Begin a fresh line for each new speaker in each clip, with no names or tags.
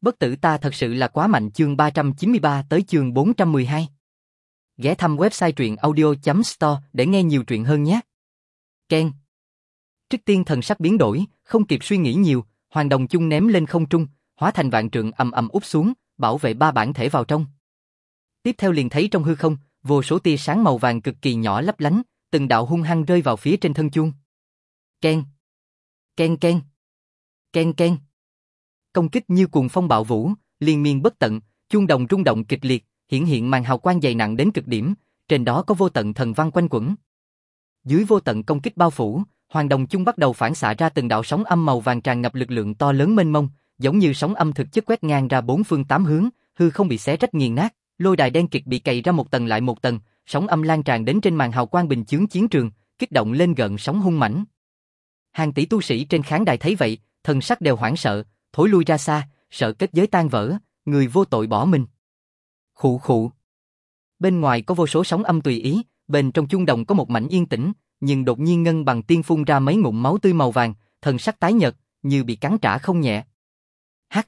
Bất tử ta thật sự là quá mạnh. Chương 393 tới chương 412. Ghé thăm website truyện audio.store để nghe nhiều truyện hơn nhé. Ken. Trước tiên thần sắc biến đổi, không kịp suy nghĩ nhiều, Hoàng Đồng Chung ném lên không trung, hóa thành vạn trượng ầm ầm úp xuống, bảo vệ ba bản thể vào trong. Tiếp theo liền thấy trong hư không, vô số tia sáng màu vàng cực kỳ nhỏ lấp lánh, từng đạo hung hăng rơi vào phía trên thân chuông. Ken. Ken ken. Ken ken. Công kích như cuồng phong bạo vũ, liên miên bất tận, chuông đồng rung động kịch liệt, hiển hiện màn hào quang dày nặng đến cực điểm, trên đó có vô tận thần văn quanh quẩn. Dưới vô tận công kích bao phủ, Hoàng Đồng Chung bắt đầu phản xạ ra từng đạo sóng âm màu vàng tràn ngập lực lượng to lớn mênh mông, giống như sóng âm thực chất quét ngang ra bốn phương tám hướng, hư không bị xé rách nghiền nát, lôi đài đen kịt bị cày ra một tầng lại một tầng, sóng âm lan tràn đến trên màn hào quang bình chướng chiến trường, kích động lên gợn sóng hung mãnh. Hàng tỷ tu sĩ trên khán đài thấy vậy, thần sắc đều hoảng sợ, thối lui ra xa, sợ kết giới tan vỡ, người vô tội bỏ mình. Khụ khụ. Bên ngoài có vô số sóng âm tùy ý, bên trong chuông đồng có một mảnh yên tĩnh, nhưng đột nhiên Ngân Bằng Tiên phun ra mấy ngụm máu tươi màu vàng, thần sắc tái nhợt, như bị cắn trả không nhẹ. Hắc.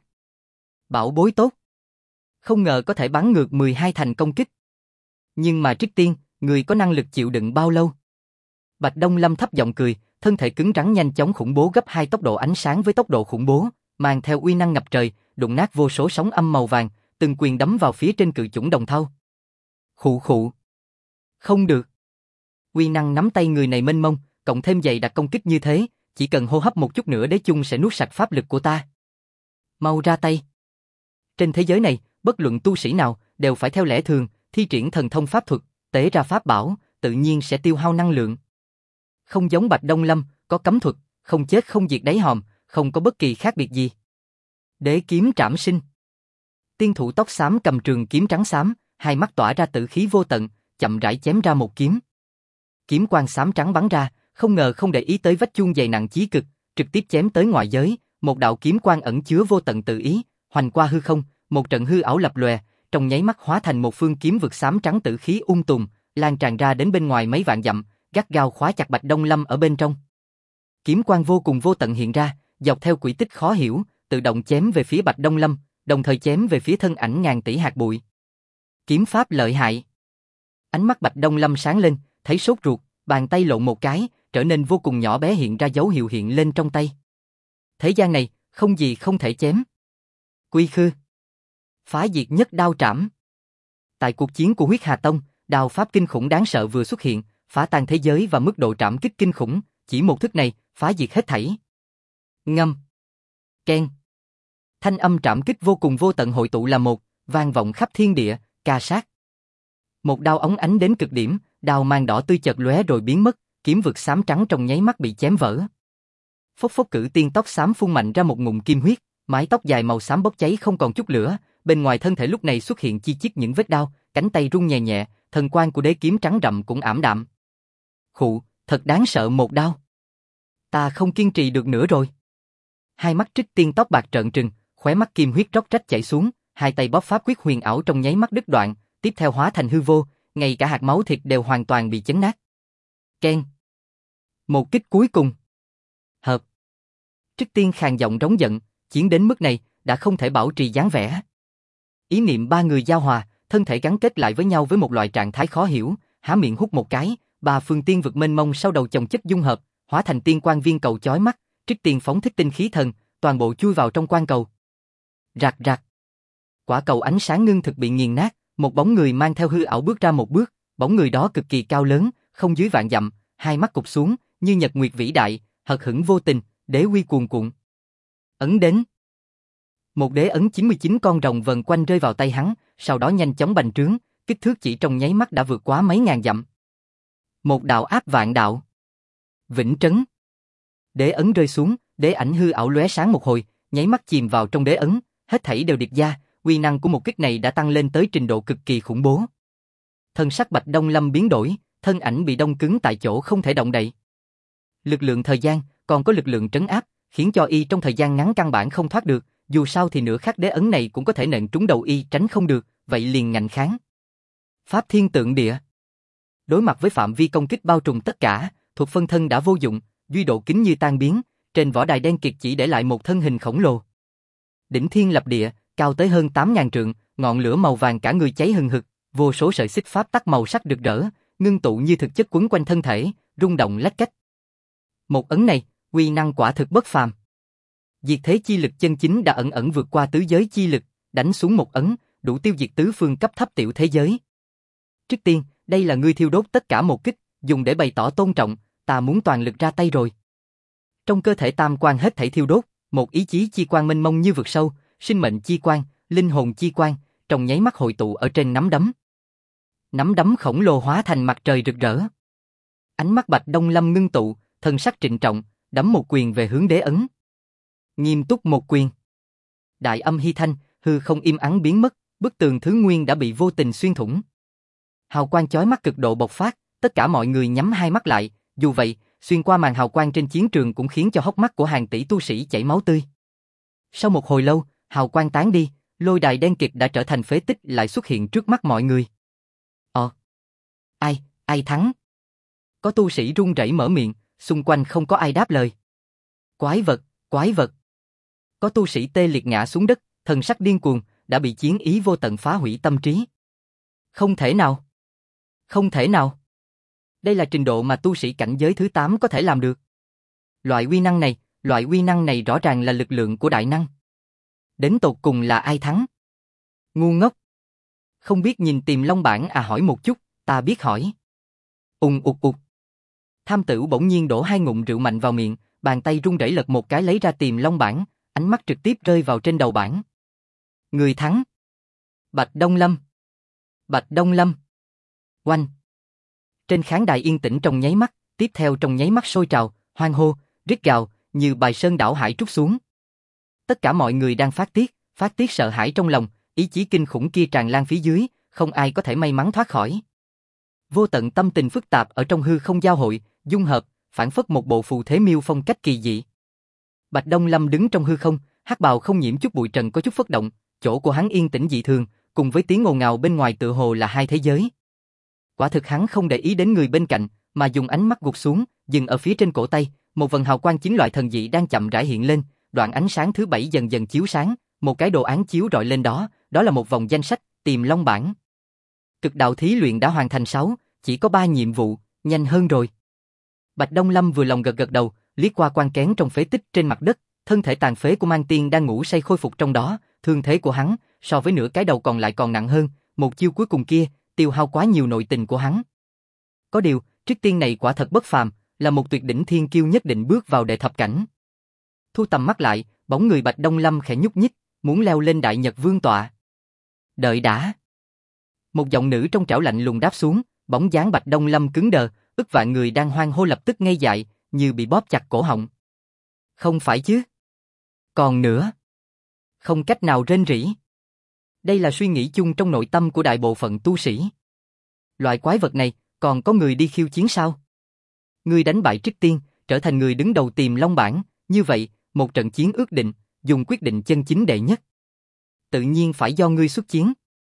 Bảo bối tốt. Không ngờ có thể bắn ngược 12 thành công kích. Nhưng mà trước tiên, người có năng lực chịu đựng bao lâu? Bạch Đông Lâm thấp giọng cười, thân thể cứng rắn nhanh chóng khủng bố gấp 2 tốc độ ánh sáng với tốc độ khủng bố, mang theo uy năng ngập trời, đụng nát vô số sóng âm màu vàng, từng quyền đấm vào phía trên cự chủng đồng thau. Khụ khụ. Không được. Uy năng nắm tay người này mênh mông, cộng thêm dày đặc công kích như thế, chỉ cần hô hấp một chút nữa đế chung sẽ nuốt sạch pháp lực của ta. Mau ra tay. Trên thế giới này, bất luận tu sĩ nào, đều phải theo lẽ thường, thi triển thần thông pháp thuật, tế ra pháp bảo, tự nhiên sẽ tiêu hao năng lượng. Không giống Bạch Đông Lâm, có cấm thuật, không chết không diệt đáy hòm, không có bất kỳ khác biệt gì. Đế kiếm trảm sinh. Tiên thủ tóc xám cầm trường kiếm trắng xám, hai mắt tỏa ra tử khí vô tận, chậm rãi chém ra một kiếm. Kiếm quang xám trắng bắn ra, không ngờ không để ý tới vách chuông dày nặng chí cực, trực tiếp chém tới ngoại giới, một đạo kiếm quang ẩn chứa vô tận tự ý, hoành qua hư không, một trận hư ảo lập lòe, trong nháy mắt hóa thành một phương kiếm vực xám trắng tử khí tùm, lan tràn ra đến bên ngoài mấy vạn dặm, gắt gao khóa chặt Bạch Đông Lâm ở bên trong. Kiếm quang vô cùng vô tận hiện ra, dọc theo quỹ tích khó hiểu, tự động chém về phía Bạch Đông Lâm, đồng thời chém về phía thân ảnh ngàn tỷ hạt bụi. Kiếm pháp lợi hại. Ánh mắt Bạch Đông Lâm sáng lên, thấy sốt ruột, bàn tay lộn một cái, trở nên vô cùng nhỏ bé hiện ra dấu hiệu hiện lên trong tay. Thế gian này, không gì không thể chém. Quy khư. Phá diệt nhất đao trảm. Tại cuộc chiến của Huyết Hà Tông, đao pháp kinh khủng đáng sợ vừa xuất hiện, phá tan thế giới và mức độ trảm kích kinh khủng, chỉ một thức này, phá diệt hết thảy. Ngâm. Ken. Thanh âm trảm kích vô cùng vô tận hội tụ là một, vang vọng khắp thiên địa, ca sát. Một đao óng ánh đến cực điểm, đao mang đỏ tươi chợt lóe rồi biến mất, kiếm vực xám trắng trong nháy mắt bị chém vỡ. Phốc phốc cử tiên tóc xám phun mạnh ra một ngụm kim huyết, mái tóc dài màu xám bốc cháy không còn chút lửa, bên ngoài thân thể lúc này xuất hiện chi chít những vết đao, cánh tay rung nhẹ nhẹ, thần quang của đế kiếm trắng rậm cũng ảm đạm. Khụ, thật đáng sợ một đao. Ta không kiên trì được nữa rồi. Hai mắt Trích Tiên tóc bạc trợn trừng, khóe mắt kim huyết róc rách chảy xuống, hai tay bóp pháp quyết huyền ảo trong nháy mắt đứt đoạn, tiếp theo hóa thành hư vô, ngay cả hạt máu thịt đều hoàn toàn bị chấn nát. Ken. Một kích cuối cùng. Hợp. Trích Tiên khàn giọng rống giận, chiến đến mức này, đã không thể bảo trì dáng vẻ. Ý niệm ba người giao hòa, thân thể gắn kết lại với nhau với một loại trạng thái khó hiểu, há miệng hút một cái, ba phương tiên vực mênh mông sau đầu chồng chất dung hợp, hóa thành tiên quang viên cầu chói mắt, Trích Tiên phóng thích tinh khí thần, toàn bộ chui vào trong quang cầu. Rạc rạc. Quả cầu ánh sáng ngưng thực bị nghiền nát, một bóng người mang theo hư ảo bước ra một bước, bóng người đó cực kỳ cao lớn, không dưới vạn dặm, hai mắt cụp xuống, như nhật nguyệt vĩ đại, hật hững vô tình, đế uy cuồn cuộn. Ấn đến. Một đế ấn 99 con rồng vần quanh rơi vào tay hắn, sau đó nhanh chóng bành trướng, kích thước chỉ trong nháy mắt đã vượt quá mấy ngàn dặm. Một đạo áp vạn đạo. Vĩnh trấn. Đế ấn rơi xuống, đế ảnh hư ảo lóe sáng một hồi, nháy mắt chìm vào trong đế ấn, hết thảy đều điệp ra, uy năng của một kích này đã tăng lên tới trình độ cực kỳ khủng bố. Thân sắc Bạch Đông Lâm biến đổi, thân ảnh bị đông cứng tại chỗ không thể động đậy. Lực lượng thời gian, còn có lực lượng trấn áp, khiến cho y trong thời gian ngắn căn bản không thoát được, dù sao thì nửa khắc đế ấn này cũng có thể nện trúng đầu y tránh không được, vậy liền ngạnh kháng. Pháp thiên tượng địa. Đối mặt với phạm vi công kích bao trùm tất cả, thuật phân thân đã vô dụng, duy độ kính như tan biến, trên võ đài đen kịt chỉ để lại một thân hình khổng lồ. Đỉnh thiên lập địa, cao tới hơn 8.000 trượng, ngọn lửa màu vàng cả người cháy hừng hực, vô số sợi xích pháp tắc màu sắc rực rỡ, ngưng tụ như thực chất quấn quanh thân thể, rung động lách cách. Một ấn này, uy năng quả thực bất phàm. Diệt thế chi lực chân chính đã ẩn ẩn vượt qua tứ giới chi lực, đánh xuống một ấn, đủ tiêu diệt tứ phương cấp thấp tiểu thế giới. Trước tiên, đây là ngươi thiêu đốt tất cả một kích, dùng để bày tỏ tôn trọng, ta muốn toàn lực ra tay rồi. Trong cơ thể tam quan hết thảy thiêu đốt, một ý chí chi quan mênh mông như vực sâu, sinh mệnh chi quan, linh hồn chi quan, trong nháy mắt hội tụ ở trên nắm đấm. Nắm đấm khổng lồ hóa thành mặt trời rực rỡ. Ánh mắt Bạch Đông Lâm ngưng tụ, thân sắc trịnh trọng, đấm một quyền về hướng đế ấn. Nghiêm túc một quyền. Đại âm hy thanh, hư không im ắng biến mất, bức tường thứ nguyên đã bị vô tình xuyên thủng. Hào quang chói mắt cực độ bộc phát, tất cả mọi người nhắm hai mắt lại, dù vậy, xuyên qua màn hào quang trên chiến trường cũng khiến cho hốc mắt của hàng tỷ tu sĩ chảy máu tươi. Sau một hồi lâu, hào quang tán đi, lôi đài đen kịt đã trở thành phế tích lại xuất hiện trước mắt mọi người. Ai thắng? Có tu sĩ run rẩy mở miệng, xung quanh không có ai đáp lời. Quái vật. Có tu sĩ tê liệt ngã xuống đất, thần sắc điên cuồng, đã bị chiến ý vô tận phá hủy tâm trí. Không thể nào. Đây là trình độ mà tu sĩ cảnh giới thứ 8 có thể làm được. Loại uy năng này rõ ràng là lực lượng của đại năng. Đến tột cùng là ai thắng? Ngu ngốc. Không biết nhìn Tiềm Long Bảng à, hỏi một chút, ta biết hỏi. Ục. Tham Tửu bỗng nhiên đổ 2 ngụm rượu mạnh vào miệng, bàn tay run rẩy lật một cái lấy ra Tiềm Long Bảng, ánh mắt trực tiếp rơi vào trên đầu bảng. Người thắng. Bạch Đông Lâm. Oanh. Trên khán đài yên tĩnh trong nháy mắt, tiếp theo trong nháy mắt sôi trào, hoan hô, rít gào, như bài sơn đảo hải trút xuống. Tất cả mọi người đang phát tiết sợ hãi trong lòng, ý chí kinh khủng kia tràn lan phía dưới, không ai có thể may mắn thoát khỏi. Vô tận tâm tình phức tạp ở trong hư không giao hội, dung hợp, phản phất một bộ phù thế miêu phong cách kỳ dị. Bạch Đông Lâm đứng trong hư không, hắc bào không nhiễm chút bụi trần có chút phất động, chỗ của hắn yên tĩnh dị thường, cùng với tiếng ồn ào bên ngoài tựa hồ là hai thế giới. Quả thực hắn không để ý đến người bên cạnh, mà dùng ánh mắt gục xuống, dừng ở phía trên cổ tay, một vần hào quang chính loại thần dị đang chậm rãi hiện lên, đoạn ánh sáng thứ 7 dần dần chiếu sáng, một cái đồ án chiếu rọi lên đó, đó là một vòng danh sách, Tiềm Long Bảng. Cực đạo thí luyện đã hoàn thành 6, chỉ có 3 nhiệm vụ, nhanh hơn rồi. Bạch Đông Lâm vừa lòng gật đầu, liếc qua quan kén trong phế tích trên mặt đất, thân thể tàn phế của Mang Tiên đang ngủ say khôi phục trong đó, thương thế của hắn so với nửa cái đầu còn lại còn nặng hơn, một chiêu cuối cùng kia tiêu hao quá nhiều nội tình của hắn. Có điều, Trích Tiên này quả thật bất phàm, là một tuyệt đỉnh thiên kiêu nhất định bước vào đệ thập cảnh. Thu tầm mắt lại, bóng người Bạch Đông Lâm khẽ nhúc nhích, muốn leo lên Đại Nhật Vương tọa. Đợi đã. Một giọng nữ trong trẻo lạnh lùng đáp xuống, bóng dáng Bạch Đông Lâm cứng đờ, ức vạn người đang hoan hô lập tức ngây dại, như bị bóp chặt cổ họng. Không phải chứ? Còn nữa. Không cách nào rên rỉ. Đây là suy nghĩ chung trong nội tâm của đại bộ phận tu sĩ. Loại quái vật này, còn có người đi khiêu chiến sao? Ngươi đánh bại Trích Tiên, trở thành người đứng đầu Tiềm Long Bảng, như vậy, một trận chiến ước định, dùng quyết định chân chính đệ nhất. Tự nhiên phải do ngươi xuất chiến.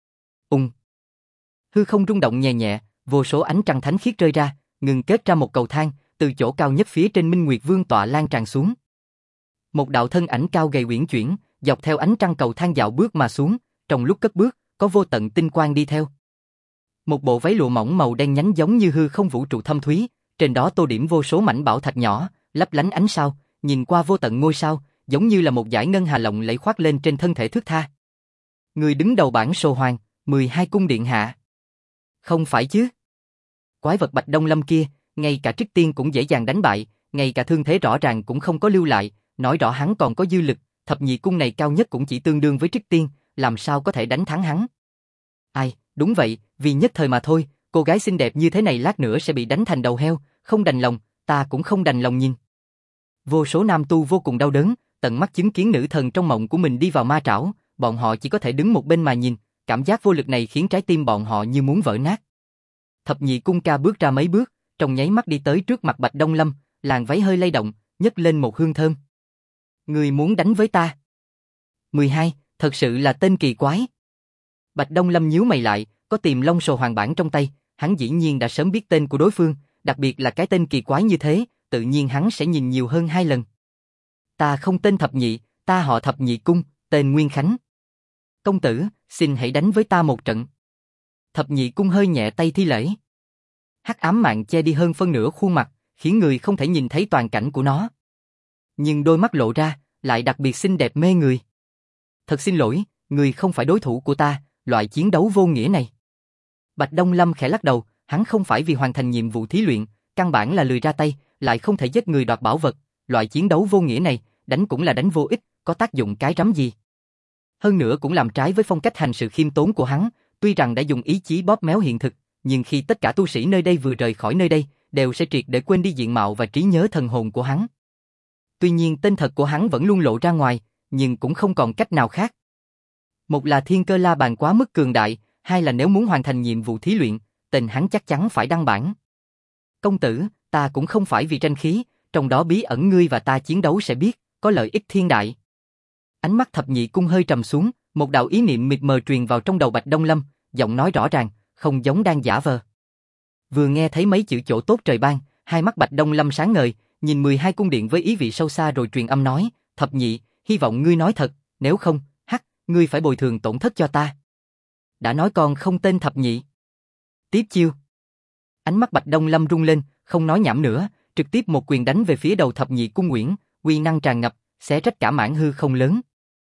Hư không rung động nhẹ nhẹ, vô số ánh trăng thánh khiết rơi ra, ngừng kết ra một cầu thang, từ chỗ cao nhất phía trên Minh Nguyệt Vương tọa lan tràn xuống. Một đạo thân ảnh cao gầy uyển chuyển, dọc theo ánh trăng cầu thang dạo bước mà xuống, trong lúc cất bước, có vô tận tinh quang đi theo. Một bộ váy lụa mỏng màu đen nhánh giống như hư không vũ trụ thâm thúy, trên đó tô điểm vô số mảnh bảo thạch nhỏ, lấp lánh ánh sao, nhìn qua vô tận ngôi sao, giống như là một dải ngân hà lộng lẫy khoác lên trên thân thể thướt tha. Người đứng đầu bảng sô hoàng, 12 cung điện hạ. Không phải chứ? Quái vật Bạch Đông Lâm kia, ngay cả Trích Tiên cũng dễ dàng đánh bại, ngay cả thương thế rõ ràng cũng không có lưu lại, nói rõ hắn còn có dư lực, thập nhị cung này cao nhất cũng chỉ tương đương với Trích Tiên, làm sao có thể đánh thắng hắn? Ai, đúng vậy, vì nhất thời mà thôi, cô gái xinh đẹp như thế này lát nữa sẽ bị đánh thành đầu heo, không đành lòng, ta cũng không đành lòng nhìn. Vô số nam tu vô cùng đau đớn, tận mắt chứng kiến nữ thần trong mộng của mình đi vào ma trảo, bọn họ chỉ có thể đứng một bên mà nhìn, cảm giác vô lực này khiến trái tim bọn họ như muốn vỡ nát. Thập nhị cung ca bước ra mấy bước, trong nháy mắt đi tới trước mặt Bạch Đông Lâm, làn váy hơi lay động, nhấc lên một hương thơm. Người muốn đánh với ta? 12, thật sự là tên kỳ quái. Bạch Đông Lâm nhíu mày lại, có Tiềm Long Sồ Hoàng bản trong tay, hắn dĩ nhiên đã sớm biết tên của đối phương, đặc biệt là cái tên kỳ quái như thế, tự nhiên hắn sẽ nhìn nhiều hơn 2 lần. Ta không tên Thập Nhị, ta họ Thập Nhị Cung, tên Nguyên Khánh. Công tử, xin hãy đánh với ta một trận. Thập nhị cung hơi nhẹ tay thi lễ. Hắc ám mạng che đi hơn phân nửa khuôn mặt, khiến người không thể nhìn thấy toàn cảnh của nó. Nhưng đôi mắt lộ ra, lại đặc biệt xinh đẹp mê người. Thật xin lỗi, người không phải đối thủ của ta, loại chiến đấu vô nghĩa này. Bạch Đông Lâm khẽ lắc đầu, hắn không phải vì hoàn thành nhiệm vụ thí luyện, căn bản là lười ra tay, lại không thể giết người đoạt bảo vật, loại chiến đấu vô nghĩa này, đánh cũng là đánh vô ích, có tác dụng cái rắm gì. Hơn nữa cũng làm trái với phong cách hành sự khiêm tốn của hắn, tuy rằng đã dùng ý chí bóp méo hiện thực, nhưng khi tất cả tu sĩ nơi đây vừa rời khỏi nơi đây, đều sẽ triệt để quên đi diện mạo và trí nhớ thần hồn của hắn. Tuy nhiên tên thật của hắn vẫn luôn lộ ra ngoài, nhưng cũng không còn cách nào khác. Một là Thiên Cơ La Bàn quá mức cường đại, hai là nếu muốn hoàn thành nhiệm vụ thí luyện, tên hắn chắc chắn phải đăng bản. Công tử, ta cũng không phải vì tranh khí, trong đó bí ẩn ngươi và ta chiến đấu sẽ biết, có lợi ích thiên đại. Ánh mắt thập nhị cung hơi trầm xuống, một đạo ý niệm mịt mờ truyền vào trong đầu Bạch Đông Lâm, giọng nói rõ ràng, không giống đang giả vờ. Vừa nghe thấy mấy chữ chỗ tốt trời ban, hai mắt Bạch Đông Lâm sáng ngời, nhìn 12 cung điện với ý vị sâu xa rồi truyền âm nói, thập nhị, hy vọng ngươi nói thật, nếu không, ngươi phải bồi thường tổn thất cho ta. Đã nói con không tên thập nhị. Tiếp chiêu. Ánh mắt Bạch Đông Lâm rung lên, không nói nhảm nữa, trực tiếp một quyền đánh về phía đầu thập nhị cung Nguyễn, uy năng tràn ngập, xé rách cả mảng hư không lớn.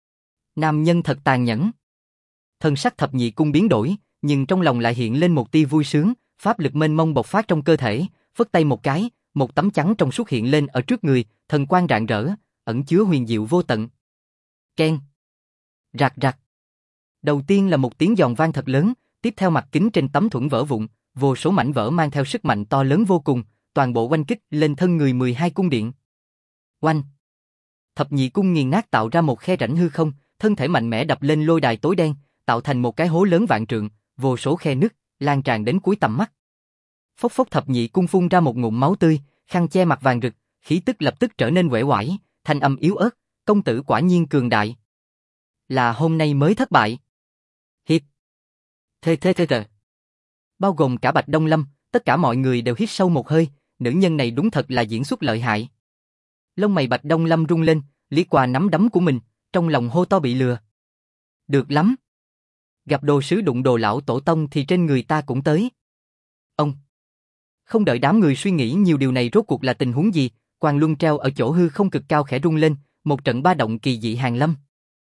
Nam nhân thật tàn nhẫn. Thân sắc thập nhị cung biến đổi, nhưng trong lòng lại hiện lên một tia vui sướng, pháp lực mênh mông bộc phát trong cơ thể, phất tay một cái, một tấm trắng trong suốt hiện lên ở trước người, thần quang rạng rỡ, ẩn chứa huyền diệu vô tận. Keng. Rạc rạc. Đầu tiên là một tiếng giòn vang thật lớn, tiếp theo mặt kính trên tấm thuẫn vỡ vụn, vô số mảnh vỡ mang theo sức mạnh to lớn vô cùng, toàn bộ oanh kích lên thân người 12 cung điện. Oanh. Thập nhị cung nghiền nát tạo ra một khe rãnh hư không, thân thể mạnh mẽ đập lên lôi đài tối đen, tạo thành một cái hố lớn vạn trượng, vô số khe nứt, lan tràn đến cuối tầm mắt. Phốc phốc thập nhị cung phun ra một ngụm máu tươi, khăn che mặt vàng rực, khí tức lập tức trở nên uể oải, thanh âm yếu ớt, công tử quả nhiên cường đại. Là hôm nay mới thất bại. Hiệp. Thê. Bao gồm cả Bạch Đông Lâm, tất cả mọi người đều hít sâu một hơi, nữ nhân này đúng thật là diễn xuất lợi hại. Lông mày Bạch Đông Lâm rung lên, liếc qua nắm đấm của mình, trong lòng hô to bị lừa. Được lắm. Gặp đồ sứ đụng đồ lão tổ tông thì trên người ta cũng tới. Ông. Không đợi đám người suy nghĩ nhiều điều này rốt cuộc là tình huống gì, Quang Luân treo ở chỗ hư không cực cao khẽ rung lên, một trận ba động kỳ dị hàng lâm.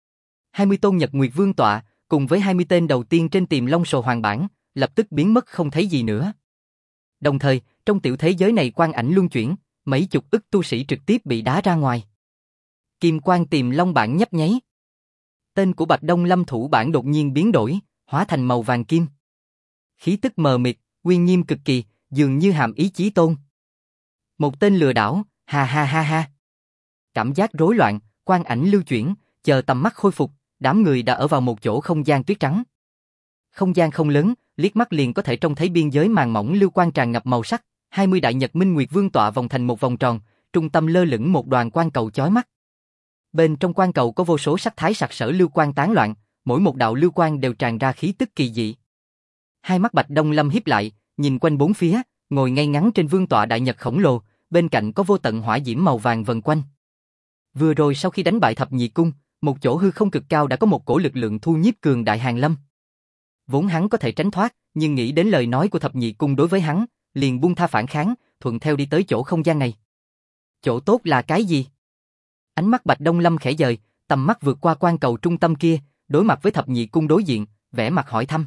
20 tôn Nhật Nguyệt Vương tọa, cùng với 20 tên đầu tiên trên Tiềm Long Sồ Hoàng bản, lập tức biến mất không thấy gì nữa. Đồng thời, trong tiểu thế giới này quang ảnh luân chuyển, mấy chục ức tu sĩ trực tiếp bị đá ra ngoài. Kim quang Tiềm Long bản nhấp nháy. Tên của Bạch Đông Lâm thủ bản đột nhiên biến đổi, hóa thành màu vàng kim. Khí tức mờ mịt, uy nghiêm cực kỳ, dường như hàm ý chí tôn. Một tên lừa đảo, ha ha ha ha. Cảm giác rối loạn, quang ảnh lưu chuyển, chờ tầm mắt khôi phục, đám người đã ở vào một chỗ không gian tuyết trắng. Không gian không lớn, liếc mắt liền có thể trông thấy biên giới màn mỏng lưu quang tràn ngập màu sắc, 20 đại Nhật Minh Nguyệt Vương tọa vòng thành một vòng tròn, trung tâm lơ lửng một đoàn quang cầu chói mắt. Bên trong quang cầu có vô số sắc thái sặc sỡ lưu quang tán loạn, mỗi một đạo lưu quang đều tràn ra khí tức kỳ dị. Hai mắt Bạch Đông Lâm híp lại, nhìn quanh bốn phía, ngồi ngay ngắn trên vương tọa đại nhật khổng lồ, bên cạnh có vô tận hỏa diễm màu vàng vần quanh. Vừa rồi sau khi đánh bại thập nhị cung, một chỗ hư không cực cao đã có một cổ lực lượng thu nhiếp cường đại hàng lâm. Vốn hắn có thể tránh thoát, nhưng nghĩ đến lời nói của thập nhị cung đối với hắn, liền buông tha phản kháng, thuận theo đi tới chỗ không gian này. Chỗ tốt là cái gì? Ánh mắt Bạch Đông Lâm khẽ dời, tầm mắt vượt qua quan cầu trung tâm kia, đối mặt với thập nhị cung đối diện, vẻ mặt hỏi thăm.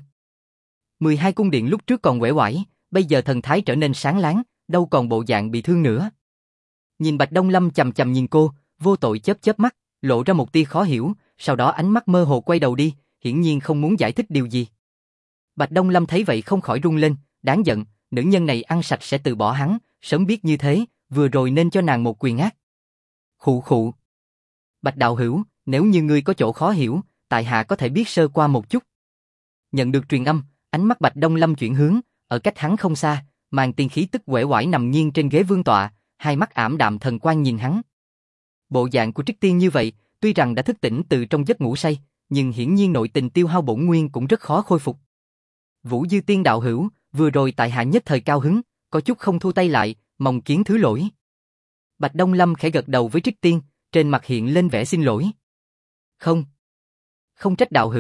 12 cung điện lúc trước còn uể oải, bây giờ thần thái trở nên sáng láng, đâu còn bộ dạng bị thương nữa. Nhìn Bạch Đông Lâm chằm chằm nhìn cô, vô tội chớp chớp mắt, lộ ra một tia khó hiểu, sau đó ánh mắt mơ hồ quay đầu đi, hiển nhiên không muốn giải thích điều gì. Bạch Đông Lâm thấy vậy không khỏi run lên, đáng giận, nữ nhân này ăn sạch sẽ từ bỏ hắn, sớm biết như thế, vừa rồi nên cho nàng một quyền ác. Khụ khụ. Bạch đạo hữu, nếu như ngươi có chỗ khó hiểu, tại hạ có thể biết sơ qua một chút. Nhận được truyền âm, ánh mắt Bạch Đông Lâm chuyển hướng, ở cách hắn không xa, màn tiên khí tức uể oải nằm nghiêng trên ghế vương tọa, hai mắt ảm đạm thần quang nhìn hắn. Bộ dạng của Trích Tiên như vậy, tuy rằng đã thức tỉnh từ trong giấc ngủ say, nhưng hiển nhiên nội tình tiêu hao bổn nguyên cũng rất khó khôi phục. Vũ Dư Tiên đạo hữu, vừa rồi tại hạ nhất thời cao hứng, có chút không thu tay lại, mong kiến thứ lỗi. Bạch Đông Lâm khẽ gật đầu với Trích Tiên, trên mặt hiện lên vẻ xin lỗi. Không trách đạo hữu,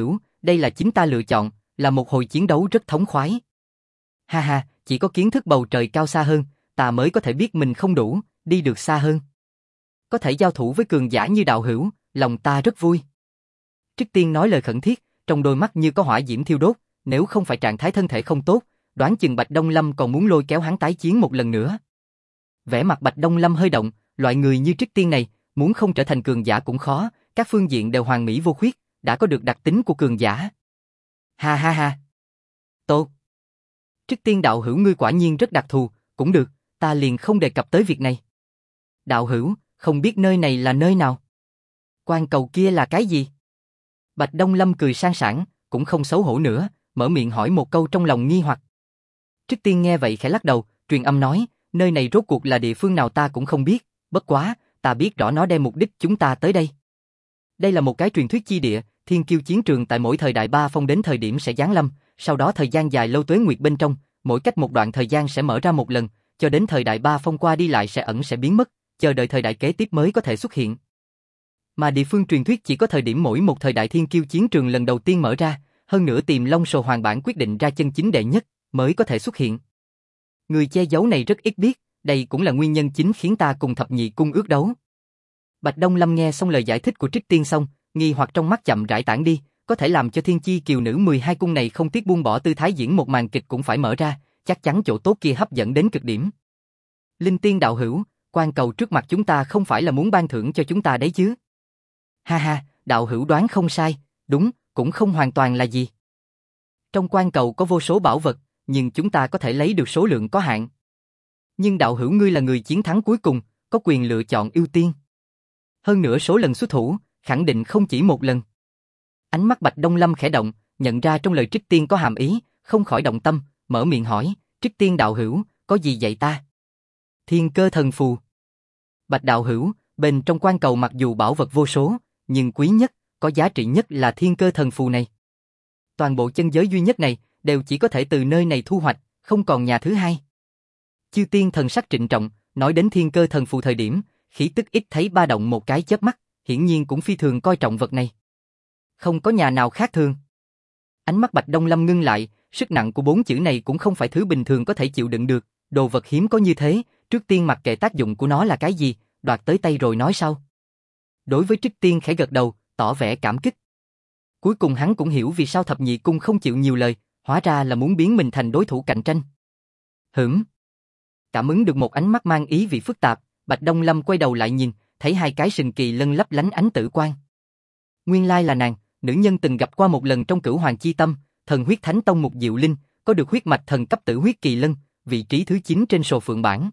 đây là chính ta lựa chọn, là một hồi chiến đấu rất thống khoái. Ha ha, chỉ có kiến thức bầu trời cao xa hơn, ta mới có thể biết mình không đủ, đi được xa hơn. Có thể giao thủ với cường giả như đạo hữu, lòng ta rất vui. Trích Tiên nói lời khẩn thiết, trong đôi mắt như có hỏa diễm thiêu đốt, nếu không phải trạng thái thân thể không tốt, đoán chừng Bạch Đông Lâm còn muốn lôi kéo hắn tái chiến một lần nữa. Vẻ mặt Bạch Đông Lâm hơi động, loại người như Trích Tiên này, muốn không trở thành cường giả cũng khó, các phương diện đều hoàn mỹ vô khuyết, đã có được đặc tính của cường giả. Ha ha ha. Tốt. Trích Tiên đạo hữu ngươi quả nhiên rất đặc thù, cũng được, ta liền không đề cập tới việc này. Đạo hữu, không biết nơi này là nơi nào? Quan cầu kia là cái gì? Bạch Đông Lâm cười sang sảng, cũng không xấu hổ nữa, mở miệng hỏi một câu trong lòng nghi hoặc. Trích Tiên nghe vậy khẽ lắc đầu, truyền âm nói, nơi này rốt cuộc là địa phương nào ta cũng không biết, bất quá, ta biết rõ nó đem mục đích chúng ta tới đây. Đây là một cái truyền thuyết chi địa, thiên kiêu chiến trường tại mỗi thời đại ba phong đến thời điểm sẽ giáng lâm, sau đó thời gian dài lâu tuế nguyệt bên trong, mỗi cách một đoạn thời gian sẽ mở ra một lần, cho đến thời đại ba phong qua đi lại sẽ biến mất, chờ đợi thời đại kế tiếp mới có thể xuất hiện. Mà địa phương truyền thuyết chỉ có thời điểm mỗi một thời đại thiên kiêu chiến trường lần đầu tiên mở ra, hơn nữa tìm Long Sồ Hoàng bản quyết định ra chân chính đệ nhất mới có thể xuất hiện. Người che giấu này rất ít biết, đây cũng là nguyên nhân chính khiến ta cùng thập nhị cung ước đấu. Bạch Đông Lâm nghe xong lời giải thích của Trích Tiên xong, nghi hoặc trong mắt chậm rãi tản đi, có thể làm cho thiên chi kiều nữ 12 cung này không tiếc buông bỏ tư thái diễn một màn kịch cũng phải mở ra, chắc chắn chỗ tốt kia hấp dẫn đến cực điểm. Linh Tiên đạo hữu, quan cầu trước mặt chúng ta không phải là muốn ban thưởng cho chúng ta đấy chứ? Ha ha, đạo hữu đoán không sai, đúng, cũng không hoàn toàn là gì. Trong quan cầu có vô số bảo vật, nhưng chúng ta có thể lấy được số lượng có hạn. Nhưng đạo hữu ngươi là người chiến thắng cuối cùng, có quyền lựa chọn ưu tiên. Hơn nữa số lần xuất thủ, khẳng định không chỉ một lần. Ánh mắt Bạch Đông Lâm khẽ động, nhận ra trong lời Trích Tiên có hàm ý, không khỏi động tâm, mở miệng hỏi, Trích Tiên đạo hữu, có gì dạy ta? Thiên cơ thần phù. Bạch đạo hữu, bên trong quan cầu mặc dù bảo vật vô số, nhưng quý nhất, có giá trị nhất là thiên cơ thần phù này. Toàn bộ chân giới duy nhất này, đều chỉ có thể từ nơi này thu hoạch, không còn nhà thứ hai. Chư Tiên thần sắc trịnh trọng, nói đến thiên cơ thần phù thời điểm, khí tức ít thấy ba động một cái chớp mắt, hiển nhiên cũng phi thường coi trọng vật này. Không có nhà nào khác thường. Ánh mắt Bạch Đông Lâm ngưng lại, sức nặng của bốn chữ này cũng không phải thứ bình thường có thể chịu đựng được, đồ vật hiếm có như thế, trước tiên mặc kệ tác dụng của nó là cái gì, đoạt tới tay rồi nói sau. Đối với Trích Tiên khẽ gật đầu, tỏ vẻ cảm kích. Cuối cùng hắn cũng hiểu vì sao thập nhị cung không chịu nhiều lời, hóa ra là muốn biến mình thành đối thủ cạnh tranh. Cảm ứng được một ánh mắt mang ý vị phức tạp, Bạch Đông Lâm quay đầu lại nhìn, thấy hai cái sừng kỳ lân lấp lánh ánh tử quang. Nguyên lai là nàng, nữ nhân từng gặp qua một lần trong Cửu Hoàng Chi Tâm, thần huyết thánh tông Mục Diệu Linh, có được huyết mạch thần cấp tử huyết kỳ lân, vị trí thứ 9 trên sổ phượng bảng.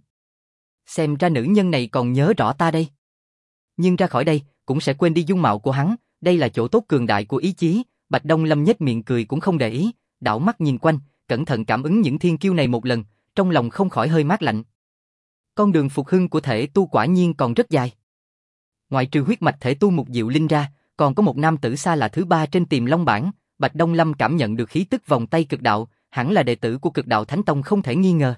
Xem ra nữ nhân này còn nhớ rõ ta đây. Nhưng ra khỏi đây, cũng sẽ quên đi dung mạo của hắn, đây là chỗ tốt cường đại của ý chí, Bạch Đông Lâm nhếch miệng cười cũng không để ý, đảo mắt nhìn quanh, cẩn thận cảm ứng những thiên kiêu này một lần, trong lòng không khỏi hơi mát lạnh. Con đường phục hưng của thể tu quả nhiên còn rất dài. Ngoại trừ huyết mạch thể tu Mục Diệu Linh ra, còn có một nam tử xa lạ thứ 3 trên Tiềm Long bảng, Bạch Đông Lâm cảm nhận được khí tức vòng tay cực đạo, hẳn là đệ tử của Cực Đạo Thánh Tông không thể nghi ngờ.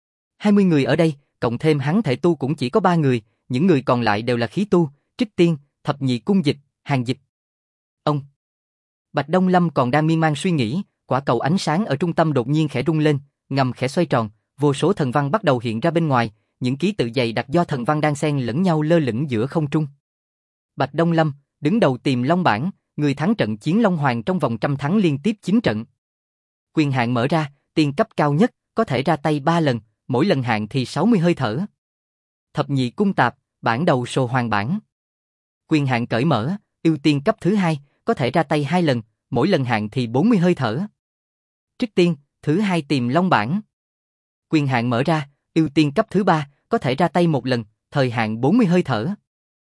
20 người ở đây, cộng thêm hắn thể tu cũng chỉ có 3 người, những người còn lại đều là khí tu, Trích Tiên, Thập Nhị Cung Dịch, Hàng Dịch. Ông Bạch Đông Lâm còn đang miên man suy nghĩ, quả cầu ánh sáng ở trung tâm đột nhiên khẽ rung lên, ngầm khẽ xoay tròn, vô số thần văn bắt đầu hiện ra bên ngoài, những ký tự dày đặc do thần văn đang xen lẫn nhau lơ lửng giữa không trung. Bạch Đông Lâm, đứng đầu Tiềm Long bảng, người thắng trận chiến Long Hoàng trong vòng 100 thắng liên tiếp 9 trận. Quyền hạn mở ra, tiên cấp cao nhất, có thể ra tay 3 lần, mỗi lần hạn thì 60 hơi thở. Thập Nhị Cung Tạp, bản đầu sồ hoàng bản. Quyền hạn cởi mở, ưu tiên cấp thứ 2, có thể ra tay 2 lần, mỗi lần hạn thì 40 hơi thở. Trích Tiên, thứ 2 Tiềm Long bản. Quyền hạn mở ra, ưu tiên cấp thứ 3, có thể ra tay 1 lần, thời hạn 40 hơi thở.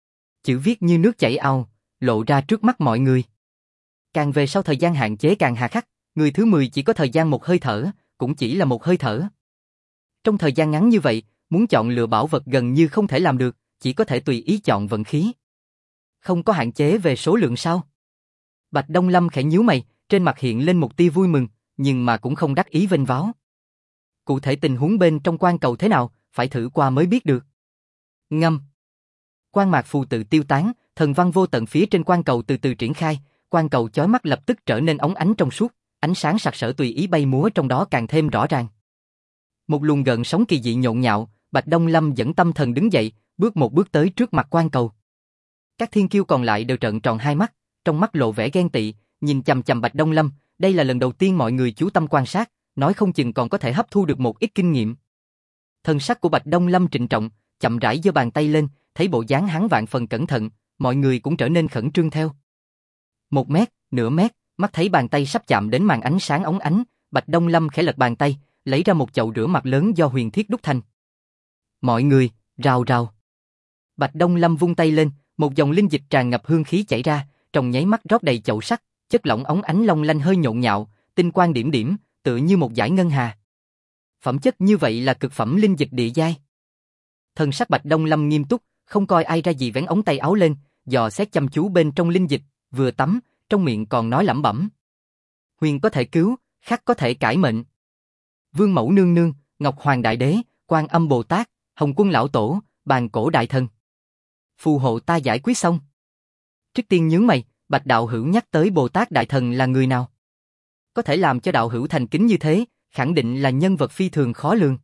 Chữ viết như nước chảy ào, lộ ra trước mắt mọi người. Càng về sau thời gian hạn chế càng hà khắc, người thứ 10 chỉ có thời gian 1 hơi thở, cũng chỉ là 1 hơi thở. Trong thời gian ngắn như vậy, muốn chọn lựa bảo vật gần như không thể làm được, chỉ có thể tùy ý chọn vận khí. Không có hạn chế về số lượng sao? Bạch Đông Lâm khẽ nhíu mày, trên mặt hiện lên một tia vui mừng, nhưng mà cũng không đắc ý vênh váo. Cụ thể tình huống bên trong quan cầu thế nào, phải thử qua mới biết được. Ngâm. Quang mạc phù tự tiêu tán, thần văn vô tận phía trên quan cầu từ từ triển khai, quan cầu chói mắt lập tức trở nên óng ánh trong suốt, ánh sáng sặc sỡ tùy ý bay múa trong đó càng thêm rõ ràng. Một luồng gợn sóng kỳ dị nhộn nhạo, Bạch Đông Lâm dẫn tâm thần đứng dậy, bước một bước tới trước mặt quan cầu. Các thiên kiêu còn lại đều trợn tròn hai mắt, trong mắt lộ vẻ ghen tị, nhìn chằm chằm Bạch Đông Lâm, đây là lần đầu tiên mọi người chú tâm quan sát, nói không chừng còn có thể hấp thu được một ít kinh nghiệm. Thần sắc của Bạch Đông Lâm trịnh trọng, chậm rãi giơ bàn tay lên, thấy bộ dáng hắn vạn phần cẩn thận, mọi người cũng trở nên khẩn trương theo. 1 mét, nửa mét, mắt thấy bàn tay sắp chạm đến màn ánh sáng óng ánh, Bạch Đông Lâm khẽ lật bàn tay, lấy ra một chậu rửa mặt lớn do huyền thiết đúc thành. Mọi người, rào rào. Bạch Đông Lâm vung tay lên, một dòng linh dịch tràn ngập hương khí chảy ra, trong nháy mắt rót đầy chậu sắt, chất lỏng óng ánh long lanh hơi nhộn nhạo, tinh quang điểm điểm, tựa như một dải ngân hà. Phẩm chất như vậy là cực phẩm linh dịch địa giai. Thần sắc Bạch Đông Lâm nghiêm túc, không coi ai ra gì vén ống tay áo lên, dò xét chăm chú bên trong linh dịch, vừa tắm, trong miệng còn nói lẩm bẩm. Huyền có thể cứu, khắc có thể cải mệnh. Vương Mẫu Nương Nương, Ngọc Hoàng Đại Đế, Quan Âm Bồ Tát, Hồng Quân Lão Tổ, Bàn Cổ Đại Thần. Phù hộ ta giải quyết xong. Trước tiên nhướng mày, Bạch đạo hữu nhắc tới Bồ Tát Đại Thần là người nào? Có thể làm cho đạo hữu thành kính như thế, khẳng định là nhân vật phi thường khó lường.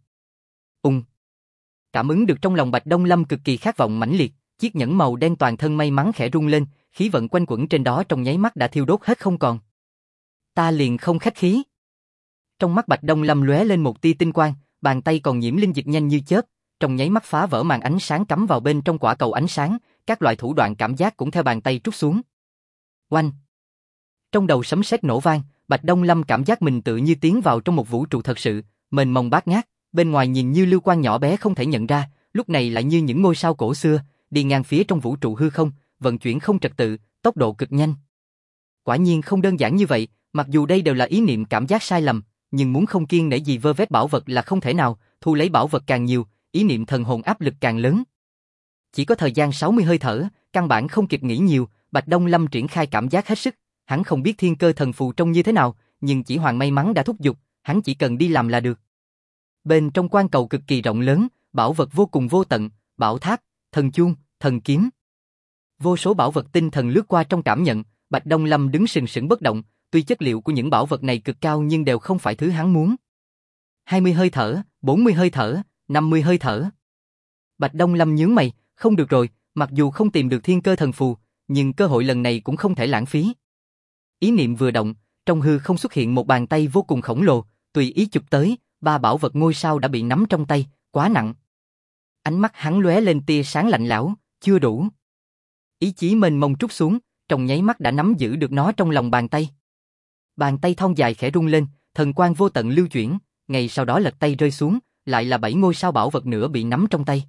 Cảm ứng được trong lòng Bạch Đông Lâm cực kỳ khát vọng mãnh liệt, chiếc nhẫn màu đen toàn thân may mắn khẽ rung lên, khí vận quanh quẩn trên đó trong nháy mắt đã thiêu đốt hết không còn. Ta liền không khách khí. Trong mắt Bạch Đông Lâm lóe lên một tia tinh quang, bàn tay còn nhiễm linh dịch nhanh như chớp, trong nháy mắt phá vỡ màn ánh sáng cắm vào bên trong quả cầu ánh sáng, các loại thủ đoạn cảm giác cũng theo bàn tay trút xuống. Oanh! Trong đầu sấm sét nổ vang, Bạch Đông Lâm cảm giác mình tự như tiến vào trong một vũ trụ thật sự, mênh mông bát ngát, bên ngoài nhìn như lưu quang nhỏ bé không thể nhận ra, lúc này lại như những ngôi sao cổ xưa, đi ngang phía trong vũ trụ hư không, vận chuyển không trật tự, tốc độ cực nhanh. Quả nhiên không đơn giản như vậy, mặc dù đây đều là ý niệm cảm giác sai lầm, nhưng muốn không kiêng nể gì vơ vét bảo vật là không thể nào, thu lấy bảo vật càng nhiều, ý niệm thần hồn áp lực càng lớn. Chỉ có thời gian 60 hơi thở, căn bản không kịp nghĩ nhiều, Bạch Đông Lâm triển khai cảm giác hết sức, hắn không biết thiên cơ thần phù trông như thế nào, nhưng chỉ hoàng may mắn đã thúc giục, hắn chỉ cần đi làm là được. Bên trong quan cầu cực kỳ rộng lớn, bảo vật vô cùng vô tận, bảo tháp, thần chuông, thần kiếm. Vô số bảo vật tinh thần lướt qua trong cảm nhận, Bạch Đông Lâm đứng sừng sững bất động, tuy chất liệu của những bảo vật này cực cao nhưng đều không phải thứ hắn muốn. 20 hơi thở, 40 hơi thở, 50 hơi thở. Bạch Đông Lâm nhướng mày, không được rồi, mặc dù không tìm được thiên cơ thần phù, nhưng cơ hội lần này cũng không thể lãng phí. Ý niệm vừa động, trong hư không xuất hiện một bàn tay vô cùng khổng lồ, tùy ý chụp tới, 3 bảo vật ngôi sao đã bị nắm trong tay, quá nặng. Ánh mắt hắn lóe lên tia sáng lạnh lẽo, chưa đủ. Ý chí mênh mông trút xuống, trong nháy mắt đã nắm giữ được nó trong lòng bàn tay. Bàn tay thon dài khẽ rung lên, thần quang vô tận lưu chuyển, ngay sau đó lật tay rơi xuống, lại là 7 ngôi sao bảo vật nữa bị nắm trong tay.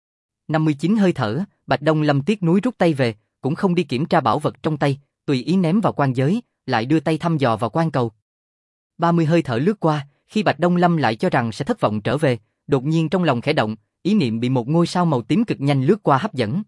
59 hơi thở, Bạch Đông Lâm tiếc nuối rút tay về, cũng không đi kiểm tra bảo vật trong tay, tùy ý ném vào quan giới, lại đưa tay thăm dò vào quan cầu. 30 hơi thở lướt qua, khi Bạch Đông Lâm lại cho rằng sẽ thất vọng trở về, đột nhiên trong lòng khẽ động, ý niệm bị một ngôi sao màu tím cực nhanh lướt qua hấp dẫn.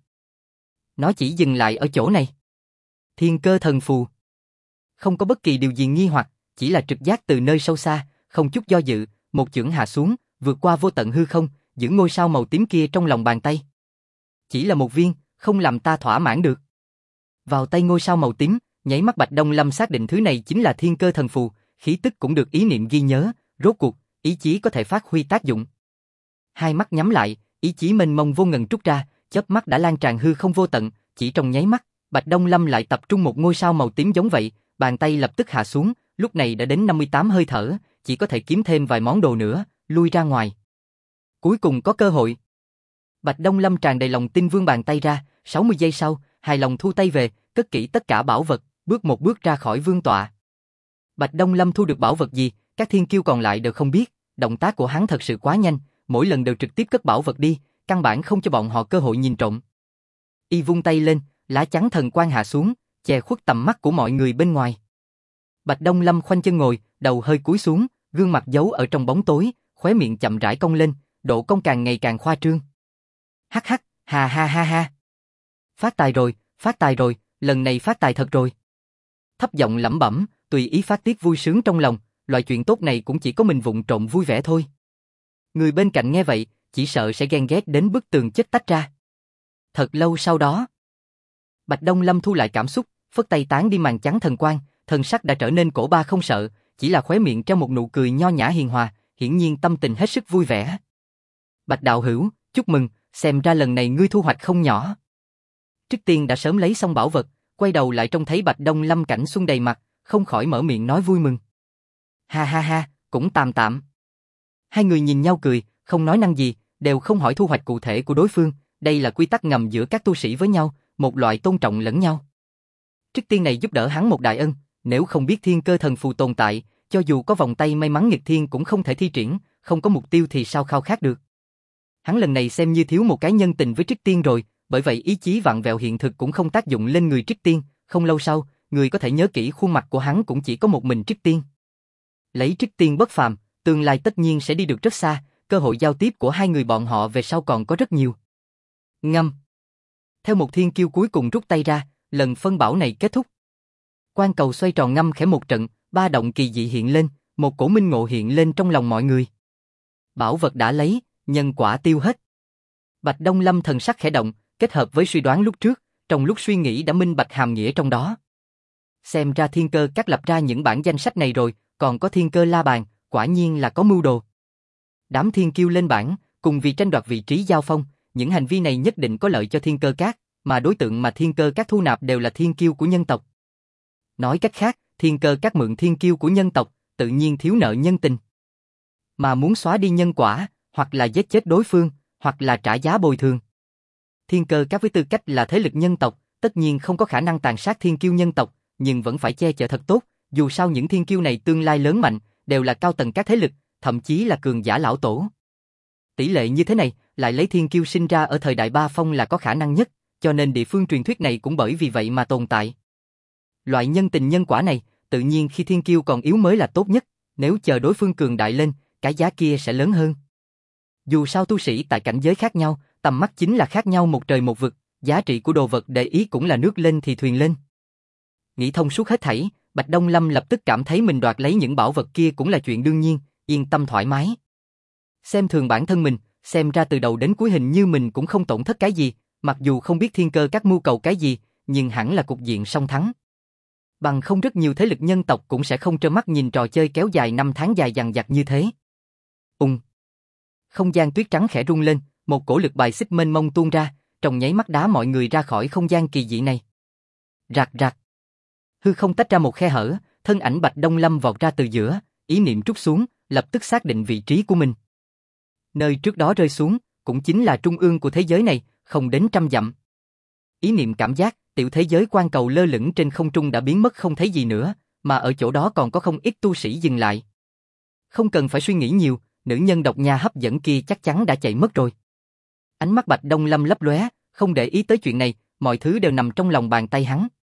Nó chỉ dừng lại ở chỗ này. Thiên cơ thần phù. Không có bất kỳ điều gì nghi hoặc, chỉ là trực giác từ nơi sâu xa, không chút do dự, một chưởng hạ xuống, vượt qua vô tận hư không, giữ ngôi sao màu tím kia trong lòng bàn tay. Chỉ là một viên, không làm ta thỏa mãn được. Vào tay ngôi sao màu tím, nháy mắt Bạch Đông Lâm xác định thứ này chính là thiên cơ thần phù, khí tức cũng được ý niệm ghi nhớ, rốt cuộc, ý chí có thể phát huy tác dụng. Hai mắt nhắm lại, ý chí mênh mông vô ngần trút ra, chớp mắt đã lan tràn hư không vô tận, chỉ trong nháy mắt, Bạch Đông Lâm lại tập trung một ngôi sao màu tím giống vậy, bàn tay lập tức hạ xuống, lúc này đã đến 58 hơi thở, chỉ có thể kiếm thêm vài món đồ nữa, lui ra ngoài. Cuối cùng có cơ hội. Bạch Đông Lâm tràn đầy lòng tin vươn bàn tay ra, 60 giây sau, hài lòng thu tay về, cất kỹ tất cả bảo vật, bước một bước ra khỏi vương tọa. Bạch Đông Lâm thu được bảo vật gì, các thiên kiêu còn lại đều không biết, động tác của hắn thật sự quá nhanh, mỗi lần đều trực tiếp cất bảo vật đi, căn bản không cho bọn họ cơ hội nhìn trộm. Y vung tay lên, lá chắn thần quang hạ xuống, che khuất tầm mắt của mọi người bên ngoài. Bạch Đông Lâm khoanh chân ngồi, đầu hơi cúi xuống, gương mặt giấu ở trong bóng tối, khóe miệng chậm rãi cong lên, độ cong càng ngày càng khoa trương. Hắc hắc, ha ha ha ha. Phát tài rồi, lần này phát tài thật rồi. Thấp giọng lẩm bẩm, tùy ý phát tiết vui sướng trong lòng, loại chuyện tốt này cũng chỉ có mình vụng trộm vui vẻ thôi. Người bên cạnh nghe vậy, chỉ sợ sẽ ghen ghét đến bức tường chết tách ra. Thật lâu sau đó, Bạch Đông Lâm thu lại cảm xúc, phất tay tán đi màn chắn thần quang, thần sắc đã trở nên cổ ba không sợ, chỉ là khóe miệng treo một nụ cười nho nhã hiền hòa, hiển nhiên tâm tình hết sức vui vẻ. Bạch đạo hữu, chúc mừng, xem ra lần này ngươi thu hoạch không nhỏ. Trích Tiên đã sớm lấy xong bảo vật, quay đầu lại trông thấy Bạch Đông Lâm cảnh xuân đầy mặt, không khỏi mở miệng nói vui mừng. Ha ha ha, cũng tạm tạm. Hai người nhìn nhau cười, không nói năng gì, đều không hỏi thu hoạch cụ thể của đối phương, đây là quy tắc ngầm giữa các tu sĩ với nhau, một loại tôn trọng lẫn nhau. Trích Tiên này giúp đỡ hắn một đại ân, nếu không biết thiên cơ thần phù tồn tại, cho dù có vòng tay may mắn nghịch thiên cũng không thể thi triển, không có mục tiêu thì sao khao khát được. Hắn lần này xem như thiếu một cái nhân tình với Trích Tiên rồi, bởi vậy ý chí vặn vẹo hiện thực cũng không tác dụng lên người Trích Tiên, không lâu sau, người có thể nhớ kỹ khuôn mặt của hắn cũng chỉ có một mình Trích Tiên. Lấy Trích Tiên bất phàm, tương lai tất nhiên sẽ đi được rất xa, cơ hội giao tiếp của hai người bọn họ về sau còn có rất nhiều. Ngâm. Theo một thiên kiêu cuối cùng rút tay ra, lần phân bảo này kết thúc. Quan cầu xoay tròn ngâm khẽ một trận, ba động kỳ dị hiện lên, một cổ minh ngộ hiện lên trong lòng mọi người. Bảo vật đã lấy, nhân quả tiêu hết. Bạch Đông Lâm thần sắc khẽ động, kết hợp với suy đoán lúc trước, trong lúc suy nghĩ đã minh bạch hàm nghĩa trong đó. Xem ra thiên cơ các lập ra những bản danh sách này rồi, còn có thiên cơ la bàn, quả nhiên là có mưu đồ. Đám thiên kiêu lên bảng, cùng vì tranh đoạt vị trí giao phong, những hành vi này nhất định có lợi cho thiên cơ các, mà đối tượng mà thiên cơ các thu nạp đều là thiên kiêu của nhân tộc. Nói cách khác, thiên cơ các mượn thiên kiêu của nhân tộc, tự nhiên thiếu nợ nhân tình. Mà muốn xóa đi nhân quả, hoặc là giết chết đối phương, hoặc là trả giá bồi thường. Thiên cơ các với tư cách là thế lực nhân tộc, tất nhiên không có khả năng tàn sát thiên kiêu nhân tộc, nhưng vẫn phải che chở thật tốt, dù sao những thiên kiêu này tương lai lớn mạnh, đều là cao tầng các thế lực, thậm chí là cường giả lão tổ. Tỷ lệ như thế này, lại lấy thiên kiêu sinh ra ở thời đại Ba Phong là có khả năng nhất, cho nên địa phương truyền thuyết này cũng bởi vì vậy mà tồn tại. Loại nhân tình nhân quả này, tự nhiên khi thiên kiêu còn yếu mới là tốt nhất, nếu chờ đối phương cường đại lên, cái giá kia sẽ lớn hơn. Dù sao tu sĩ tại cảnh giới khác nhau, tầm mắt chính là khác nhau một trời một vực, giá trị của đồ vật để ý cũng là nước lên thì thuyền lên. Nghĩ thông suốt hết thảy, Bạch Đông Lâm lập tức cảm thấy mình đoạt lấy những bảo vật kia cũng là chuyện đương nhiên, yên tâm thoải mái. Xem thường bản thân mình, xem ra từ đầu đến cuối hình như mình cũng không tổn thất cái gì, mặc dù không biết thiên cơ các mưu cầu cái gì, nhưng hẳn là cục diện song thắng. Bằng không rất nhiều thế lực nhân tộc cũng sẽ không trơ mắt nhìn trò chơi kéo dài 5 tháng dài dằng dặc như thế. Không gian tuyết trắng khẽ rung lên, một cổ lực bài xích mênh mông tuôn ra, trong nháy mắt đá mọi người ra khỏi không gian kỳ dị này. Rạc rạc. Hư không tách ra một khe hở, thân ảnh Bạch Đông Lâm vọt ra từ giữa, ý niệm trút xuống, lập tức xác định vị trí của mình. Nơi trước đó rơi xuống, cũng chính là trung ương của thế giới này, không đến 100 dặm. Ý niệm cảm giác, tiểu thế giới quan cầu lơ lửng trên không trung đã biến mất không thấy gì nữa, mà ở chỗ đó còn có không ít tu sĩ dừng lại. Không cần phải suy nghĩ nhiều, nữ nhân độc nha hấp dẫn kia chắc chắn đã chạy mất rồi. Ánh mắt Bạch Đông Lâm lấp lóe, không để ý tới chuyện này, mọi thứ đều nằm trong lòng bàn tay hắn.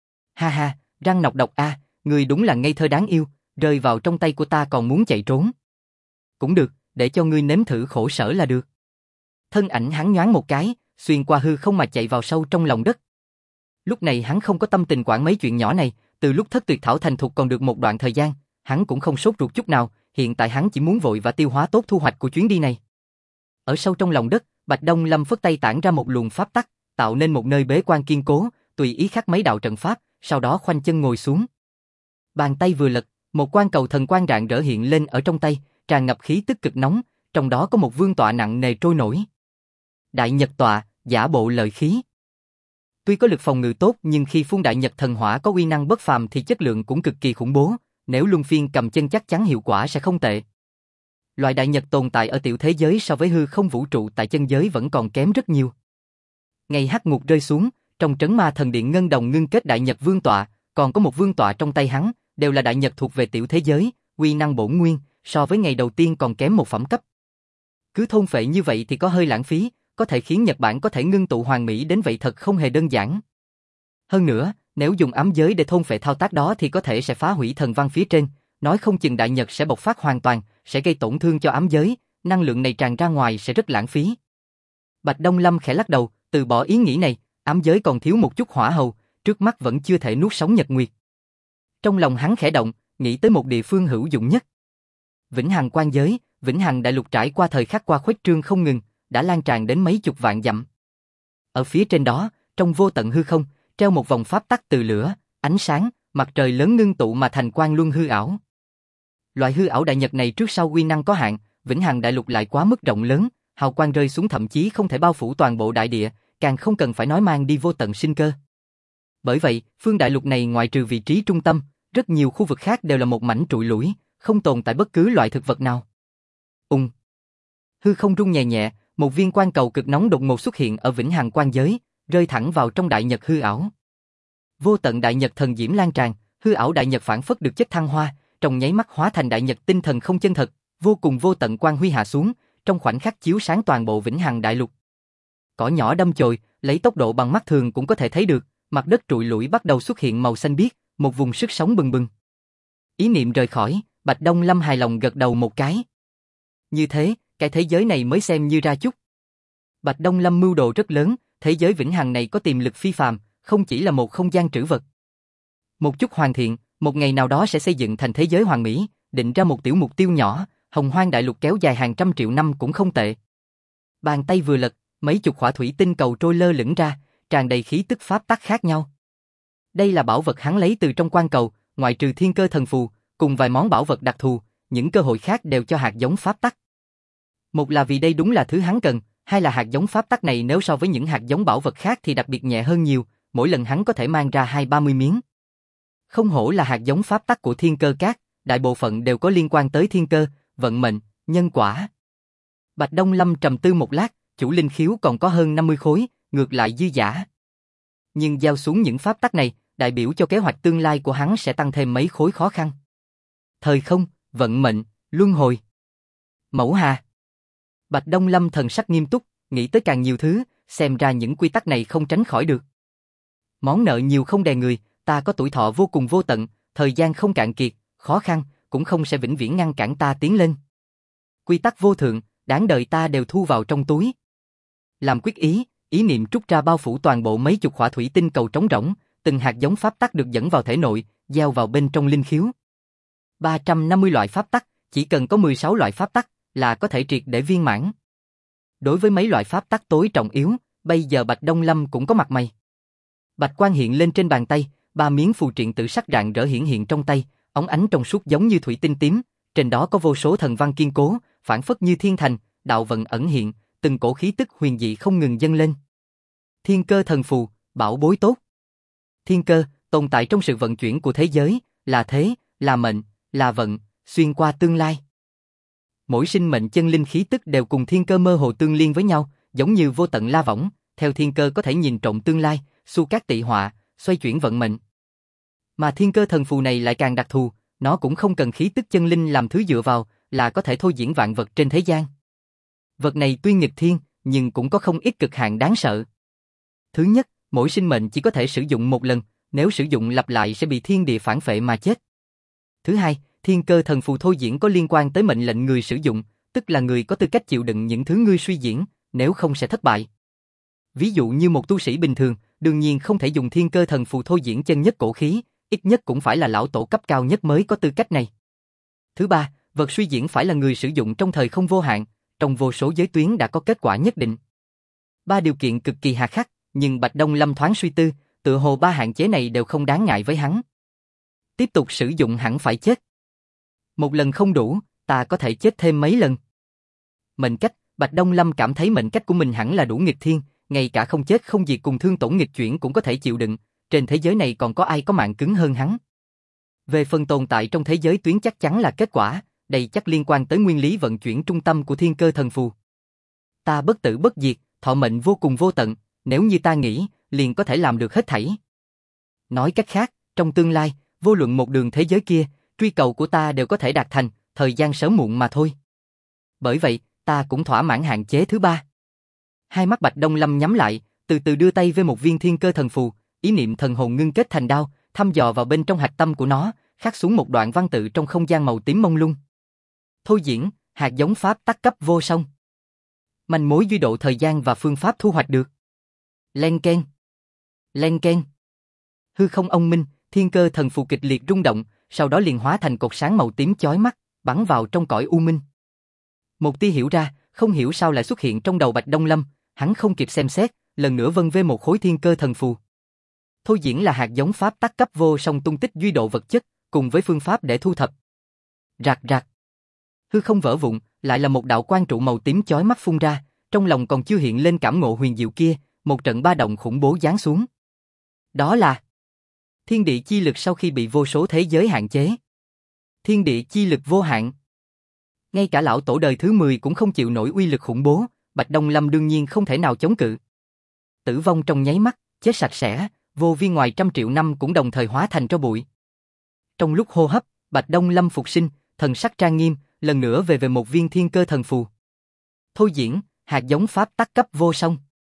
Ha ha, răng nọc độc a, người đúng là ngây thơ đáng yêu, rơi vào trong tay của ta còn muốn chạy trốn. Cũng được, để cho ngươi nếm thử khổ sở là được. Thân ảnh hắn nhoáng một cái, xuyên qua hư không mà chạy vào sâu trong lòng đất. Lúc này hắn không có tâm tình quản mấy chuyện nhỏ này, từ lúc thất tuyệt thảo thành thục còn được một đoạn thời gian, hắn cũng không sốt ruột chút nào, hiện tại hắn chỉ muốn vội và tiêu hóa tốt thu hoạch của chuyến đi này. Ở sâu trong lòng đất, Bạch Đông Lâm phất tay tản ra một luồng pháp tắc, tạo nên một nơi bế quan kiên cố, tùy ý khắc mấy đạo trận pháp, sau đó khoanh chân ngồi xuống. Bàn tay vừa lật, một quan cầu thần quang rạng rỡ hiện lên ở trong tay, tràn ngập khí tức cực nóng, trong đó có một vương tọa nặng nề trôi nổi. Đại Nhật tọa, giả bộ lợi khí. Tuy có lực phòng ngự tốt nhưng khi phun Đại Nhật thần hỏa có uy năng bất phàm thì chất lượng cũng cực kỳ khủng bố, nếu luân phiên cầm chân chắc chắn hiệu quả sẽ không tệ. Loại Đại Nhật tồn tại ở tiểu thế giới so với hư không vũ trụ tại chân giới vẫn còn kém rất nhiều. Ngày hắc ngục rơi xuống, trong trấn ma thần điện ngân đồng ngưng kết Đại Nhật vương tọa, còn có một vương tọa trong tay hắn, đều là Đại Nhật thuộc về tiểu thế giới, uy năng bổn nguyên, so với ngày đầu tiên còn kém một phẩm cấp. Cứ thôn phệ như vậy thì có hơi lãng phí, có thể khiến Nhật Bản có thể ngưng tụ hoàn mỹ đến vậy thật không hề đơn giản. Hơn nữa, nếu dùng ám giới để thôn phệ thao tác đó thì có thể sẽ phá hủy thần văn phía trên, nói không chừng Đại Nhật sẽ bộc phát hoàn toàn, sẽ gây tổn thương cho ám giới, năng lượng này tràn ra ngoài sẽ rất lãng phí. Bạch Đông Lâm khẽ lắc đầu, từ bỏ ý nghĩ này, ám giới còn thiếu một chút hỏa hầu, trước mắt vẫn chưa thể nuốt sống Nhật Nguyệt. Trong lòng hắn khẽ động, nghĩ tới một địa phương hữu dụng nhất. Vĩnh Hằng Quan giới, Vĩnh Hằng đại lục trải qua thời khắc qua khuếch trương không ngừng, đã lan tràn đến mấy chục vạn dặm. Ở phía trên đó, trong vô tận hư không, treo một vòng pháp tắc từ lửa, ánh sáng, mặt trời lớn ngưng tụ mà thành quang luân hư ảo. Loại hư ảo đại nhật này trước sau uy năng có hạn, vĩnh hằng đại lục lại quá mức rộng lớn, hào quang rơi xuống thậm chí không thể bao phủ toàn bộ đại địa, càng không cần phải nói mang đi vô tận sinh cơ. Bởi vậy, phương đại lục này ngoại trừ vị trí trung tâm, rất nhiều khu vực khác đều là một mảnh trụi lủi, không tồn tại bất cứ loại thực vật nào. Hư không rung nhẹ nhẹ, một viên quang cầu cực nóng đột ngột xuất hiện ở vĩnh hằng quang giới, rơi thẳng vào trong đại nhật hư ảo. Vô tận đại nhật thần diễm lan tràn, hư ảo đại nhật phản phất được chất thăng hoa, trong nháy mắt hóa thành đại nhật tinh thần không chân thật, vô cùng vô tận quang huy hạ xuống, trong khoảnh khắc chiếu sáng toàn bộ vĩnh hằng đại lục. Cỏ nhỏ đâm chồi, lấy tốc độ bằng mắt thường cũng có thể thấy được, mặt đất trụi lủi bắt đầu xuất hiện màu xanh biếc, một vùng sức sống bừng bừng. Ý niệm rời khỏi, Bạch Đông Lâm hài lòng gật đầu một cái. Như thế, cái thế giới này mới xem như ra chút. Bạch Đông Lâm mưu đồ rất lớn, thế giới vĩnh hằng này có tiềm lực phi phàm, không chỉ là một không gian trữ vật. Một chút hoàn thiện, một ngày nào đó sẽ xây dựng thành thế giới hoàn mỹ, định ra một tiểu mục tiêu nhỏ, hồng hoang đại lục kéo dài hàng trăm triệu năm cũng không tệ. Bàn tay vừa lật, mấy chục khỏa thủy tinh cầu trôi lơ lửng ra, tràn đầy khí tức pháp tắc khác nhau. Đây là bảo vật hắn lấy từ trong quan cầu, ngoại trừ thiên cơ thần phù, cùng vài món bảo vật đặc thù, những cơ hội khác đều cho hạt giống pháp tắc. Một là vì đây đúng là thứ hắn cần, hai là hạt giống pháp tắc này nếu so với những hạt giống bảo vật khác thì đặc biệt nhẹ hơn nhiều, mỗi lần hắn có thể mang ra 20-30 miếng. Không hổ là hạt giống pháp tắc của thiên cơ các, đại bộ phận đều có liên quan tới thiên cơ, vận mệnh, nhân quả. Bạch Đông Lâm trầm tư một lát, chủ linh khiếu còn có hơn 50 khối, ngược lại dư dả. Nhưng giao xuống những pháp tắc này, đại biểu cho kế hoạch tương lai của hắn sẽ tăng thêm mấy khối khó khăn. Thời không, vận mệnh, luân hồi. Mẫu Hà. Bạch Đông Lâm thần sắc nghiêm túc, nghĩ tới càng nhiều thứ, xem ra những quy tắc này không tránh khỏi được. Món nợ nhiều không đè người, ta có tuổi thọ vô cùng vô tận, thời gian không cạn kiệt, khó khăn, cũng không sẽ vĩnh viễn ngăn cản ta tiến lên. Quy tắc vô thượng, đáng đời ta đều thu vào trong túi. Làm quyết ý, ý niệm trút ra bao phủ toàn bộ mấy chục khỏa thủy tinh cầu trống rỗng, từng hạt giống pháp tắc được dẫn vào thể nội, gieo vào bên trong linh khiếu. 350 loại pháp tắc, chỉ cần có 16 loại pháp tắc là có thể triệt để viên mãn. Đối với mấy loại pháp tắc tối trọng yếu, bây giờ Bạch Đông Lâm cũng có mặt mày. Bạch quang hiện lên trên bàn tay, 3 miếng phù triện tự sắc rạng rỡ hiển hiện trong tay, óng ánh trong suốt giống như thủy tinh tím, trên đó có vô số thần văn kiên cố, phản phất như thiên thành, đạo vận ẩn hiện, từng cổ khí tức huyền dị không ngừng dâng lên. Thiên cơ thần phù, bảo bối tốt. Thiên cơ, tồn tại trong sự vận chuyển của thế giới, là thế, là mệnh, là vận, xuyên qua tương lai. Mỗi sinh mệnh chân linh khí tức đều cùng thiên cơ mơ hồ tương liên với nhau, giống như vô tận la võng, theo thiên cơ có thể nhìn trộm tương lai, xu cát tị họa, xoay chuyển vận mệnh. Mà thiên cơ thần phù này lại càng đặc thù, nó cũng không cần khí tức chân linh làm thứ dựa vào, là có thể thôi diễn vạn vật trên thế gian. Vật này tuy nghịch thiên, nhưng cũng có không ít cực hạn đáng sợ. Thứ nhất, mỗi sinh mệnh chỉ có thể sử dụng một lần, nếu sử dụng lặp lại sẽ bị thiên địa phản phệ mà chết. Thứ hai, thiên cơ thần phù thôi diễn có liên quan tới mệnh lệnh người sử dụng, tức là người có tư cách chịu đựng những thứ ngươi suy diễn, nếu không sẽ thất bại. Ví dụ như một tu sĩ bình thường, đương nhiên không thể dùng thiên cơ thần phù thôi diễn chân nhất cổ khí, ít nhất cũng phải là lão tổ cấp cao nhất mới có tư cách này. Thứ ba, vật suy diễn phải là người sử dụng trong thời không vô hạn, trong vô số giới tuyến đã có kết quả nhất định. 3 điều kiện cực kỳ hà khắc, nhưng Bạch Đông Lâm thoáng suy tư, tựa hồ 3 hạn chế này đều không đáng ngại với hắn. Tiếp tục sử dụng hẳn phải chết. Một lần không đủ, ta có thể chết thêm mấy lần. Mệnh cách, Bạch Đông Lâm cảm thấy mệnh cách của mình hẳn là đủ nghịch thiên, ngay cả không chết không diệt cùng thương tổn nghịch chuyển cũng có thể chịu đựng, trên thế giới này còn có ai có mạng cứng hơn hắn. Về phần tồn tại trong thế giới tuyến chắc chắn là kết quả, đây chắc liên quan tới nguyên lý vận chuyển trung tâm của thiên cơ thần phù. Ta bất tử bất diệt, thọ mệnh vô cùng vô tận, nếu như ta nghĩ, liền có thể làm được hết thảy. Nói cách khác, trong tương lai, vô luận một đường thế giới kia, truy cầu của ta đều có thể đạt thành, thời gian sớm muộn mà thôi. Bởi vậy, ta cũng thỏa mãn hạn chế thứ 3. Hai mắt Bạch Đông Lâm nhắm lại, từ từ đưa tay với một viên thiên cơ thần phù, ý niệm thần hồn ngưng kết thành đao, thăm dò vào bên trong hạch tâm của nó, khắc xuống một đoạn văn tự trong không gian màu tím mông lung. Thôi diễn, hạt giống pháp tắc cấp vô song. Manh mối duy độ thời gian và phương pháp thu hoạch được. Len keng. Len keng. Hư không ông minh, thiên cơ thần phù kịch liệt rung động, sau đó liền hóa thành cột sáng màu tím chói mắt, bắn vào trong cõi u minh. Một tia hiểu ra, không hiểu sao lại xuất hiện trong đầu Bạch Đông Lâm, hắn không kịp xem xét, lần nữa vân vê một khối thiên cơ thần phù. Thôi diễn là hạt giống pháp tắc cấp vô song tung tích duy độ vật chất, cùng với phương pháp để thu thập. Rạc rạc. Hư không vỡ vụn, lại là một đạo quang trụ màu tím chói mắt phun ra, trong lòng còn chưa hiện lên cảm ngộ huyền diệu kia, một trận ba động khủng bố giáng xuống. Đó là thiên địa chi lực sau khi bị vô số thế giới hạn chế. Thiên địa chi lực vô hạn. Ngay cả lão tổ đời thứ 10 cũng không chịu nổi uy lực khủng bố, Bạch Đông Lâm đương nhiên không thể nào chống cự. Tử vong trong nháy mắt, chết sạch sẽ, vô vi ngoài 100 triệu năm cũng đồng thời hóa thành tro bụi. Trong lúc hô hấp, Bạch Đông Lâm phục sinh, thần sắc trang nghiêm, lần nữa về một viên thiên cơ thần phù. Thôi diễn, hạt giống pháp tắc cấp vô song.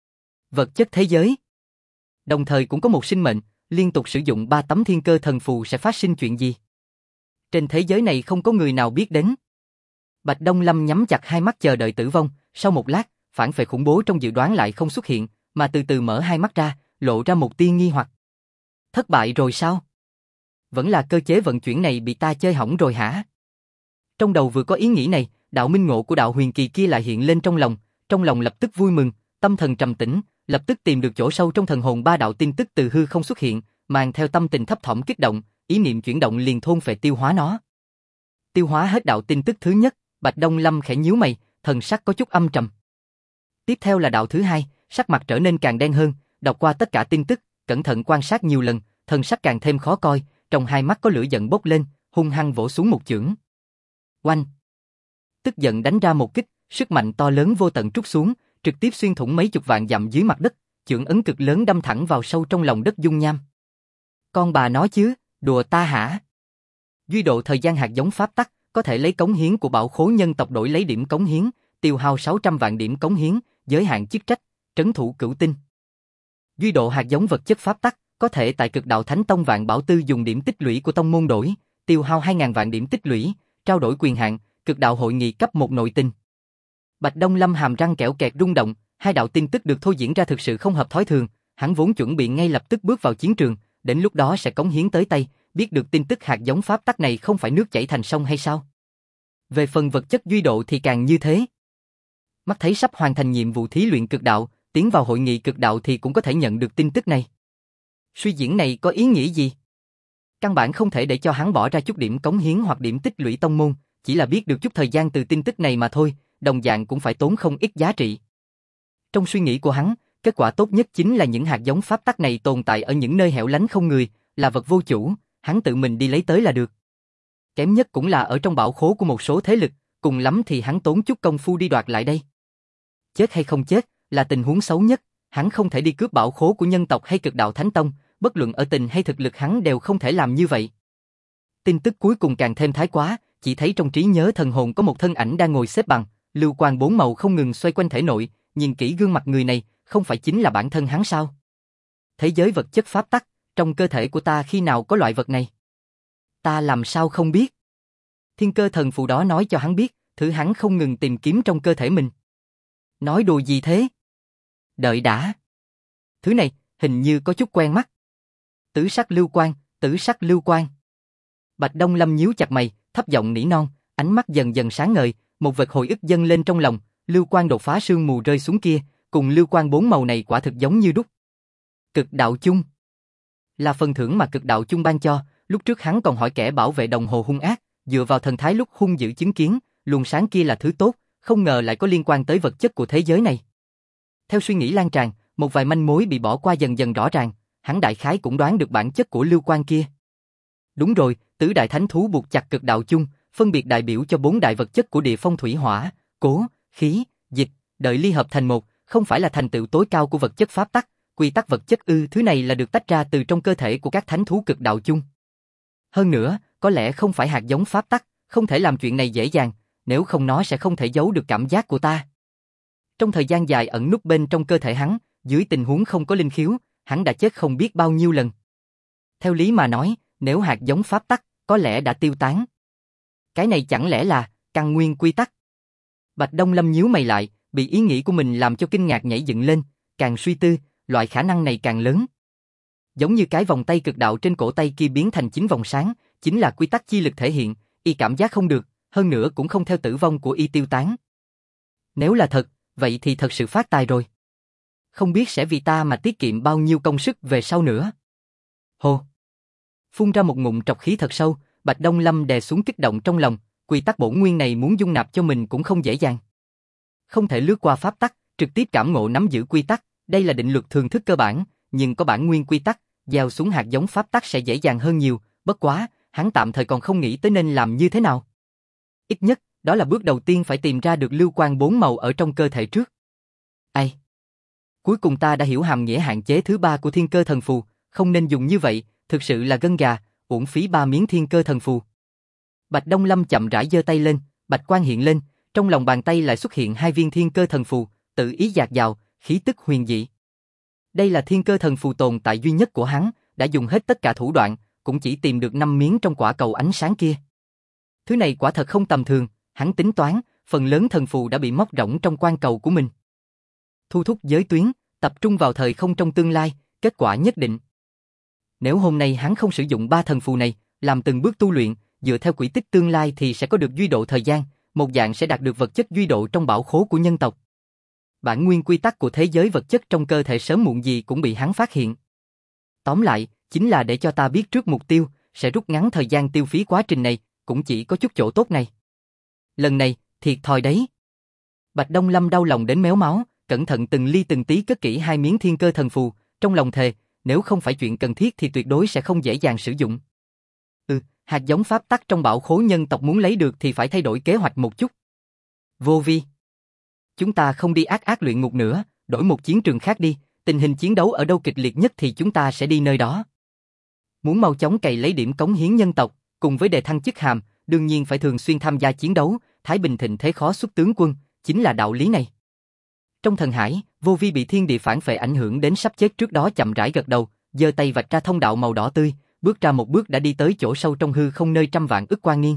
Vật chất thế giới. Đồng thời cũng có một sinh mệnh, liên tục sử dụng 3 tấm thiên cơ thần phù sẽ phát sinh chuyện gì? Trên thế giới này không có người nào biết đến. Bạch Đông Lâm nhắm chặt hai mắt chờ đợi tử vong, sau một lát, phản phệ khủng bố trong dự đoán lại không xuất hiện, mà từ từ mở hai mắt ra, lộ ra một tia nghi hoặc. Thất bại rồi sao? Vẫn là cơ chế vận chuyển này bị ta chơi hỏng rồi hả? Trong đầu vừa có ý nghĩ này, đạo minh ngộ của đạo huyền kỳ kia lại hiện lên trong lòng lập tức vui mừng, tâm thần trầm tĩnh, lập tức tìm được chỗ sâu trong thần hồn ba đạo tin tức từ hư không xuất hiện, mang theo tâm tình thấp thỏm kích động, ý niệm chuyển động liền thôn phệ tiêu hóa nó. Tiêu hóa hết đạo tin tức thứ nhất, Bạch Đông Lâm khẽ nhíu mày, thần sắc có chút âm trầm. Tiếp theo là đạo thứ hai, sắc mặt trở nên càng đen hơn, đọc qua tất cả tin tức, cẩn thận quan sát nhiều lần, thần sắc càng thêm khó coi, trong hai mắt có lửa giận bốc lên, hung hăng vỗ xuống một chưởng. Oanh! Tức giận đánh ra một kích, sức mạnh to lớn vô tận trút xuống, trực tiếp xuyên thủng mấy chục vạn dặm dưới mặt đất, chưởng ấn cực lớn đâm thẳng vào sâu trong lòng đất dung nham. Con bà nói chứ, đùa ta hả? Duy độ thời gian hạt giống pháp tắc, có thể lấy cống hiến của bảo khố nhân tộc đổi lấy điểm cống hiến, tiêu hao 600 vạn điểm cống hiến, giới hạn chức trách, trấn thủ cửu tinh. Duy độ hạt giống vật chất pháp tắc, có thể tại Cực Đạo Thánh Tông Vạn Bảo Tư dùng điểm tích lũy của tông môn đổi, tiêu hao 2000 vạn điểm tích lũy, trao đổi quyền hạn, Cực Đạo Hội nghị cấp 1 nội tinh. Bạch Đông Lâm hàm răng kẽo kẹt rung động, hai đạo tin tức được thôi diễn ra thực sự không hợp thói thường, hắn vốn chuẩn bị ngay lập tức bước vào chiến trường, đến lúc đó sẽ cống hiến tới tay, biết được tin tức hạt giống pháp tắc này không phải nước chảy thành sông hay sao? Về phần vật chất duy độ thì càng như thế. Mắt thấy sắp hoàn thành nhiệm vụ thí luyện cực đạo, tiến vào hội nghị cực đạo thì cũng có thể nhận được tin tức này. Suy diễn này có ý nghĩa gì? Căn bản không thể để cho hắn bỏ ra chút điểm cống hiến hoặc điểm tích lũy tông môn, chỉ là biết được chút thời gian từ tin tức này mà thôi, đồng dạng cũng phải tốn không ít giá trị. Trong suy nghĩ của hắn, kết quả tốt nhất chính là những hạt giống pháp tắc này tồn tại ở những nơi hẻo lánh không người, là vật vô chủ, hắn tự mình đi lấy tới là được. Kém nhất cũng là ở trong bảo khố của một số thế lực, cùng lắm thì hắn tốn chút công phu đi đoạt lại đây. Chết hay không chết, là tình huống xấu nhất, hắn không thể đi cướp bảo khố của nhân tộc hay Cực Đạo Thánh Tông, bất luận ở tình hay thực lực hắn đều không thể làm như vậy. Tin tức cuối cùng càng thêm thái quá, chỉ thấy trong trí nhớ thần hồn có một thân ảnh đang ngồi xếp bằng, lưu quang bốn màu không ngừng xoay quanh thể nội, nhìn kỹ gương mặt người này, không phải chính là bản thân hắn sao? Thế giới vật chất pháp tắc, trong cơ thể của ta khi nào có loại vật này? Ta làm sao không biết? Thiên cơ thần phù đó nói cho hắn biết, thứ hắn không ngừng tìm kiếm trong cơ thể mình. Nói đùa gì thế? Đợi đã. Thứ này, hình như có chút quen mắt. Tử sắc lưu quang, tử sắc lưu quang. Bạch Đông Lâm nhíu chặt mày, thấp giọng nỉ non, ánh mắt dần dần sáng ngời, một vệt hồi ức dâng lên trong lòng, lưu quang đột phá sương mù rơi xuống kia, cùng lưu quang bốn màu này quả thực giống như đúc. Cực đạo chung. Là phần thưởng mà cực đạo chung ban cho, lúc trước hắn còn hỏi kẻ bảo vệ đồng hồ hung ác, dựa vào thần thái lúc hung dữ chứng kiến, luồng sáng kia là thứ tốt, không ngờ lại có liên quan tới vật chất của thế giới này. Theo suy nghĩ lan tràn, một vài manh mối bị bỏ qua dần dần rõ ràng, hắn đại khái cũng đoán được bản chất của lưu quang kia. Đúng rồi, tứ đại thánh thú buộc chặt cực đạo chung, phân biệt đại biểu cho 4 đại vật chất của địa phong thủy hỏa, cố, khí, dịch, đợi ly hợp thành một, không phải là thành tựu tối cao của vật chất pháp tắc, quy tắc vật chất thứ này là được tách ra từ trong cơ thể của các thánh thú cực đạo chung. Hơn nữa, có lẽ không phải hạt giống pháp tắc, không thể làm chuyện này dễ dàng, nếu không nó sẽ không thể giấu được cảm giác của ta. Trong thời gian dài ẩn núp bên trong cơ thể hắn, dưới tình huống không có linh khiếu, hắn đã chết không biết bao nhiêu lần. Theo lý mà nói, nếu hạt giống pháp tắc, có lẽ đã tiêu tán. Cái này chẳng lẽ là căn nguyên quy tắc? Bạch Đông Lâm nhíu mày lại, bị ý nghĩ của mình làm cho kinh ngạc nhảy dựng lên, càng suy tư, loại khả năng này càng lớn. Giống như cái vòng tay cực đạo trên cổ tay kia biến thành 9 vòng sáng, chính là quy tắc chi lực thể hiện, y cảm giác không được, hơn nữa cũng không theo tử vong của y tiêu tán. Nếu là thật, vậy thì thật sự phát tài rồi. Không biết sẽ vì ta mà tiết kiệm bao nhiêu công sức về sau nữa. Hô. Phun ra một ngụm trọc khí thật sâu, Bạch Đông Lâm đè xuống kích động trong lòng, quy tắc bổn nguyên này muốn dung nạp cho mình cũng không dễ dàng. Không thể lướt qua pháp tắc, trực tiếp cảm ngộ nắm giữ quy tắc, đây là định luật thường thức cơ bản, nhưng có bản nguyên quy tắc, gieo xuống hạt giống pháp tắc sẽ dễ dàng hơn nhiều, bất quá, hắn tạm thời còn không nghĩ tới nên làm như thế nào. Ít nhất, đó là bước đầu tiên phải tìm ra được lưu quang 4 màu ở trong cơ thể trước. Ai? Cuối cùng ta đã hiểu hàm nghĩa hạn chế thứ 3 của thiên cơ thần phù, không nên dùng như vậy, thực sự là gân gà, uổng phí 3 miếng thiên cơ thần phù. Bạch Đông Lâm chậm rãi giơ tay lên, bạch quang hiện lên, trong lòng bàn tay lại xuất hiện 2 viên thiên cơ thần phù, tự ý dạt dào, khí tức huyền dị. Đây là thiên cơ thần phù tồn tại duy nhất của hắn, đã dùng hết tất cả thủ đoạn, cũng chỉ tìm được 5 miếng trong quả cầu ánh sáng kia. Thứ này quả thật không tầm thường, hắn tính toán, phần lớn thần phù đã bị móc rỗng trong quan cầu của mình. Thu thúc giới tuyến, tập trung vào thời không trong tương lai, kết quả nhất định. Nếu hôm nay hắn không sử dụng 3 thần phù này, làm từng bước tu luyện, dựa theo quỹ tích tương lai thì sẽ có được duy độ thời gian, một dạng sẽ đạt được vật chất duy độ trong bảo khố của nhân tộc. Bản nguyên quy tắc của thế giới vật chất trong cơ thể sớm muộn gì cũng bị hắn phát hiện. Tóm lại, chính là để cho ta biết trước mục tiêu, sẽ rút ngắn thời gian tiêu phí quá trình này, cũng chỉ có chút chỗ tốt này. Lần này, thiệt thòi đấy. Bạch Đông Lâm đau lòng đến méo máu, cẩn thận từng ly từng tí cất kỹ 2 miếng thiên cơ thần phù, trong lòng thề, nếu không phải chuyện cần thiết thì tuyệt đối sẽ không dễ dàng sử dụng. Hạt giống pháp tắc trong bảo khố nhân tộc muốn lấy được thì phải thay đổi kế hoạch một chút. Vô vi. Chúng ta không đi ác luyện ngục nữa, đổi một chiến trường khác đi, tình hình chiến đấu ở đâu kịch liệt nhất thì chúng ta sẽ đi nơi đó. Muốn mau chóng cày lấy điểm cống hiến nhân tộc, cùng với đề thăng chức hàm, đương nhiên phải thường xuyên tham gia chiến đấu, thái bình thịnh thế khó xuất tướng quân, chính là đạo lý này. Trong thần hải, Vô Vi bị thiên địa phản phệ ảnh hưởng đến sắp chết trước đó chậm rãi gật đầu, giơ tay vạch ra thông đạo màu đỏ tươi, bước ra một bước đã đi tới chỗ sâu trong hư không nơi trăm vạn ức quang niên.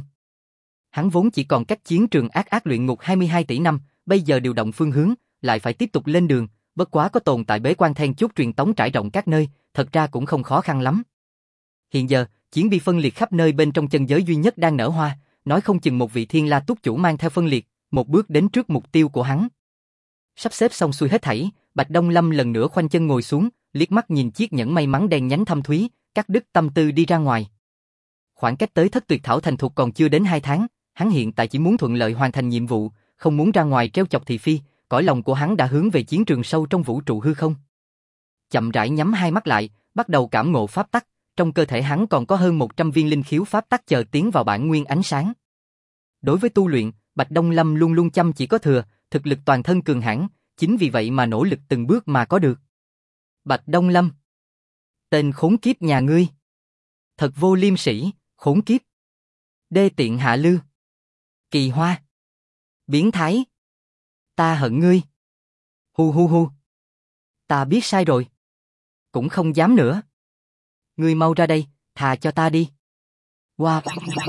Hắn vốn chỉ còn cách chiến trường ác luyện ngục 22 tỷ năm, bây giờ điều động phương hướng, lại phải tiếp tục lên đường, bất quá có tồn tại bế quan then chốt truyền tống trải rộng các nơi, thật ra cũng không khó khăn lắm. Hiện giờ, chiến bi phân liệt khắp nơi bên trong chân giới duy nhất đang nở hoa, nói không chừng một vị thiên la túc chủ mang theo phân liệt, một bước đến trước mục tiêu của hắn. Sắp xếp xong xuôi hết thảy, Bạch Đông Lâm lần nữa khoanh chân ngồi xuống, liếc mắt nhìn chiếc nhẫn may mắn đen nhánh thâm thúy, cắt đứt tâm tư đi ra ngoài. Khoảng cách tới Thất Tuyệt Thảo thành thục còn chưa đến 2 tháng, hắn hiện tại chỉ muốn thuận lợi hoàn thành nhiệm vụ, không muốn ra ngoài treo chọc thị phi, cõi lòng của hắn đã hướng về chiến trường sâu trong vũ trụ hư không. Chậm rãi nhắm hai mắt lại, bắt đầu cảm ngộ pháp tắc, trong cơ thể hắn còn có hơn 100 viên linh khiếu pháp tắc chờ tiến vào bản nguyên ánh sáng. Đối với tu luyện, Bạch Đông Lâm luôn luôn chăm chỉ có thừa, thực lực toàn thân cường hãn, chính vì vậy mà nỗ lực từng bước mà có được. Bạch Đông Lâm, tên khốn kiếp nhà ngươi, thật vô liêm sỉ, khốn kiếp, đê tiện hạ lưu, kỳ hoa, biến thái, ta hận ngươi. Hu hu hu, ta biết sai rồi, cũng không dám nữa. Ngươi mau ra đây, thà cho ta đi. Wow,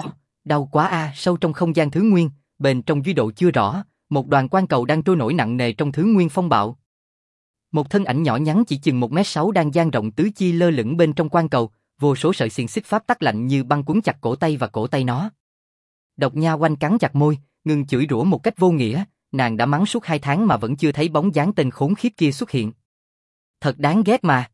đau quá a, sâu trong không gian thứ nguyên, bên trong duy độ chưa rõ, một đoàn quang cầu đang trôi nổi nặng nề trong thứ nguyên phong bạo. Một thân ảnh nhỏ nhắn chỉ chừng 1m6 đang dang rộng tứ chi lơ lửng bên trong quang cầu, vô số sợi xiềng xích pháp tắc lạnh như băng quấn chặt cổ tay và cổ tay nó. Độc Nha Oanh cắn chặt môi, ngừng chửi rủa một cách vô nghĩa, nàng đã mắng suốt 2 tháng mà vẫn chưa thấy bóng dáng tên khốn khiếp kia xuất hiện. Thật đáng ghét mà.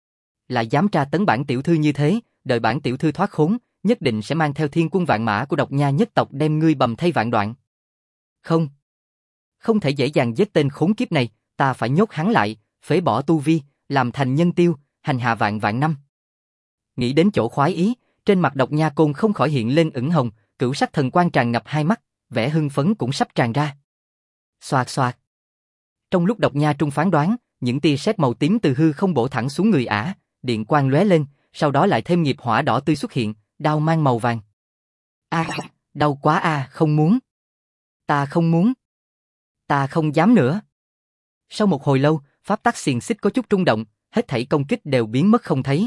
Lại dám tra tấn bản tiểu thư như thế, đợi bản tiểu thư thoát khốn, nhất định sẽ mang theo thiên quân vạn mã của Độc Nha nhất tộc đem ngươi bầm thây vạn đoạn. Không. Không thể dễ dàng giết tên khốn kiếp này, ta phải nhốt hắn lại, phế bỏ tu vi, làm thành nhân tiêu, hành hạ vạn vạn năm. Nghĩ đến chỗ khoái ý, trên mặt Độc Nha Côn không khỏi hiện lên ửng hồng, cửu sắc thần quang tràn ngập hai mắt, vẻ hưng phấn cũng sắp tràn ra. Xoạt xoạt. Trong lúc Độc Nha Trung phán đoán, những tia sét màu tím từ hư không bổ thẳng xuống người ả, điện quang lóe lên, sau đó lại thêm nghiệp hỏa đỏ tươi xuất hiện, đao mang màu vàng. A, đau quá a, không muốn. Ta không muốn. Ta không dám nữa. Sau một hồi lâu, pháp tắc xiềng xích có chút rung động, hết thảy công kích đều biến mất không thấy.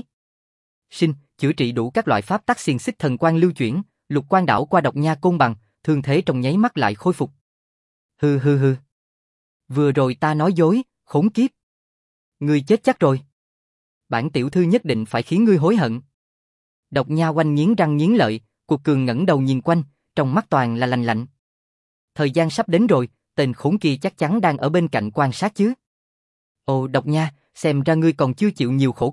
Chữa trị đủ các loại pháp tắc xiềng xích thần quang lưu chuyển, lục quang đảo qua Độc Nha Côn bằng, thương thế trong nháy mắt lại khôi phục. Hừ hừ hừ. Vừa rồi ta nói dối, khốn kiếp. Ngươi chết chắc rồi. Bản tiểu thư nhất định phải khiến ngươi hối hận. Độc Nha Oanh nghiến răng nghiến lợi, cuộc cường ngẩng đầu nhìn quanh, trong mắt toàn là lạnh lạnh. Thời gian sắp đến rồi, tên khốn kia chắc chắn đang ở bên cạnh quan sát chứ. Ồ Độc Nha, xem ra ngươi còn chưa chịu nhiều khổ cực,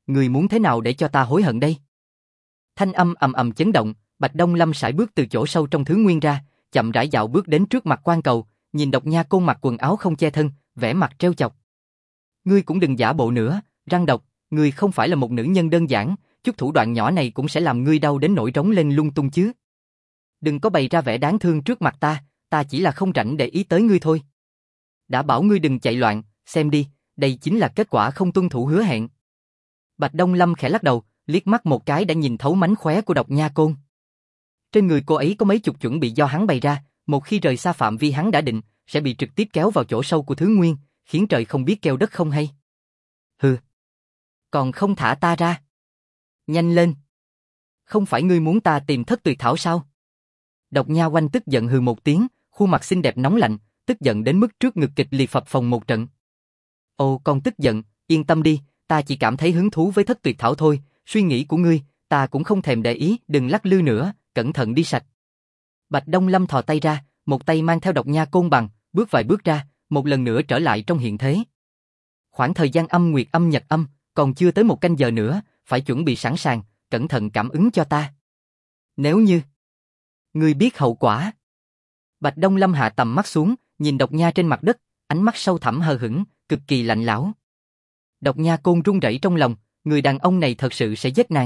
người muốn thế nào để cho ta hối hận đây? Thanh âm ầm ầm chấn động, Bạch Đông Lâm sải bước từ chỗ sâu trong thứ nguyên ra, chậm rãi dạo bước đến trước mặt quan cầu, nhìn Độc Nha Côn mặc quần áo không che thân, vẻ mặt trêu chọc. Ngươi cũng đừng giả bộ nữa, răng độc, ngươi không phải là một nữ nhân đơn giản, chút thủ đoạn nhỏ này cũng sẽ làm ngươi đau đến nỗi trống lên lung tung chứ. Đừng có bày ra vẻ đáng thương trước mặt ta chỉ là không rảnh để ý tới ngươi thôi. Đã bảo ngươi đừng chạy loạn, xem đi, đây chính là kết quả không tuân thủ hứa hẹn. Bạch Đông Lâm khẽ lắc đầu, liếc mắt một cái đã nhìn thấu mánh khóe của Độc Nha Côn. Trên người cô ấy có mấy chục chuẩn bị do hắn bày ra, một khi rời xa phạm vi hắn đã định, sẽ bị trực tiếp kéo vào chỗ sâu của thứ nguyên, khiến trời không biết kêu đất không hay. Hừ, còn không thả ta ra. Nhanh lên. Không phải ngươi muốn ta tìm Thất Tuyệt Thảo sao? Độc Nha Oanh tức giận hừ một tiếng, khuôn mặt xinh đẹp nóng lạnh, tức giận đến mức trước ngực kịch liệt phập phồng một trận. Ồ, con tức giận, yên tâm đi, ta chỉ cảm thấy hứng thú với Thất Tuyệt Thảo thôi, suy nghĩ của ngươi, ta cũng không thèm để ý, đừng lắc lư nữa, cẩn thận đi sạch. Bạch Đông Lâm thò tay ra, một tay mang theo Độc Nha Côn bằng, bước vài bước ra, một lần nữa trở lại trong hiện thế. Khoảng thời gian âm nguyệt âm nhật âm, còn chưa tới 1 canh giờ nữa, phải chuẩn bị sẵn sàng, cẩn thận cảm ứng cho ta. Nếu như ngươi biết hậu quả. Bạch Đông Lâm hạ tầm mắt xuống, nhìn Độc Nha trên mặt đất, ánh mắt sâu thẳm hờ hững, cực kỳ lạnh lẽo. Độc Nha Côn run rẩy trong lòng, người đàn ông này thật sự sẽ giết nàng.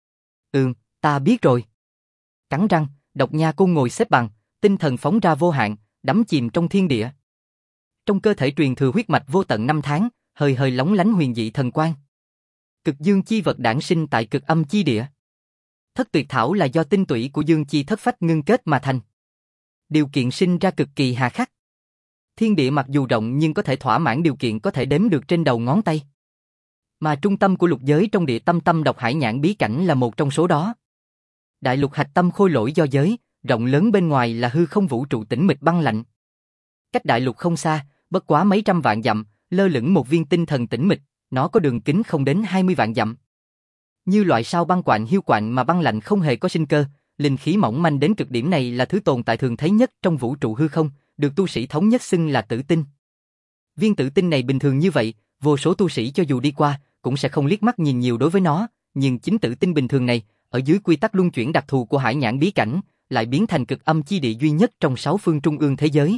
Ta biết rồi. Cắn răng, Độc Nha Côn ngồi xếp bằng, tinh thần phóng ra vô hạn, đắm chìm trong thiên địa. Trong cơ thể truyền thừa huyết mạch vô tận 5 tháng, hơi hơi lóng lánh huyền dị thần quang. Cực dương chi vật đản sinh tại cực âm chi địa. Thất Tuyệt Thảo là do tinh tủy của dương chi thất phách ngưng kết mà thành. Điều kiện sinh ra cực kỳ hà khắc. Thiên địa mặc dù rộng nhưng có thể thỏa mãn điều kiện có thể đếm được trên đầu ngón tay. Mà trung tâm của lục giới trong địa tâm tâm độc hải nhãn bí cảnh là một trong số đó. Đại lục hạch tâm khôi lỗi do giới, rộng lớn bên ngoài là hư không vũ trụ tĩnh mịch băng lạnh. Cách đại lục không xa, bất quá mấy trăm vạn dặm, lơ lửng một viên tinh thần tĩnh mịch, nó có đường kính không đến 20 vạn dặm. Như loại sao băng quạnh hiu quạnh mà băng lạnh không hề có sinh cơ, linh khí mỏng manh đến cực điểm này là thứ tồn tại thường thấy nhất trong vũ trụ hư không, được tu sĩ thống nhất xưng là tử tinh. Viên tử tinh này bình thường như vậy, vô số tu sĩ cho dù đi qua, cũng sẽ không liếc mắt nhìn nhiều đối với nó, nhưng chính tử tinh bình thường này, ở dưới quy tắc luân chuyển đặc thù của hải nhãn bí cảnh, lại biến thành cực âm chi địa duy nhất trong 6 phương trung ương thế giới.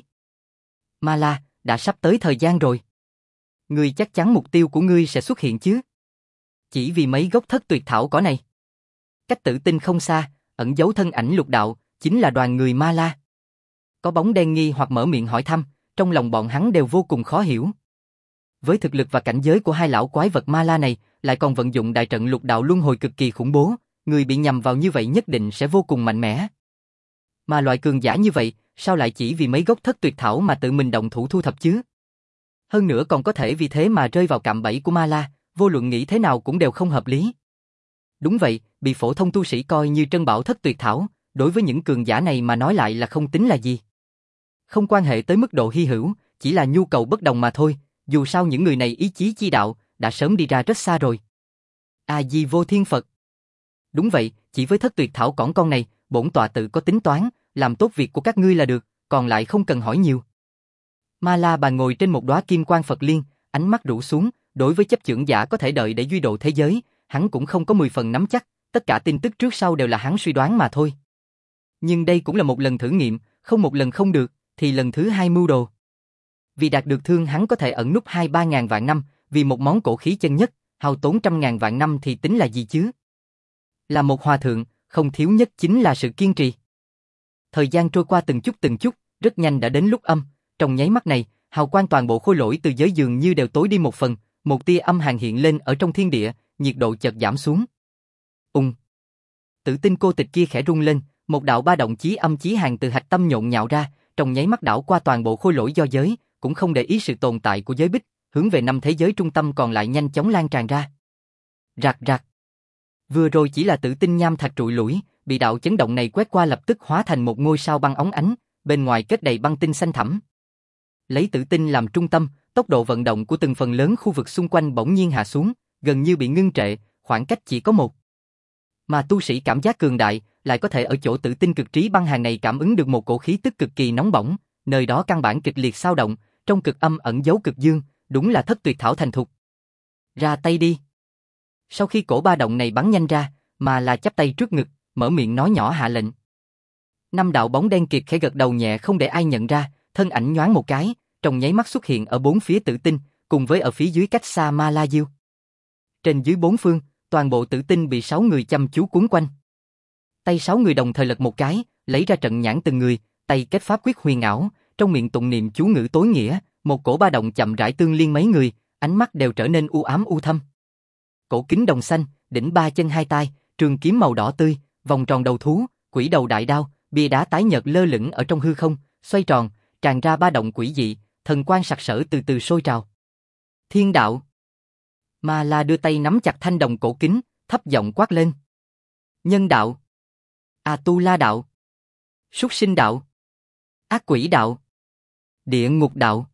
Ma La, đã sắp tới thời gian rồi. Ngươi chắc chắn mục tiêu của ngươi sẽ xuất hiện chứ? Chỉ vì mấy gốc thất tuyệt thảo cỏ này. Cách tử tinh không xa, ẩn giấu thân ảnh lục đạo, chính là đoàn người Ma La. Có bóng đen nghi hoặc mở miệng hỏi thăm, trong lòng bọn hắn đều vô cùng khó hiểu. Với thực lực và cảnh giới của hai lão quái vật Ma La này, lại còn vận dụng đại trận lục đạo luân hồi cực kỳ khủng bố, người bị nhầm vào như vậy nhất định sẽ vô cùng mạnh mẽ. Mà loại cường giả như vậy, sao lại chỉ vì mấy gốc thất tuyệt thảo mà tự mình động thủ thu thập chứ? Hơn nữa còn có thể vì thế mà rơi vào cạm bẫy của Ma La, vô luận nghĩ thế nào cũng đều không hợp lý. Đúng vậy, bị phổ thông tu sĩ coi như trân bảo thất tuyệt thảo, đối với những cường giả này mà nói lại là không tính là gì. Không quan hệ tới mức độ hy hữu, chỉ là nhu cầu bất đồng mà thôi, dù sao những người này ý chí chi đạo, đã sớm đi ra rất xa rồi. A-di vô thiên Phật. Đúng vậy, chỉ với thất tuyệt thảo cỏn con này, bổn tọa tự có tính toán, làm tốt việc của các ngươi là được, còn lại không cần hỏi nhiều. Ma La Bàn ngồi trên một đóa kim quang Phật liên, ánh mắt rũ xuống, đối với chấp chưởng giả có thể đợi để duy độ thế giới, hắn cũng không có 10 phần nắm chắc, tất cả tin tức trước sau đều là hắn suy đoán mà thôi. Nhưng đây cũng là một lần thử nghiệm, không một lần không được, thì lần thứ 2 mưu đồ. Vì đạt được thương hắn có thể ẩn núp 2-3 ngàn vạn năm, vì một món cổ khí chân nhất, hao tốn 100.000 vạn năm thì tính là gì chứ? Là một hòa thượng, không thiếu nhất chính là sự kiên trì. Thời gian trôi qua từng chút, rất nhanh đã đến lúc âm, trong nháy mắt này, hào quang toàn bộ khôi lỗi từ giới dường như đều tối đi một phần, một tia âm hàn hiện lên ở trong thiên địa, nhiệt độ chợt giảm xuống. Tử tinh cô tịch kia khẽ rung lên, một đạo ba động chí âm chí hàn từ hạch tâm nhộn nhạo ra, trong nháy mắt đảo qua toàn bộ khôi lỗi do giới, cũng không để ý sự tồn tại của giới bích, hướng về 5 thế giới trung tâm còn lại nhanh chóng lan tràn ra. Rạc rạc. Vừa rồi chỉ là tử tinh nham thạch trụi lủi, bị đạo chấn động này quét qua lập tức hóa thành một ngôi sao băng óng ánh, bên ngoài kết đầy băng tinh xanh thẳm. Lấy tử tinh làm trung tâm, tốc độ vận động của từng phần lớn khu vực xung quanh bỗng nhiên hạ xuống, gần như bị ngưng trệ, khoảng cách chỉ có một. Mà tu sĩ cảm giác cường đại, lại có thể ở chỗ tử tinh cực trí băng hàn này cảm ứng được một cổ khí tức cực kỳ nóng bỏng, nơi đó căn bản kịch liệt xao động, trong cực âm ẩn giấu cực dương, đúng là thất tuyệt thảo thành thục. Ra tay đi. Sau khi cổ ba động này bắn nhanh ra, mà là chắp tay trước ngực, mở miệng nói nhỏ hạ lệnh. Năm đạo bóng đen kịt khẽ gật đầu nhẹ không để ai nhận ra, thân ảnh nhoáng một cái, trong nháy mắt xuất hiện ở bốn phía Tử Tinh, cùng với ở phía dưới cách xa Ma La Diêu. Trên dưới bốn phương, toàn bộ Tử Tinh bị 6 người chăm chú cuốn quanh. Tay 6 người đồng thời lật một cái, lấy ra trận nhãn từng người, tay kết pháp quyết huyền ảo, trong miệng tụng niệm chú ngữ tối nghĩa, một cổ ba động chậm rãi tương liên mấy người, ánh mắt đều trở nên u ám u thâm. Cổ kính đồng xanh, đỉnh ba chân hai tai, trường kiếm màu đỏ tươi, vòng tròn đầu thú, quỷ đầu đại đao, bia đá tái nhợt lơ lửng ở trong hư không, xoay tròn, tràn ra ba động quỷ dị, thần quang sặc sỡ từ từ sôi trào. Thiên đạo. Ma La đưa tay nắm chặt thanh đồng cổ kính, thấp giọng quát lên. Nhân đạo. A-tu-la đạo. Súc sinh đạo. Ác quỷ đạo. Địa ngục đạo.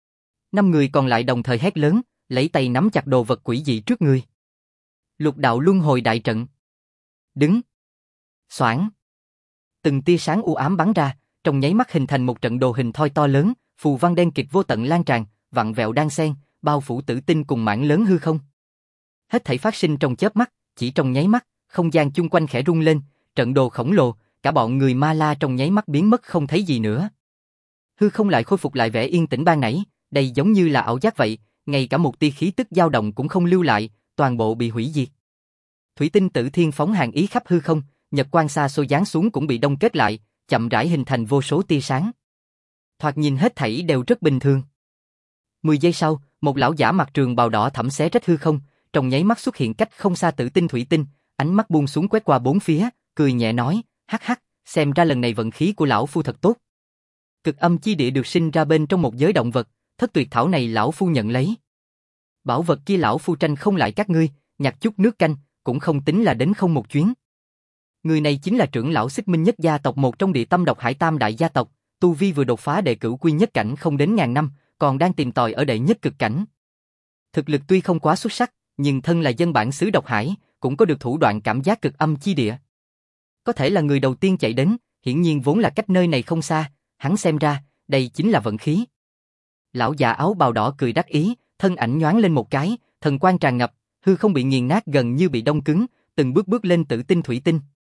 5 người còn lại đồng thời hét lớn, lấy tay nắm chặt đồ vật quỷ dị trước người. Lục đạo luân hồi đại trận. Đứng. Xoảng. Từng tia sáng u ám bắn ra, trong nháy mắt hình thành một trận đồ hình thoi to lớn, phù văn đen kịt vô tận lan tràn, vặn vẹo đan xen, bao phủ Tử Tinh cùng mảng lớn hư không. Hết thảy phát sinh trong chớp mắt, chỉ trong nháy mắt, không gian chung quanh khẽ rung lên, trận đồ khổng lồ, cả bọn người Ma La trong nháy mắt biến mất không thấy gì nữa. Hư không lại khôi phục lại vẻ yên tĩnh ban nãy, đây giống như là ảo giác vậy, ngay cả một tia khí tức dao động cũng không lưu lại, toàn bộ bị hủy diệt. Thủy tinh Tử Thiên phóng hàn ý khắp hư không, nhật quang xa xôi giáng xuống cũng bị đông kết lại, chậm rãi hình thành vô số tia sáng. Thoạt nhìn hết thảy đều rất bình thường. 10 giây sau, một lão giả mặc trường bào đỏ thẫm xé rách hư không, trong nháy mắt xuất hiện cách không xa Tử Tinh thủy tinh, ánh mắt buông xuống quét qua bốn phía, cười nhẹ nói, hắc hắc, xem ra lần này vận khí của lão phu thật tốt. Cực âm chi địa được sinh ra bên trong một giới động vật, thất tuyệt thảo này lão phu nhận lấy. Bảo vật kia lão phu tranh không lại các ngươi, nhặt chút nước canh, cũng không tính là đến không một chuyến. Người này chính là trưởng lão Xích Minh nhất gia tộc, một trong địa tâm độc hải tam đại gia tộc, tu vi vừa đột phá đệ cửu quy nhất cảnh không đến ngàn năm, còn đang tìm tòi ở đệ nhất cực cảnh. Thực lực tuy không quá xuất sắc, nhưng thân là dân bản xứ độc hải, cũng có được thủ đoạn cảm giác cực âm chi địa. Có thể là người đầu tiên chạy đến, hiển nhiên vốn là cách nơi này không xa, hắn xem ra, đây chính là vận khí. Lão già áo bào đỏ cười đắc ý, thân ảnh nhoáng lên một cái, thần quang tràn ngập, hư không bị nghiền nát gần như bị đông cứng, từng bước bước lên Tử Tinh thủy tinh.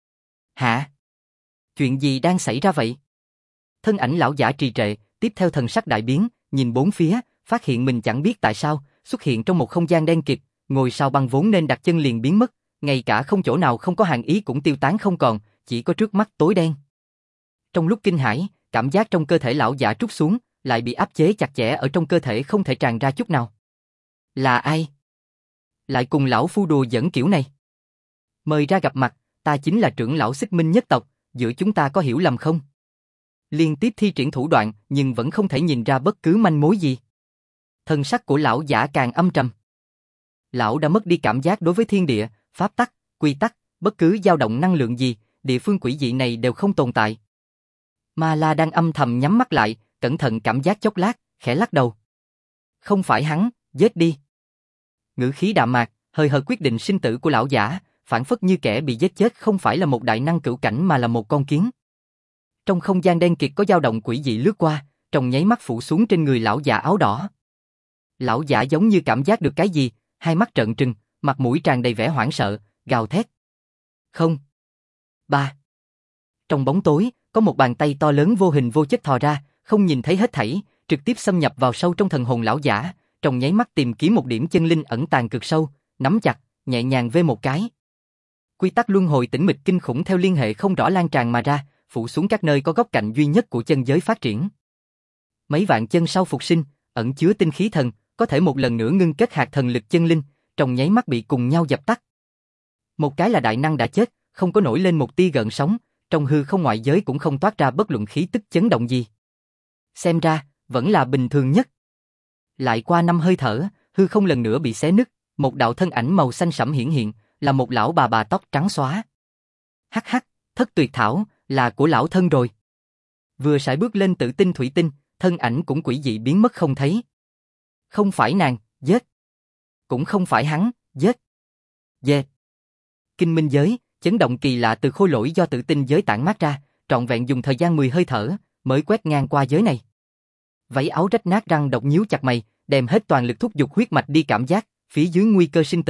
Hả? Chuyện gì đang xảy ra vậy? Thân ảnh lão giả trì trệ, tiếp theo thần sắc đại biến, nhìn bốn phía, phát hiện mình chẳng biết tại sao, xuất hiện trong một không gian đen kịt, ngôi sao băng vốn nên đặt chân liền biến mất, ngay cả không chỗ nào không có hàn ý cũng tiêu tán không còn, chỉ có trước mắt tối đen. Trong lúc kinh hãi, cảm giác trong cơ thể lão giả trút xuống, lại bị áp chế chặt chẽ ở trong cơ thể không thể tràn ra chút nào. Là ai? Lại cùng lão phu đùa giỡn kiểu này? Mời ra gặp mặt, ta chính là trưởng lão Xích Minh nhất tộc, giữa chúng ta có hiểu lầm không? Liên tiếp thi triển thủ đoạn nhưng vẫn không thể nhìn ra bất cứ manh mối gì. Thân sắc của lão giả càng âm trầm. Lão đã mất đi cảm giác đối với thiên địa, pháp tắc, quy tắc, bất cứ dao động năng lượng gì, địa phương quỷ dị này đều không tồn tại. Ma La đang âm thầm nhắm mắt lại, cẩn thận cảm giác chốc lát, khẽ lắc đầu. Không phải hắn, giết đi. Ngữ khí đạm mạc, hơi hợt quyết định sinh tử của lão giả, phản phất như kẻ bị giết chết không phải là một đại năng cửu cảnh mà là một con kiến. Trong không gian đen kịt có dao động quỷ dị lướt qua, trong nháy mắt phủ xuống trên người lão già áo đỏ. Lão giả giống như cảm giác được cái gì, hai mắt trợn trừng, mặt mũi tràn đầy vẻ hoảng sợ, gào thét. Không. Ba. Trong bóng tối, có một bàn tay to lớn vô hình vô chất thò ra, không nhìn thấy hết thảy, trực tiếp xâm nhập vào sâu trong thần hồn lão giả, trong nháy mắt tìm kiếm một điểm chân linh ẩn tàng cực sâu, nắm chặt, nhẹ nhàng vê một cái. Quy tắc luân hồi tĩnh mịch kinh khủng theo liên hệ không rõ lan tràn mà ra, phủ xuống các nơi có góc cạnh duy nhất của chân giới phát triển. Mấy vạn chân sau phục sinh, ẩn chứa tinh khí thần, có thể một lần nữa ngưng kết hạt thần lực chân linh, trong nháy mắt bị cùng nhau dập tắt. Một cái là đại năng đã chết, không có nổi lên một tia gợn sóng, trong hư không ngoại giới cũng không toát ra bất luận khí tức chấn động gì. Xem ra, vẫn là bình thường nhất. Lại qua 5 hơi thở, hư không lần nữa bị xé nứt, một đạo thân ảnh màu xanh sẫm hiển hiện, là một lão bà tóc trắng xóa. Hắc hắc, thất tuyệt thảo, là của lão thân rồi. Vừa sải bước lên Tử Tinh thủy tinh, thân ảnh cũng quỷ dị biến mất không thấy. Không phải nàng, giết. Cũng không phải hắn, giết. Giết. Kinh minh giới, chấn động kỳ lạ từ khối lỗi do Tử Tinh giới tản mát ra, trọn vẹn dùng thời gian 10 hơi thở, mới quét ngang qua giới này. Váy áo rách nát răng độc nhíu chặt mày, đem hết toàn lực thúc giục huyết mạch đi cảm giác, phía dưới nguy cơ sinh tử,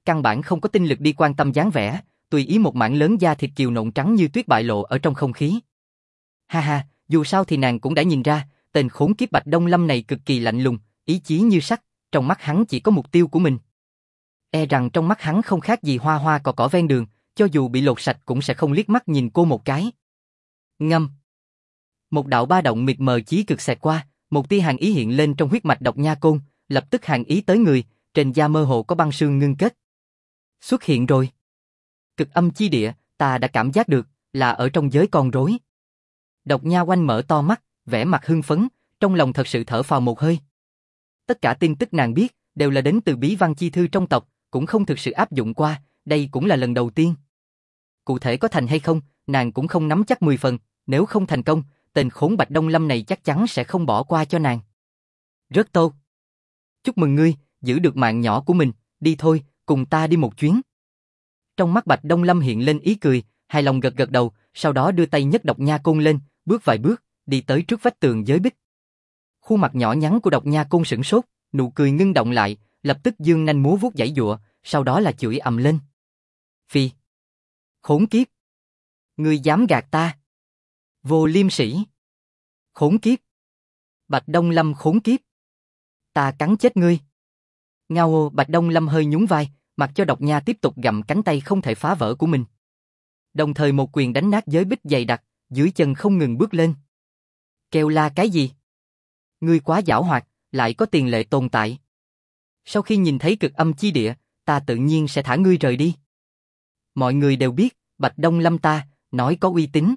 căn bản không có tinh lực đi quan tâm dáng vẻ, tùy ý một mảng lớn da thịt kiều nộn trắng như tuyết bại lộ ở trong không khí. Ha ha, dù sao thì nàng cũng đã nhìn ra, tên khốn kiếp Bạch Đông Lâm này cực kỳ lạnh lùng, ý chí như sắt, trong mắt hắn chỉ có mục tiêu của mình. E rằng trong mắt hắn không khác gì hoa hoa cỏ cỏ ven đường, cho dù bị lột sạch cũng sẽ không liếc mắt nhìn cô một cái. Ngâm. Một đạo ba động mịt mờ chí cực xẹt qua, một tia hàn ý hiện lên trong huyết mạch Độc Nha Côn, lập tức hàn ý tới người, trên da mơ hồ có băng sương ngưng kết. Xuất hiện rồi. Cực âm chi địa, ta đã cảm giác được, là ở trong giới con rối. Độc Nha Oanh mở to mắt, vẻ mặt hưng phấn, trong lòng thật sự thở phào một hơi. Tất cả tin tức nàng biết, đều là đến từ bí văn chi thư trong tộc, cũng không thực sự áp dụng qua, đây cũng là lần đầu tiên. Cụ thể có thành hay không, nàng cũng không nắm chắc 10 phần, nếu không thành công, tên khốn Bạch Đông Lâm này chắc chắn sẽ không bỏ qua cho nàng. Rất tốt. Chúc mừng ngươi, giữ được mạng nhỏ của mình, đi thôi, cùng ta đi một chuyến. Trong mắt Bạch Đông Lâm hiện lên ý cười, hài lòng gật gật đầu, sau đó đưa tay nhấc Độc Nha Côn lên, bước vài bước, đi tới trước vách tường giới bích. Khuôn mặt nhỏ nhắn của Độc Nha Côn sửng sốt, nụ cười ngưng động lại, lập tức giương nanh múa vuốt giãy giụa, sau đó là chửi ầm lên. Phi! Khốn kiếp! Ngươi dám gạt ta! Vô liêm sỉ! Khốn kiếp! Bạch Đông Lâm khốn kiếp! Ta cắn chết ngươi! Ngao. Bạch Đông Lâm hơi nhún vai, mặc cho Độc Nha tiếp tục gặm cánh tay không thể phá vỡ của mình. Đồng thời một quyền đánh nát giới bích dày đặc, dưới chân không ngừng bước lên. Kêu la cái gì? Ngươi quá giảo hoạt, lại có tiền lệ tồn tại. Sau khi nhìn thấy cực âm chi địa, ta tự nhiên sẽ thả ngươi rời đi. Mọi người đều biết, Bạch Đông Lâm ta, nói có uy tín.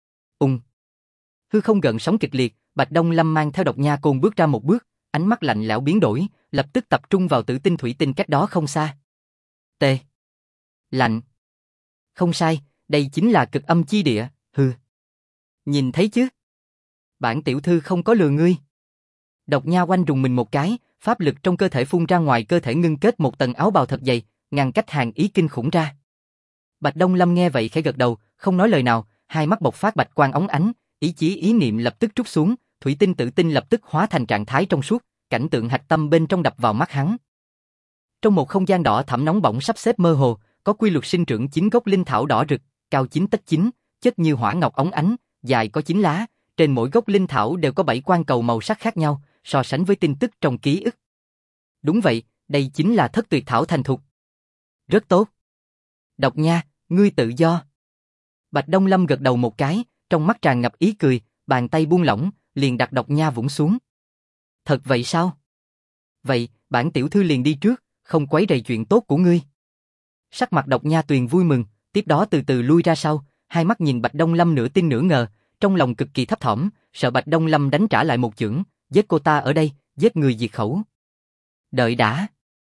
Hư không gợn sóng kịch liệt, Bạch Đông Lâm mang theo Độc Nha Côn bước ra một bước, ánh mắt lạnh lẽo biến đổi, lập tức tập trung vào tử tinh thủy tinh cách đó không xa. T. Lạnh. Không sai, đây chính là cực âm chi địa, hừ. Nhìn thấy chứ? Bản tiểu thư không có lừa ngươi. Độc Nha Oanh rùng mình một cái, pháp lực trong cơ thể phun ra ngoài cơ thể ngưng kết một tầng áo bào thật dày, ngăn cách hàn ý kinh khủng ra. Bạch Đông Lâm nghe vậy khẽ gật đầu, không nói lời nào, hai mắt bộc phát bạch quang óng ánh, ý chí ý niệm lập tức trút xuống, thủy tinh tử tinh lập tức hóa thành trạng thái trong suốt, cảnh tượng hạch tâm bên trong đập vào mắt hắn. Trong một không gian đỏ thẫm nóng bỏng sắp xếp mơ hồ, có quy luật sinh trưởng 9 gốc linh thảo đỏ rực, cao 9 tấc 9, chất như hỏa ngọc óng ánh, dài có 9 lá, trên mỗi gốc linh thảo đều có 7 quan cầu màu sắc khác nhau, so sánh với tin tức trong ký ức. Đúng vậy, đây chính là thất tuyệt thảo thành thục. Rất tốt. Độc Nha, ngươi tự do. Bạch Đông Lâm gật đầu một cái, trong mắt tràn ngập ý cười, bàn tay buông lỏng, liền đặt Độc Nha vũng xuống. Thật vậy sao? Vậy, bản tiểu thư liền đi trước, không quấy rầy chuyện tốt của ngươi. Sắc mặt Độc Nha Tuyền vui mừng, tiếp đó từ từ lui ra sau, hai mắt nhìn Bạch Đông Lâm nửa tin nửa ngờ, trong lòng cực kỳ thấp thỏm, sợ Bạch Đông Lâm đánh trả lại một chưởng, giết cô ta ở đây, giết người diệt khẩu. Đợi đã.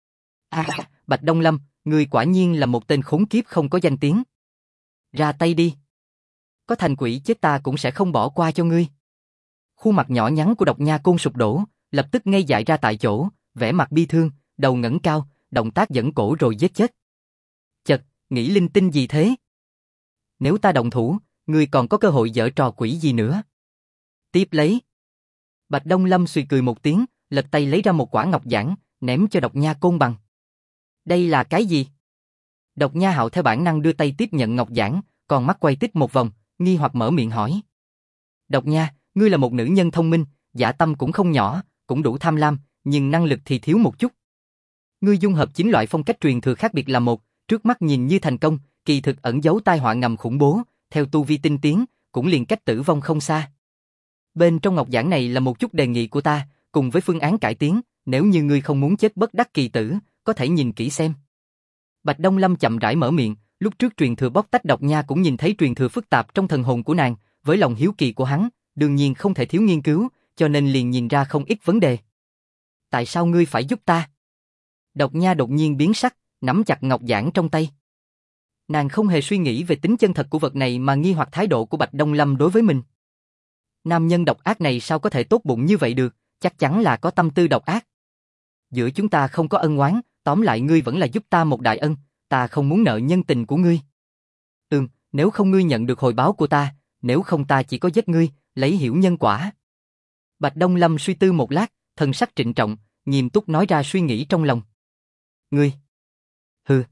Bạch Đông Lâm, ngươi quả nhiên là một tên khốn kiếp không có danh tiếng. Ra tay đi. Có thành quỷ chết ta cũng sẽ không bỏ qua cho ngươi. Khuôn mặt nhỏ nhắn của Độc Nha Côn sụp đổ, lập tức ngây dại ra tại chỗ, vẻ mặt bi thương, đầu ngẩng cao, động tác dẫn cổ rồi giết chết. Chật, nghĩ linh tinh gì thế? Nếu ta động thủ, ngươi còn có cơ hội giở trò quỷ gì nữa? Tiếp lấy. Bạch Đông Lâm suy cười một tiếng, lật tay lấy ra một quả ngọc giản, ném cho Độc Nha Côn bằng. Đây là cái gì? Độc Nha Hạo theo bản năng đưa tay tiếp nhận ngọc giản, còn mắt quay tít một vòng, nghi hoặc mở miệng hỏi. Độc Nha, ngươi là một nữ nhân thông minh, dạ tâm cũng không nhỏ, cũng đủ tham lam, nhưng năng lực thì thiếu một chút. Ngươi dung hợp 9 loại phong cách truyền thừa khác biệt là một, trước mắt nhìn như thành công, kỳ thực ẩn giấu tai họa ngầm khủng bố, theo tu vi tinh tiến, cũng liền cách tử vong không xa. Bên trong ngọc giản này là một chút đề nghị của ta, cùng với phương án cải tiến, nếu như ngươi không muốn chết bất đắc kỳ tử, có thể nhìn kỹ xem. Bạch Đông Lâm chậm rãi mở miệng, lúc trước truyền thừa bóc tách Độc Nha cũng nhìn thấy truyền thừa phức tạp trong thần hồn của nàng, với lòng hiếu kỳ của hắn, đương nhiên không thể thiếu nghiên cứu, cho nên liền nhìn ra không ít vấn đề. Tại sao ngươi phải giúp ta? Độc Nha đột nhiên biến sắc, nắm chặt ngọc giản trong tay. Nàng không hề suy nghĩ về tính chân thật của vật này mà nghi hoặc thái độ của Bạch Đông Lâm đối với mình. Nam nhân độc ác này sao có thể tốt bụng như vậy được, chắc chắn là có tâm tư độc ác. Giữa chúng ta không có ân oán, tóm lại ngươi vẫn là giúp ta một đại ân, ta không muốn nợ nhân tình của ngươi. Nếu không ngươi nhận được hồi báo của ta, nếu không ta chỉ có giết ngươi, lấy hiểu nhân quả. Bạch Đông Lâm suy tư một lát, thần sắc trịnh trọng, nghiêm túc nói ra suy nghĩ trong lòng. Ngươi Hừ.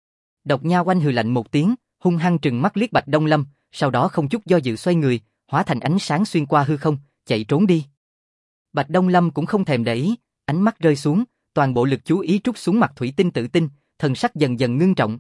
Độc Nha Oanh hừ lạnh một tiếng, hung hăng trừng mắt liếc Bạch Đông Lâm, sau đó không chút do dự xoay người, hóa thành ánh sáng xuyên qua hư không, chạy trốn đi. Bạch Đông Lâm cũng không thèm để ý, ánh mắt rơi xuống, toàn bộ lực chú ý trút xuống mặt thủy tinh tự tinh, thần sắc dần dần ngưng trọng.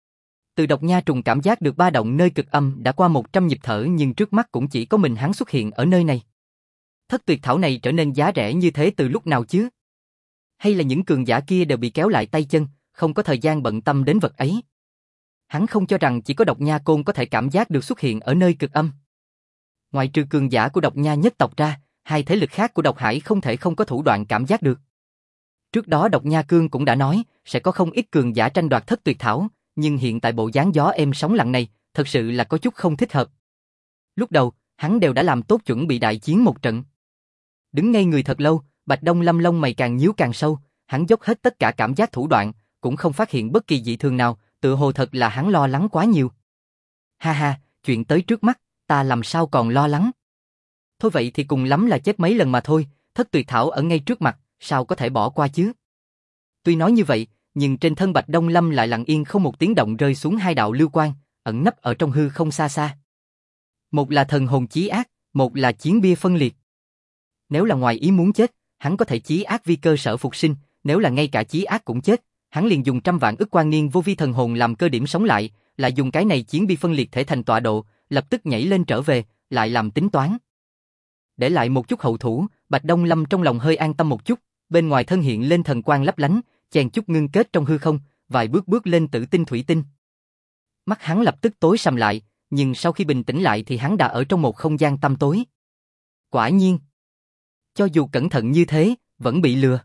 Từ Độc Nha trùng cảm giác được ba động nơi cực âm đã qua 100 nhịp thở, nhưng trước mắt cũng chỉ có mình hắn xuất hiện ở nơi này. Thất tuyệt thảo này trở nên giá rẻ như thế từ lúc nào chứ? Hay là những cường giả kia đều bị kéo lại tay chân, không có thời gian bận tâm đến vật ấy? Hắn không cho rằng chỉ có Độc Nha Côn có thể cảm giác được xuất hiện ở nơi cực âm. Ngoại trừ cường giả của Độc Nha nhất tộc ra, hai thế lực khác của Độc Hải không thể không có thủ đoạn cảm giác được. Trước đó Độc Nha Cương cũng đã nói sẽ có không ít cường giả tranh đoạt thất tuyệt thảo, nhưng hiện tại bộ dáng gió êm sóng lặng này, thật sự là có chút không thích hợp. Lúc đầu, hắn đều đã làm tốt chuẩn bị đại chiến một trận. Đứng ngây người thật lâu, Bạch Đông Lâm lông mày càng nhíu càng sâu, hắn dốc hết tất cả cảm giác thủ đoạn, cũng không phát hiện bất kỳ dị thường nào, tựa hồ thật là hắn lo lắng quá nhiều. Ha ha, chuyện tới trước mắt, ta làm sao còn lo lắng. Thôi vậy thì cùng lắm là chết mấy lần mà thôi, thất tuyệt thảo ở ngay trước mặt, sao có thể bỏ qua chứ? Tuy nói như vậy, nhưng trên thân Bạch Đông Lâm lại lặng yên không một tiếng động rơi xuống hai đạo lưu quang, ẩn nấp ở trong hư không xa xa. Một là thần hồn chí ác, một là chiến bia phân liệt. Nếu là ngoài ý muốn chết, hắn có thể chí ác vi cơ sở phục sinh, nếu là ngay cả chí ác cũng chết, hắn liền dùng 100 vạn ức quang niên vô vi thần hồn làm cơ điểm sống lại, lại dùng cái này chiến bia phân liệt thể thành tọa độ, lập tức nhảy lên trở về, lại làm tính toán. Để lại một chút hậu thủ, Bạch Đông Lâm trong lòng hơi an tâm một chút, bên ngoài thân hiện lên thần quang lấp lánh, chèn chút ngưng kết trong hư không, vài bước bước lên tử tinh thủy tinh. Mắt hắn lập tức tối sầm lại, nhưng sau khi bình tĩnh lại thì hắn đã ở trong một không gian tăm tối. Quả nhiên, cho dù cẩn thận như thế, vẫn bị lừa.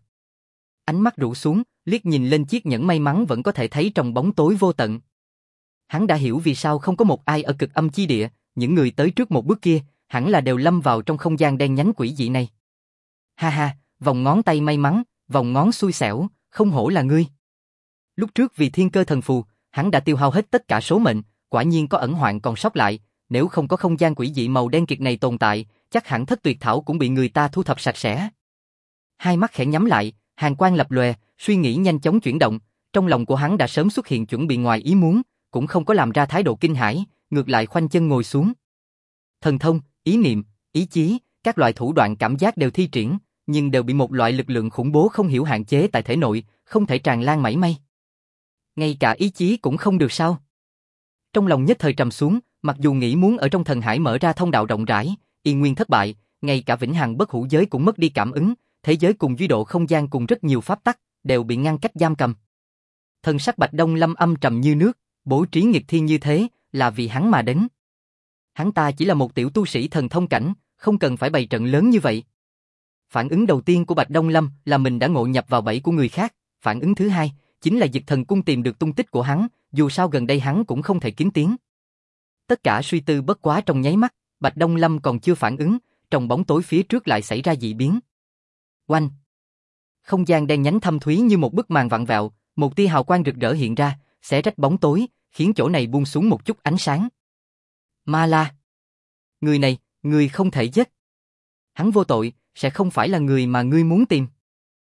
Ánh mắt rũ xuống, liếc nhìn lên chiếc nhẫn may mắn vẫn có thể thấy trong bóng tối vô tận. Hắn đã hiểu vì sao không có một ai ở cực âm chi địa, những người tới trước một bước kia, hẳn là đều lâm vào trong không gian đen nhánh quỷ dị này. Ha ha, vòng ngón tay may mắn, vòng ngón xui xẻo, không hổ là ngươi. Lúc trước vì thiên cơ thần phù, hắn đã tiêu hao hết tất cả số mệnh, quả nhiên có ẩn hoạn còn sót lại, nếu không có không gian quỷ dị màu đen kịt này tồn tại, chắc hẳn thất tuyệt thảo cũng bị người ta thu thập sạch sẽ. Hai mắt khẽ nhắm lại, hàn quang lập lòe, suy nghĩ nhanh chóng chuyển động, trong lòng của hắn đã sớm xuất hiện chuẩn bị ngoài ý muốn, cũng không có làm ra thái độ kinh hãi, ngược lại khoanh chân ngồi xuống. Thần thông, ý niệm, ý chí, các loại thủ đoạn cảm giác đều thi triển, nhưng đều bị một loại lực lượng khủng bố không hiểu hạn chế tại thể nội, không thể tràn lan mảy may. Ngay cả ý chí cũng không được sao? Trong lòng nhất thời trầm xuống, mặc dù nghĩ muốn ở trong thần hải mở ra thông đạo rộng rãi, yên nguyên thất bại, ngay cả vĩnh hằng bất hủ giới cũng mất đi cảm ứng, thế giới cùng duy độ không gian cùng rất nhiều pháp tắc đều bị ngăn cách giam cầm. Thần sắc Bạch Đông Lâm âm trầm như nước, bố trí nghịch thiên như thế là vì hắn mà đến. Hắn ta chỉ là một tiểu tu sĩ thần thông cảnh, không cần phải bày trận lớn như vậy. Phản ứng đầu tiên của Bạch Đông Lâm là mình đã ngộ nhập vào bẫy của người khác, phản ứng thứ hai chính là Diệt Thần Cung tìm được tung tích của hắn, dù sao gần đây hắn cũng không thể kín tiếng. Tất cả suy tư bất quá trong nháy mắt, Bạch Đông Lâm còn chưa phản ứng, trong bóng tối phía trước lại xảy ra dị biến. Oanh! Không gian đen nhánh thâm thúy như một bức màn vặn vẹo, một tia hào quang rực rỡ hiện ra, xé rách bóng tối, khiến chỗ này buông xuống một chút ánh sáng. Ma La! Người này, người không thể giết. Hắn vô tội, sẽ không phải là người mà ngươi muốn tìm.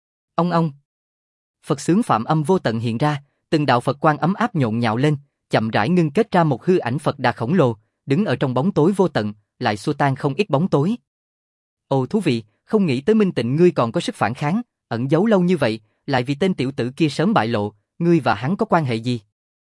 Ông. Phật xướng phạm âm vô tận hiện ra, từng đạo Phật quang ấm áp nhộn nhạo lên, chậm rãi ngưng kết ra một hư ảnh Phật Đà khổng lồ, đứng ở trong bóng tối vô tận, lại xua tan không ít bóng tối. Ồ thú vị, không nghĩ tới Minh Tịnh ngươi còn có sức phản kháng, ẩn giấu lâu như vậy, lại vì tên tiểu tử kia sớm bại lộ, ngươi và hắn có quan hệ gì?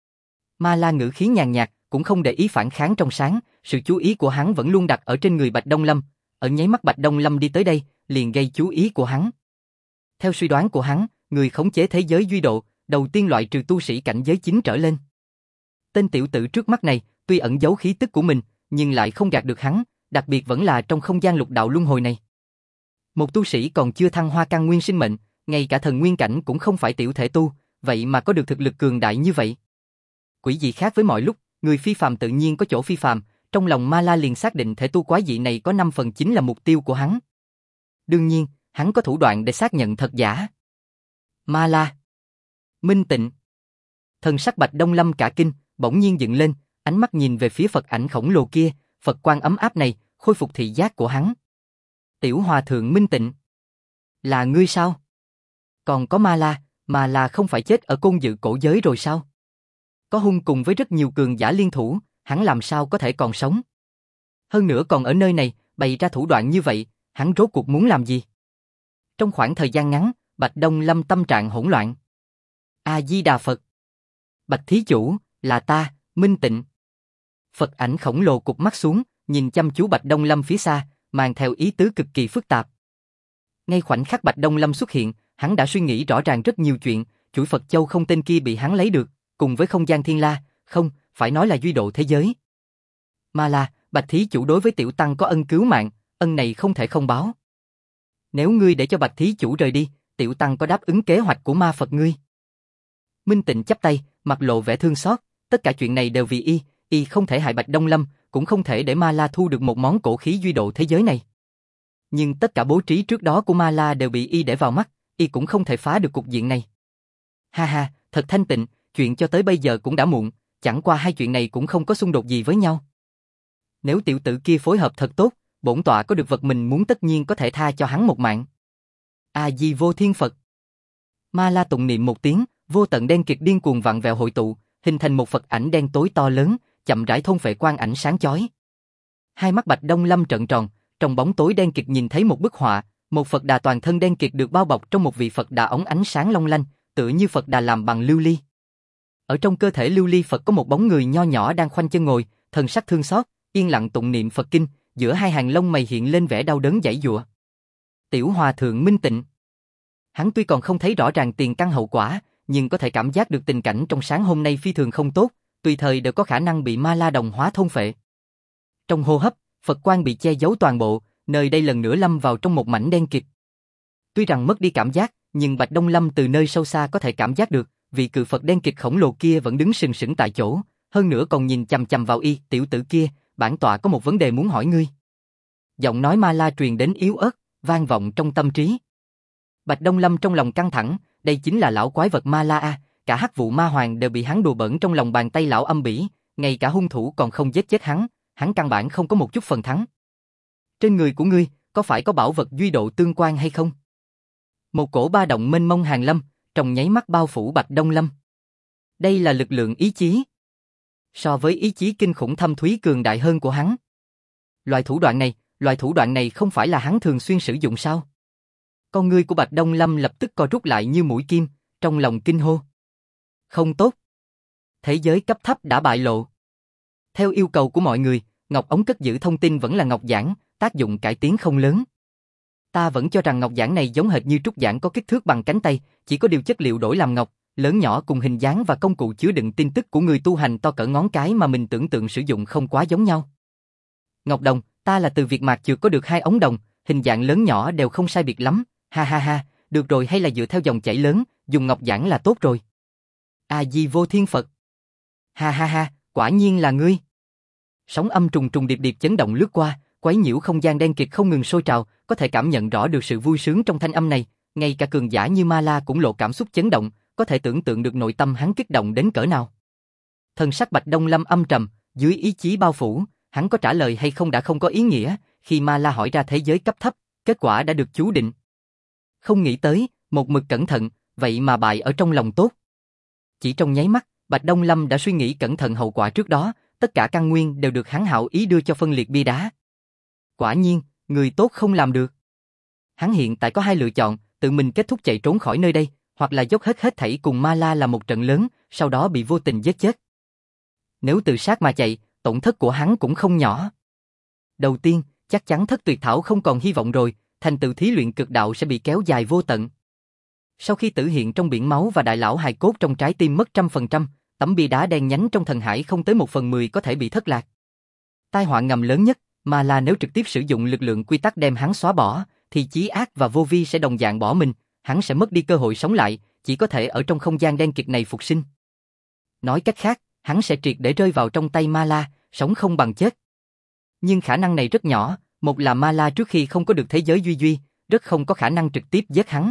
Ma La ngữ khí nhàn nhạt, cũng không để ý phản kháng trong sáng, sự chú ý của hắn vẫn luôn đặt ở trên người Bạch Đông Lâm, ở nháy mắt Bạch Đông Lâm đi tới đây, liền gây chú ý của hắn. Theo suy đoán của hắn, người khống chế thế giới duy độ, đầu tiên loại trừ tu sĩ cảnh giới 9 trở lên. Tên tiểu tử trước mắt này, tuy ẩn giấu khí tức của mình, nhưng lại không gạt được hắn, đặc biệt vẫn là trong không gian lục đạo luân hồi này. Một tu sĩ còn chưa thăng hoa căn nguyên sinh mệnh, ngay cả thần nguyên cảnh cũng không phải tiểu thể tu, vậy mà có được thực lực cường đại như vậy. Quỷ dị khác với mọi lúc, người phi phàm tự nhiên có chỗ phi phàm, trong lòng Ma La liền xác định thể tu quái dị này có 5 phần chính là mục tiêu của hắn. Đương nhiên, hắn có thủ đoạn để xác nhận thật giả. Ma La, Minh Tịnh. Thần sắc Bạch Đông Lâm cả kinh, bỗng nhiên dựng lên, ánh mắt nhìn về phía Phật ảnh khổng lồ kia, Phật quang ấm áp này, khôi phục thị giác của hắn. Tiểu hòa thượng Minh Tịnh, là ngươi sao? Còn có Ma La không phải chết ở côn dự cổ giới rồi sao? Có hung cùng với rất nhiều cường giả liên thủ, hắn làm sao có thể còn sống. Hơn nữa còn ở nơi này, bày ra thủ đoạn như vậy, hắn rốt cuộc muốn làm gì? Trong khoảng thời gian ngắn, Bạch Đông Lâm tâm trạng hỗn loạn. A-di-đà Phật. Bạch thí chủ, là ta, Minh Tịnh. Phật ảnh khổng lồ cụp mắt xuống, nhìn chăm chú Bạch Đông Lâm phía xa, mang theo ý tứ cực kỳ phức tạp. Ngay khoảnh khắc Bạch Đông Lâm xuất hiện, hắn đã suy nghĩ rõ ràng rất nhiều chuyện, chuỗi Phật Châu không tên kia bị hắn lấy được, cùng với không gian thiên la, không, phải nói là duy độ thế giới. Mà là, Bạch thí chủ đối với tiểu tăng có ân cứu mạng, ân này không thể không báo. Nếu ngươi để cho Bạch thí chủ rời đi, tiểu tăng có đáp ứng kế hoạch của ma Phật ngươi. Minh Tịnh chắp tay, mặt lộ vẻ thương xót, tất cả chuyện này đều vì y không thể hại Bạch Đông Lâm, cũng không thể để Ma La thu được một món cổ khí duy độ thế giới này. Nhưng tất cả bố trí trước đó của Ma La đều bị y để vào mắt, y cũng không thể phá được cục diện này. Ha ha, thật thanh tịnh, chuyện cho tới bây giờ cũng đã muộn, chẳng qua hai chuyện này cũng không có xung đột gì với nhau. Nếu tiểu tử kia phối hợp thật tốt, bổn tọa có được vật mình muốn tất nhiên có thể tha cho hắn một mạng. A-di Vô Thiên Phật. Ma La tụng niệm một tiếng, vô tận đen kịt điên cuồng vặn vẹo hội tụ, hình thành một Phật ảnh đen tối to lớn, chậm rãi thôn phệ quang ảnh sáng chói. Hai mắt Bạch Đông Lâm trợn tròn, trong bóng tối đen kịt nhìn thấy một bức họa, một Phật Đà toàn thân đen kịt được bao bọc trong một vị Phật Đà óng ánh sáng long lanh, tựa như Phật Đà làm bằng lưu ly. Ở trong cơ thể lưu ly Phật có một bóng người nho nhỏ đang khoanh chân ngồi, thần sắc thương xót, yên lặng tụng niệm Phật kinh, giữa hai hàng lông mày hiện lên vẻ đau đớn giãy giụa. Tiểu Hòa thượng Minh Tịnh. Hắn tuy còn không thấy rõ ràng tiền căn hậu quả, nhưng có thể cảm giác được tình cảnh trong sáng hôm nay phi thường không tốt, tùy thời đều có khả năng bị Ma La đồng hóa thôn phệ. Trong hô hấp, Phật quang bị che giấu toàn bộ, nơi đây lần nữa lâm vào trong một mảnh đen kịt. Tuy rằng mất đi cảm giác, nhưng Bạch Đông Lâm từ nơi sâu xa có thể cảm giác được, vị cự Phật đen kịt khổng lồ kia vẫn đứng sừng sững tại chỗ, hơn nữa còn nhìn chằm chằm vào y, tiểu tử kia, bản tọa có một vấn đề muốn hỏi ngươi. Giọng nói Ma La truyền đến yếu ớt, vang vọng trong tâm trí. Bạch Đông Lâm trong lòng căng thẳng, đây chính là lão quái vật Ma La a, cả hắc vụ ma hoàng đều bị hắn đùa bỡn trong lòng bàn tay lão âm bỉ, ngay cả hung thủ còn không giết chết hắn căn bản không có một chút phần thắng. Trên người của ngươi, có phải có bảo vật duy độ tương quan hay không? Một cổ ba động mênh mông hàn lâm, trong nháy mắt bao phủ Bạch Đông Lâm. Đây là lực lượng ý chí. So với ý chí kinh khủng thâm thúy cường đại hơn của hắn. Loại thủ đoạn này không phải là hắn thường xuyên sử dụng sao? Con ngươi của Bạch Đông Lâm lập tức co rút lại như mũi kim, trong lòng kinh hô. Không tốt. Thế giới cấp thấp đã bại lộ. Theo yêu cầu của mọi người, ngọc ống cất giữ thông tin vẫn là ngọc giản, tác dụng cải tiến không lớn. Ta vẫn cho rằng ngọc giản này giống hệt như trúc giản có kích thước bằng cánh tay, chỉ có điều chất liệu đổi làm ngọc, lớn nhỏ cùng hình dáng và công cụ chứa đựng tin tức của người tu hành to cỡ ngón cái mà mình tưởng tượng sử dụng không quá giống nhau. Ngọc đồng, ta là từ việc mạc chưa có được 2 ống đồng, hình dạng lớn nhỏ đều không sai biệt lắm, ha ha ha, được rồi hay là dựa theo dòng chảy lớn, dùng ngọc giản là tốt rồi. A-di Vô Thiên Phật. Ha ha ha, quả nhiên là ngươi. Sóng âm trùng trùng điệp điệp chấn động lướt qua, quấy nhiễu không gian đen kịt không ngừng sôi trào, có thể cảm nhận rõ được sự vui sướng trong thanh âm này, ngay cả cường giả như Ma La cũng lộ cảm xúc chấn động, có thể tưởng tượng được nội tâm hắn kích động đến cỡ nào. Thần sắc Bạch Đông Lâm âm trầm, dưới ý chí bao phủ, hắn có trả lời hay không đã không có ý nghĩa, khi Ma La hỏi ra thế giới cấp thấp, kết quả đã được chú định. Không nghĩ tới, một mực cẩn thận, vậy mà bại ở trong lòng tốt. Chỉ trong nháy mắt, Bạch Đông Lâm đã suy nghĩ cẩn thận hậu quả trước đó, tất cả căn nguyên đều được hắn hảo ý đưa cho phân liệt bia đá. Quả nhiên, người tốt không làm được. Hắn hiện tại có 2 lựa chọn, tự mình kết thúc chạy trốn khỏi nơi đây, hoặc là dốc hết thảy cùng Ma La là một trận lớn, sau đó bị vô tình giết chết. Nếu tự sát mà chạy, tổn thất của hắn cũng không nhỏ. Đầu tiên, chắc chắn Thất Tuyệt Thảo không còn hy vọng rồi, thành tựu thí luyện cực đạo sẽ bị kéo dài vô tận. Sau khi tử hiện trong biển máu và đại lão hài cốt trong trái tim mất 100%, tấm bia đá đen nhánh trong thần hải không tới 1/10 có thể bị thất lạc. Tai họa ngầm lớn nhất, mà là nếu trực tiếp sử dụng lực lượng quy tắc đem hắn xóa bỏ, thì chí ác và vô vi sẽ đồng dạng bỏ mình, hắn sẽ mất đi cơ hội sống lại, chỉ có thể ở trong không gian đen kịt này phục sinh. Nói cách khác, hắn sẽ triệt để rơi vào trong tay Ma La, sống không bằng chết. Nhưng khả năng này rất nhỏ, một là Ma La trước khi không có được thế giới duy, rất không có khả năng trực tiếp giết hắn.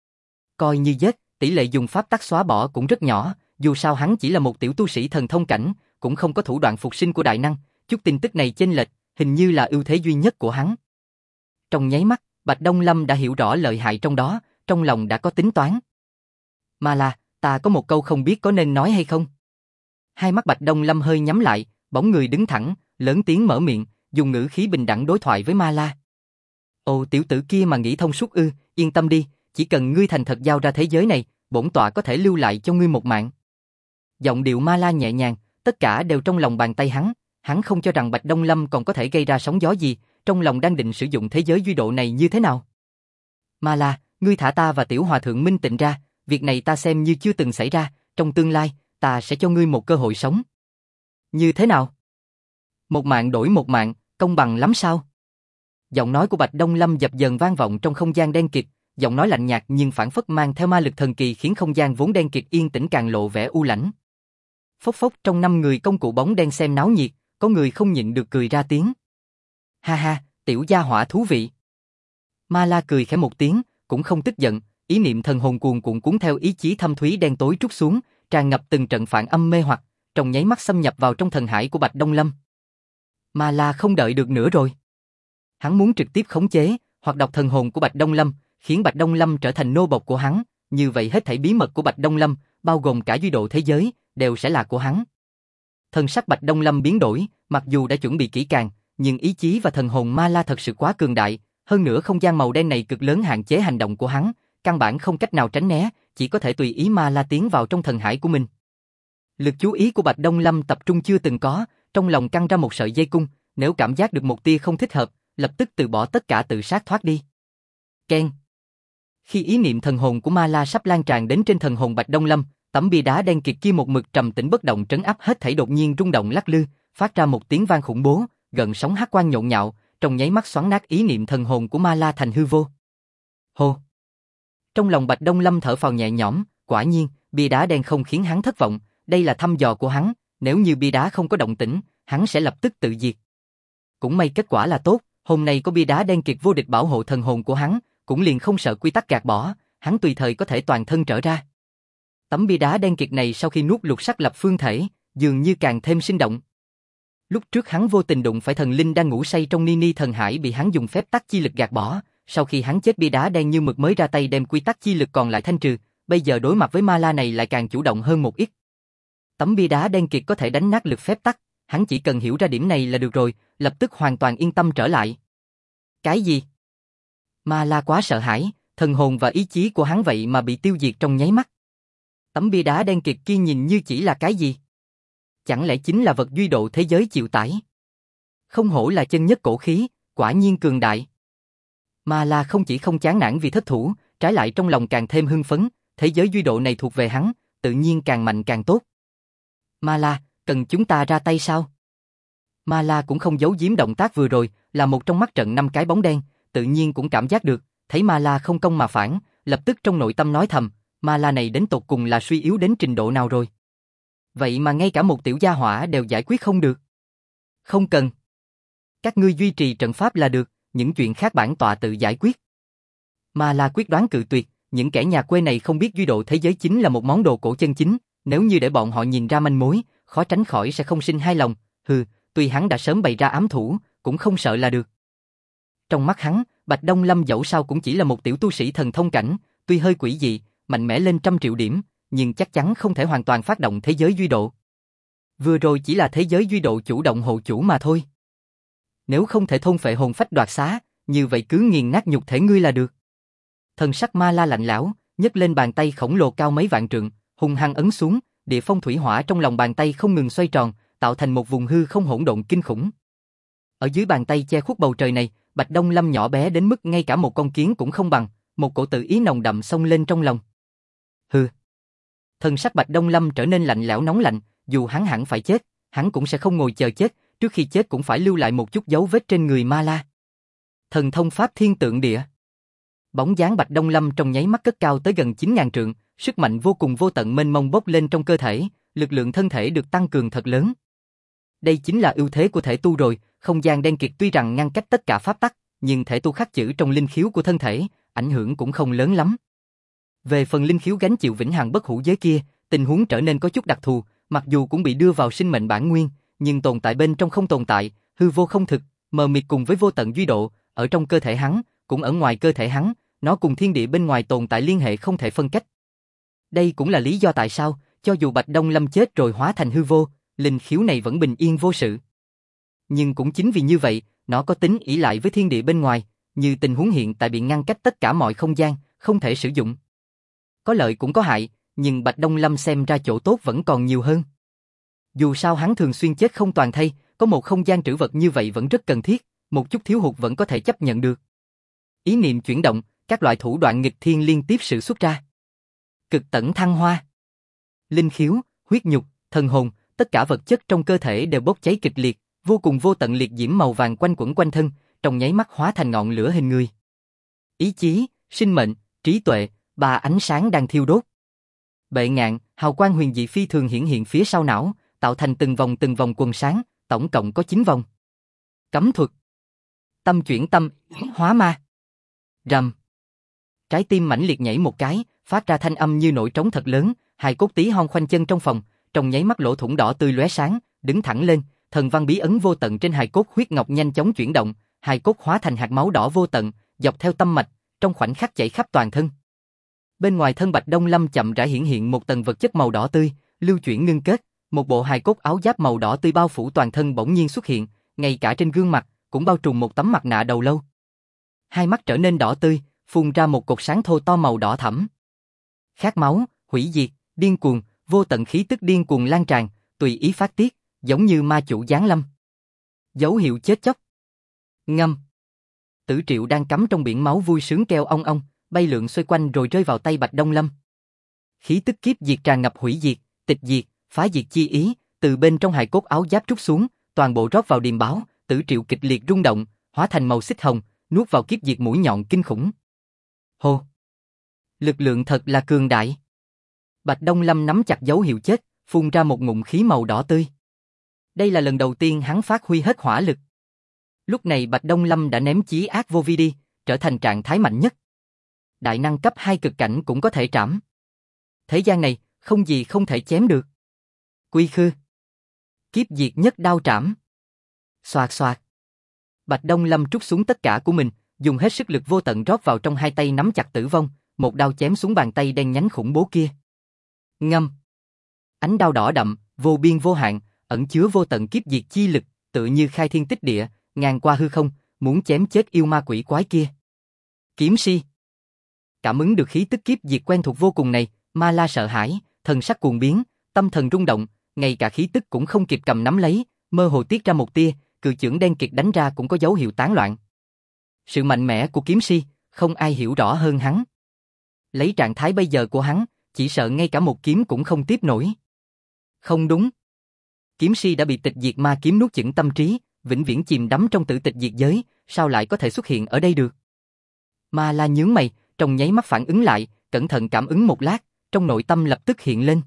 Coi như giết, tỷ lệ dùng pháp tắc xóa bỏ cũng rất nhỏ, dù sao hắn chỉ là một tiểu tu sĩ thần thông cảnh, cũng không có thủ đoạn phục sinh của đại năng, chút tin tức này chênh lệch, hình như là ưu thế duy nhất của hắn. Trong nháy mắt, Bạch Đông Lâm đã hiểu rõ lợi hại trong đó, trong lòng đã có tính toán. Ma La, ta có một câu không biết có nên nói hay không? Hai mắt Bạch Đông Lâm hơi nhắm lại, bóng người đứng thẳng, lớn tiếng mở miệng, dùng ngữ khí bình đẳng đối thoại với Ma La. Ồ, tiểu tử kia mà nghĩ thông suốt ư, yên tâm đi, chỉ cần ngươi thành thật giao ra thế giới này, bổn tọa có thể lưu lại cho ngươi một mạng. Giọng điệu Ma La nhẹ nhàng, tất cả đều trong lòng bàn tay hắn không cho rằng Bạch Đông Lâm còn có thể gây ra sóng gió gì, trong lòng đang định sử dụng thế giới duy độ này như thế nào. Ma La, ngươi thả ta và tiểu hòa thượng Minh Tịnh ra, việc này ta xem như chưa từng xảy ra, trong tương lai, ta sẽ cho ngươi một cơ hội sống. Như thế nào? Một mạng đổi một mạng, công bằng lắm sao? Giọng nói của Bạch Đông Lâm dập dần vang vọng trong không gian đen kịt, giọng nói lạnh nhạt nhưng phảng phất mang theo ma lực thần kỳ khiến không gian vốn đen kịt yên tĩnh càng lộ vẻ u lãnh. Phốc phốc, trong 5 người công cụ bóng đen xem náo nhiệt, có người không nhịn được cười ra tiếng. Ha ha, tiểu gia hỏa thú vị. Ma La cười khẽ một tiếng, cũng không tức giận, ý niệm thần hồn cuồn cuộn cuốn theo ý chí thâm thúy đen tối trút xuống, tràn ngập từng trận phản âm mê hoặc, trong nháy mắt xâm nhập vào trong thần hải của Bạch Đông Lâm. Ma La không đợi được nữa rồi. Hắn muốn trực tiếp khống chế, hoặc đọc thần hồn của Bạch Đông Lâm, khiến Bạch Đông Lâm trở thành nô bộc của hắn, như vậy hết thảy bí mật của Bạch Đông Lâm, bao gồm cả duy độ thế giới, đều sẽ là của hắn. Thần sắc Bạch Đông Lâm biến đổi, mặc dù đã chuẩn bị kỹ càng, nhưng ý chí và thần hồn Ma La thật sự quá cường đại, hơn nữa không gian màu đen này cực lớn hạn chế hành động của hắn, căn bản không cách nào tránh né, chỉ có thể tùy ý Ma La tiến vào trong thần hải của mình. Lực chú ý của Bạch Đông Lâm tập trung chưa từng có, trong lòng căng ra một sợi dây cung, nếu cảm giác được một tia không thích hợp, lập tức từ bỏ tất cả tự sát thoát đi. Keng. Khi ý niệm thần hồn của Ma La sắp lan tràn đến trên thần hồn Bạch Đông Lâm, tấm bia đá đen kịt kia một mực trầm tĩnh bất động trấn áp hết thảy đột nhiên rung động lắc lư, phát ra một tiếng vang khủng bố, gần sóng hắc quang nhộn nhạo, trong nháy mắt xoắn nát ý niệm thần hồn của Ma La thành hư vô. Hô. Trong lòng Bạch Đông Lâm thở phào nhẹ nhõm, quả nhiên, bia đá đen không khiến hắn thất vọng, đây là thăm dò của hắn, nếu như bia đá không có động tĩnh, hắn sẽ lập tức tự diệt. Cũng may kết quả là tốt, hôm nay có bia đá đen kịt vô địch bảo hộ thần hồn của hắn, cũng liền không sợ quy tắc gạt bỏ, hắn tùy thời có thể toàn thân trở ra. Tấm bia đá đen kịt này sau khi nuốt lục sắc lập phương thể, dường như càng thêm sinh động. Lúc trước hắn vô tình đụng phải thần linh đang ngủ say trong Nini thần hải bị hắn dùng phép tắc chi lực gạt bỏ, sau khi hắn chết bia đá đen như mực mới ra tay đem quy tắc chi lực còn lại thanh trừ, bây giờ đối mặt với Ma La này lại càng chủ động hơn một ít. Tấm bia đá đen kịt có thể đánh nát lực phép tắc, hắn chỉ cần hiểu ra điểm này là được rồi, lập tức hoàn toàn yên tâm trở lại. Cái gì? Ma La quá sợ hãi, thần hồn và ý chí của hắn vậy mà bị tiêu diệt trong nháy mắt. Tấm bia đá đen kịt kia nhìn như chỉ là cái gì? Chẳng lẽ chính là vật duy độ thế giới chịu tải? Không hổ là chân nhất cổ khí, quả nhiên cường đại. Ma La không chỉ không chán nản vì thất thủ, trái lại trong lòng càng thêm hưng phấn, thế giới duy độ này thuộc về hắn, tự nhiên càng mạnh càng tốt. Ma La, cần chúng ta ra tay sao? Ma La cũng không giấu giếm động tác vừa rồi, là một trong mắt trận 5 cái bóng đen, tự nhiên cũng cảm giác được, thấy Ma La không công mà phản, lập tức trong nội tâm nói thầm, Ma La này đến tột cùng là suy yếu đến trình độ nào rồi? Vậy mà ngay cả một tiểu gia hỏa đều giải quyết không được. Không cần. Các ngươi duy trì trận pháp là được, những chuyện khác bản tọa tự giải quyết. Ma La quyết đoán cự tuyệt, những kẻ nhà quê này không biết duy độ thế giới chính là một món đồ cổ chân chính, nếu như để bọn họ nhìn ra manh mối, khó tránh khỏi sẽ không sinh hài lòng, tuy hắn đã sớm bày ra ám thủ, cũng không sợ là được. Trong mắt hắn, Bạch Đông Lâm dẫu sao cũng chỉ là một tiểu tu sĩ thần thông cảnh, tuy hơi quỷ dị, mạnh mẽ lên 100 triệu điểm, nhưng chắc chắn không thể hoàn toàn phát động thế giới duy độ. Vừa rồi chỉ là thế giới duy độ chủ động hộ chủ mà thôi. Nếu không thể thôn phệ hồn phách đoạt xá, như vậy cứ nghiền nát nhục thể ngươi là được. Thần sắc Ma La lạnh lẽo, nhấc lên bàn tay khổng lồ cao mấy vạn trượng, hung hăng ấn xuống, địa phong thủy hỏa trong lòng bàn tay không ngừng xoay tròn, tạo thành một vùng hư không hỗn độn kinh khủng. Ở dưới bàn tay che khuất bầu trời này, Bạch Đông Lâm nhỏ bé đến mức ngay cả một con kiến cũng không bằng, một cổ tự ý nồng đậm xông lên trong lòng. Thần sắc Bạch Đông Lâm trở nên lạnh lẽo nóng lạnh, dù hắn hẳn phải chết, hắn cũng sẽ không ngồi chờ chết, trước khi chết cũng phải lưu lại một chút dấu vết trên người Ma La. Thần thông pháp thiên tượng địa. Bóng dáng Bạch Đông Lâm trong nháy mắt cất cao tới gần 9.000 trượng, sức mạnh vô cùng vô tận mênh mông bốc lên trong cơ thể, lực lượng thân thể được tăng cường thật lớn. Đây chính là ưu thế của thể tu rồi, không gian đen kịt tuy rằng ngăn cách tất cả pháp tắc, nhưng thể tu khắc chữ trong linh khiếu của thân thể, ảnh hưởng cũng không lớn lắm. Về phần linh khiếu gánh chịu vĩnh hằng bất hủ giới kia, tình huống trở nên có chút đặc thù, mặc dù cũng bị đưa vào sinh mệnh bản nguyên, nhưng tồn tại bên trong không tồn tại, hư vô không thực, mờ mịt cùng với vô tận duy độ, ở trong cơ thể hắn, cũng ở ngoài cơ thể hắn, nó cùng thiên địa bên ngoài tồn tại liên hệ không thể phân cách. Đây cũng là lý do tại sao, cho dù Bạch Đông Lâm chết rồi hóa thành hư vô, linh khiếu này vẫn bình yên vô sự. Nhưng cũng chính vì như vậy, nó có tính ỷ lại với thiên địa bên ngoài, như tình huống hiện tại bị ngăn cách tất cả mọi không gian, không thể sử dụng. Có lợi cũng có hại, nhưng Bạch Đông Lâm xem ra chỗ tốt vẫn còn nhiều hơn. Dù sao hắn thường xuyên chết không toàn thây, có một không gian trữ vật như vậy vẫn rất cần thiết, một chút thiếu hụt vẫn có thể chấp nhận được. Ý niệm chuyển động, các loại thủ đoạn nghịch thiên liên tiếp sử xuất ra. Cực tẩn thăng hoa. Linh khiếu, huyết nhục, thần hồn, tất cả vật chất trong cơ thể đều bốc cháy kịch liệt, vô cùng vô tận liệt diễm màu vàng quanh quẩn quanh thân, trong nháy mắt hóa thành ngọn lửa hình người. Ý chí, sinh mệnh, trí tuệ, ba ánh sáng đang thiêu đốt. Bệ ngạn, hào quang huyền dị phi thường hiển hiện phía sau não, tạo thành từng vòng quần sáng, tổng cộng có 9 vòng. Cấm thuật. Tâm chuyển tâm, hóa ma. Rầm. Trái tim mãnh liệt nhảy một cái, phát ra thanh âm như nổi trống thật lớn, hài cốt tí hon khoanh chân trong phòng, trong nháy mắt lỗ thủng đỏ tươi lóe sáng, đứng thẳng lên, thần văn bí ấn vô tận trên hài cốt huyết ngọc nhanh chóng chuyển động, hài cốt hóa thành hạt máu đỏ vô tận, dọc theo tâm mạch, trong khoảnh khắc chảy khắp toàn thân. Bên ngoài thân Bạch Đông Lâm chậm rãi hiện hiện một tầng vật chất màu đỏ tươi, lưu chuyển ngưng kết, một bộ hài cốt áo giáp màu đỏ tươi bao phủ toàn thân bỗng nhiên xuất hiện, ngay cả trên gương mặt cũng bao trùm một tấm mặt nạ đầu lâu. Hai mắt trở nên đỏ tươi, phun ra một cột sáng thô to màu đỏ thẫm. Khát máu, hủy diệt, điên cuồng, vô tận khí tức điên cuồng lan tràn, tùy ý phát tiết, giống như ma chủ giáng lâm. Dấu hiệu chết chóc. Ngâm. Tử Triệu đang cắm trong biển máu vui sướng kêu ong ong, bay lượn xoay quanh rồi rơi vào tay Bạch Đông Lâm. Khí tức kiếp diệt tràn ngập hủy diệt, tịch diệt, phá diệt chi ý, từ bên trong hài cốt áo giáp trút xuống, toàn bộ rót vào điềm báo, Tử Triệu kịch liệt rung động, hóa thành màu xích hồng, nuốt vào kiếp diệt mũi nhọn kinh khủng. Hô! Lực lượng thật là cường đại. Bạch Đông Lâm nắm chặt dấu hiệu chết, phun ra một ngụm khí màu đỏ tươi. Đây là lần đầu tiên hắn phát huy hết hỏa lực. Lúc này Bạch Đông Lâm đã ném chí ác vô vi đi, trở thành trạng thái mạnh nhất. Đại năng cấp 2 cực cảnh cũng có thể trảm. Thế gian này, không gì không thể chém được. Quy khư. Kiếp diệt nhất đao trảm. Xoạt xoạt. Bạch Đông Lâm trút xuống tất cả của mình, dùng hết sức lực vô tận rót vào trong hai tay nắm chặt tử vong, một đao chém xuống bàn tay đen nhánh khủng bố kia. Ngâm. Ánh đao đỏ đậm, vô biên vô hạn, ẩn chứa vô tận kiếp diệt chi lực, tựa như khai thiên tích địa, ngang qua hư không, muốn chém chết yêu ma quỷ quái kia. Kiếm si. Cảm ứng được khí tức kiếp diệt quen thuộc vô cùng này, Ma La sợ hãi, thần sắc cuồng biến, tâm thần rung động, ngay cả khí tức cũng không kịp cầm nắm lấy, mơ hồ tiết ra một tia, cự chưởng đen kịt đánh ra cũng có dấu hiệu tán loạn. Sự mạnh mẽ của kiếm si, không ai hiểu rõ hơn hắn. Lấy trạng thái bây giờ của hắn, chỉ sợ ngay cả một kiếm cũng không tiếp nổi. Không đúng. Kiếm si đã bị tịch diệt ma kiếm nuốt chửng tâm trí, vĩnh viễn chìm đắm trong tử tịch diệt giới, sao lại có thể xuất hiện ở đây được? Ma La nhướng mày, trong nháy mắt phản ứng lại, cẩn thận cảm ứng một lát, trong nội tâm lập tức hiện lên.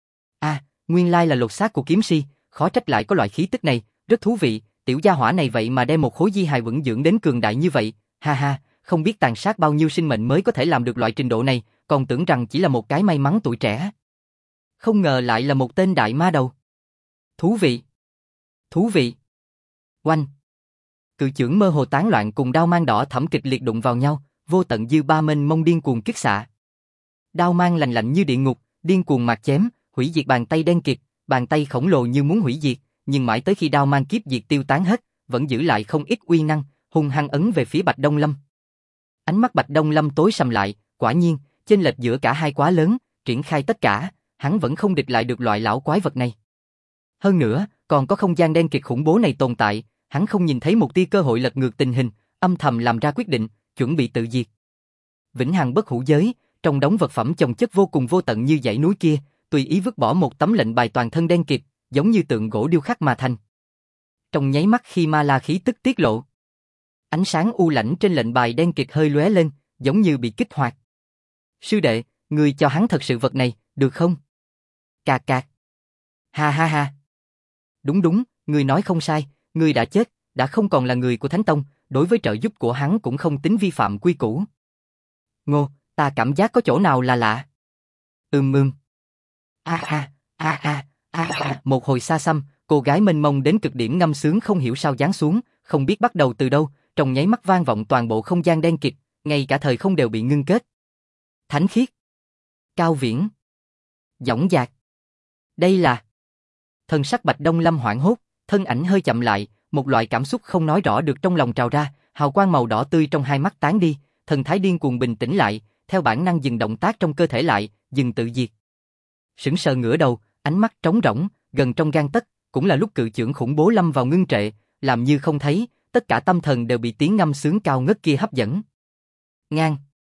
Nguyên lai là lột xác của kiếm si, khó trách lại có loại khí tức này, rất thú vị, tiểu gia hỏa này vậy mà đem một khối di hài vững dưỡng đến cường đại như vậy, ha ha, không biết tàn sát bao nhiêu sinh mệnh mới có thể làm được loại trình độ này, còn tưởng rằng chỉ là một cái may mắn tuổi trẻ. Không ngờ lại là một tên đại ma đầu. Thú vị. Thú vị. Oanh. Cự chưởng mơ hồ tán loạn cùng đao mang đỏ thẫm kịch liệt đụng vào nhau, vô tận dư ba mênh mông điên cuồng kích xạ. Đao mang lạnh lạnh như địa ngục, điên cuồng mạt chém, hủy diệt bàn tay đen kịt, bàn tay khổng lồ như muốn hủy diệt, nhưng mãi tới khi đao mang kiếp diệt tiêu tán hết, vẫn giữ lại không ít uy năng, hung hăng ấn về phía Bạch Đông Lâm. Ánh mắt Bạch Đông Lâm tối sầm lại, quả nhiên, chênh lệch giữa cả hai quá lớn, triển khai tất cả, hắn vẫn không địch lại được loại lão quái vật này. Hơn nữa, còn có không gian đen kịt khủng bố này tồn tại, hắn không nhìn thấy một tia cơ hội lật ngược tình hình, âm thầm làm ra quyết định, chuẩn bị tự diệt. Vĩnh hằng bất hủ giới, trong đống vật phẩm chồng chất vô cùng vô tận như dãy núi kia, tùy ý vứt bỏ một tấm lệnh bài toàn thân đen kịt, giống như tượng gỗ điêu khắc mà thành. Trong nháy mắt khi ma la khí tức tiết lộ, ánh sáng u lãnh trên lệnh bài đen kịt hơi lóe lên, giống như bị kích hoạt. Sư đệ, ngươi cho hắn thật sự vật này, được không? Cạc cạc. Ha ha ha. Đúng đúng, ngươi nói không sai, ngươi đã chết, đã không còn là người của Thánh Tông, đối với trợ giúp của hắn cũng không tính vi phạm quy củ. Ngô, ta cảm giác có chỗ nào là lạ. Một hồi xa xăm, cô gái mênh mông đến cực điểm ngâm sướng không hiểu sao giáng xuống, không biết bắt đầu từ đâu, trong nháy mắt vang vọng toàn bộ không gian đen kịt, ngay cả thời không đều bị ngưng kết. Thánh khiết, cao viễn, dõng dạc, Đây là... Thần sắc Bạch Đông Lâm hoảng hốt, thân ảnh hơi chậm lại, một loại cảm xúc không nói rõ được trong lòng trào ra, hào quang màu đỏ tươi trong hai mắt tán đi, thần thái điên cuồng bình tĩnh lại, theo bản năng dừng động tác trong cơ thể lại, dừng tự diệt. Sững sờ ngửa đầu, ánh mắt trống rỗng, gần trong gang tấc, cũng là lúc cự chưởng khủng bố lâm vào ngưng trệ, làm như không thấy, tất cả tâm thần đều bị tiếng ngâm sướng cao ngất kia hấp dẫn. Ngang.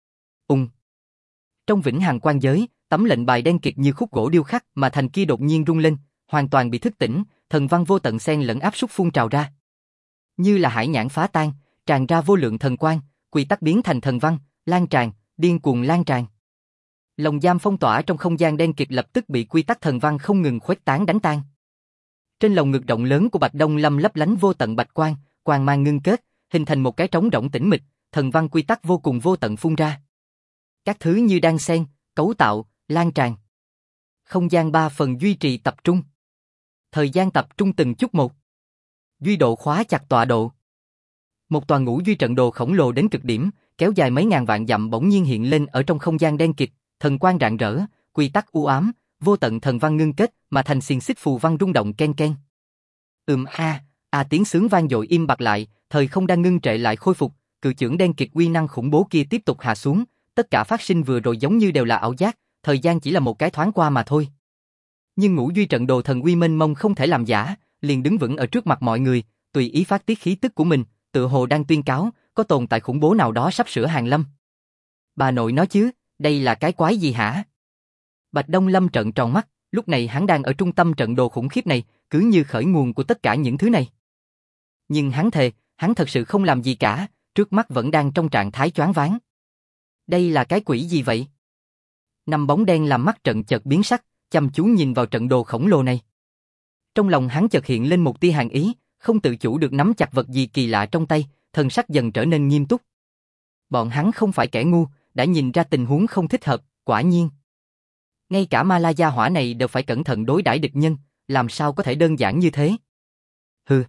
Trong vĩnh hằng quan giới, tấm lệnh bài đen kịt như khúc gỗ điêu khắc mà thành kia đột nhiên rung lên, hoàn toàn bị thức tỉnh, thần văn vô tận xen lẫn áp suất phun trào ra. Như là hải nhãn phá tan, tràn ra vô lượng thần quang, quy tắc biến thành thần văn, lan tràn, điên cuồng lan tràn. Lồng giam phong tỏa trong không gian đen kịt lập tức bị quy tắc thần văn không ngừng khuếch tán đánh tan. Trên lồng ngực rộng lớn của Bạch Đông Lâm lấp lánh vô tận bạch quang, quang mang ngưng kết, hình thành một cái trống rỗng tĩnh mịch, thần văn quy tắc vô cùng vô tận phun ra. Các thứ như đan xen, cấu tạo, lan tràn. Không gian 3 phần duy trì tập trung. Thời gian tập trung từng chút một. Duy độ khóa chặt tọa độ. Một tòa ngũ duy trận đồ khổng lồ đến cực điểm, kéo dài mấy ngàn vạn dặm bỗng nhiên hiện lên ở trong không gian đen kịt, thần quang rạng rỡ, quy tắc u ám, vô tận thần văn ngưng kết mà thành xiềng xích phù văn rung động ken ken. Tiếng sướng vang dội im bặt lại, thời không đang ngưng trệ lại khôi phục, cự chưởng đen kịt uy năng khủng bố kia tiếp tục hạ xuống, tất cả phát sinh vừa rồi giống như đều là ảo giác, thời gian chỉ là một cái thoáng qua mà thôi. Nhưng ngũ duy trận đồ thần uy mênh mông không thể làm giả, liền đứng vững ở trước mặt mọi người, tùy ý phát tiết khí tức của mình, tựa hồ đang tuyên cáo, có tồn tại khủng bố nào đó sắp sửa hàng lâm. Bà nội nói chứ, đây là cái quái gì hả? Bạch Đông Lâm trợn tròn mắt, lúc này hắn đang ở trung tâm trận đồ khủng khiếp này, cứ như khởi nguồn của tất cả những thứ này. Nhưng hắn thề, hắn thật sự không làm gì cả, trước mắt vẫn đang trong trạng thái choáng váng. Đây là cái quỷ gì vậy? Năm bóng đen làm mắt trận chợt biến sắc, chăm chú nhìn vào trận đồ khổng lồ này. Trong lòng hắn chợt hiện lên một tia hàn ý, không tự chủ được nắm chặt vật gì kỳ lạ trong tay, thần sắc dần trở nên nghiêm túc. Bọn hắn không phải kẻ ngu, đã nhìn ra tình huống không thích hợp, quả nhiên. Ngay cả Ma La gia hỏa này đều phải cẩn thận đối đãi địch nhân, làm sao có thể đơn giản như thế? Hừ.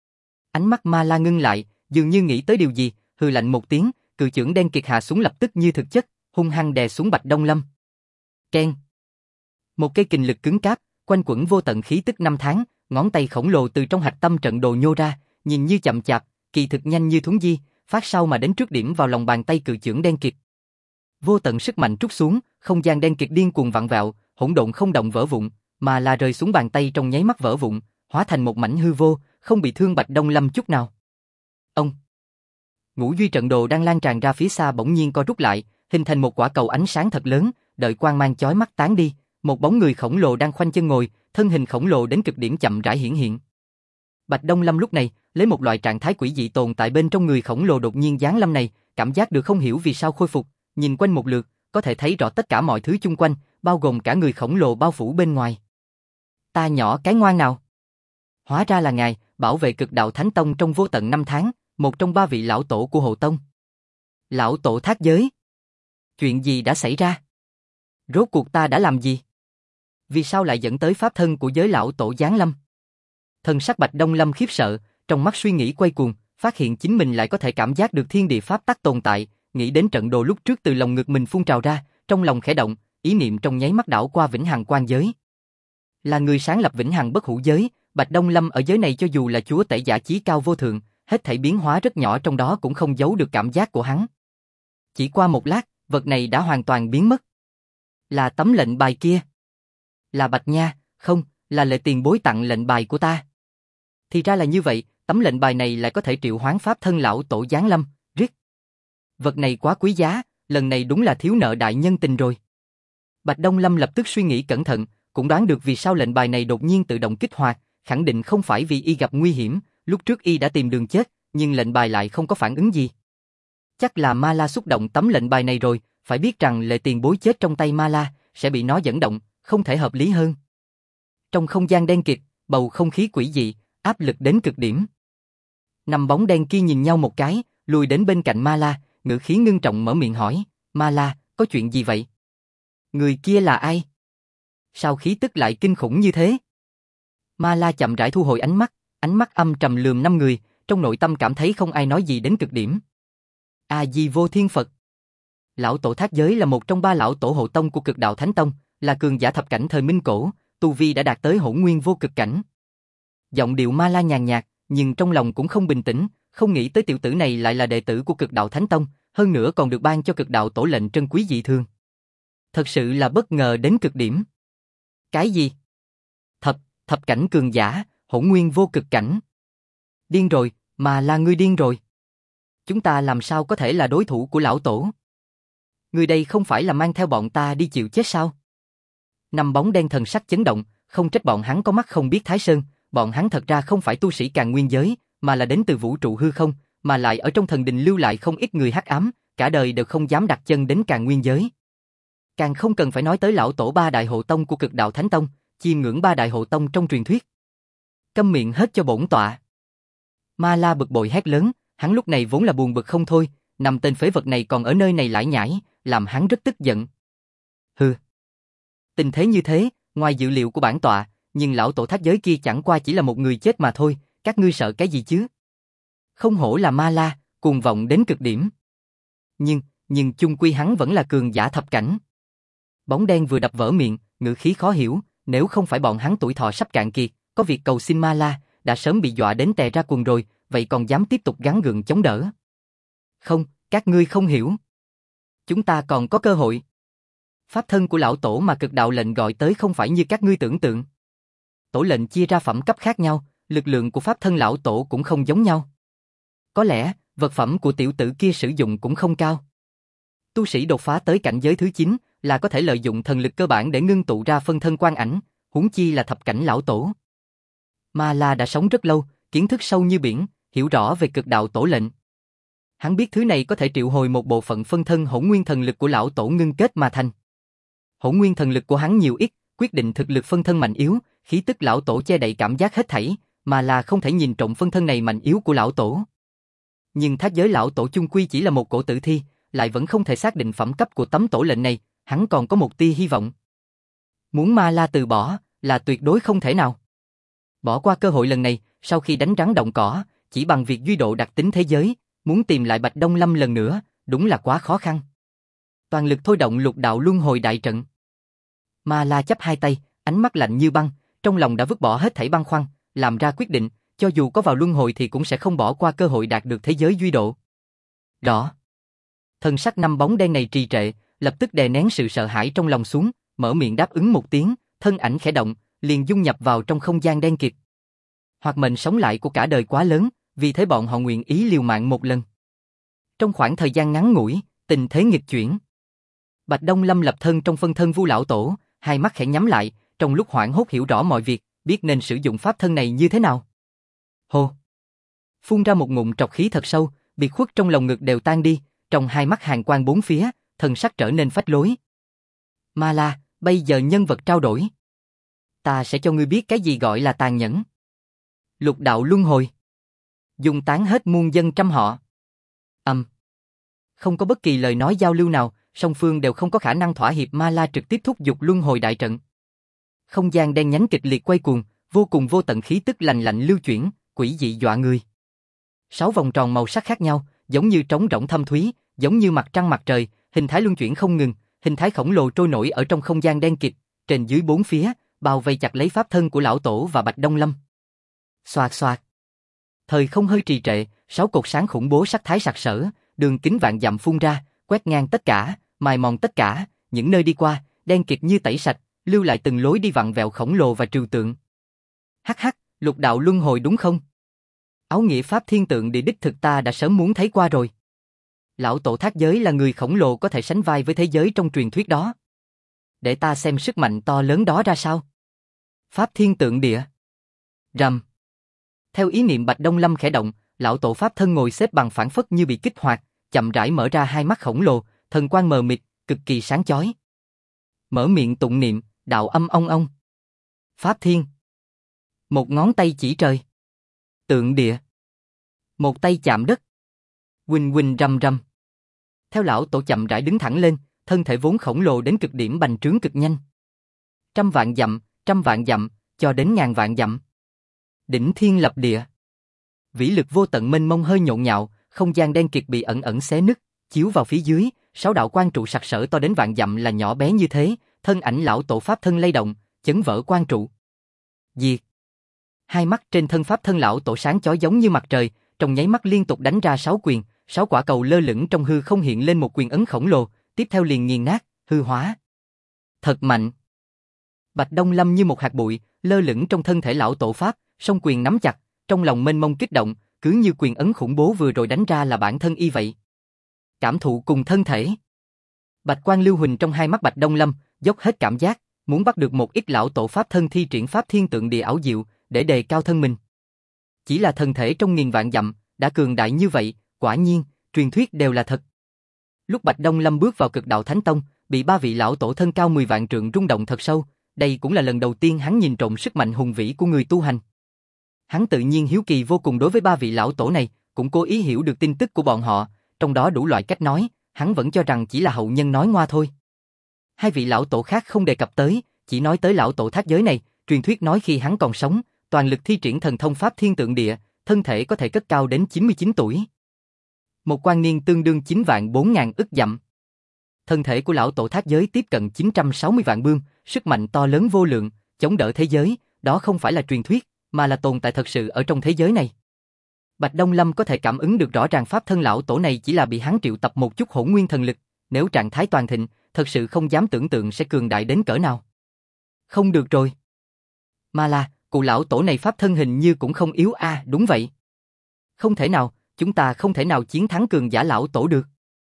Ánh mắt Ma La ngưng lại, dường như nghĩ tới điều gì, hừ lạnh một tiếng, cự chưởng đen kịt hạ xuống lập tức như thực chất, hung hăng đè xuống Bạch Đông Lâm. Keng. Một cây kình lực cứng cáp, quanh quẩn vô tận khí tức năm tháng, ngón tay khổng lồ từ trong hạch tâm trận đồ nhô ra, nhìn như chậm chạp, kỳ thực nhanh như thuấn di, phát sau mà đến trước điểm vào lòng bàn tay cự chưởng đen kịt. Vô tận sức mạnh trút xuống, không gian đen kịt điên cuồng vặn vẹo, hỗn độn không động vỡ vụn, mà là rơi xuống bàn tay trong nháy mắt vỡ vụn, hóa thành một mảnh hư vô, không bị thương Bạch Đông Lâm chút nào. Ông. Ngũ duy trận đồ đang lan tràn ra phía xa bỗng nhiên co rút lại, hình thành một quả cầu ánh sáng thật lớn, đợi quang mang chói mắt tán đi, một bóng người khổng lồ đang khoanh chân ngồi, thân hình khổng lồ đến cực điểm chậm rãi hiển hiện. Bạch Đông Lâm lúc này, lấy một loại trạng thái quỷ dị tồn tại bên trong người khổng lồ đột nhiên giáng lâm này, cảm giác được không hiểu vì sao khôi phục, nhìn quanh một lượt, có thể thấy rõ tất cả mọi thứ chung quanh, bao gồm cả người khổng lồ bao phủ bên ngoài. Ta nhỏ cái ngoan nào? Hóa ra là ngài, bảo vệ cực đạo Thánh Tông trong vô tận năm tháng, một trong 3 vị lão tổ của Hồ Tông. Lão tổ thác giới. Chuyện gì đã xảy ra? Rốt cuộc ta đã làm gì? Vì sao lại dẫn tới pháp thân của giới lão tổ giáng lâm? Thần sắc Bạch Đông Lâm khiếp sợ, trong mắt suy nghĩ quay cuồng, phát hiện chính mình lại có thể cảm giác được thiên địa pháp tắc tồn tại, nghĩ đến trận đồ lúc trước từ lòng ngực mình phun trào ra, trong lòng khẽ động, ý niệm trong nháy mắt đảo qua vĩnh hằng quan giới. Là người sáng lập vĩnh hằng bất hủ giới, Bạch Đông Lâm ở giới này cho dù là chúa tể giả chí cao vô thượng, hết thảy biến hóa rất nhỏ trong đó cũng không giấu được cảm giác của hắn. Chỉ qua một lát, vật này đã hoàn toàn biến mất. Là tấm lệnh bài kia. Là Bạch Nha, không, là Lệ tiền bối tặng lệnh bài của ta. Thì ra là như vậy, tấm lệnh bài này lại có thể triệu hoán pháp thân lão tổ giáng lâm, riết. Vật này quá quý giá, lần này đúng là thiếu nợ đại nhân tình rồi. Bạch Đông Lâm lập tức suy nghĩ cẩn thận, cũng đoán được vì sao lệnh bài này đột nhiên tự động kích hoạt, khẳng định không phải vì y gặp nguy hiểm, lúc trước y đã tìm đường chết, nhưng lệnh bài lại không có phản ứng gì. Chắc là Ma La xúc động tấm lệnh bài này rồi, phải biết rằng Lệ tiền bối chết trong tay Ma La, sẽ bị nó dẫn động, không thể hợp lý hơn. Trong không gian đen kịt, bầu không khí quỷ dị, áp lực đến cực điểm. Năm bóng đen kia nhìn nhau một cái, lùi đến bên cạnh Ma La, ngữ khí ngưng trọng mở miệng hỏi, Ma La, có chuyện gì vậy? Người kia là ai? Sao khí tức lại kinh khủng như thế? Ma La chậm rãi thu hồi ánh mắt âm trầm lườm 5 người, trong nội tâm cảm thấy không ai nói gì đến cực điểm. A-di-vô Thiên Phật. Lão tổ thác giới là một trong 3 lão tổ hộ tông của cực đạo Thánh Tông, là cường giả thập cảnh thời Minh Cổ, tu vi đã đạt tới hỗn nguyên vô cực cảnh. Giọng điệu Ma La nhàn nhạt, nhưng trong lòng cũng không bình tĩnh, không nghĩ tới tiểu tử này lại là đệ tử của Cực Đạo Thánh Tông, hơn nữa còn được ban cho Cực Đạo Tổ lệnh trân quý dị thường. Thật sự là bất ngờ đến cực điểm. Cái gì? Thập cảnh cường giả, hỗn nguyên vô cực cảnh. Điên rồi, Ma La ngươi điên rồi. Chúng ta làm sao có thể là đối thủ của lão tổ? Ngươi đây không phải là mang theo bọn ta đi chịu chết sao? Năm bóng đen thần sắc chấn động, không trách bọn hắn có mắt không biết Thái Sơn, bọn hắn thật ra không phải tu sĩ Càn Nguyên giới, mà là đến từ vũ trụ hư không, mà lại ở trong thần đình lưu lại không ít người hắc ám, cả đời đều không dám đặt chân đến Càn Nguyên giới. Càng không cần phải nói tới lão tổ ba đại hộ tông của Cực Đạo Thánh Tông, chiêm ngưỡng ba đại hộ tông trong truyền thuyết. Câm miệng hết cho bổn tọa. Ma La bực bội hét lớn, hắn lúc này vốn là buồn bực không thôi, nằm tên phế vật này còn ở nơi này lải nhải, làm hắn rất tức giận. Hừ. Tình thế như thế, ngoài dự liệu của bản tọa, nhưng lão tổ thác giới kia chẳng qua chỉ là một người chết mà thôi, các ngươi sợ cái gì chứ? Không hổ là Ma La, cuồng vọng đến cực điểm. Nhưng chung quy hắn vẫn là cường giả thập cảnh. Bóng đen vừa đập vỡ miệng, ngữ khí khó hiểu, nếu không phải bọn hắn tuổi thọ sắp cạn kiệt, có việc cầu xin Ma La, đã sớm bị dọa đến tè ra quần rồi, vậy còn dám tiếp tục gắng gượng chống đỡ. Không, các ngươi không hiểu. Chúng ta còn có cơ hội. Pháp thân của lão tổ mà Cực Đạo lệnh gọi tới không phải như các ngươi tưởng tượng. Tổ lệnh chia ra phẩm cấp khác nhau, lực lượng của pháp thân lão tổ cũng không giống nhau. Có lẽ, vật phẩm của tiểu tử kia sử dụng cũng không cao. Tu sĩ đột phá tới cảnh giới thứ 9 là có thể lợi dụng thần lực cơ bản để ngưng tụ ra phân thân quan ảnh, huống chi là thập cảnh lão tổ. Ma La đã sống rất lâu, kiến thức sâu như biển, hiểu rõ về Cực Đạo tổ lệnh. Hắn biết thứ này có thể triệu hồi một bộ phận phân thân hỗn nguyên thần lực của lão tổ ngưng kết mà thành. Hỗn nguyên thần lực của hắn nhiều ít, quyết định thực lực phân thân mạnh yếu, khí tức lão tổ che đậy cảm giác hết thảy, mà là không thể nhìn trộm phân thân này mạnh yếu của lão tổ. Nhưng thác giới lão tổ chung quy chỉ là một cổ tử thi, lại vẫn không thể xác định phẩm cấp của tấm tổ lệnh này, hắn còn có một tia hy vọng. Muốn Ma La từ bỏ, là tuyệt đối không thể nào. Bỏ qua cơ hội lần này, sau khi đánh rắn động cỏ, chỉ bằng việc duy độ đặc tính thế giới, muốn tìm lại Bạch Đông Lâm lần nữa, đúng là quá khó khăn. Toàn lực thôi động lục đạo luân hồi đại trận. Ma La chắp hai tay, ánh mắt lạnh như băng, trong lòng đã vứt bỏ hết thảy băn khoăn, làm ra quyết định, cho dù có vào luân hồi thì cũng sẽ không bỏ qua cơ hội đạt được thế giới duy độ. Rõ. Thân sắc năm bóng đen này trì trệ, lập tức đè nén sự sợ hãi trong lòng xuống, mở miệng đáp ứng một tiếng, thân ảnh khẽ động, liền dung nhập vào trong không gian đen kịt. Hoạt mệnh sống lại của cả đời quá lớn, vì thế bọn họ nguyện ý liều mạng một lần. Trong khoảng thời gian ngắn ngủi, tình thế nghịch chuyển. Bạch Đông Lâm lập thân trong phân thân Vu lão tổ, hai mắt khẽ nhắm lại, trong lúc hoảng hốt hiểu rõ mọi việc, biết nên sử dụng pháp thân này như thế nào. Hô! Phun ra một ngụm trọc khí thật sâu, biệt khuất trong lòng ngực đều tan đi, trong hai mắt hàn quang bốn phía, thần sắc trở nên phách lối. Ma La, bây giờ nhân vật trao đổi. Ta sẽ cho ngươi biết cái gì gọi là tàn nhẫn. Lục đạo luân hồi. Dùng tán hết muôn dân trăm họ. Không có bất kỳ lời nói giao lưu nào, song phương đều không có khả năng thỏa hiệp. Ma La trực tiếp thúc giục luân hồi đại trận. Không gian đen nhánh kịch liệt quay cuồng, vô cùng vô tận khí tức lạnh lạnh lưu chuyển, quỷ dị dọa người. 6 vòng tròn màu sắc khác nhau, giống như trống rỗng thâm thúy, giống như mặt trăng mặt trời, hình thái luân chuyển không ngừng, hình thái khổng lồ trôi nổi ở trong không gian đen kịt, trên dưới bốn phía, bao vây chặt lấy pháp thân của lão tổ và Bạch Đông Lâm. Xoạt xoạt. Thời không hơi trì trệ, 6 cột sáng khủng bố sắc thái sặc sỡ, đường kính vạn dặm phun ra, quét ngang tất cả, mài mòn tất cả, những nơi đi qua, đen kịt như tẩy sạch, lưu lại từng lối đi vặn vẹo khổng lồ và trừu tượng. Hắc hắc, lục đạo luân hồi đúng không? Áo nghĩa pháp thiên tượng địa đích thực ta đã sớm muốn thấy qua rồi. Lão tổ thác giới là người khổng lồ có thể sánh vai với thế giới trong truyền thuyết đó. Để ta xem sức mạnh to lớn đó ra sao. Pháp thiên tượng địa. Rầm. Theo ý niệm Bạch Đông Lâm khẽ động, lão tổ pháp thân ngồi xếp bằng phảng phất như bị kích hoạt, chậm rãi mở ra hai mắt khổng lồ, thần quang mờ mịt, cực kỳ sáng chói. Mở miệng tụng niệm, đạo âm ong ong. Pháp thiên. Một ngón tay chỉ trời. Tượng địa. Một tay chạm đất. Huỳnh huỳnh rầm rầm. Theo lão tổ chậm rãi đứng thẳng lên, thân thể vốn khổng lồ đến cực điểm bành trướng cực nhanh. Trăm vạn dặm, cho đến ngàn vạn dặm. Đỉnh thiên lập địa. Vĩ lực vô tận mênh mông hơi nhộn nhạo, không gian đen kịt bị ẩn ẩn xé nứt, chiếu vào phía dưới, 6 đạo quang trụ sặc sỡ to đến vạn dặm là nhỏ bé như thế, thân ảnh lão tổ pháp thân lay động, chấn vỡ quan trụ. Diệt. Hai mắt trên thân pháp thân lão tổ sáng chói giống như mặt trời, trong nháy mắt liên tục đánh ra 6 quyền, 6 quả cầu lơ lửng trong hư không hiện lên một quyền ấn khổng lồ, tiếp theo liền nghiền nát, hư hóa. Thật mạnh. Bạch Đông Lâm như một hạt bụi, lơ lửng trong thân thể lão tổ pháp, song quyền nắm chặt, trong lòng mênh mông kích động, cứ như quyền ấn khủng bố vừa rồi đánh ra là bản thân y vậy. Cảm thụ cùng thân thể. Bạch quang lưu huỳnh trong hai mắt Bạch Đông Lâm, dốc hết cảm giác, muốn bắt được một ít lão tổ pháp thân thi triển pháp thiên tượng địa ảo diệu, để đề cao thân mình. Chỉ là thân thể trong nghìn vạn dặm, đã cường đại như vậy, quả nhiên, truyền thuyết đều là thật. Lúc Bạch Đông Lâm bước vào Cực Đạo Thánh Tông, bị ba vị lão tổ thân cao 10 vạn trượng rung động thật sâu, đây cũng là lần đầu tiên hắn nhìn trộm sức mạnh hùng vĩ của người tu hành. Hắn tự nhiên hiếu kỳ vô cùng đối với ba vị lão tổ này, cũng cố ý hiểu được tin tức của bọn họ, trong đó đủ loại cách nói, hắn vẫn cho rằng chỉ là hậu nhân nói ngoa thôi. Hai vị lão tổ khác không đề cập tới, chỉ nói tới lão tổ thác giới này, truyền thuyết nói khi hắn còn sống, toàn lực thi triển thần thông pháp thiên tượng địa, thân thể có thể cất cao đến 99 tuổi. Một quan niên tương đương 9 vạn 4 ngàn ức dặm. Thân thể của lão tổ thác giới tiếp cận 960 vạn bươm, sức mạnh to lớn vô lượng, chống đỡ thế giới, đó không phải là truyền thuyết, mà là tồn tại thật sự ở trong thế giới này. Bạch Đông Lâm có thể cảm ứng được rõ ràng pháp thân lão tổ này chỉ là bị hắn triệu tập một chút hỗn nguyên thần lực, nếu trạng thái toàn thịnh, thật sự không dám tưởng tượng sẽ cường đại đến cỡ nào. Không được rồi. Mà là, cụ lão tổ này pháp thân hình như cũng không yếu a, đúng vậy. Không thể nào, chúng ta không thể nào chiến thắng cường giả lão tổ được.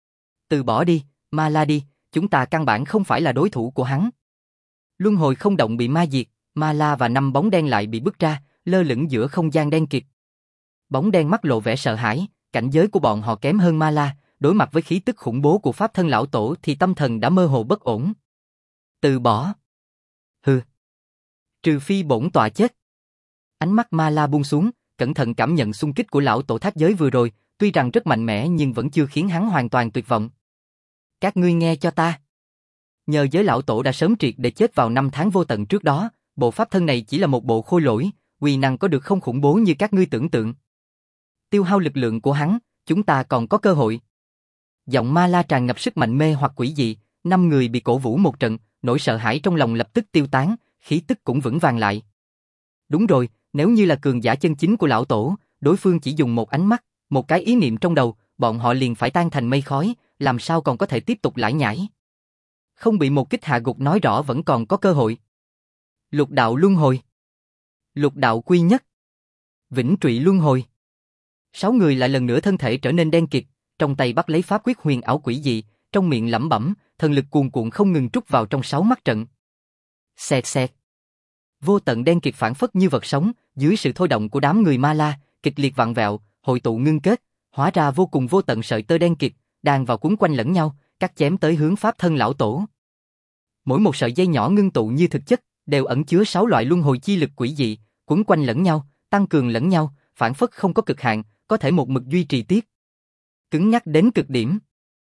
Từ bỏ đi, Ma La đi, chúng ta căn bản không phải là đối thủ của hắn. Luân hồi không động bị ma diệt, Ma La và 5 bóng đen lại bị bức ra, lơ lửng giữa không gian đen kịt. Bóng đen mắt lộ vẻ sợ hãi, cảnh giới của bọn họ kém hơn Ma La, đối mặt với khí tức khủng bố của pháp thân lão tổ thì tâm thần đã mơ hồ bất ổn. Từ bỏ. Hừ. Trừ phi bổn tọa chết. Ánh mắt Ma La buông xuống, cẩn thận cảm nhận xung kích của lão tổ thác giới vừa rồi, tuy rằng rất mạnh mẽ nhưng vẫn chưa khiến hắn hoàn toàn tuyệt vọng. Các ngươi nghe cho ta. Nhờ giới lão tổ đã sớm triệt để chết vào 5 tháng vô tận trước đó, bộ pháp thân này chỉ là một bộ khôi lỗi, uy năng có được không khủng bố như các ngươi tưởng tượng. Tiêu hao lực lượng của hắn, chúng ta còn có cơ hội. Giọng Ma La tràn ngập sức mạnh mê hoặc quỷ dị, 5 người bị cổ vũ một trận, nỗi sợ hãi trong lòng lập tức tiêu tán, khí tức cũng vững vàng lại. Đúng rồi, nếu như là cường giả chân chính của lão tổ, đối phương chỉ dùng một ánh mắt, một cái ý niệm trong đầu, bọn họ liền phải tan thành mây khói, làm sao còn có thể tiếp tục lải nhải. Không bị một kích hạ gục nói rõ vẫn còn có cơ hội. Lục đạo luân hồi. Lục đạo quy nhất. Vĩnh trụy luân hồi. 6 người lại lần nữa thân thể trở nên đen kịt, trong tay bắt lấy pháp quyết huyền ảo quỷ dị, trong miệng lẩm bẩm, thần lực cuồn cuộn không ngừng trút vào trong 6 mắt trận. Xẹt xẹt. Vô tận đen kịt phản phất như vật sống, dưới sự thôi động của đám người Ma La, kịch liệt vặn vẹo, hội tụ ngưng kết, hóa ra vô cùng vô tận sợi tơ đen kịt, đan vào quấn quanh lẫn nhau, cắt chém tới hướng pháp thân lão tổ. Mỗi một sợi dây nhỏ ngưng tụ như thực chất, đều ẩn chứa 6 loại luân hồi chi lực quỷ dị, quấn quanh lẫn nhau, tăng cường lẫn nhau, phản phất không có cực hạn, có thể một mực duy trì tiếp. Cứng nhắc đến cực điểm,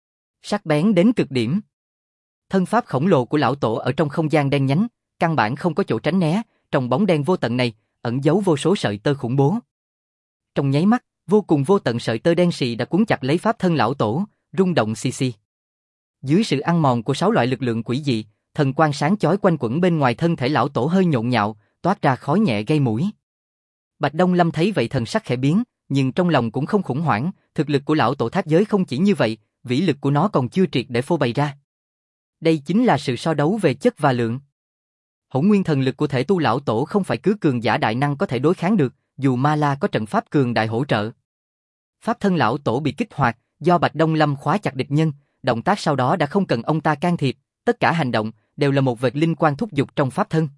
sắc bén đến cực điểm. Thân pháp khổng lồ của lão tổ ở trong không gian đen nhánh, căn bản không có chỗ tránh né, trong bóng đen vô tận này, ẩn giấu vô số sợi tơ khủng bố. Trong nháy mắt, vô cùng vô tận sợi tơ đen xì đã cuốn chặt lấy pháp thân lão tổ, rung động xì xì. Dưới sự ăn mòn của 6 loại lực lượng quỷ dị, thần quang sáng chói quanh quẩn bên ngoài thân thể lão tổ hơi nhộn nhạo, toát ra khói nhẹ gây mũi. Bạch Đông Lâm thấy vậy thần sắc khẽ biến, nhưng trong lòng cũng không khủng hoảng, thực lực của lão tổ thác giới không chỉ như vậy, vĩ lực của nó còn chưa triệt để phô bày ra. Đây chính là sự so đấu về chất và lượng. Hỗn nguyên thần lực của thể tu lão tổ không phải cứ cường giả đại năng có thể đối kháng được, dù Ma La có trận pháp cường đại hỗ trợ. Pháp thân lão tổ bị kích hoạt, do Bạch Đông Lâm khóa chặt địch nhân, động tác sau đó đã không cần ông ta can thiệp, tất cả hành động đều là một vệt linh quang thúc giục trong pháp thân.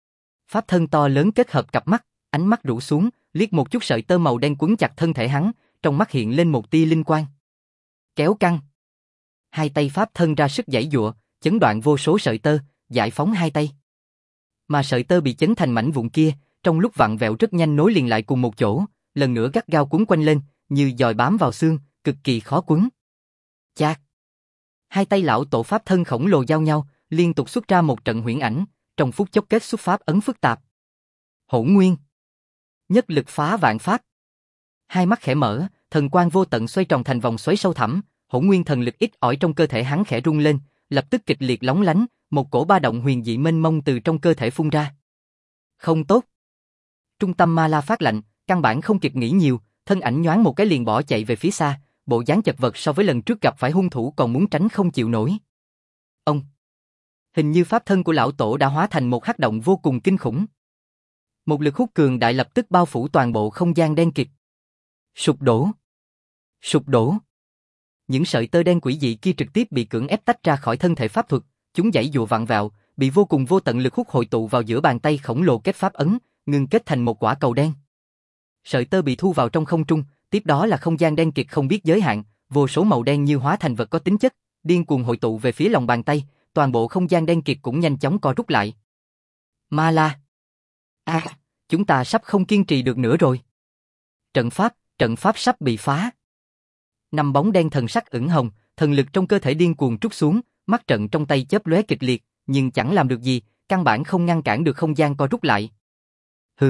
Pháp thân to lớn kết hợp cặp mắt, ánh mắt rũ xuống, liếc một chút sợi tơ màu đen quấn chặt thân thể hắn, trong mắt hiện lên một tia linh quang. Kéo căng. Hai tay pháp thân ra sức giãy giụa, chấn đoạn vô số sợi tơ, giải phóng hai tay. Mà sợi tơ bị chấn thành mảnh vụn kia, trong lúc vặn vẹo rất nhanh nối liền lại cùng một chỗ, lần nữa gắt gao quấn quanh lên, như dòi bám vào xương, cực kỳ khó quấn. Chát. Hai tay lão tổ pháp thân khổng lồ giao nhau, liên tục xuất ra một trận huyễn ảnh, trong phút chốc kết xuất pháp ấn phức tạp. Hỗn nguyên. Nhất lực phá vạn pháp. Hai mắt khẽ mở, thần quang vô tận xoay tròn thành vòng xoáy sâu thẳm, hỗn nguyên thần lực ít ỏi trong cơ thể hắn khẽ rung lên, lập tức kịch liệt lóng lánh, một cổ ba động huyền dị mênh mông từ trong cơ thể phun ra. Không tốt. Trung tâm ma la phát lạnh, căn bản không kịp nghĩ nhiều, thân ảnh nhoáng một cái liền bỏ chạy về phía xa, bộ dáng chật vật so với lần trước gặp phải hung thủ còn muốn tránh không chịu nổi. Ông. Hình như pháp thân của lão tổ đã hóa thành một hắc động vô cùng kinh khủng. Một lực hút cường đại lập tức bao phủ toàn bộ không gian đen kịt. Sụp đổ. Sụp đổ. Những sợi tơ đen quỷ dị kia trực tiếp bị cưỡng ép tách ra khỏi thân thể pháp thuật, chúng giãy giụa vặn vẹo, bị vô cùng vô tận lực hút hội tụ vào giữa bàn tay khổng lồ kết pháp ấn, ngưng kết thành một quả cầu đen. Sợi tơ bị thu vào trong không trung, tiếp đó là không gian đen kịt không biết giới hạn, vô số màu đen như hóa thành vật có tính chất, điên cuồng hội tụ về phía lòng bàn tay, toàn bộ không gian đen kịt cũng nhanh chóng co rút lại. Ma la. Chúng ta sắp không kiên trì được nữa rồi. Trận pháp sắp bị phá. Năm bóng đen thần sắc ửng hồng, thần lực trong cơ thể điên cuồng trút xuống, mắt trận trong tay chớp lóe kịch liệt, nhưng chẳng làm được gì, căn bản không ngăn cản được không gian co rút lại. Hừ.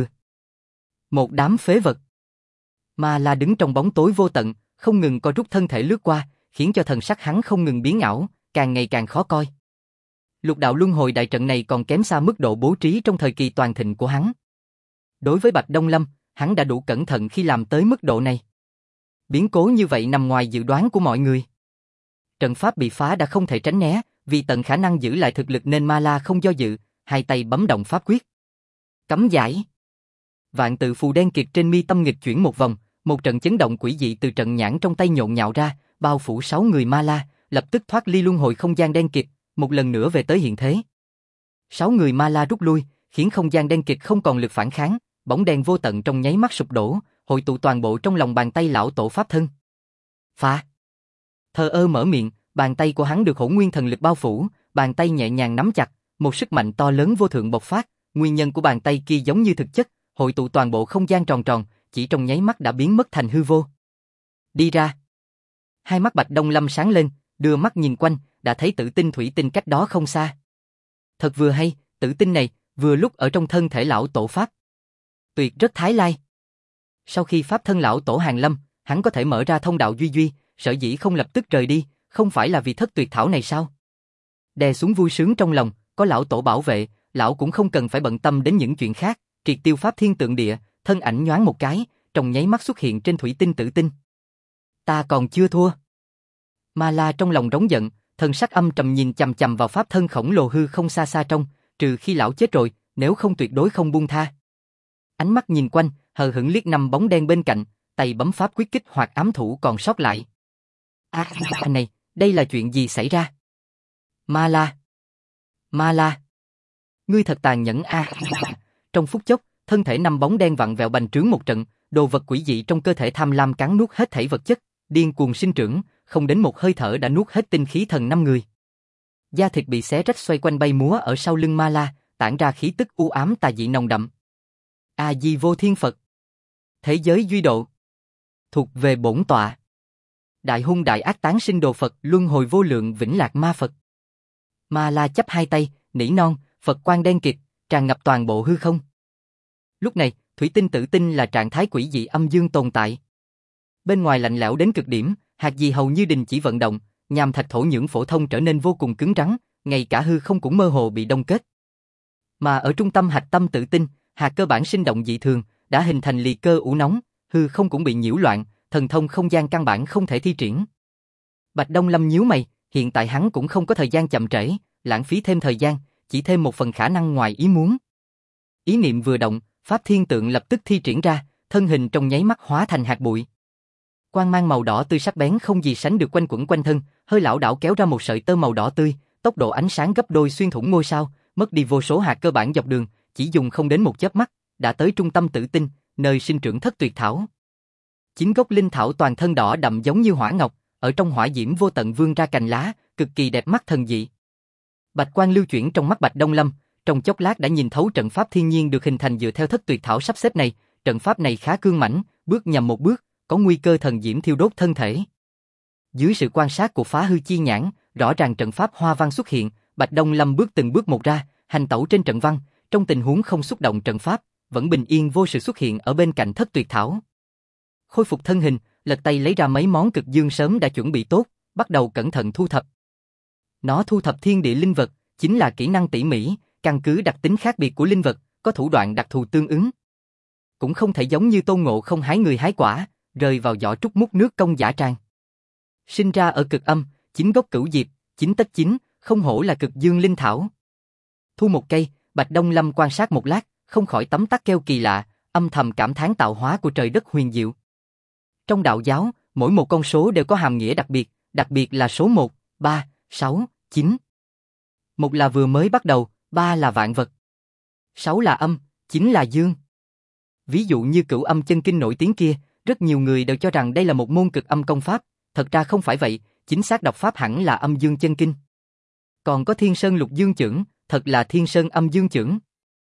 Một đám phế vật. Ma la đứng trong bóng tối vô tận, không ngừng co rút thân thể lướt qua, khiến cho thần sắc hắn không ngừng biến ảo, càng ngày càng khó coi. Lục đạo luân hồi đại trận này còn kém xa mức độ bố trí trong thời kỳ toàn thịnh của hắn. Đối với Bạch Đông Lâm, hắn đã đủ cẩn thận khi làm tới mức độ này. Biến cố như vậy nằm ngoài dự đoán của mọi người. Trận pháp bị phá đã không thể tránh né, vì tận khả năng giữ lại thực lực nên Ma La không do dự, hai tay bấm động pháp quyết. Cấm giải. Vạn tự phù đen kịt trên mi tâm nghịch chuyển một vòng, một trận chấn động quỷ dị từ trận nhãn trong tay nhộn nhạo ra, bao phủ 6 người Ma La, lập tức thoát ly luân hồi không gian đen kịt, một lần nữa về tới hiện thế. 6 người Ma La rút lui, khiến không gian đen kịt không còn lực phản kháng, bóng đen vô tận trong nháy mắt sụp đổ, hội tụ toàn bộ trong lòng bàn tay lão tổ pháp thân. Phá. Thờ ơ mở miệng, bàn tay của hắn được hỗn nguyên thần lực bao phủ, bàn tay nhẹ nhàng nắm chặt, một sức mạnh to lớn vô thượng bộc phát, nguyên nhân của bàn tay kia giống như thực chất, hội tụ toàn bộ không gian tròn tròn, chỉ trong nháy mắt đã biến mất thành hư vô. Đi ra. Hai mắt Bạch Đông Lâm sáng lên, đưa mắt nhìn quanh, đã thấy tử tinh thủy tinh cách đó không xa. Thật vừa hay, tử tinh này, vừa lúc ở trong thân thể lão tổ pháp. Tuyệt rất thái lai. Sau khi pháp thân lão tổ hàng lâm, hắn có thể mở ra thông đạo duy duy, sở dĩ không lập tức rời đi, không phải là vì thất tuyệt thảo này sao? Đè xuống vui sướng trong lòng, có lão tổ bảo vệ, lão cũng không cần phải bận tâm đến những chuyện khác, triệt tiêu pháp thiên tượng địa, thân ảnh nhoáng một cái, trong nháy mắt xuất hiện trên thủy tinh tử tinh. Ta còn chưa thua. Ma La trong lòng rống giận, thần sắc âm trầm nhìn chằm chằm vào pháp thân khổng lồ hư không xa xa trong, trừ khi lão chết rồi, nếu không tuyệt đối không buông tha. Ánh mắt nhìn quanh, hờ hững liếc năm bóng đen bên cạnh, tay bấm pháp quyết kích hoạt ám thủ còn sót lại. Này, đây là chuyện gì xảy ra? Ma La. Ma La. Ngươi thật tàn nhẫn a. Trong phút chốc, thân thể năm bóng đen vặn vẹo bành trướng một trận, đồ vật quỷ dị trong cơ thể tham lam cắn nuốt hết thảy vật chất, điên cuồng sinh trưởng, không đến một hơi thở đã nuốt hết tinh khí thần 5 người. Da thịt bị xé rách xoay quanh bay múa ở sau lưng Ma La, tản ra khí tức u ám tà dị nồng đậm. A Di Vô Thiên Phật. Thế giới duy độ. Thuộc về bổn tọa. Đại hung đại ác tán sinh đồ Phật, luân hồi vô lượng vĩnh lạc ma Phật. Ma La chắp hai tay, nỉ non, Phật quang đen kịt, tràn ngập toàn bộ hư không. Lúc này, thủy tinh tử tinh là trạng thái quỷ dị âm dương tồn tại. Bên ngoài lạnh lẽo đến cực điểm, hạt gì hầu như đình chỉ vận động, nham thạch thổ nhưỡng phổ thông trở nên vô cùng cứng rắn, ngay cả hư không cũng mơ hồ bị đông kết. Mà ở trung tâm hạch tâm tử tinh, hạt cơ bản sinh động dị thường, đã hình thành liệt cơ ủ nóng, hư không cũng bị nhiễu loạn, thần thông không gian căn bản không thể thi triển. Bạch Đông Lâm nhíu mày, hiện tại hắn cũng không có thời gian chậm trễ, lãng phí thêm thời gian, chỉ thêm một phần khả năng ngoài ý muốn. Ý niệm vừa động, pháp thiên tượng lập tức thi triển ra, thân hình trong nháy mắt hóa thành hạt bụi. Quang mang màu đỏ tươi sắc bén không gì sánh được quanh quẩn quanh thân, hơi lảo đảo kéo ra một sợi tơ màu đỏ tươi, tốc độ ánh sáng gấp đôi xuyên thủng ngôi sao, mất đi vô số hạt cơ bản dọc đường, chỉ dùng không đến một chớp mắt, đã tới trung tâm tử tinh, nơi sinh trưởng thất tuyệt thảo. 9 gốc linh thảo toàn thân đỏ đậm giống như hỏa ngọc, ở trong hỏa diễm vô tận vươn ra cành lá, cực kỳ đẹp mắt thần dị. Bạch quang lưu chuyển trong mắt Bạch Đông Lâm, trong chốc lát đã nhìn thấu trận pháp thiên nhiên được hình thành dựa theo thất tuyệt thảo sắp xếp này, trận pháp này khá cương mãnh, bước nhầm một bước, có nguy cơ thần diễm thiêu đốt thân thể. Dưới sự quan sát của phá hư chi nhãn, rõ ràng trận pháp hoa văn xuất hiện, Bạch Đông Lâm bước từng bước một ra, hành tẩu trên trận văn, trong tình huống không xúc động trận pháp, vẫn bình yên vô sự xuất hiện ở bên cạnh thất tuyệt thảo. Khôi phục thân hình, lật tay lấy ra mấy món cực dương sớm đã chuẩn bị tốt, bắt đầu cẩn thận thu thập. Nó thu thập thiên địa linh vật, chính là kỹ năng tỉ mỉ, căn cứ đặc tính khác biệt của linh vật, có thủ đoạn đặc thù tương ứng. Cũng không thể giống như Tôn Ngộ Không hái người hái quả, rơi vào vỏ trúc múc nước công dã tràng. Sinh ra ở cực âm, chính gốc cửu diệp, chính tất chính, không hổ là cực dương linh thảo. Thu một cây, Bạch Đông Lâm quan sát một lát, không khỏi tấm tắc kêu kỳ lạ, âm thầm cảm thán tạo hóa của trời đất huyền diệu. Trong đạo giáo, mỗi một con số đều có hàm nghĩa đặc biệt là số 1, 3, 6, 9. 1 là vừa mới bắt đầu, 3 là vạn vật, 6 là âm, 9 là dương. Ví dụ như Cửu Âm Chân Kinh nổi tiếng kia, rất nhiều người đều cho rằng đây là một môn cực âm công pháp, thật ra không phải vậy, chính xác đọc pháp hẳn là Âm Dương Chân Kinh. Còn có Thiên Sơn Lục Dương Chưởng, thật là Thiên Sơn Âm Dương Chưởng.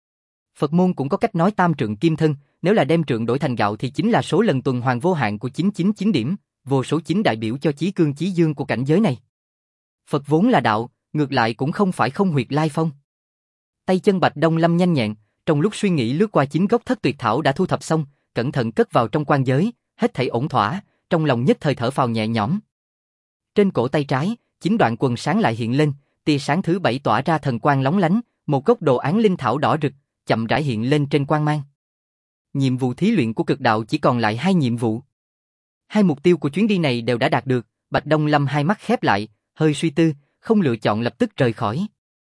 Phật môn cũng có cách nói tam trượng kim thân, nếu là đem trượng đổi thành gạo thì chính là số lần tuần hoàn vô hạn của 999 điểm, vô số 9 đại biểu cho chí cương chí dương của cảnh giới này. Phật vốn là đạo, ngược lại cũng không phải không huyệt lai phong. Tay chân Bạch Đông Lâm nhanh nhẹn, trong lúc suy nghĩ lướt qua 9 gốc thất tuyệt thảo đã thu thập xong, cẩn thận cất vào trong quan giới, hết thảy ổn thỏa, trong lòng nhất thời thở phào nhẹ nhõm. Trên cổ tay trái, 9 đoạn quần sáng lại hiện lên, tia sáng thứ 7 tỏa ra thần quang lóng lánh, một gốc đồ án linh thảo đỏ rực, chậm rãi hiện lên trên quang mang. Nhiệm vụ thí luyện của cực đạo chỉ còn lại 2 nhiệm vụ. 2 mục tiêu của chuyến đi này đều đã đạt được, Bạch Đông Lâm hai mắt khép lại, hơi suy tư, không lựa chọn lập tức rời khỏi.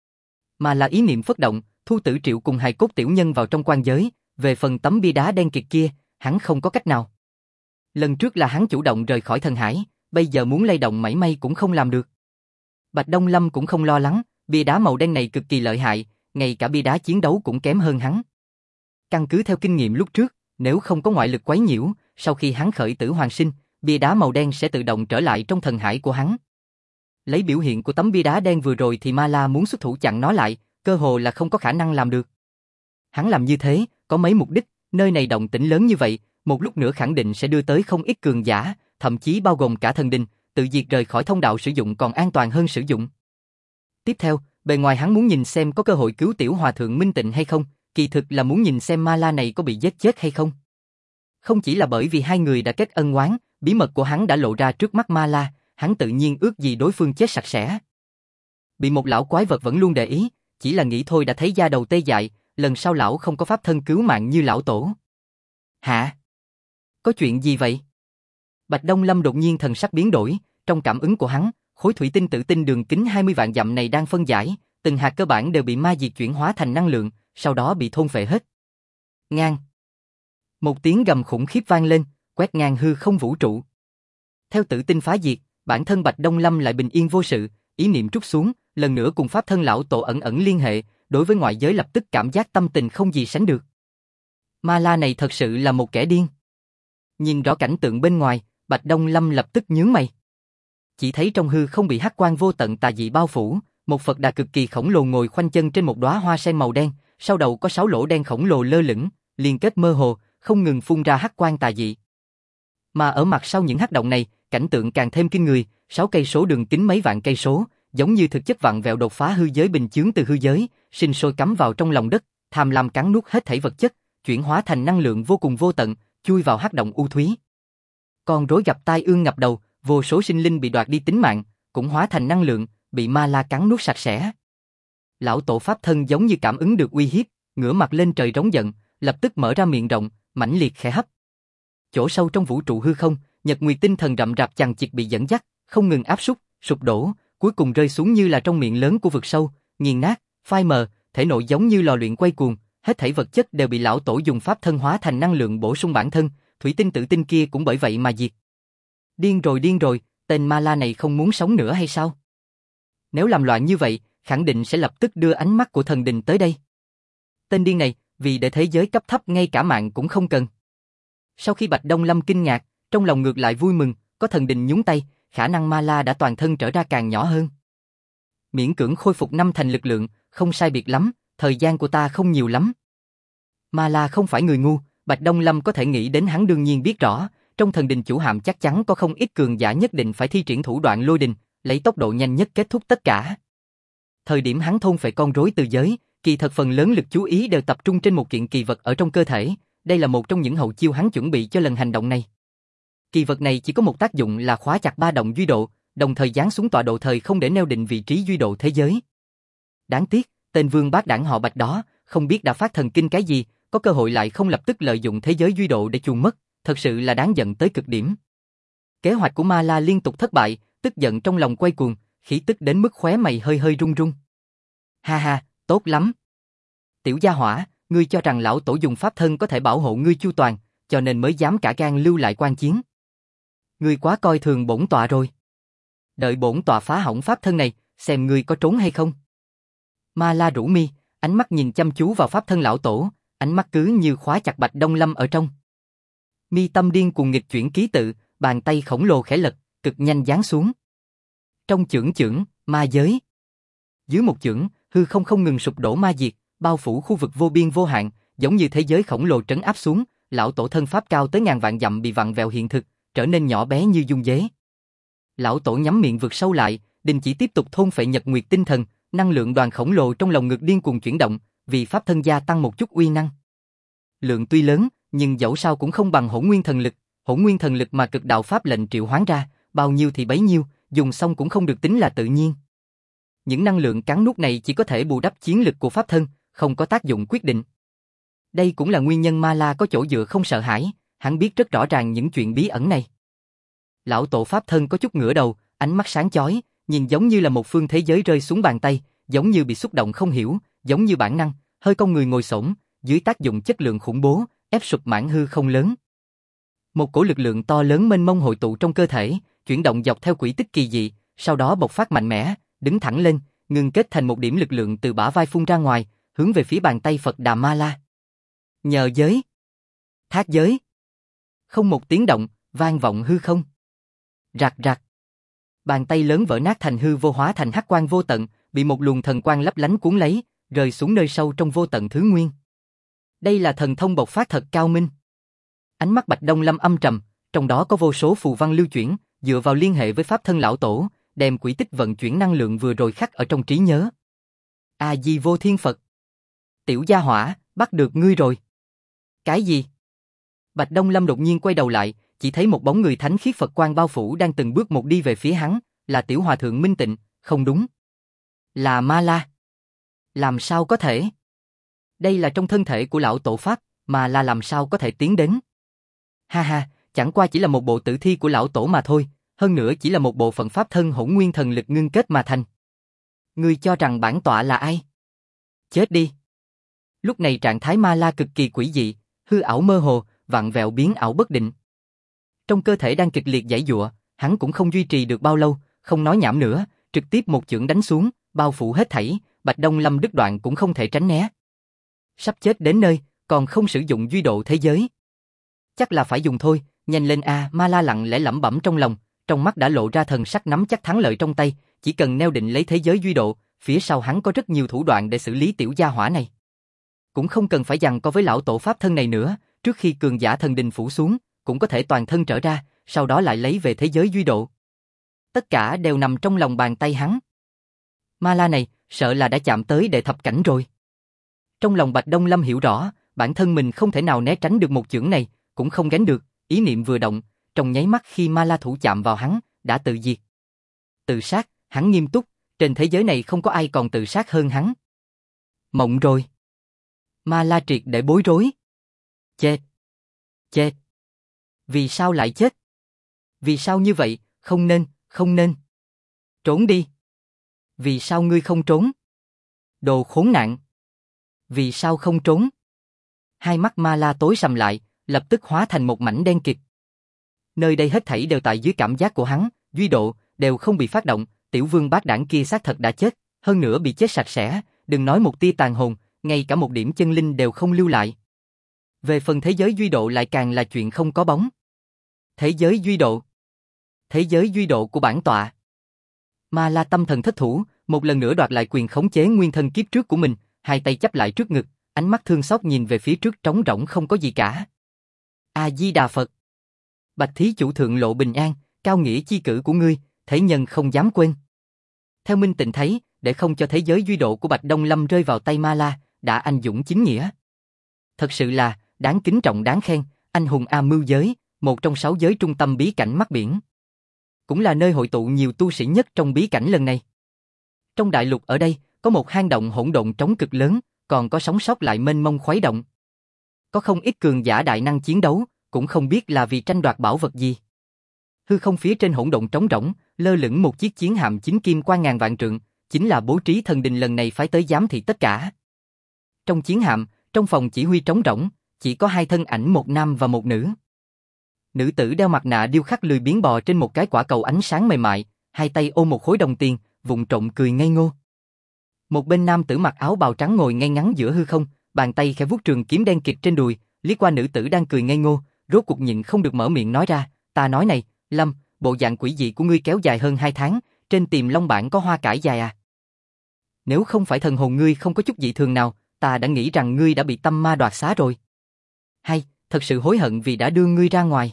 Mà là ý niệm phất động, thu Tử Triệu cùng hài cốt tiểu nhân vào trong quan giới, về phần tấm bia đá đen kịt kia, hắn không có cách nào. Lần trước là hắn chủ động rời khỏi thần hải, bây giờ muốn lay động mảy may cũng không làm được. Bạch Đông Lâm cũng không lo lắng, bia đá màu đen này cực kỳ lợi hại, ngay cả bia đá chiến đấu cũng kém hơn hắn. Căn cứ theo kinh nghiệm lúc trước, nếu không có ngoại lực quấy nhiễu, sau khi hắn khởi tử hoàn sinh, bia đá màu đen sẽ tự động trở lại trong thần hải của hắn. Lấy biểu hiện của tấm bia đá đen vừa rồi thì Ma La muốn xuất thủ chặn nó lại, cơ hồ là không có khả năng làm được. Hắn làm như thế, có mấy mục đích, nơi này động tĩnh lớn như vậy, một lúc nữa khẳng định sẽ đưa tới không ít cường giả, thậm chí bao gồm cả thần đình, tự diệt rời khỏi thông đạo sử dụng còn an toàn hơn sử dụng. Tiếp theo, bề ngoài hắn muốn nhìn xem có cơ hội cứu tiểu hòa thượng Minh Tịnh hay không, kỳ thực là muốn nhìn xem Ma La này có bị giết chết hay không. Không chỉ là bởi vì hai người đã kết ân oán, bí mật của hắn đã lộ ra trước mắt Ma La, hắn tự nhiên ước gì đối phương chết sạch sẽ. Bị một lão quái vật vẫn luôn để ý, chỉ là nghĩ thôi đã thấy da đầu tê dại, lần sau lão không có pháp thân cứu mạng như lão tổ. Hả? Có chuyện gì vậy? Bạch Đông Lâm đột nhiên thần sắc biến đổi, trong cảm ứng của hắn, khối thủy tinh tự tinh đường kính 20 vạn dặm này đang phân giải, từng hạt cơ bản đều bị ma diệt chuyển hóa thành năng lượng, sau đó bị thôn phệ hết. Ngang. Một tiếng gầm khủng khiếp vang lên, quét ngang hư không vũ trụ. Theo tự tinh phá diệt, bản thân Bạch Đông Lâm lại bình yên vô sự, ý niệm trút xuống, lần nữa cùng pháp thân lão tổ ẩn ẩn liên hệ, đối với ngoại giới lập tức cảm giác tâm tình không gì sánh được. Ma La này thật sự là một kẻ điên. Nhìn rõ cảnh tượng bên ngoài, Bạch Đông Lâm lập tức nhướng mày. Chỉ thấy trong hư không bị hắc quang vô tận tà dị bao phủ, một Phật Đà cực kỳ khổng lồ ngồi khoanh chân trên một đóa hoa sen màu đen, sau đầu có 6 lỗ đen khổng lồ lơ lửng, liên kết mơ hồ, không ngừng phun ra hắc quang tà dị. Mà ở mặt sau những hắc động này, cảnh tượng càng thêm kinh người, 6 cây số đường kính mấy vạn cây số, giống như thực chất vặn vẹo đột phá hư giới bình chướng từ hư giới, sinh sôi cắm vào trong lòng đất, tham lam cắn nuốt hết thảy vật chất, chuyển hóa thành năng lượng vô cùng vô tận, chui vào hắc động u thúy. Con rối gặp tai ương ngập đầu, vô số sinh linh bị đoạt đi tính mạng, cũng hóa thành năng lượng, bị Ma La cắn nuốt sạch sẽ. Lão tổ pháp thân giống như cảm ứng được uy hiếp, ngửa mặt lên trời rống giận, lập tức mở ra miệng rộng, mãnh liệt khẽ hấp. Chỗ sâu trong vũ trụ hư không, Nhật Nguyệt tinh thần rậm rạp chằng chịt bị dẫn dắt, không ngừng áp súc, sụp đổ, cuối cùng rơi xuống như là trong miệng lớn của vực sâu, nghiền nát, phai mờ, thể nội giống như lò luyện quay cuồng, hết thảy vật chất đều bị lão tổ dùng pháp thân hóa thành năng lượng bổ sung bản thân, thủy tinh tự tinh kia cũng bởi vậy mà diệt. Điên rồi, tên Ma La này không muốn sống nữa hay sao? Nếu làm loạn như vậy, khẳng định sẽ lập tức đưa ánh mắt của thần đình tới đây. Tên điên này, vì để thế giới cấp thấp ngay cả mạng cũng không cần. Sau khi Bạch Đông Lâm kinh ngạc, trong lòng ngược lại vui mừng, có thần đình nhúng tay, khả năng Ma La đã toàn thân trở ra càng nhỏ hơn. Miễn cưỡng khôi phục 5 thành lực lượng, không sai biệt lắm, thời gian của ta không nhiều lắm. Ma La không phải người ngu, Bạch Đông Lâm có thể nghĩ đến hắn đương nhiên biết rõ, trong thần đình chủ hạm chắc chắn có không ít cường giả nhất định phải thi triển thủ đoạn lôi đình, lấy tốc độ nhanh nhất kết thúc tất cả. Thời điểm hắn thôn phệ con rối từ giới, kỳ thật phần lớn lực chú ý đều tập trung trên một kiện kỳ vật ở trong cơ thể, đây là một trong những hậu chiêu hắn chuẩn bị cho lần hành động này. Kỳ vật này chỉ có một tác dụng là khóa chặt 3 động duy độ, đồng thời giáng xuống tọa độ thời không để neo định vị trí duy độ thế giới. Đáng tiếc, tên vương bát đảng họ Bạch đó, không biết đã phát thần kinh cái gì, có cơ hội lại không lập tức lợi dụng thế giới duy độ để chuồn mất, thật sự là đáng giận tới cực điểm. Kế hoạch của Ma La liên tục thất bại, tức giận trong lòng quay cuồng, khí tức đến mức khóe mày hơi hơi run run. Ha ha, tốt lắm. Tiểu gia hỏa, ngươi cho rằng lão tổ dùng pháp thân có thể bảo hộ ngươi chu toàn, cho nên mới dám cả gan lưu lại quan chiến. Ngươi quá coi thường bổn tọa rồi. Đợi bổn tọa phá hỏng pháp thân này, xem ngươi có trốn hay không. Ma La rũ mi, ánh mắt nhìn chăm chú vào pháp thân lão tổ, ánh mắt cứ như khóa chặt Bạch Đông Lâm ở trong. Mi tâm điên cuồng nghịch chuyển ký tự, bàn tay khổng lồ khẽ lật, cực nhanh giáng xuống. Trong chưởng chưởng, ma giới. Dưới một chưởng, hư không ngừng sụp đổ ma diệt, bao phủ khu vực vô biên vô hạn, giống như thế giới khổng lồ trấn áp xuống, lão tổ thân pháp cao tới ngàn vạn dặm bị vặn vẹo hiện thực, trở nên nhỏ bé như dung dế. Lão tổ nhắm miệng vượt sâu lại, đình chỉ tiếp tục thôn phệ nhật nguyệt tinh thần, năng lượng đoàn khổng lồ trong lòng ngực điên cuồng chuyển động, vì pháp thân gia tăng một chút uy năng. Lượng tuy lớn, nhưng dẫu sao cũng không bằng hỗn nguyên thần lực mà cực đạo pháp lệnh triệu hoán ra, bao nhiêu thì bấy nhiêu, dùng xong cũng không được tính là tự nhiên. Những năng lượng cắn nuốt này chỉ có thể bù đắp chiến lực của pháp thân, không có tác dụng quyết định. Đây cũng là nguyên nhân Ma La có chỗ dựa không sợ hãi, hắn biết rất rõ ràng những chuyện bí ẩn này. Lão tổ pháp thân có chút ngửa đầu, ánh mắt sáng chói, nhìn giống như là một phương thế giới rơi xuống bàn tay, giống như bị xúc động không hiểu, giống như bản năng, hơi cong người ngồi xổm, dưới tác dụng chất lượng khủng bố, ép sụp mảng hư không lớn. Một cổ lực lượng to lớn mênh mông hội tụ trong cơ thể, chuyển động dọc theo quỹ tích kỳ dị, sau đó bộc phát mạnh mẽ, đứng thẳng lên, ngưng kết thành một điểm lực lượng từ bả vai phun ra ngoài, hướng về phía bàn tay Phật Đà Ma La. Nhờ giới, thác giới. Không một tiếng động, vang vọng hư không. Rạc rạc. Bàn tay lớn vỡ nát thành hư vô, hóa thành hắc quang vô tận, bị một luồng thần quang lấp lánh cuốn lấy, rơi xuống nơi sâu trong vô tận thứ nguyên. Đây là thần thông bộc phát thật cao minh. Ánh mắt Bạch Đông Lâm âm trầm, trong đó có vô số phù văn lưu chuyển, dựa vào liên hệ với pháp thân lão tổ, đem quỹ tích vận chuyển năng lượng vừa rồi khắc ở trong trí nhớ. A Di Vô Thiên Phật. Tiểu gia hỏa, bắt được ngươi rồi. Cái gì? Bạch Đông Lâm đột nhiên quay đầu lại, chỉ thấy một bóng người thánh khiết Phật quang bao phủ đang từng bước một đi về phía hắn, là tiểu hòa thượng Minh Tịnh, không đúng. Là Ma La. Làm sao có thể? Đây là trong thân thể của lão tổ Pháp, mà là làm sao có thể tiến đến? Ha ha, chẳng qua chỉ là một bộ tử thi của lão tổ mà thôi, hơn nữa chỉ là một bộ phận pháp thân hỗn nguyên thần lực ngưng kết mà thành. Ngươi cho rằng bản tọa là ai? Chết đi. Lúc này trạng thái Ma La cực kỳ quỷ dị, hư ảo mơ hồ, vặn vẹo biến ảo bất định. Trong cơ thể đang kịch liệt giãy giụa, hắn cũng không duy trì được bao lâu, không nói nhảm nữa, trực tiếp một chưởng đánh xuống, bao phủ hết thảy, Bạch Đông Lâm đứt đoạn cũng không thể tránh né. Sắp chết đến nơi, còn không sử dụng duy độ thế giới. Chắc là phải dùng thôi, nhanh lên a, Ma La lặng lẽ lẩm bẩm trong lòng, trong mắt đã lộ ra thần sắc nắm chắc thắng lợi trong tay, chỉ cần neo định lấy thế giới duy độ, phía sau hắn có rất nhiều thủ đoạn để xử lý tiểu gia hỏa này. Cũng không cần phải giằng co với lão tổ pháp thân này nữa, trước khi cường giả thần đình phủ xuống, cũng có thể toàn thân trở ra, sau đó lại lấy về thế giới duy độ. Tất cả đều nằm trong lòng bàn tay hắn. Ma La này, sợ là đã chạm tới đệ thập cảnh rồi. Trong lòng Bạch Đông Lâm hiểu rõ, bản thân mình không thể nào né tránh được một chưởng này, cũng không gánh được, ý niệm vừa động, trong nháy mắt khi Ma La thủ chạm vào hắn, đã tự diệt. Tự sát, hắn nghiêm túc, trên thế giới này không có ai còn tự sát hơn hắn. Mộng rồi. Ma La triệt để bối rối. Chết. Chết. Vì sao lại chết? Vì sao như vậy, không nên. Trốn đi. Vì sao ngươi không trốn? Đồ khốn nạn. Vì sao không trốn? Hai mắt Ma La tối sầm lại, lập tức hóa thành một mảnh đen kịt. Nơi đây hết thảy đều tại dưới cảm giác của hắn, duy độ, đều không bị phát động, tiểu vương bát đảng kia xác thật đã chết, hơn nữa bị chết sạch sẽ, đừng nói một tia tàn hồn, ngay cả một điểm chân linh đều không lưu lại. Về phần thế giới duy độ lại càng là chuyện không có bóng. Thế giới duy độ. Thế giới duy độ của bản tọa. Ma La tâm thần thất thủ, một lần nữa đoạt lại quyền khống chế nguyên thân kiếp trước của mình, hai tay chắp lại trước ngực, ánh mắt thương xót nhìn về phía trước trống rỗng không có gì cả. A Di Đà Phật. Bạch thí chủ thượng lộ bình an, cao nghĩa chi cử của ngươi, thế nhân không dám quên. Theo Minh Tịnh thấy, để không cho thế giới duy độ của Bạch Đông Lâm rơi vào tay Ma La, đã anh dũng chính nghĩa. Thật sự là đáng kính trọng đáng khen, anh hùng A Mưu giới, một trong 6 giới trung tâm bí cảnh mắt biển. Cũng là nơi hội tụ nhiều tu sĩ nhất trong bí cảnh lần này. Trong đại lục ở đây, có một hang động hỗn độn trống cực lớn, còn có sóng sót lại mênh mông khuấy động. Có không ít cường giả đại năng chiến đấu, cũng không biết là vì tranh đoạt bảo vật gì. Hư không phía trên hỗn độn trống rỗng, lơ lửng một chiếc chiến hạm chính kim qua ngàn vạn trượng, chính là bố trí thần đình lần này phái tới giám thị tất cả. Trong chiến hạm, trong phòng chỉ huy trống rỗng, chỉ có 2 thân ảnh, một nam và một nữ. Nữ tử đeo mặt nạ điêu khắc lười biếng bò trên một cái quả cầu ánh sáng mềm mại, 2 tay ôm một khối đồng tiền, vụng trộm cười ngây ngô. Một bên nam tử mặc áo bào trắng ngồi ngay ngắn giữa hư không, bàn tay khẽ vuốt trường kiếm đen kịt trên đùi, liếc qua nữ tử đang cười ngây ngô, rốt cuộc nhịn không được mở miệng nói ra, ta nói này, Lâm, bộ dạng quỷ dị của ngươi kéo dài hơn 2 tháng, trên Tiềm Long bảng có hoa cải dài à? Nếu không phải thần hồn ngươi không có chút dị thường nào, ta đã nghĩ rằng ngươi đã bị tâm ma đoạt xá rồi. Hay, thật sự hối hận vì đã đưa ngươi ra ngoài.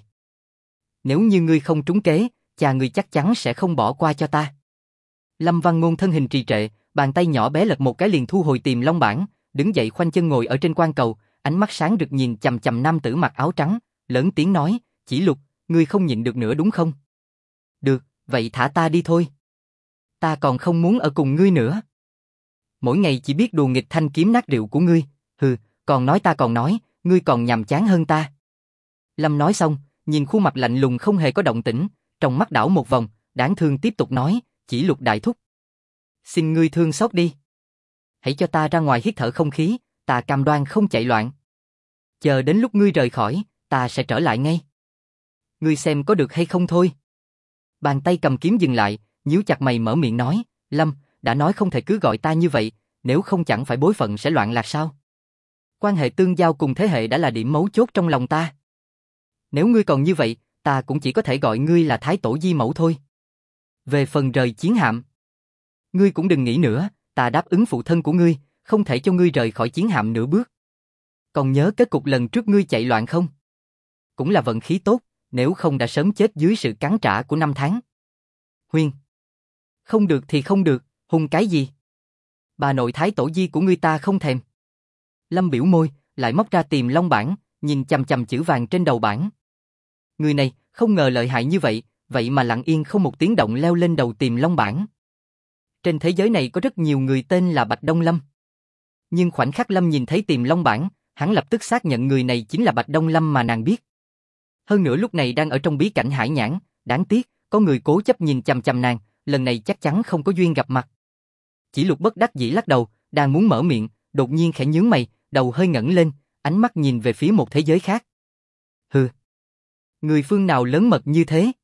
Nếu như ngươi không trúng kế, cha ngươi chắc chắn sẽ không bỏ qua cho ta. Lâm Văn Ngôn thân hình trì trệ, bàn tay nhỏ bé lật một cái liền thu hồi Tiềm Long bảng, đứng dậy khoanh chân ngồi ở trên quan cầu, ánh mắt sáng rực nhìn chằm chằm nam tử mặc áo trắng, lớn tiếng nói, Chỉ Lục, ngươi không nhịn được nữa đúng không? Được, vậy thả ta đi thôi. Ta còn không muốn ở cùng ngươi nữa. Mỗi ngày chỉ biết đùa nghịch thanh kiếm nát rượu của ngươi, còn nói ta còn nói, ngươi còn nhàm chán hơn ta. Lâm nói xong, nhìn khuôn mặt lạnh lùng không hề có động tĩnh, trong mắt đảo một vòng, đáng thương tiếp tục nói, Chỉ Lục đại thúc. Xin ngươi thương xót đi. Hãy cho ta ra ngoài hít thở không khí, ta cam đoan không chạy loạn. Chờ đến lúc ngươi rời khỏi, ta sẽ trở lại ngay. Ngươi xem có được hay không thôi. Bàn tay cầm kiếm dừng lại, nhíu chặt mày mở miệng nói, Lâm, đã nói không thể cứ gọi ta như vậy, nếu không chẳng phải bối phận sẽ loạn lạc sao? Quan hệ tương giao cùng thế hệ đã là điểm mấu chốt trong lòng ta. Nếu ngươi còn như vậy, ta cũng chỉ có thể gọi ngươi là Thái Tổ Di Mẫu thôi. Về phần rời chiến hạm, ngươi cũng đừng nghĩ nữa, ta đáp ứng phụ thân của ngươi, không thể cho ngươi rời khỏi chiến hạm nửa bước. Còn nhớ kết cục lần trước ngươi chạy loạn không? Cũng là vận khí tốt, nếu không đã sớm chết dưới sự cắn trả của 5 tháng. Huyên. Không được thì không được, hung cái gì? Bà nội Thái Tổ Di của ngươi ta không thèm. Lâm biểu môi, lại móc ra Tiềm Long bảng, nhìn chằm chằm chữ vàng trên đầu bảng. Người này, không ngờ lợi hại như vậy, vậy mà lặng yên không một tiếng động leo lên đầu Tiềm Long bảng. Trên thế giới này có rất nhiều người tên là Bạch Đông Lâm. Nhưng khoảnh khắc Lâm nhìn thấy Tiềm Long bảng, hắn lập tức xác nhận người này chính là Bạch Đông Lâm mà nàng biết. Hơn nữa lúc này đang ở trong bí cảnh hải nhãn, đáng tiếc, có người cố chấp nhìn chằm chằm nàng, lần này chắc chắn không có duyên gặp mặt. Chỉ Lục bất đắc dĩ lắc đầu, đang muốn mở miệng, đột nhiên khẽ nhướng mày, đầu hơi ngẩng lên, ánh mắt nhìn về phía một thế giới khác. Hừ, người phương nào lớn mật như thế?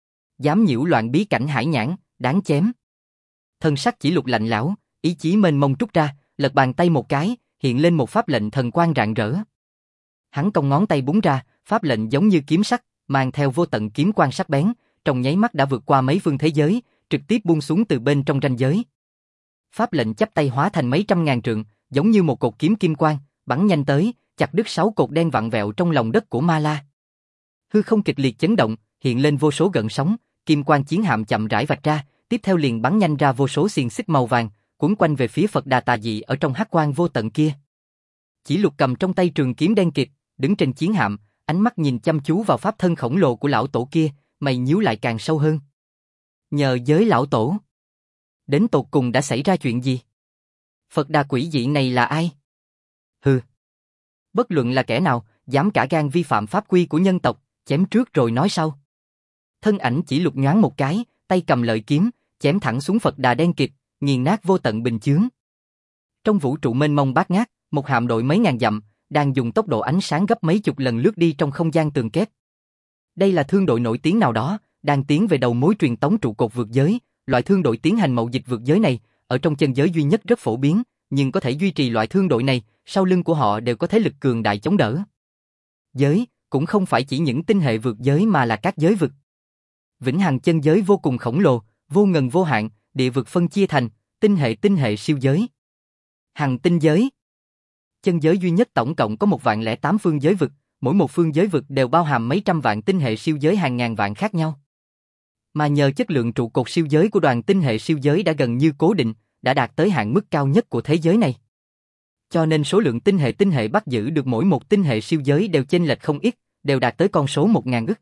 Dám nhiễu loạn bí cảnh hải nhãn, đáng chém. Thân sắc Chỉ Lục lạnh lẽo, ý chí mênh mông trút ra, lật bàn tay một cái, hiện lên một pháp lệnh thần quang rạng rỡ. Hắn cong ngón tay búng ra, pháp lệnh giống như kiếm sắc, mang theo vô tận kiếm quang sắc bén, trong nháy mắt đã vượt qua mấy phương thế giới, trực tiếp buông xuống từ bên trong ranh giới. Pháp lệnh chắp tay hóa thành mấy trăm ngàn trượng, giống như một cột kiếm kim quang, bắn nhanh tới, chặt đứt 6 cột đen vặn vẹo trong lòng đất của Ma La. Hư không kịch liệt chấn động, hiện lên vô số gợn sóng, kim quang chiến hạm chậm rãi vạch ra, tiếp theo liền bắn nhanh ra vô số xiềng xích màu vàng, quấn quanh về phía Phật Đà tà dị ở trong hắc quang vô tận kia. Chỉ Lục cầm trong tay trường kiếm đen kịt, đứng trên chiến hạm, ánh mắt nhìn chăm chú vào pháp thân khổng lồ của lão tổ kia, mày nhíu lại càng sâu hơn. Nhờ giới lão tổ, đến tột cùng đã xảy ra chuyện gì? Phật Đà quỷ dị này là ai? Hừ. Bất luận là kẻ nào, dám cả gan vi phạm pháp quy của nhân tộc, chém trước rồi nói sau. Thân ảnh Chỉ Lục nhoáng một cái, tay cầm lợi kiếm, chém thẳng xuống Phật Đà đen kịt, nghiền nát vô tận bình chướng. Trong vũ trụ mênh mông bát ngát, một hạm đội mấy ngàn dặm, đang dùng tốc độ ánh sáng gấp mấy chục lần lướt đi trong không gian tường kép. Đây là thương đội nổi tiếng nào đó, đang tiến về đầu mối truyền tống trụ cột vượt giới. Loại thương đội tiến hành mậu dịch vượt giới này, ở trong chân giới duy nhất rất phổ biến, nhưng có thể duy trì loại thương đội này, sau lưng của họ đều có thế lực cường đại chống đỡ. Giới, cũng không phải chỉ những tinh hệ vượt giới mà là các giới vực. Vĩnh hằng chân giới vô cùng khổng lồ, vô ngần vô hạn, địa vực phân chia thành tinh hệ siêu giới. Hằng tinh giới. Chân giới duy nhất tổng cộng có 1.008 phương giới vực, mỗi một phương giới vực đều bao hàm mấy trăm vạn tinh hệ siêu giới hàng ngàn vạn khác nhau. Mà nhờ chất lượng trụ cột siêu giới của đoàn tinh hệ siêu giới đã gần như cố định, đã đạt tới hạn mức cao nhất của thế giới này. Cho nên số lượng tinh hệ bắt giữ được mỗi một tinh hệ siêu giới đều chênh lệch không ít, đều đạt tới con số 1.000 ức.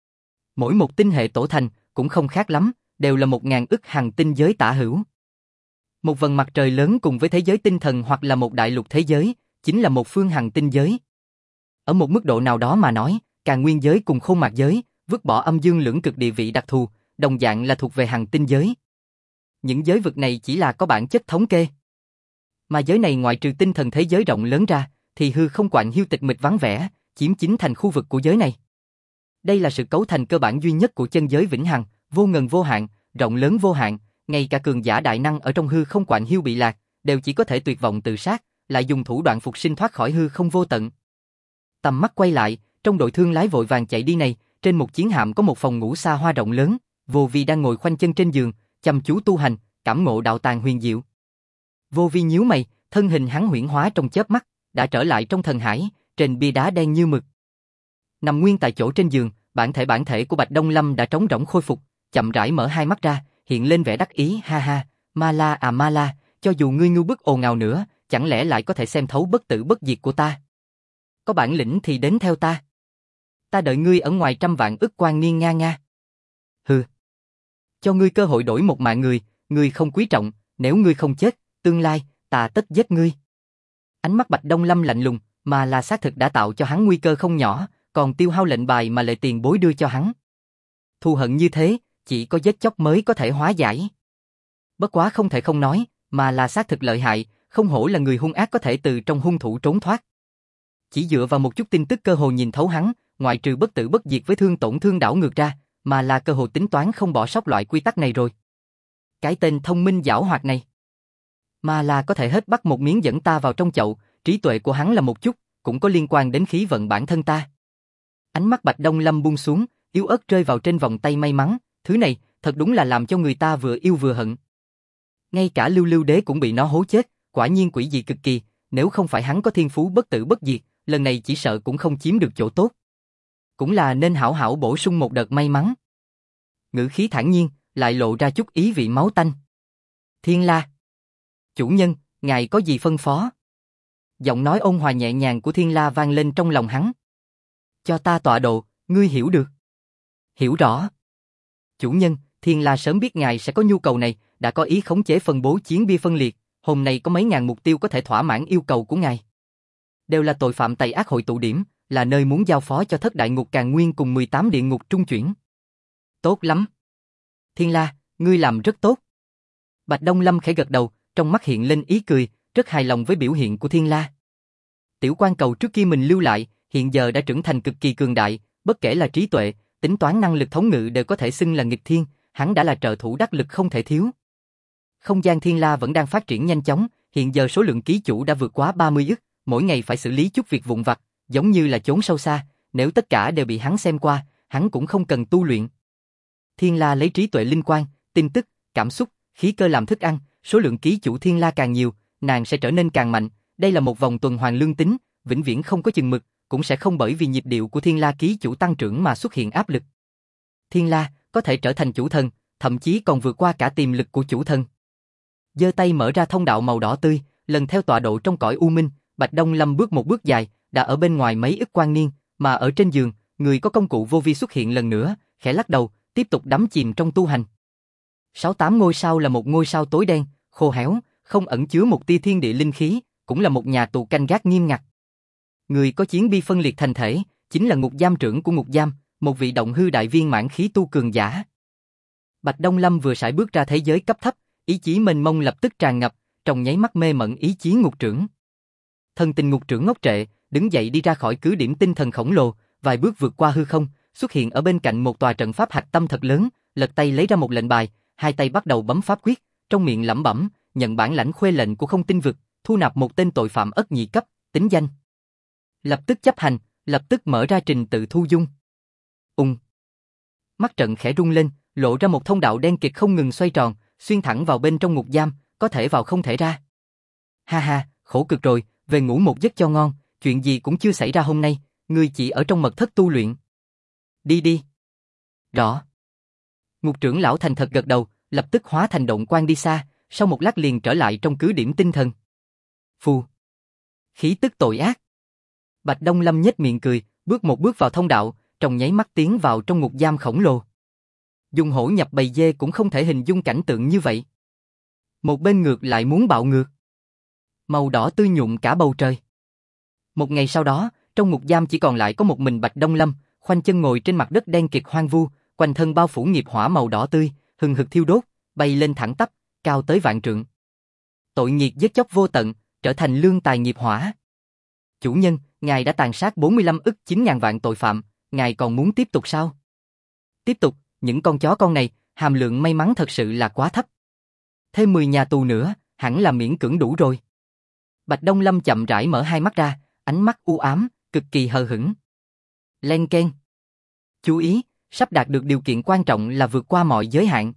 Mỗi một tinh hệ tổ thành cũng không khác lắm, đều là 1.000 ức hằng tinh giới tả hữu. Một vầng mặt trời lớn cùng với thế giới tinh thần hoặc là một đại lục thế giới, chính là một phương hằng tinh giới. Ở một mức độ nào đó mà nói, Càn Nguyên giới cùng Khôn Mạc giới, vứt bỏ âm dương lưỡng cực địa vị đặc thù, đồng dạng là thuộc về hằng tinh giới. Những giới vực này chỉ là có bản chất thống kê. Mà giới này ngoại trừ tinh thần thế giới rộng lớn ra, thì hư không quạnh hiu tịch mịch vắng vẻ, chiếm chính thành khu vực của giới này. Đây là sự cấu thành cơ bản duy nhất của chân giới vĩnh hằng, vô ngần vô hạn, rộng lớn vô hạn, ngay cả cường giả đại năng ở trong hư không quạnh hiu bị lạc, đều chỉ có thể tuyệt vọng tự sát, lại dùng thủ đoạn phục sinh thoát khỏi hư không vô tận. Tầm mắt quay lại, trong đội thương lái vội vàng chạy đi này, trên một chiến hạm có một phòng ngủ xa hoa rộng lớn, Vô Vi đang ngồi khoanh chân trên giường, chăm chú tu hành, cảm ngộ đạo tàng huyền diệu. Vô Vi nhíu mày, thân hình hắn huyễn hóa trong chớp mắt, đã trở lại trong thần hải, trên bia đá đen như mực. Nằm nguyên tại chỗ trên giường, bản thể của Bạch Đông Lâm đã trống rỗng khôi phục, chậm rãi mở hai mắt ra, hiện lên vẻ đắc ý, ha ha, ma la à ma la, cho dù ngươi ngu bức ồn ào nữa, chẳng lẽ lại có thể xem thấu bất tử bất diệt của ta? Có bản lĩnh thì đến theo ta. Ta đợi ngươi ở ngoài trăm vạn ức quang niên nga nga. Hừ. Cho ngươi cơ hội đổi một mạng người, ngươi không quý trọng, nếu ngươi không chết, tương lai, ta tất giết ngươi. Ánh mắt Bạch Đông Lâm lạnh lùng, mà là xác thực đã tạo cho hắn nguy cơ không nhỏ, còn tiêu hao lệnh bài mà Lệ Tiền Bối đưa cho hắn. Thù hận như thế, chỉ có giết chóc mới có thể hóa giải. Bất quá không thể không nói, mà là xác thực lợi hại, không hổ là người hung ác có thể từ trong hung thủ trốn thoát. Chỉ dựa vào một chút tin tức cơ hồ nhìn thấu hắn, ngoại trừ bất tử bất diệt với thương tổn thương đảo ngược ra, mà là cơ hồ tính toán không bỏ sót loại quy tắc này rồi. Cái tên thông minh giảo hoạt này, mà là có thể hết bắt một miếng dẫn ta vào trong chậu, trí tuệ của hắn là một chút, cũng có liên quan đến khí vận bản thân ta. Ánh mắt Bạch Đông Lâm buông xuống, yếu ớt rơi vào trên vòng tay may mắn, thứ này, thật đúng là làm cho người ta vừa yêu vừa hận. Ngay cả Lưu Lưu Đế cũng bị nó hố chết, quả nhiên quỷ dị cực kỳ, nếu không phải hắn có thiên phú bất tử bất diệt, lần này chỉ sợ cũng không chiếm được chỗ tốt. Cũng là nên hảo hảo bổ sung một đợt may mắn. Ngữ khí thản nhiên, lại lộ ra chút ý vị máu tanh. Thiên La. Chủ nhân, ngài có gì phân phó? Giọng nói ôn hòa nhẹ nhàng của Thiên La vang lên trong lòng hắn. Cho ta tọa độ, ngươi hiểu được. Hiểu rõ. Chủ nhân, Thiên La sớm biết ngài sẽ có nhu cầu này, đã có ý khống chế phân bố chiến bia phân liệt, hôm nay có mấy ngàn mục tiêu có thể thỏa mãn yêu cầu của ngài. Đều là tội phạm tày ác hội tụ điểm, là nơi muốn giao phó cho thất đại ngục Càn Nguyên cùng 18 địa ngục trung chuyển. Tốt lắm. Thiên La, ngươi làm rất tốt. Bạch Đông Lâm khẽ gật đầu, trong mắt hiện lên ý cười, rất hài lòng với biểu hiện của Thiên La. Tiểu quan cầu trước kia mình lưu lại, hiện giờ đã trưởng thành cực kỳ cường đại, bất kể là trí tuệ, tính toán năng lực thống ngự đều có thể xưng là nghịch thiên, hắn đã là trợ thủ đắc lực không thể thiếu. Không gian Thiên La vẫn đang phát triển nhanh chóng, hiện giờ số lượng ký chủ đã vượt quá 30 ức, mỗi ngày phải xử lý chút việc vụn vặt, giống như là chốn sâu xa, nếu tất cả đều bị hắn xem qua, hắn cũng không cần tu luyện. Thiên La lấy trí tuệ linh quan, tin tức, cảm xúc, khí cơ làm thức ăn, số lượng ký chủ Thiên La càng nhiều, nàng sẽ trở nên càng mạnh, đây là một vòng tuần hoàn lương tính, vĩnh viễn không có chừng mực, cũng sẽ không bởi vì nhịp điệu của Thiên La ký chủ tăng trưởng mà xuất hiện áp lực. Thiên La có thể trở thành chủ thần, thậm chí còn vượt qua cả tiềm lực của chủ thần. Giơ tay mở ra thông đạo màu đỏ tươi, lần theo tọa độ trong cõi u minh, Bạch Đông Lâm bước một bước dài, đã ở bên ngoài mấy ức quang niên, mà ở trên giường, người có công cụ vô vi xuất hiện lần nữa, khẽ lắc đầu, tiếp tục đắm chìm trong tu hành. 68 ngôi sao là một ngôi sao tối đen, khô héo, không ẩn chứa một tia thiên địa linh khí, cũng là một nhà tù canh gác nghiêm ngặt. Người có chiến bi phân liệt thành thể, chính là ngục giam trưởng của ngục giam, một vị động hư đại viên mãn khí tu cường giả. Bạch Đông Lâm vừa sải bước ra thế giới cấp thấp, ý chí mênh mông lập tức tràn ngập, trong nháy mắt mê mẩn ý chí ngục trưởng. Thần tình ngục trưởng ngốc trệ, đứng dậy đi ra khỏi cứ điểm tinh thần khổng lồ, vài bước vượt qua hư không, xuất hiện ở bên cạnh một tòa trận pháp hạch tâm thật lớn, lật tay lấy ra một lệnh bài, hai tay bắt đầu bấm pháp quyết, trong miệng lẩm bẩm, nhận bản lãnh khuê lệnh của không tinh vực, thu nạp một tên tội phạm ất nhị cấp, tính danh. Lập tức chấp hành, lập tức mở ra trình tự thu dung. Mắt trận khẽ rung lên, lộ ra một thông đạo đen kịt không ngừng xoay tròn, xuyên thẳng vào bên trong ngục giam, có thể vào không thể ra. Ha ha, khổ cực rồi, về ngủ một giấc cho ngon, chuyện gì cũng chưa xảy ra hôm nay, ngươi chỉ ở trong mật thất tu luyện. Đi đi. Rõ. Ngục trưởng lão thành thật gật đầu, lập tức hóa thành động quan đi xa, sau một lát liền trở lại trong cứ điểm tinh thần. Phù. Khí tức tội ác. Bạch Đông Lâm nhếch miệng cười, bước một bước vào thông đạo, trong nháy mắt tiến vào trong ngục giam khổng lồ. Dùng hổ nhập bầy dê cũng không thể hình dung cảnh tượng như vậy. một bên ngược lại muốn bạo ngược. Màu đỏ tươi nhuộm cả bầu trời. Một ngày sau đó, trong ngục giam chỉ còn lại có một mình Bạch Đông Lâm, khoanh chân ngồi trên mặt đất đen kịt hoang vu, quanh thân bao phủ nghiệp hỏa màu đỏ tươi, hừng hực thiêu đốt, bay lên thẳng tắp, cao tới vạn trượng. Tội nghiệt giết chóc vô tận, trở thành lương tài nghiệp hỏa. Chủ nhân, ngài đã tàn sát 45 ức 9.000 vạn tội phạm, ngài còn muốn tiếp tục sao? Tiếp tục, những con chó con này, hàm lượng may mắn thật sự là quá thấp. Thêm 10 nhà tù nữa, hẳn là miễn cưỡng đủ rồi. Bạch Đông Lâm chậm rãi mở hai mắt ra, ánh mắt u ám, cực kỳ hờ hững. Len keng. Chú ý, sắp đạt được điều kiện quan trọng là vượt qua mọi giới hạn.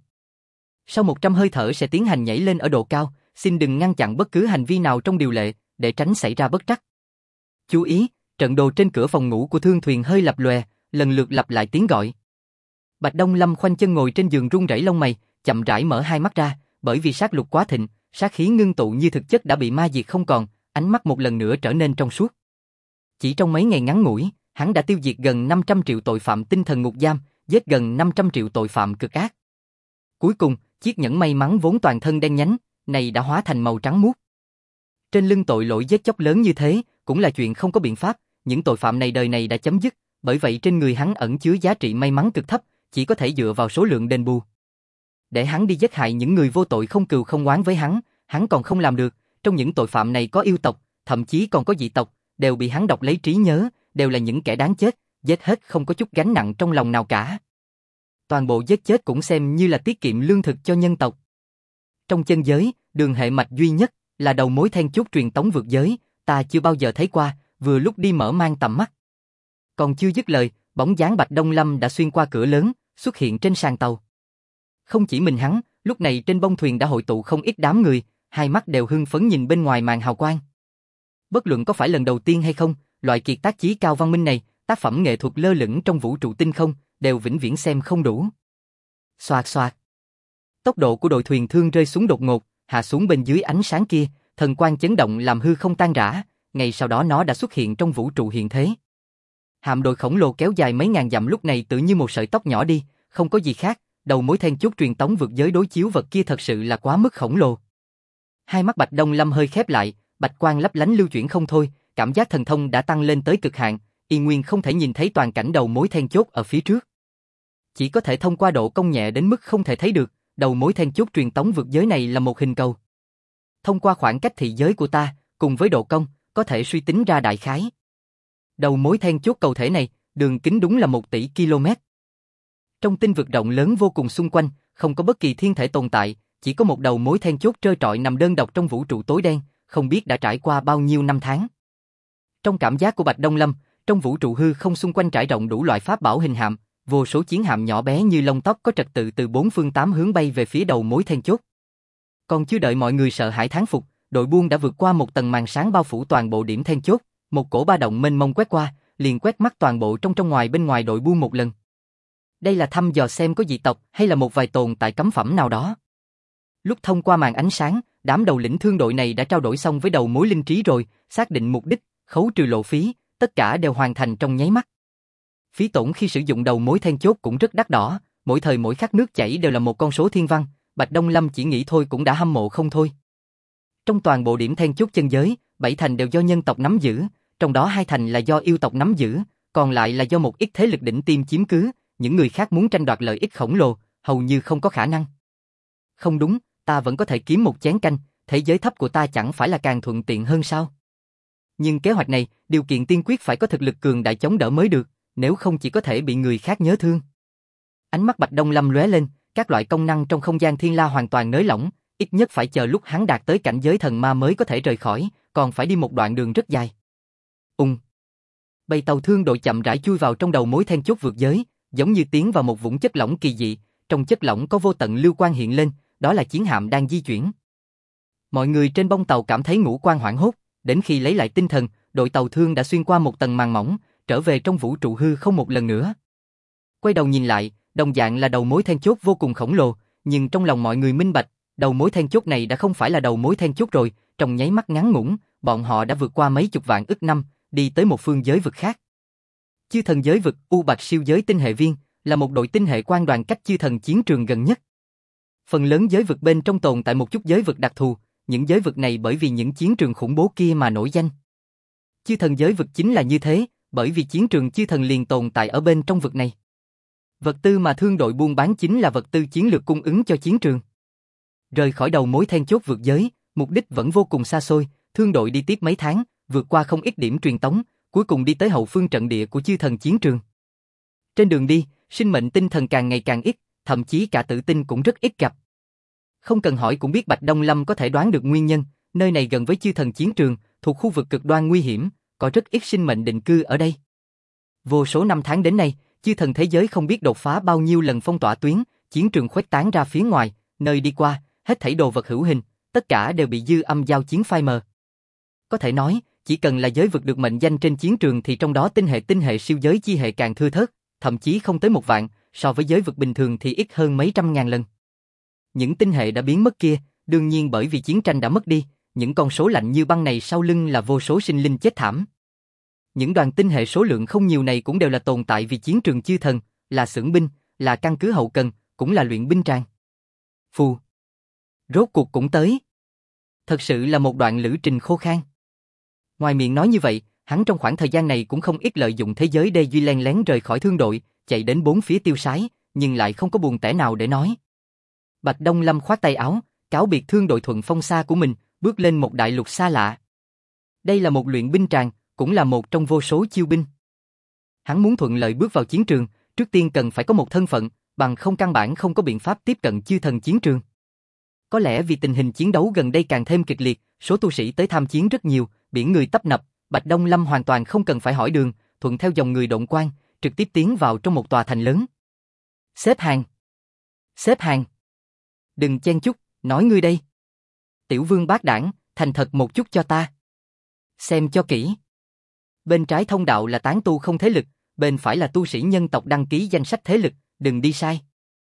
Sau 100 hơi thở sẽ tiến hành nhảy lên ở độ cao, xin đừng ngăn chặn bất cứ hành vi nào trong điều lệ, để tránh xảy ra bất trắc. Chú ý, trận đồ trên cửa phòng ngủ của thương thuyền hơi lập lòe, lần lượt lặp lại tiếng gọi. Bạch Đông Lâm khoanh chân ngồi trên giường run rẩy lông mày, chậm rãi mở hai mắt ra, bởi vì sát lục quá thịnh, sát khí ngưng tụ như thực chất đã bị ma diệt không còn, ánh mắt một lần nữa trở nên trong suốt. Chỉ trong mấy ngày ngắn ngủi, hắn đã tiêu diệt gần 500 triệu tội phạm tinh thần ngục giam, giết gần 500 triệu tội phạm cực ác. Cuối cùng, chiếc nhẫn may mắn vốn toàn thân đen nhánh, này đã hóa thành màu trắng muốt. Trên lưng tội lỗi giết chóc lớn như thế, cũng là chuyện không có biện pháp, những tội phạm này đời này đã chấm dứt, bởi vậy trên người hắn ẩn chứa giá trị may mắn cực thấp, chỉ có thể dựa vào số lượng đền bù. Để hắn đi giết hại những người vô tội không cừu không oán với hắn còn không làm được, trong những tội phạm này có yêu tộc, thậm chí còn có dị tộc, đều bị hắn đọc lấy trí nhớ, đều là những kẻ đáng chết, giết hết không có chút gánh nặng trong lòng nào cả. Toàn bộ giết chết cũng xem như là tiết kiệm lương thực cho nhân tộc. Trong chân giới, đường hệ mạch duy nhất là đầu mối then chốt truyền tống vượt giới, ta chưa bao giờ thấy qua, vừa lúc đi mở mang tầm mắt. Còn chưa dứt lời, bóng dáng Bạch Đông Lâm đã xuyên qua cửa lớn, xuất hiện trên sàn tàu. Không chỉ mình hắn, lúc này trên bông thuyền đã hội tụ không ít đám người, hai mắt đều hưng phấn nhìn bên ngoài màn hào quang. Bất luận có phải lần đầu tiên hay không, loại kiệt tác chí cao văn minh này, tác phẩm nghệ thuật lơ lửng trong vũ trụ tinh không, đều vĩnh viễn xem không đủ. Xoạt xoạt. Tốc độ của đội thuyền thương rơi xuống đột ngột, hạ xuống bên dưới ánh sáng kia, thần quang chấn động làm hư không tan rã, ngay sau đó nó đã xuất hiện trong vũ trụ hiện thế. Hạm đội khổng lồ kéo dài mấy ngàn dặm lúc này tự như một sợi tóc nhỏ đi, không có gì khác, đầu mối then chốt truyền tống vượt giới đối chiếu vật kia thật sự là quá mức khổng lồ. Hai mắt Bạch Đông Lâm hơi khép lại, bạch quang lấp lánh lưu chuyển không thôi, cảm giác thần thông đã tăng lên tới cực hạn, y nguyên không thể nhìn thấy toàn cảnh đầu mối then chốt ở phía trước. Chỉ có thể thông qua độ công nhẹ đến mức không thể thấy được, đầu mối then chốt truyền tống vượt giới này là một hình cầu. Thông qua khoảng cách thị giới của ta, cùng với độ công, có thể suy tính ra đại khái. Đầu mối then chốt cầu thể này, đường kính đúng là 1 tỷ km. Trong tinh vực rộng lớn vô cùng xung quanh, không có bất kỳ thiên thể tồn tại, chỉ có một đầu mối then chốt trơ trọi nằm đơn độc trong vũ trụ tối đen, không biết đã trải qua bao nhiêu năm tháng. Trong cảm giác của Bạch Đông Lâm, trong vũ trụ hư không xung quanh trải rộng đủ loại pháp bảo hình hạm, vô số chiến hạm nhỏ bé như lông tóc có trật tự từ 4 phương 8 hướng bay về phía đầu mối then chốt. Còn chưa đợi mọi người sợ hãi thán phục, đội buôn đã vượt qua một tầng màn sáng bao phủ toàn bộ điểm then chốt, một cổ ba động mênh mông quét qua, liền quét mắt toàn bộ trong ngoài bên ngoài đội buôn một lần. Đây là thăm dò xem có dị tộc hay là một vài tồn tại cấm phẩm nào đó. Lúc thông qua màn ánh sáng, đám đầu lĩnh thương đội này đã trao đổi xong với đầu mối linh trí rồi, xác định mục đích, khấu trừ lộ phí, tất cả đều hoàn thành trong nháy mắt. Phí tổn khi sử dụng đầu mối then chốt cũng rất đắt đỏ, mỗi thời mỗi khắc nước chảy đều là một con số thiên văn, Bạch Đông Lâm chỉ nghĩ thôi cũng đã hâm mộ không thôi. Trong toàn bộ điểm then chốt chân giới, 7 thành đều do nhân tộc nắm giữ, trong đó 2 thành là do yêu tộc nắm giữ, còn lại là do một ít thế lực đỉnh tiêm chiếm cứ, những người khác muốn tranh đoạt lợi ích khổng lồ, hầu như không có khả năng. Không đúng, ta vẫn có thể kiếm một chén canh, thế giới thấp của ta chẳng phải là càng thuận tiện hơn sao? Nhưng kế hoạch này, điều kiện tiên quyết phải có thực lực cường đại chống đỡ mới được, nếu không chỉ có thể bị người khác nhớ thương. Ánh mắt Bạch Đông Lâm lóe lên, các loại công năng trong không gian thiên la hoàn toàn nới lỏng, ít nhất phải chờ lúc hắn đạt tới cảnh giới thần ma mới có thể rời khỏi, còn phải đi một đoạn đường rất dài. Bầy tàu thương đội chậm rãi chui vào trong đầu mối then chốt vượt giới, giống như tiến vào một vũng chất lỏng kỳ dị, trong chất lỏng có vô tận lưu quang hiện lên, đó là chiến hạm đang di chuyển. Mọi người trên bông tàu cảm thấy ngũ quan hoảng hốt, đến khi lấy lại tinh thần, đội tàu thương đã xuyên qua một tầng màn mỏng, trở về trong vũ trụ hư không một lần nữa. Quay đầu nhìn lại, đồng dạng là đầu mối then chốt vô cùng khổng lồ, nhưng trong lòng mọi người minh bạch, đầu mối then chốt này đã không phải là đầu mối then chốt rồi, trong nháy mắt ngắn ngủn, bọn họ đã vượt qua mấy chục vạn ức năm, đi tới một phương giới vực khác. Chư thần giới vực U Bạch siêu giới tinh hệ viên là một đội tinh hệ quan đoàn cách chư thần chiến trường gần nhất. Phần lớn giới vực bên trong tồn tại một chút giới vực đặc thù, những giới vực này bởi vì những chiến trường khủng bố kia mà nổi danh. Chư thần giới vực chính là như thế, bởi vì chiến trường chư thần liền tồn tại ở bên trong vực này. Vật tư mà thương đội buôn bán chính là vật tư chiến lược cung ứng cho chiến trường. Rời khỏi đầu mối then chốt vượt giới, mục đích vẫn vô cùng xa xôi, thương đội đi tiếp mấy tháng, vượt qua không ít điểm truyền tống, cuối cùng đi tới hậu phương trận địa của chư thần chiến trường. Trên đường đi, sinh mệnh tinh thần càng ngày càng ít, thậm chí cả tử tinh cũng rất ít gặp. Không cần hỏi cũng biết Bạch Đông Lâm có thể đoán được nguyên nhân, nơi này gần với chư thần chiến trường, thuộc khu vực cực đoan nguy hiểm, có rất ít sinh mệnh định cư ở đây. Vô số năm tháng đến nay, chư thần thế giới không biết đột phá bao nhiêu lần phong tỏa tuyến, chiến trường khuếch tán ra phía ngoài, nơi đi qua, hết thảy đồ vật hữu hình, tất cả đều bị dư âm giao chiến phai mờ. Có thể nói, chỉ cần là giới vực được mệnh danh trên chiến trường thì trong đó tinh hệ siêu giới chi hệ càng thưa thớt, thậm chí không tới 1 vạn, so với giới vực bình thường thì ít hơn mấy trăm ngàn lần. Những tinh hệ đã biến mất kia, đương nhiên bởi vì chiến tranh đã mất đi, những con số lạnh như băng này sau lưng là vô số sinh linh chết thảm. Những đoàn tinh hệ số lượng không nhiều này cũng đều là tồn tại vì chiến trường chư thần, là xưởng binh, là căn cứ hậu cần, cũng là luyện binh tràng. Phù. Rốt cuộc cũng tới. Thật sự là một đoạn lữ trình khô khan. Ngoài miệng nói như vậy, hắn trong khoảng thời gian này cũng không ít lợi dụng thế giới Đê Duy len lén rời khỏi thương đội, chạy đến bốn phía tiêu sái, nhưng lại không có buồn tẻ nào để nói. Bạch Đông Lâm khoát tay áo, cáo biệt thương đội thuận phong xa của mình, bước lên một đại lục xa lạ. Đây là một luyện binh tràng, cũng là một trong vô số chiêu binh. Hắn muốn thuận lợi bước vào chiến trường, trước tiên cần phải có một thân phận, bằng không căn bản không có biện pháp tiếp cận chư thần chiến trường. Có lẽ vì tình hình chiến đấu gần đây càng thêm kịch liệt, số tu sĩ tới tham chiến rất nhiều, biển người tấp nập, Bạch Đông Lâm hoàn toàn không cần phải hỏi đường, thuận theo dòng người độn quang, trực tiếp tiến vào trong một tòa thành lớn. Xếp hàng. Xếp hàng. Đừng chen chúc, nói ngươi đây. Tiểu vương bác đảng, thành thật một chút cho ta. Xem cho kỹ. Bên trái thông đạo là tán tu không thế lực, bên phải là tu sĩ nhân tộc đăng ký danh sách thế lực, đừng đi sai.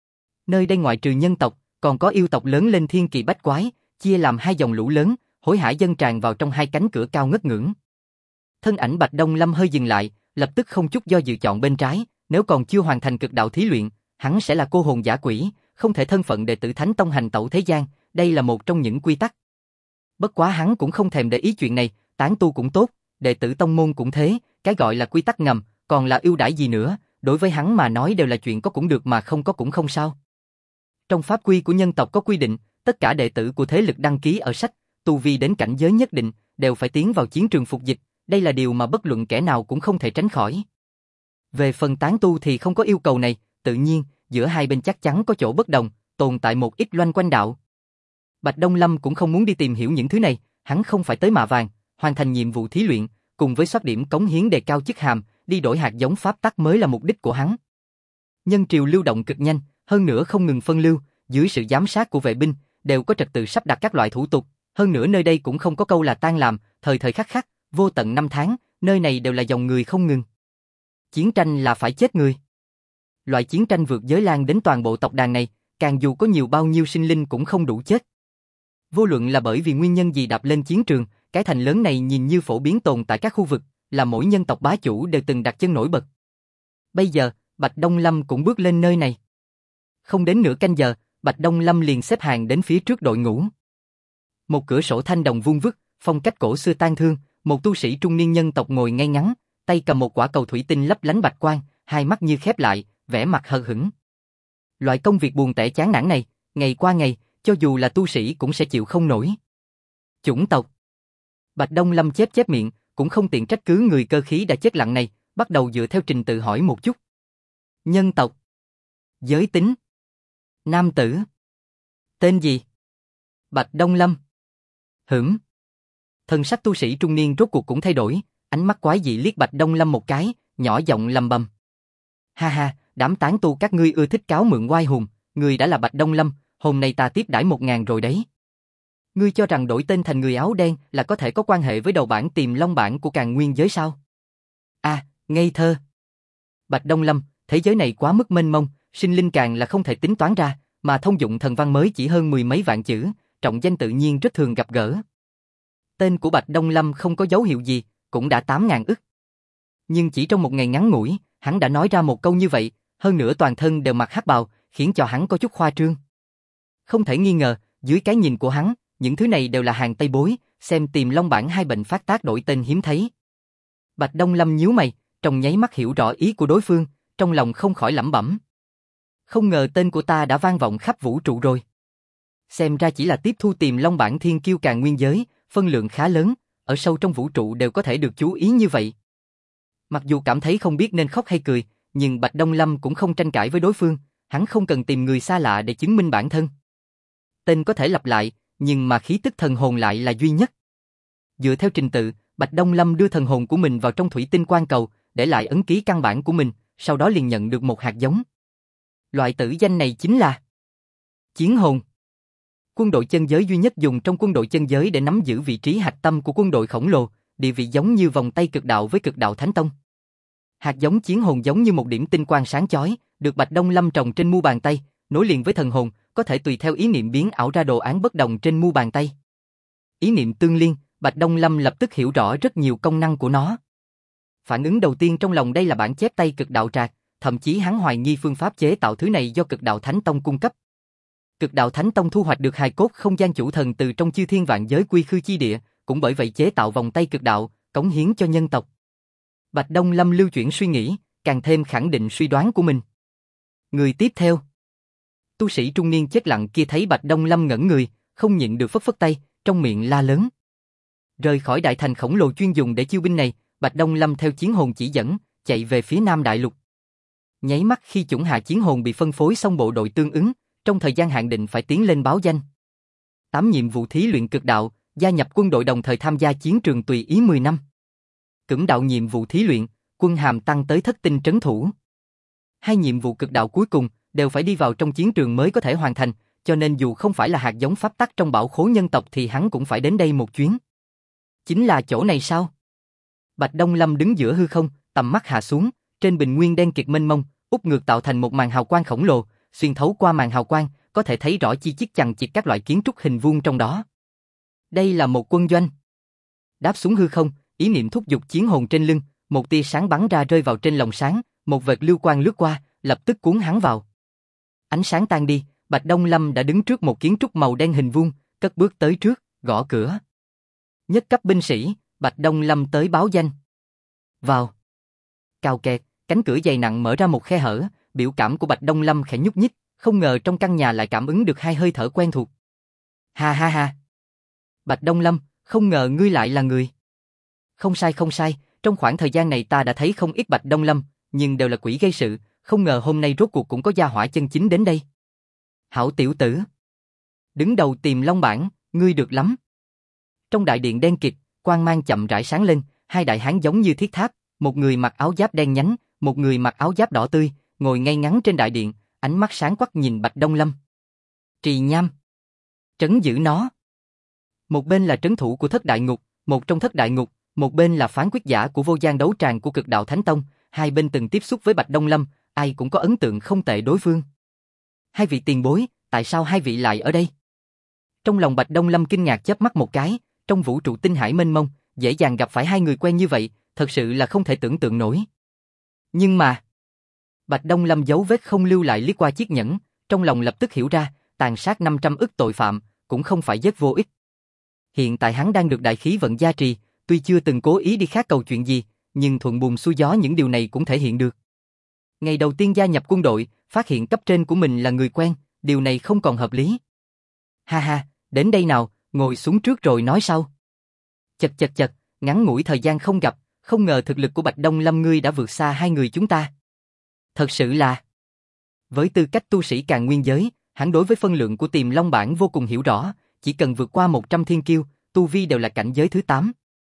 Nơi đây ngoại trừ nhân tộc, còn có yêu tộc lớn lên thiên kỳ bách quái, chia làm hai dòng lũ lớn, hối hả dân tràn vào trong hai cánh cửa cao ngất ngưỡng. Thân ảnh Bạch Đông Lâm hơi dừng lại, lập tức không chút do dự chọn bên trái, nếu còn chưa hoàn thành cực đạo thí luyện, hắn sẽ là cô hồn giả quỷ, không thể thân phận đệ tử Thánh Tông hành tẩu thế gian, đây là một trong những quy tắc. Bất quá hắn cũng không thèm để ý chuyện này, tán tu cũng tốt, đệ tử tông môn cũng thế, cái gọi là quy tắc ngầm, còn là ưu đãi gì nữa, đối với hắn mà nói đều là chuyện có cũng được mà không có cũng không sao. Trong pháp quy của nhân tộc có quy định, tất cả đệ tử của thế lực đăng ký ở sách, tu vi đến cảnh giới nhất định, đều phải tiến vào chiến trường phục dịch, đây là điều mà bất luận kẻ nào cũng không thể tránh khỏi. Về phần tán tu thì không có yêu cầu này, tự nhiên, giữa hai bên chắc chắn có chỗ bất đồng, tồn tại một ít loanh quanh đạo. Bạch Đông Lâm cũng không muốn đi tìm hiểu những thứ này, hắn không phải tới mạ vàng, hoàn thành nhiệm vụ thí luyện, cùng với soát điểm cống hiến đề cao chức hàm, đi đổi hạt giống pháp tắc mới là mục đích của hắn. Nhân triều lưu động cực nhanh, hơn nữa không ngừng phân lưu, dưới sự giám sát của vệ binh, đều có trật tự sắp đặt các loại thủ tục, hơn nữa nơi đây cũng không có câu là tan làm, thời thời khắc khắc, vô tận năm tháng, nơi này đều là dòng người không ngừng. Chiến tranh là phải chết người. Loại chiến tranh vượt giới lan đến toàn bộ tộc đàn này, càng dù có nhiều bao nhiêu sinh linh cũng không đủ chết. Vô luận là bởi vì nguyên nhân gì đạp lên chiến trường, cái thành lớn này nhìn như phổ biến tồn tại các khu vực, là mỗi nhân tộc bá chủ đều từng đặt chân nổi bật. Bây giờ, Bạch Đông Lâm cũng bước lên nơi này. Không đến nửa canh giờ, Bạch Đông Lâm liền xếp hàng đến phía trước đội ngũ. Một cửa sổ thanh đồng vuông vức, phong cách cổ xưa tang thương, một tu sĩ trung niên nhân tộc ngồi ngay ngắn, tay cầm một quả cầu thủy tinh lấp lánh bạch quang, hai mắt như khép lại, vẻ mặt hờ hững. Loại công việc buồn tẻ chán nản này, ngày qua ngày, cho dù là tu sĩ cũng sẽ chịu không nổi. Chủng tộc. Bạch Đông Lâm chép chép miệng, cũng không tiện trách cứ người cơ khí đã chết lặng này, bắt đầu dựa theo trình tự hỏi một chút. Nhân tộc. Giới tính. Nam tử. Tên gì? Bạch Đông Lâm. Thần sắc tu sĩ trung niên rốt cuộc cũng thay đổi, ánh mắt quái dị liếc Bạch Đông Lâm một cái, nhỏ giọng lầm bầm. Ha ha, đám tán tu các ngươi ưa thích cáo mượn oai hùng, ngươi đã là Bạch Đông Lâm, hôm nay ta tiếp đãi 1000 rồi đấy. Ngươi cho rằng đổi tên thành người áo đen là có thể có quan hệ với đầu bản Tiềm Long bản của Càn Nguyên giới sao? À, ngây thơ. Bạch Đông Lâm, thế giới này quá mức mênh mông, sinh linh càng là không thể tính toán ra, mà thông dụng thần văn mới chỉ hơn 10 mấy vạn chữ, trọng danh tự nhiên rất thường gặp gỡ. Tên của Bạch Đông Lâm không có dấu hiệu gì, cũng đã 8.000 ức. Nhưng chỉ trong một ngày ngắn ngủi, hắn đã nói ra một câu như vậy, hơn nữa toàn thân đều mặc hắc bào, khiến cho hắn có chút khoa trương. Không thể nghi ngờ, dưới cái nhìn của hắn, những thứ này đều là hàng Tây bối, xem Tiềm Long bản hai bệnh phát tác đổi tên hiếm thấy. Bạch Đông Lâm nhíu mày, trong nháy mắt hiểu rõ ý của đối phương, trong lòng không khỏi lẩm bẩm. Không ngờ tên của ta đã vang vọng khắp vũ trụ rồi. Xem ra chỉ là tiếp thu Tiềm Long bản thiên kiêu càn nguyên giới, phân lượng khá lớn, ở sâu trong vũ trụ đều có thể được chú ý như vậy. Mặc dù cảm thấy không biết nên khóc hay cười, nhưng Bạch Đông Lâm cũng không tranh cãi với đối phương, hắn không cần tìm người xa lạ để chứng minh bản thân. Tên có thể lặp lại, nhưng mà khí tức thần hồn lại là duy nhất. Dựa theo trình tự, Bạch Đông Lâm đưa thần hồn của mình vào trong thủy tinh quan cầu, để lại ấn ký căn bản của mình, sau đó liền nhận được một hạt giống. Loại tử danh này chính là chiến hồn. Quân đội chân giới duy nhất dùng trong quân đội chân giới để nắm giữ vị trí hạch tâm của quân đội khổng lồ, địa vị giống như vòng tay cực đạo với cực đạo Thánh Tông. Hạt giống chiến hồn giống như một điểm tinh quang sáng chói, được Bạch Đông Lâm trồng trên mu bàn tay, nối liền với thần hồn, có thể tùy theo ý niệm biến ảo ra đồ án bất đồng trên mu bàn tay. Ý niệm tương liên, Bạch Đông Lâm lập tức hiểu rõ rất nhiều công năng của nó. Phản ứng đầu tiên trong lòng đây là bản chép tay cực đạo trạc, thậm chí hắn hoài nghi phương pháp chế tạo thứ này do cực đạo Thánh Tông cung cấp. Cực đạo Thánh Tông thu hoạch được hài cốt không gian chủ thần từ trong chư thiên vạn giới quy khư chi địa, cũng bởi vậy chế tạo vòng tay cực đạo, cống hiến cho nhân tộc. Bạch Đông Lâm lưu chuyển suy nghĩ, càng thêm khẳng định suy đoán của mình. Người tiếp theo. Tu sĩ trung niên chết lặng kia thấy Bạch Đông Lâm ngẩn người, không nhịn được phất phất tay, trong miệng la lớn. Rời khỏi đại thành khổng lồ chuyên dùng để chiêu binh này, Bạch Đông Lâm theo chiến hồn chỉ dẫn, chạy về phía Nam Đại Lục. Nháy mắt khi chủng hạ chiến hồn bị phân phối xong bộ đội tương ứng, trong thời gian hạn định phải tiến lên báo danh. 8 nhiệm vụ thí luyện cực đạo, gia nhập quân đội đồng thời tham gia chiến trường tùy ý 10 năm. Cửm đạo nhiệm vụ thí luyện, quân hàm tăng tới thất tinh trấn thủ. 2 nhiệm vụ cực đạo cuối cùng đều phải đi vào trong chiến trường mới có thể hoàn thành, cho nên dù không phải là hạt giống pháp tắc trong bảo khố nhân tộc thì hắn cũng phải đến đây một chuyến. Chính là chỗ này sao? Bạch Đông Lâm đứng giữa hư không, tầm mắt hạ xuống, trên bình nguyên đen kịt mênh mông, úp ngược tạo thành một màn hào quang khổng lồ, xuyên thấu qua màn hào quang, có thể thấy rõ chi chít chằng chịt các loại kiến trúc hình vuông trong đó. Đây là một quân doanh. Đáp xuống hư không, ý niệm thúc giục chiến hồn trên lưng, một tia sáng bắn ra rơi vào trên lồng sáng, một vệt lưu quang lướt qua, lập tức cuốn hắn vào. Ánh sáng tan đi, Bạch Đông Lâm đã đứng trước một kiến trúc màu đen hình vuông, cất bước tới trước, gõ cửa. Nhất cấp binh sĩ, Bạch Đông Lâm tới báo danh. Vào. Cào kẹt, cánh cửa dày nặng mở ra một khe hở, biểu cảm của Bạch Đông Lâm khẽ nhúc nhích, không ngờ trong căn nhà lại cảm ứng được hai hơi thở quen thuộc. Ha ha ha. Bạch Đông Lâm, không ngờ ngươi lại là người. Không sai, trong khoảng thời gian này ta đã thấy không ít Bạch Đông Lâm, nhưng đều là quỷ gây sự, không ngờ hôm nay rốt cuộc cũng có gia hỏa chân chính đến đây. Hảo tiểu tử. Đứng đầu Tiềm Long bản, ngươi được lắm. Trong đại điện đen kịt, quang mang chậm rãi sáng lên, hai đại hán giống như thiết tháp, một người mặc áo giáp đen nhánh, một người mặc áo giáp đỏ tươi, ngồi ngay ngắn trên đại điện, ánh mắt sáng quắc nhìn Bạch Đông Lâm. Trì Nham. Trấn giữ nó. Một bên là trấn thủ của thất đại ngục, một trong thất đại ngục, một bên là phán quyết giả của vô gian đấu tràng của cực đạo Thánh Tông, hai bên từng tiếp xúc với Bạch Đông Lâm, ai cũng có ấn tượng không tệ đối phương. Hai vị tiền bối, tại sao hai vị lại ở đây? Trong lòng Bạch Đông Lâm kinh ngạc chớp mắt một cái, trong vũ trụ tinh hải mênh mông, dễ dàng gặp phải hai người quen như vậy, thật sự là không thể tưởng tượng nổi. Nhưng mà, Bạch Đông Lâm dấu vết không lưu lại liếc qua chiếc nhẫn, trong lòng lập tức hiểu ra, tàn sát 500 ức tội phạm, cũng không phải rất vô ích. Hiện tại hắn đang được đại khí vận gia trì, tuy chưa từng cố ý đi khác cầu chuyện gì, nhưng thuận buồm xuôi gió những điều này cũng thể hiện được. Ngày đầu tiên gia nhập quân đội, phát hiện cấp trên của mình là người quen, điều này không còn hợp lý. Ha ha, đến đây nào, ngồi xuống trước rồi nói sau. Chật, ngắn ngủi thời gian không gặp, không ngờ thực lực của Bạch Đông Lâm ngươi đã vượt xa hai người chúng ta. Thật sự là... Với tư cách tu sĩ càn nguyên giới, hắn đối với phân lượng của Tiềm Long bản vô cùng hiểu rõ, chỉ cần vượt qua 100 thiên kiêu, tu vi đều là cảnh giới thứ 8.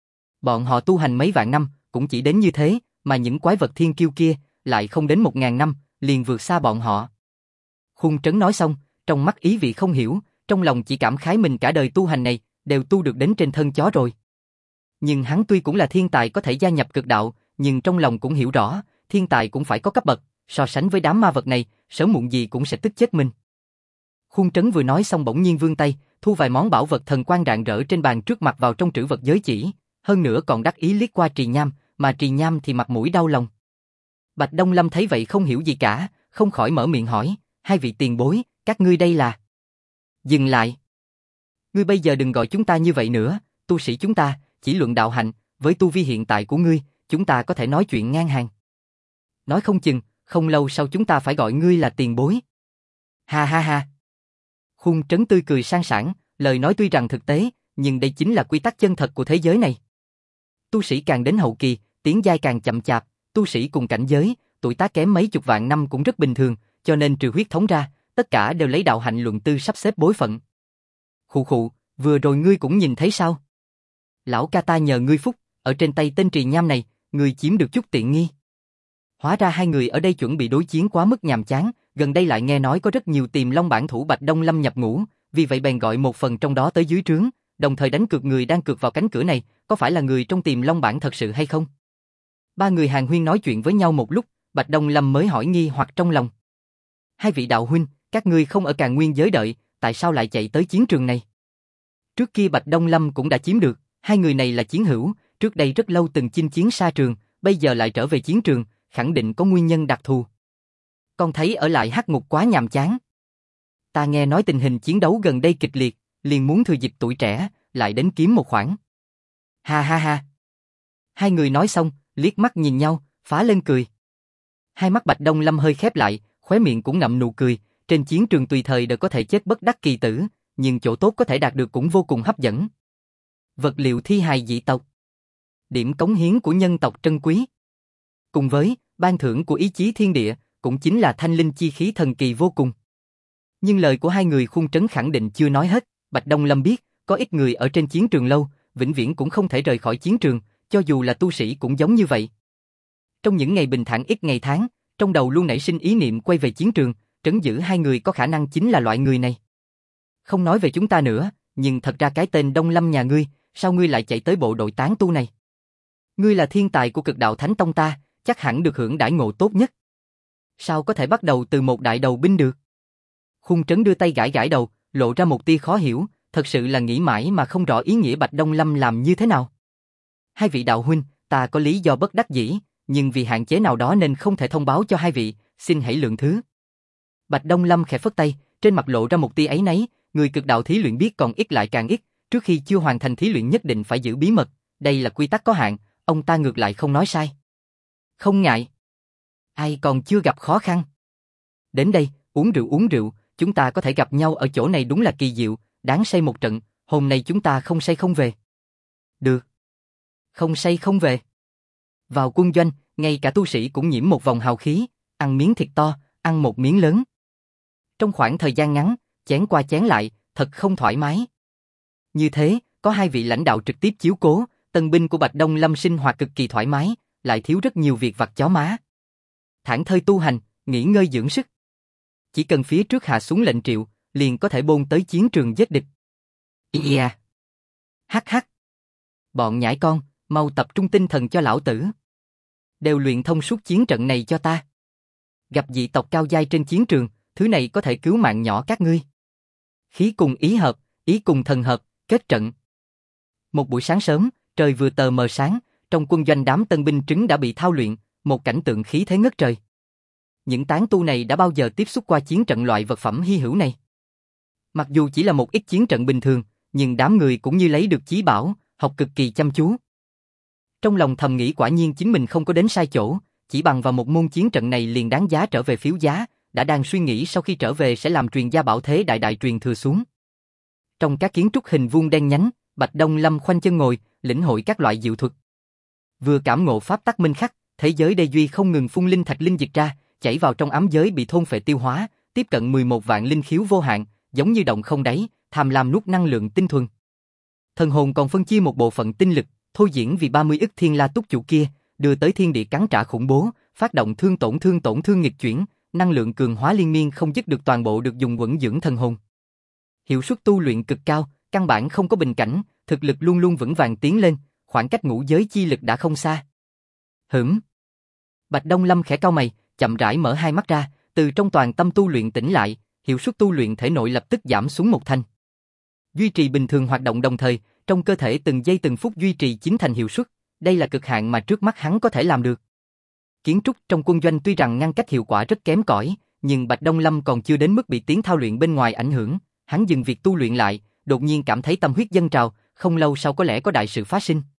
Bọn họ tu hành mấy vạn năm, cũng chỉ đến như thế, mà những quái vật thiên kiêu kia, lại không đến 1000 năm, liền vượt xa bọn họ. Khung Trấn nói xong, trong mắt ý vị không hiểu, trong lòng chỉ cảm khái mình cả đời tu hành này, đều tu được đến trên thân chó rồi. Nhưng hắn tuy cũng là thiên tài có thể gia nhập cực đạo, nhưng trong lòng cũng hiểu rõ, thiên tài cũng phải có cấp bậc, so sánh với đám ma vật này, sớm muộn gì cũng sẽ tức chết mình. Khung Trấn vừa nói xong bỗng nhiên vươn tay, thu vài món bảo vật thần quang rạng rỡ trên bàn trước mặt vào trong trữ vật giới chỉ, hơn nữa còn đắc ý liếc qua Trì Nham, mà Trì Nham thì mặt mũi đau lòng. Bạch Đông Lâm thấy vậy không hiểu gì cả, không khỏi mở miệng hỏi, hai vị tiền bối, các ngươi đây là... Dừng lại. Ngươi bây giờ đừng gọi chúng ta như vậy nữa, tu sĩ chúng ta, chỉ luận đạo hạnh, với tu vi hiện tại của ngươi, chúng ta có thể nói chuyện ngang hàng. Nói không chừng, không lâu sau chúng ta phải gọi ngươi là tiền bối. Ha ha ha. Khung Trấn tươi cười sang sảng, lời nói tuy rằng thực tế, nhưng đây chính là quy tắc chân thật của thế giới này. Tu sĩ càng đến hậu kỳ, tiến giai càng chậm chạp, tu sĩ cùng cảnh giới, tuổi tác kém mấy chục vạn năm cũng rất bình thường, cho nên trừ huyết thống ra, tất cả đều lấy đạo hạnh luận tư sắp xếp bối phận. Khụ khụ, vừa rồi ngươi cũng nhìn thấy sao? Lão ca ta nhờ ngươi phúc, ở trên tay tên Trì Nham này, ngươi chiếm được chút tiện nghi. Hóa ra hai người ở đây chuẩn bị đối chiến quá mức nhàm chán, gần đây lại nghe nói có rất nhiều Tiềm Long bản thủ Bạch Đông Lâm nhập ngũ, vì vậy bèn gọi một phần trong đó tới dưới trướng, đồng thời đánh cược người đang cược vào cánh cửa này, có phải là người trong Tiềm Long bản thật sự hay không? Ba người hàn huyên nói chuyện với nhau một lúc, Bạch Đông Lâm mới hỏi nghi hoặc trong lòng. Hai vị đạo huynh, các ngươi không ở Càn Nguyên giới đợi, tại sao lại chạy tới chiến trường này? Trước kia Bạch Đông Lâm cũng đã chiếm được, hai người này là chiến hữu, trước đây rất lâu từng chinh chiến xa trường, bây giờ lại trở về chiến trường, khẳng định có nguyên nhân đặc thù. Con thấy ở lại hắc ngục quá nhàm chán. Ta nghe nói tình hình chiến đấu gần đây kịch liệt, liền muốn thừa dịp tuổi trẻ, lại đến kiếm một khoản. Ha ha ha. Hai người nói xong, liếc mắt nhìn nhau, phá lên cười. Hai mắt Bạch Đông Lâm hơi khép lại, khóe miệng cũng ngậm nụ cười, trên chiến trường tùy thời đều có thể chết bất đắc kỳ tử, nhưng chỗ tốt có thể đạt được cũng vô cùng hấp dẫn. Vật liệu thi hài dị tộc. Điểm cống hiến của nhân tộc trân quý. Cùng với ban thưởng của ý chí thiên địa, cũng chính là thanh linh chi khí thần kỳ vô cùng. Nhưng lời của hai người Khung Trấn khẳng định chưa nói hết, Bạch Đông Lâm biết, có ít người ở trên chiến trường lâu, vĩnh viễn cũng không thể rời khỏi chiến trường, cho dù là tu sĩ cũng giống như vậy. Trong những ngày bình thản ít ngày tháng, trong đầu luôn nảy sinh ý niệm quay về chiến trường, trấn giữ hai người có khả năng chính là loại người này. Không nói về chúng ta nữa, nhưng thật ra cái tên Đông Lâm nhà ngươi, sao ngươi lại chạy tới bộ đội tán tu này? Ngươi là thiên tài của Cực Đạo Thánh Tông ta, chắc hẳn được hưởng đãi ngộ tốt nhất. Sao có thể bắt đầu từ một đại đầu binh được? Khung Trấn đưa tay gãi gãi đầu, lộ ra một tia khó hiểu, thật sự là nghĩ mãi mà không rõ ý nghĩa Bạch Đông Lâm làm như thế nào. Hai vị đạo huynh, ta có lý do bất đắc dĩ, nhưng vì hạn chế nào đó nên không thể thông báo cho hai vị, xin hãy lượng thứ. Bạch Đông Lâm khẽ phất tay, trên mặt lộ ra một tia áy náy, người cực đạo thí luyện biết còn ít lại càng ít, trước khi chưa hoàn thành thí luyện nhất định phải giữ bí mật, đây là quy tắc có hạn, ông ta ngược lại không nói sai. Không ngại. Ai còn chưa gặp khó khăn. Đến đây, uống rượu, chúng ta có thể gặp nhau ở chỗ này đúng là kỳ diệu, đáng say một trận, hôm nay chúng ta không say không về. Được. Không say không về. Vào quân doanh, ngay cả tu sĩ cũng nhiễm một vòng hào khí, ăn miếng thịt to, ăn một miếng lớn. Trong khoảng thời gian ngắn, chén qua chén lại, thật không thoải mái. Như thế, có hai vị lãnh đạo trực tiếp chiếu cố, tân binh của Bạch Đông Lâm sinh hoạt cực kỳ thoải mái, lại thiếu rất nhiều việc vặt chó má. Thảnh thơi tu hành, nghỉ ngơi dưỡng sức. Chỉ cần phía trước hạ xuống lệnh triệu, liền có thể bôn tới chiến trường giết địch. Yeah. Hắc hắc. Bọn nhãi con, mau tập trung tinh thần cho lão tử. Đều luyện thông suốt chiến trận này cho ta. Gặp dị tộc cao giai trên chiến trường, thứ này có thể cứu mạng nhỏ các ngươi. Khí cùng ý hợp, ý cùng thần hợp, kết trận. Một buổi sáng sớm, trời vừa tờ mờ sáng, trong quân doanh đám tân binh trứng đã bị thao luyện, một cảnh tượng khí thế ngất trời. Những tán tu này đã bao giờ tiếp xúc qua chiến trận loại vật phẩm hy hữu này? Mặc dù chỉ là một ít chiến trận bình thường, nhưng đám người cũng như lấy được chí bảo, học cực kỳ chăm chú. Trong lòng thầm nghĩ quả nhiên chính mình không có đến sai chỗ, chỉ bằng vào một môn chiến trận này liền đáng giá trở về phiếu giá, đã đang suy nghĩ sau khi trở về sẽ làm truyền gia bảo thế đại đại truyền thừa xuống. Trong các kiến trúc hình vuông đen nhánh, Bạch Đông Lâm khoanh chân ngồi, lĩnh hội các loại diệu thuật. Vừa cảm ngộ pháp tắc minh khắc, thế giới đây duy không ngừng phun linh thạch linh dịch ra, chảy vào trong ám giới bị thôn phệ tiêu hóa, tiếp cận 11 vạn linh khiếu vô hạn, giống như động không đáy, tham lam nuốt năng lượng tinh thuần. Thần hồn còn phân chia một bộ phận tinh lực, thôi diễn vì 30 ức thiên la túc chủ kia, đưa tới thiên địa cắn trả khủng bố, phát động tổn thương nghịch chuyển, năng lượng cường hóa liên miên không dứt được toàn bộ được dùng quẩn dưỡng thần hồn. Hiệu suất tu luyện cực cao, căn bản không có bình cảnh, thực lực luôn luôn vững vàng tiến lên, khoảng cách ngũ giới chi lực đã không xa. Bạch Đông Lâm khẽ cau mày, chậm rãi mở hai mắt ra, từ trong toàn tâm tu luyện tỉnh lại, hiệu suất tu luyện thể nội lập tức giảm xuống một thành. Duy trì bình thường hoạt động đồng thời, trong cơ thể từng giây từng phút duy trì 9 thành hiệu suất, đây là cực hạn mà trước mắt hắn có thể làm được. Kiến trúc trong quân doanh tuy rằng ngăn cách hiệu quả rất kém cỏi, nhưng Bạch Đông Lâm còn chưa đến mức bị tiếng thao luyện bên ngoài ảnh hưởng, hắn dừng việc tu luyện lại, đột nhiên cảm thấy tâm huyết dâng trào, không lâu sau có lẽ có đại sự phát sinh.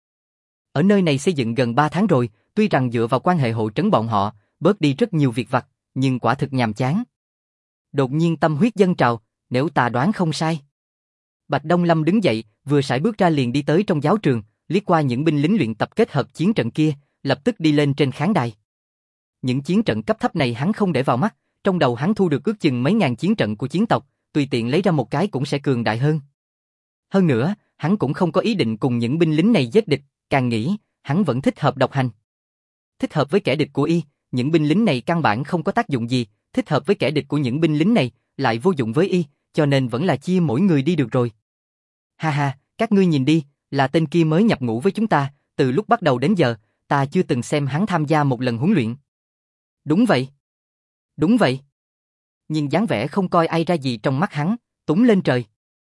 Ở nơi này xây dựng gần 3 tháng rồi, tuy rằng dựa vào quan hệ hộ trấn bọn họ, bớt đi rất nhiều việc vặt, nhưng quả thực nhàm chán. Đột nhiên tâm huyết dâng trào, nếu ta đoán không sai. Bạch Đông Lâm đứng dậy, vừa sải bước ra liền đi tới trong giáo trường, liếc qua những binh lính luyện tập kết hợp chiến trận kia, lập tức đi lên trên khán đài. Những chiến trận cấp thấp này hắn không để vào mắt, trong đầu hắn thu được ước chừng mấy ngàn chiến trận của chiến tộc, tùy tiện lấy ra một cái cũng sẽ cường đại hơn. Hơn nữa, hắn cũng không có ý định cùng những binh lính này giết địch, càng nghĩ, hắn vẫn thích hợp độc hành. Thích hợp với kẻ địch của y, những binh lính này căn bản không có tác dụng gì, thích hợp với kẻ địch của những binh lính này, lại vô dụng với y, cho nên vẫn là chia mỗi người đi được rồi. Ha ha, các ngươi nhìn đi, là tên kia mới nhập ngũ với chúng ta, từ lúc bắt đầu đến giờ, ta chưa từng xem hắn tham gia một lần huấn luyện. Đúng vậy. Đúng vậy. Nhìn dáng vẻ không coi ai ra gì trong mắt hắn, túng lên trời.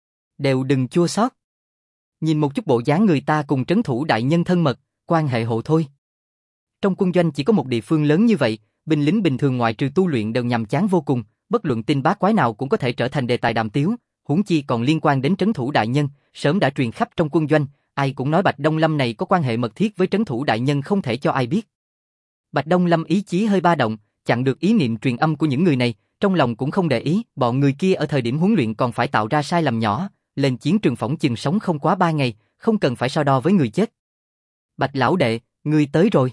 Đều đừng chua xót. Nhìn một chút bộ dáng người ta cùng trấn thủ đại nhân thân mật, quan hệ hộ thôi. Trong quân doanh chỉ có một địa phương lớn như vậy, binh lính bình thường ngoại trừ tu luyện đều nhàm chán vô cùng, bất luận tin bá quái nào cũng có thể trở thành đề tài đàm tiếu, huống chi còn liên quan đến trấn thủ đại nhân, sớm đã truyền khắp trong quân doanh, ai cũng nói Bạch Đông Lâm này có quan hệ mật thiết với trấn thủ đại nhân không thể cho ai biết. Bạch Đông Lâm ý chí hơi ba động, chặn được ý niệm truyền âm của những người này, trong lòng cũng không để ý, bọn người kia ở thời điểm huấn luyện còn phải tạo ra sai lầm nhỏ, lên chiến trường phỏng chừng sống không quá 3 ngày, không cần phải so đo với người chết. Bạch lão đệ, ngươi tới rồi.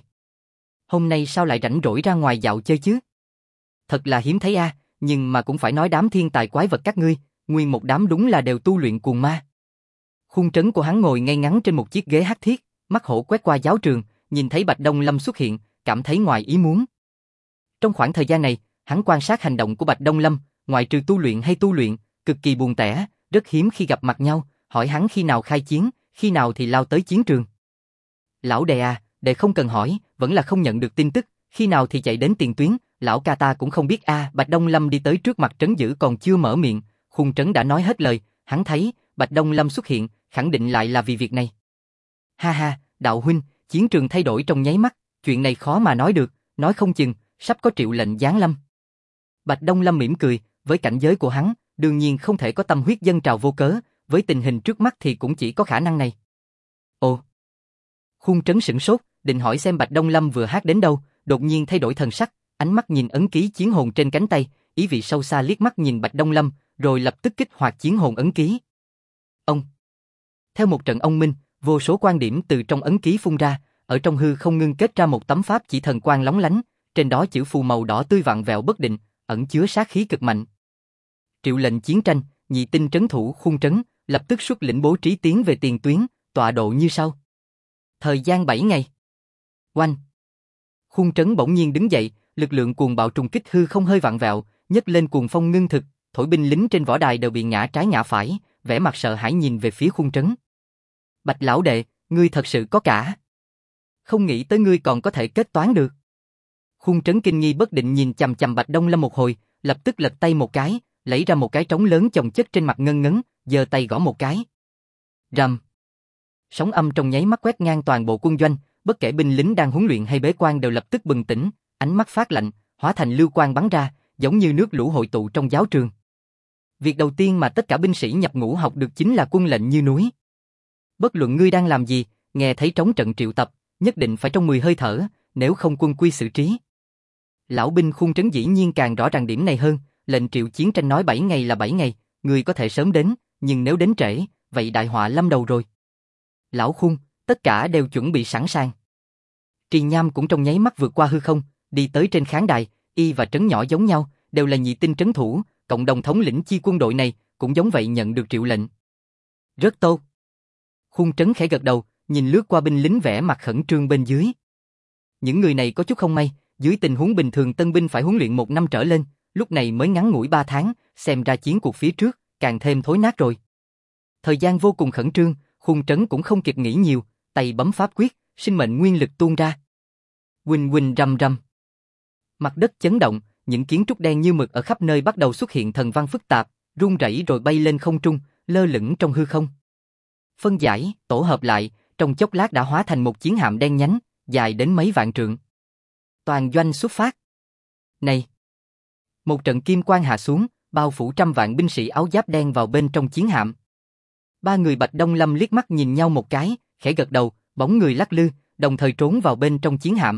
Hôm nay sao lại rảnh rỗi ra ngoài dạo chơi chứ? Thật là hiếm thấy a, nhưng mà cũng phải nói đám thiên tài quái vật các ngươi, nguyên một đám đúng là đều tu luyện cuồng ma. Khung trấn của hắn ngồi ngay ngắn trên một chiếc ghế hắc thiết, mắt hổ quét qua giáo trường, nhìn thấy Bạch Đông Lâm xuất hiện, cảm thấy ngoài ý muốn. Trong khoảng thời gian này, hắn quan sát hành động của Bạch Đông Lâm, ngoại trừ tu luyện, cực kỳ buồn tẻ, rất hiếm khi gặp mặt nhau, hỏi hắn khi nào khai chiến, khi nào thì lao tới chiến trường. Lão đệ à, đệ không cần hỏi, vẫn là không nhận được tin tức, khi nào thì chạy đến tiền tuyến, lão ca ta cũng không biết a. Bạch Đông Lâm đi tới trước mặt trấn giữ còn chưa mở miệng, khung trấn đã nói hết lời, hắn thấy Bạch Đông Lâm xuất hiện, khẳng định lại là vì việc này. Ha ha, đạo huynh, chiến trường thay đổi trong nháy mắt, chuyện này khó mà nói được, nói không chừng sắp có triệu lệnh giáng lâm. Bạch Đông Lâm mỉm cười, với cảnh giới của hắn, đương nhiên không thể có tâm huyết dâng trào vô cớ, với tình hình trước mắt thì cũng chỉ có khả năng này. Ồ. Khung trấn sửng sốt, định hỏi xem Bạch Đông Lâm vừa hát đến đâu, đột nhiên thay đổi thần sắc, ánh mắt nhìn ấn ký chiến hồn trên cánh tay, ý vị sâu xa liếc mắt nhìn Bạch Đông Lâm, rồi lập tức kích hoạt chiến hồn ấn ký. Ông. Theo một trận ông minh, vô số quan điểm từ trong ấn ký phun ra, ở trong hư không ngưng kết ra một tấm pháp chỉ thần quang lóng lánh, trên đó chữ phù màu đỏ tươi vặn vẹo bất định, ẩn chứa sát khí cực mạnh. Triệu lệnh chiến tranh, nhị tinh trấn thủ khung trấn, lập tức xuất lĩnh bố trí tiến về tiền tuyến, tọa độ như sau. Thời gian 7 ngày. Oanh. Khung trấn bỗng nhiên đứng dậy, lực lượng cuồng bạo trùng kích hư không hơi vặn vẹo, nhấc lên cuồng phong ngưng thực, thổi binh lính trên võ đài đều bị ngã trái ngã phải, vẻ mặt sợ hãi nhìn về phía khung trấn. Bạch lão đệ, ngươi thật sự có cả. Không nghĩ tới ngươi còn có thể kết toán được. Khung trấn kinh nghi bất định nhìn chằm chằm Bạch Đông Lâm một hồi, lập tức lật tay một cái, lấy ra một cái trống lớn chồng chất trên mặt ngân ngấn, giơ tay gõ một cái. Rầm. Sóng âm trong nháy mắt quét ngang toàn bộ quân doanh, bất kể binh lính đang huấn luyện hay bế quan đều lập tức bừng tỉnh, ánh mắt phát lạnh, hóa thành lưu quang bắn ra, giống như nước lũ hội tụ trong giáo trường. Việc đầu tiên mà tất cả binh sĩ nhập ngũ học được chính là quân lệnh như núi. Bất luận ngươi đang làm gì, nghe thấy trống trận triệu tập, nhất định phải trong 10 hơi thở, nếu không quân quy xử trí. Lão binh khung trấn dĩ nhiên càng rõ ràng điểm này hơn, lệnh triệu chiến tranh nói 7 ngày là 7 ngày, ngươi có thể sớm đến, nhưng nếu đến trễ, vậy đại họa lâm đầu rồi. Lão khung, tất cả đều chuẩn bị sẵn sàng. Trì Nham cũng trong nháy mắt vượt qua hư không, đi tới trên khán đài, y và trấn nhỏ giống nhau, đều là nhị tinh trấn thủ, cộng đồng thống lĩnh chi quân đội này, cũng giống vậy nhận được triệu lệnh. Rất tốt. Khung trấn khẽ gật đầu, nhìn lướt qua binh lính vẻ mặt khẩn trương bên dưới. Những người này có chút không may, dưới tình huống bình thường tân binh phải huấn luyện 1 năm trở lên, lúc này mới ngắn ngủi 3 tháng, xem ra chiến cuộc phía trước, càng thêm thối nát rồi. Thời gian vô cùng khẩn trương, khung trấn cũng không kịp nghĩ nhiều, tay bấm pháp quyết, sinh mệnh nguyên lực tuôn ra. Huỳnh huỳnh rầm rầm. Mặt đất chấn động, những kiến trúc đen như mực ở khắp nơi bắt đầu xuất hiện thần văn phức tạp, rung rẩy rồi bay lên không trung, lơ lửng trong hư không. Phân giải, tổ hợp lại, trong chốc lát đã hóa thành một chiến hạm đen nhánh, dài đến mấy vạn trượng. Toàn doanh xuất phát. Này! Một trận kim quang hạ xuống, bao phủ trăm vạn binh sĩ áo giáp đen vào bên trong chiến hạm. Ba người Bạch Đông Lâm liếc mắt nhìn nhau một cái, khẽ gật đầu, bóng người lắc lư, đồng thời trốn vào bên trong chiến hạm.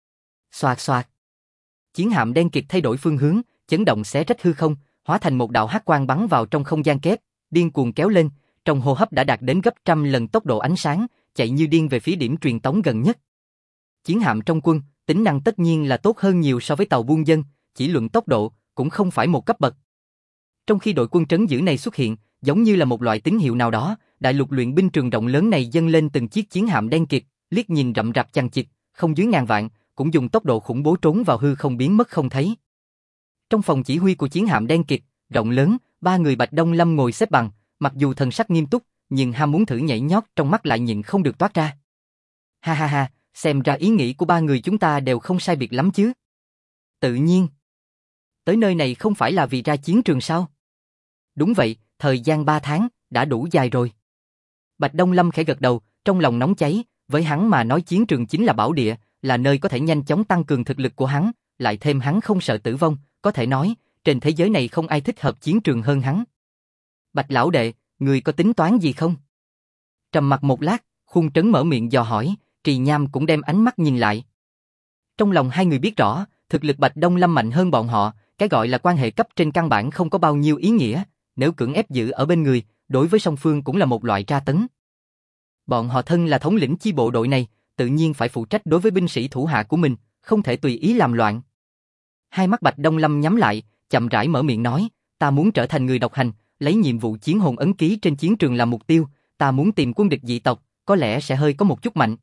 Xoạt xoạt. Chiến hạm đen kịt thay đổi phương hướng, chấn động xé rách hư không, hóa thành một đạo hắc quang bắn vào trong không gian kép, điên cuồng kéo lên, trong hô hấp đã đạt đến gấp trăm lần tốc độ ánh sáng, chạy như điên về phía điểm truyền tống gần nhất. Chiến hạm trong quân, tính năng tất nhiên là tốt hơn nhiều so với tàu buôn dân, chỉ luận tốc độ, cũng không phải một cấp bậc. Trong khi đội quân trấn giữ này xuất hiện, giống như là một loại tín hiệu nào đó, đại lục luyện binh trường rộng lớn này dâng lên từng chiếc chiến hạm đen kịt, liếc nhìn rậm rạp chằng chịt, không dưới ngàn vạn, cũng dùng tốc độ khủng bố trốn vào hư không biến mất không thấy. Trong phòng chỉ huy của chiến hạm đen kịt, rộng lớn, ba người Bạch Đông Lâm ngồi xếp bằng, mặc dù thần sắc nghiêm túc, nhưng ham muốn thử nhảy nhót trong mắt lại nhịn không được toát ra. Ha ha ha, xem ra ý nghĩ của ba người chúng ta đều không sai biệt lắm chứ. Tự nhiên. Tới nơi này không phải là vì ra chiến trường sao? Đúng vậy, thời gian 3 tháng, đã đủ dài rồi. Bạch Đông Lâm khẽ gật đầu, trong lòng nóng cháy, với hắn mà nói chiến trường chính là bảo địa, là nơi có thể nhanh chóng tăng cường thực lực của hắn, lại thêm hắn không sợ tử vong, có thể nói, trên thế giới này không ai thích hợp chiến trường hơn hắn. Bạch lão đệ, người có tính toán gì không? Trầm mặc một lát, Khung Trấn mở miệng dò hỏi, Trì Nham cũng đem ánh mắt nhìn lại. Trong lòng hai người biết rõ, thực lực Bạch Đông Lâm mạnh hơn bọn họ, cái gọi là quan hệ cấp trên căn bản không có bao nhiêu ý nghĩa, nếu cưỡng ép giữ ở bên người, đối với song phương cũng là một loại tra tấn. Bọn họ thân là thống lĩnh chi bộ đội này, tự nhiên phải phụ trách đối với binh sĩ thủ hạ của mình, không thể tùy ý làm loạn. Hai mắt Bạch Đông Lâm nhắm lại, chậm rãi mở miệng nói, ta muốn trở thành người độc hành, lấy nhiệm vụ chiến hồn ấn ký trên chiến trường làm mục tiêu, ta muốn tìm quân địch dị tộc, có lẽ sẽ hơi có một chút mạnh.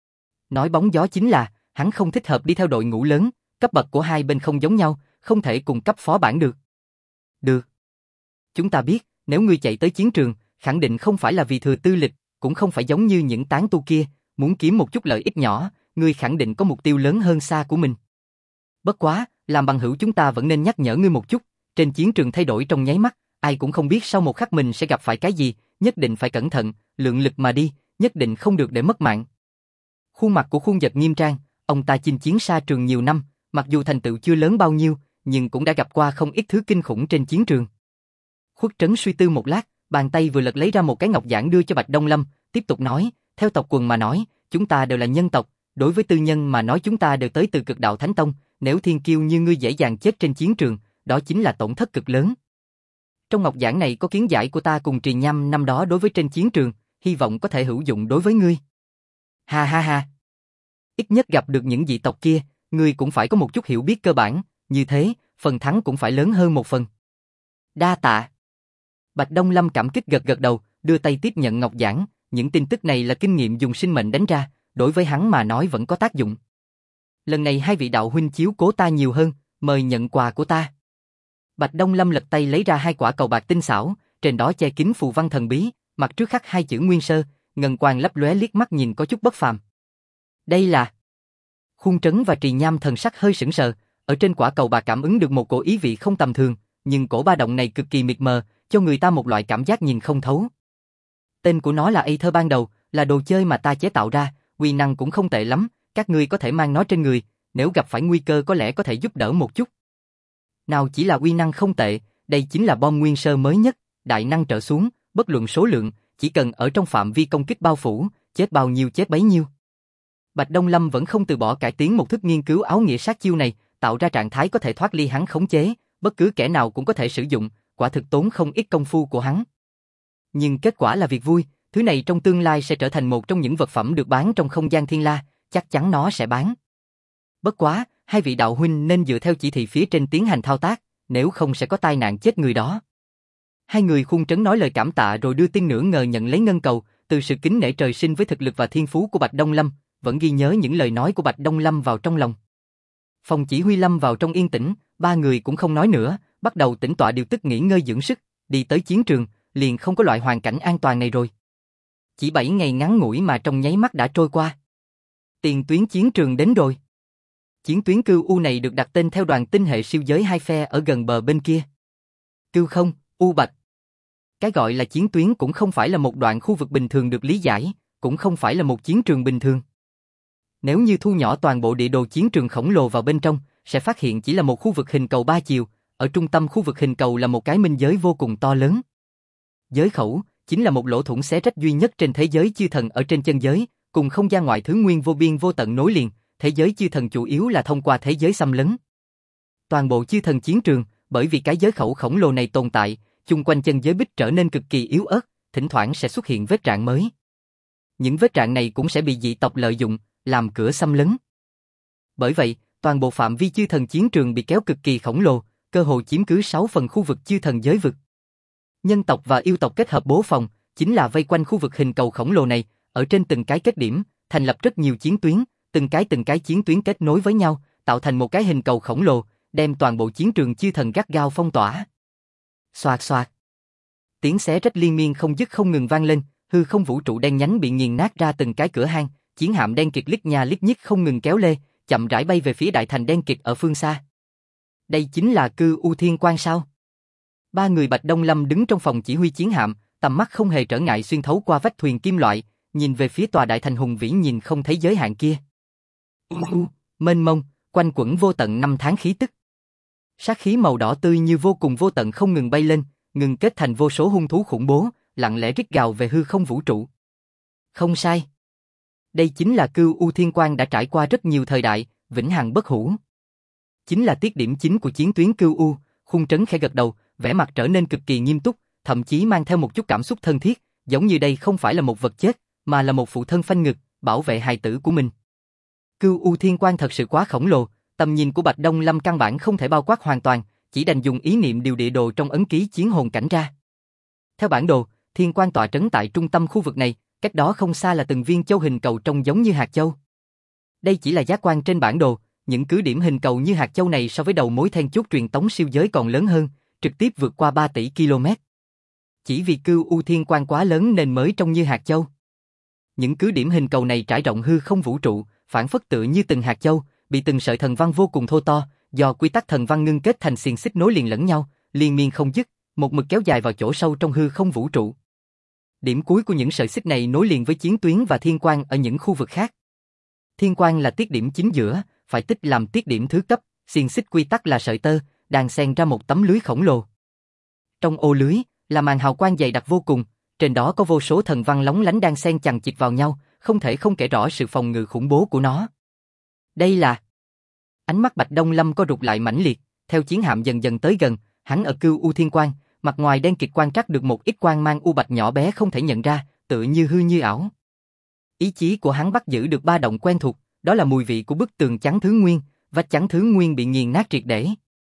Nói bóng gió chính là, hắn không thích hợp đi theo đội ngũ lớn, cấp bậc của hai bên không giống nhau, không thể cùng cấp phó bản được. Được. Chúng ta biết, nếu ngươi chạy tới chiến trường, khẳng định không phải là vì thừa tư lịch, cũng không phải giống như những tán tu kia, muốn kiếm một chút lợi ích nhỏ, ngươi khẳng định có mục tiêu lớn hơn xa của mình. Bất quá, làm bằng hữu chúng ta vẫn nên nhắc nhở ngươi một chút, trên chiến trường thay đổi trong nháy mắt, ai cũng không biết sau một khắc mình sẽ gặp phải cái gì, nhất định phải cẩn thận, lượng lực mà đi, nhất định không được để mất mạng. Khuôn mặt của Khuôn Dật nghiêm trang, ông ta chinh chiến xa trường nhiều năm, mặc dù thành tựu chưa lớn bao nhiêu, nhưng cũng đã gặp qua không ít thứ kinh khủng trên chiến trường. Khuất Trấn suy tư một lát, bàn tay vừa lật lấy ra một cái ngọc giản đưa cho Bạch Đông Lâm, tiếp tục nói, theo tộc quần mà nói, chúng ta đều là nhân tộc, đối với tư nhân mà nói chúng ta đều tới từ Cực Đạo Thánh Tông, nếu thiên kiêu như ngươi dễ dàng chết trên chiến trường, đó chính là tổn thất cực lớn. Trong ngọc giản này có kiến giải của ta cùng Trì Nham năm đó đối với trên chiến trường, hy vọng có thể hữu dụng đối với ngươi. Ha ha ha. Ít nhất gặp được những dị tộc kia, ngươi cũng phải có một chút hiểu biết cơ bản, như thế, phần thắng cũng phải lớn hơn một phần. Đa tạ. Bạch Đông Lâm cảm kích gật gật đầu, đưa tay tiếp nhận ngọc giản, những tin tức này là kinh nghiệm dùng sinh mệnh đánh ra, đối với hắn mà nói vẫn có tác dụng. Lần này hai vị đạo huynh chiếu cố ta nhiều hơn, mời nhận quà của ta. Bạch Đông Lâm lật tay lấy ra hai quả cầu bạc tinh xảo, trên đó che kín phù văn thần bí, mặt trước khắc hai chữ Nguyên Sơ, ngân quang lấp lóe liếc mắt nhìn có chút bất phàm. Đây là... Khuôn Trấn và Trì Nham thần sắc hơi sững sờ, ở trên quả cầu bạc cảm ứng được một cổ ý vị không tầm thường, nhưng cổ ba động này cực kỳ mịt mờ, cho người ta một loại cảm giác nhìn không thấu. Tên của nó là Aether ban đầu, là đồ chơi mà ta chế tạo ra, uy năng cũng không tệ lắm, các ngươi có thể mang nó trên người, nếu gặp phải nguy cơ có lẽ có thể giúp đỡ một chút. Nào chỉ là uy năng không tệ, đây chính là bom nguyên sơ mới nhất, đại năng trở xuống, bất luận số lượng, chỉ cần ở trong phạm vi công kích bao phủ, chết bao nhiêu chết bấy nhiêu. Bạch Đông Lâm vẫn không từ bỏ cải tiến một thức nghiên cứu áo nghĩa sát chiêu này, tạo ra trạng thái có thể thoát ly hắn khống chế, bất cứ kẻ nào cũng có thể sử dụng, quả thực tốn không ít công phu của hắn. Nhưng kết quả là việc vui, thứ này trong tương lai sẽ trở thành một trong những vật phẩm được bán trong không gian thiên la, chắc chắn nó sẽ bán. Bất quá, hai vị đạo huynh nên dựa theo chỉ thị phía trên tiến hành thao tác, nếu không sẽ có tai nạn chết người đó. Hai người Khuôn Trấn nói lời cảm tạ rồi đưa tin nửa ngờ nhận lấy ngân cầu, từ sự kính nể trời sinh với thực lực và thiên phú của Bạch Đông Lâm, vẫn ghi nhớ những lời nói của Bạch Đông Lâm vào trong lòng. Phòng chỉ huy lâm vào trong yên tĩnh, ba người cũng không nói nữa, bắt đầu tĩnh tọa điều tức nghỉ ngơi dưỡng sức, đi tới chiến trường, liền không có loại hoàn cảnh an toàn này rồi. Chỉ 7 ngày ngắn ngủi mà trong nháy mắt đã trôi qua. Tiền tuyến chiến trường đến rồi. Chiến tuyến Cưu U này được đặt tên theo đoàn tinh hệ siêu giới hai phe ở gần bờ bên kia. Cưu Không, U Bạch. Cái gọi là chiến tuyến cũng không phải là một đoạn khu vực bình thường được lý giải, cũng không phải là một chiến trường bình thường. Nếu như thu nhỏ toàn bộ địa đồ chiến trường khổng lồ vào bên trong, sẽ phát hiện chỉ là một khu vực hình cầu ba chiều, ở trung tâm khu vực hình cầu là một cái minh giới vô cùng to lớn. Giới khẩu chính là một lỗ thủng xé rách duy nhất trên thế giới chư thần ở trên chân giới, cùng không gian ngoại thứ nguyên vô biên vô tận nối liền, thế giới chư thần chủ yếu là thông qua thế giới xâm lấn. Toàn bộ chư thần chiến trường, bởi vì cái giới khẩu khổng lồ này tồn tại, chung quanh chân giới bích trở nên cực kỳ yếu ớt, thỉnh thoảng sẽ xuất hiện vết rạn mới. Những vết rạn này cũng sẽ bị dị tộc lợi dụng, làm cửa xâm lấn. Bởi vậy, toàn bộ phạm vi chư thần chiến trường bị kéo cực kỳ khổng lồ, cơ hồ chiếm cứ 6 phần khu vực chư thần giới vực. Nhân tộc và yêu tộc kết hợp bố phòng, chính là vây quanh khu vực hình cầu khổng lồ này, ở trên từng cái kết điểm, thành lập rất nhiều chiến tuyến, từng cái chiến tuyến kết nối với nhau, tạo thành một cái hình cầu khổng lồ, đem toàn bộ chiến trường chư thần gắt gao phong tỏa. Xoạt xoạt. Tiếng xé rách liên miên không dứt không ngừng vang lên, hư không vũ trụ đen nhánh bị nghiền nát ra từng cái cửa hang, chiến hạm đen kịt lít nha lít nhít không ngừng kéo lê, chậm rãi bay về phía đại thành đen kịt ở phương xa. Đây chính là Cư U Thiên Quan sao? Ba người Bạch Đông Lâm đứng trong phòng chỉ huy chiến hạm, tầm mắt không hề trở ngại xuyên thấu qua vách thuyền kim loại, nhìn về phía tòa đại thành hùng vĩ nhìn không thấy giới hạn kia. Mênh mông, quanh quẩn vô tận năm tháng khí tức. Sát khí màu đỏ tươi như vô cùng vô tận không ngừng bay lên, ngừng kết thành vô số hung thú khủng bố, lặng lẽ rít gào về hư không vũ trụ. Không sai. Đây chính là Cưu U Thiên Quan đã trải qua rất nhiều thời đại, vĩnh hằng bất hủ. Chính là tiết điểm chính của chiến tuyến Cưu U, Khung Trấn khẽ gật đầu, vẻ mặt trở nên cực kỳ nghiêm túc, thậm chí mang theo một chút cảm xúc thân thiết, giống như đây không phải là một vật chết, mà là một phụ thân phanh ngực, bảo vệ hài tử của mình. Cưu U Thiên Quan thật sự quá khổng lồ, tầm nhìn của Bạch Đông Lâm căn bản không thể bao quát hoàn toàn, chỉ đành dùng ý niệm điều địa đồ trong ấn ký chiến hồn cảnh ra. Theo bản đồ, Thiên Quan tọa trấn tại trung tâm khu vực này, cách đó không xa là từng viên châu hình cầu trông giống như hạt châu. Đây chỉ là giác quan trên bản đồ, những cứ điểm hình cầu như hạt châu này so với đầu mối then chốt truyền tống siêu giới còn lớn hơn, trực tiếp vượt qua 3 tỷ km. Chỉ vì Cưu U Thiên Quan quá lớn nên mới trông như hạt châu. Những cứ điểm hình cầu này trải rộng hư không vũ trụ, phản phất tựa như từng hạt châu, bị từng sợi thần văn vô cùng thô to, do quy tắc thần văn ngưng kết thành xiềng xích nối liền lẫn nhau, liên miên không dứt, một mực kéo dài vào chỗ sâu trong hư không vũ trụ. Điểm cuối của những sợi xích này nối liền với chiến tuyến và thiên quan ở những khu vực khác. Thiên quan là tiết điểm chính giữa, phải tích làm tiết điểm thứ cấp, xiềng xích quy tắc là sợi tơ, đan xen ra một tấm lưới khổng lồ. Trong ô lưới là màn hào quang dày đặc vô cùng, trên đó có vô số thần văn lóng lánh đan xen chằng chịt vào nhau, không thể không kể rõ sự phòng ngự khủng bố của nó. Đây là... Ánh mắt Bạch Đông Lâm co rụt lại mãnh liệt, theo chiến hạm dần dần tới gần, hắn ở Cưu U Thiên Quan, mặt ngoài đen kịt quan trắc được một ít quang mang u bạch nhỏ bé không thể nhận ra, tựa như hư như ảo. Ý chí của hắn bắt giữ được ba động quen thuộc, đó là mùi vị của bức tường chắn thứ nguyên, vách chắn thứ nguyên bị nghiền nát triệt để.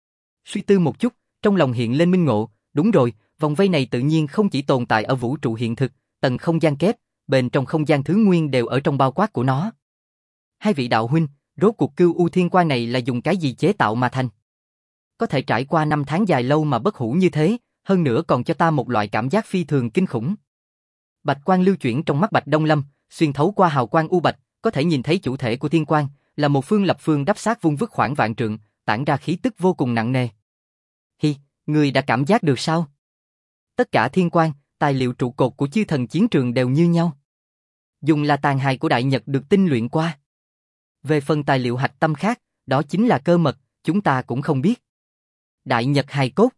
Suy tư một chút, trong lòng hiện lên minh ngộ, đúng rồi, vòng vây này tự nhiên không chỉ tồn tại ở vũ trụ hiện thực, tầng không gian kép, bên trong không gian thứ nguyên đều ở trong bao quát của nó. Hai vị đạo huynh, rốt cuộc Cưu U Thiên Quan này là dùng cái gì chế tạo mà thành? Có thể trải qua năm tháng dài lâu mà bất hủ như thế, hơn nữa còn cho ta một loại cảm giác phi thường kinh khủng. Bạch quang lưu chuyển trong mắt Bạch Đông Lâm, xuyên thấu qua hào quang u bạch, có thể nhìn thấy chủ thể của thiên quan, là một phương lập phương đắp sát vuông vức khoảng vạn trượng, tản ra khí tức vô cùng nặng nề. Hi, người đã cảm giác được sao? Tất cả thiên quan, tài liệu trụ cột của chư thần chiến trường đều như nhau. Dùng là tàn hài của Đại Nhật được tinh luyện qua. Về phần tài liệu hạch tâm khác, đó chính là cơ mật, chúng ta cũng không biết. Đại Nhật hài cốt.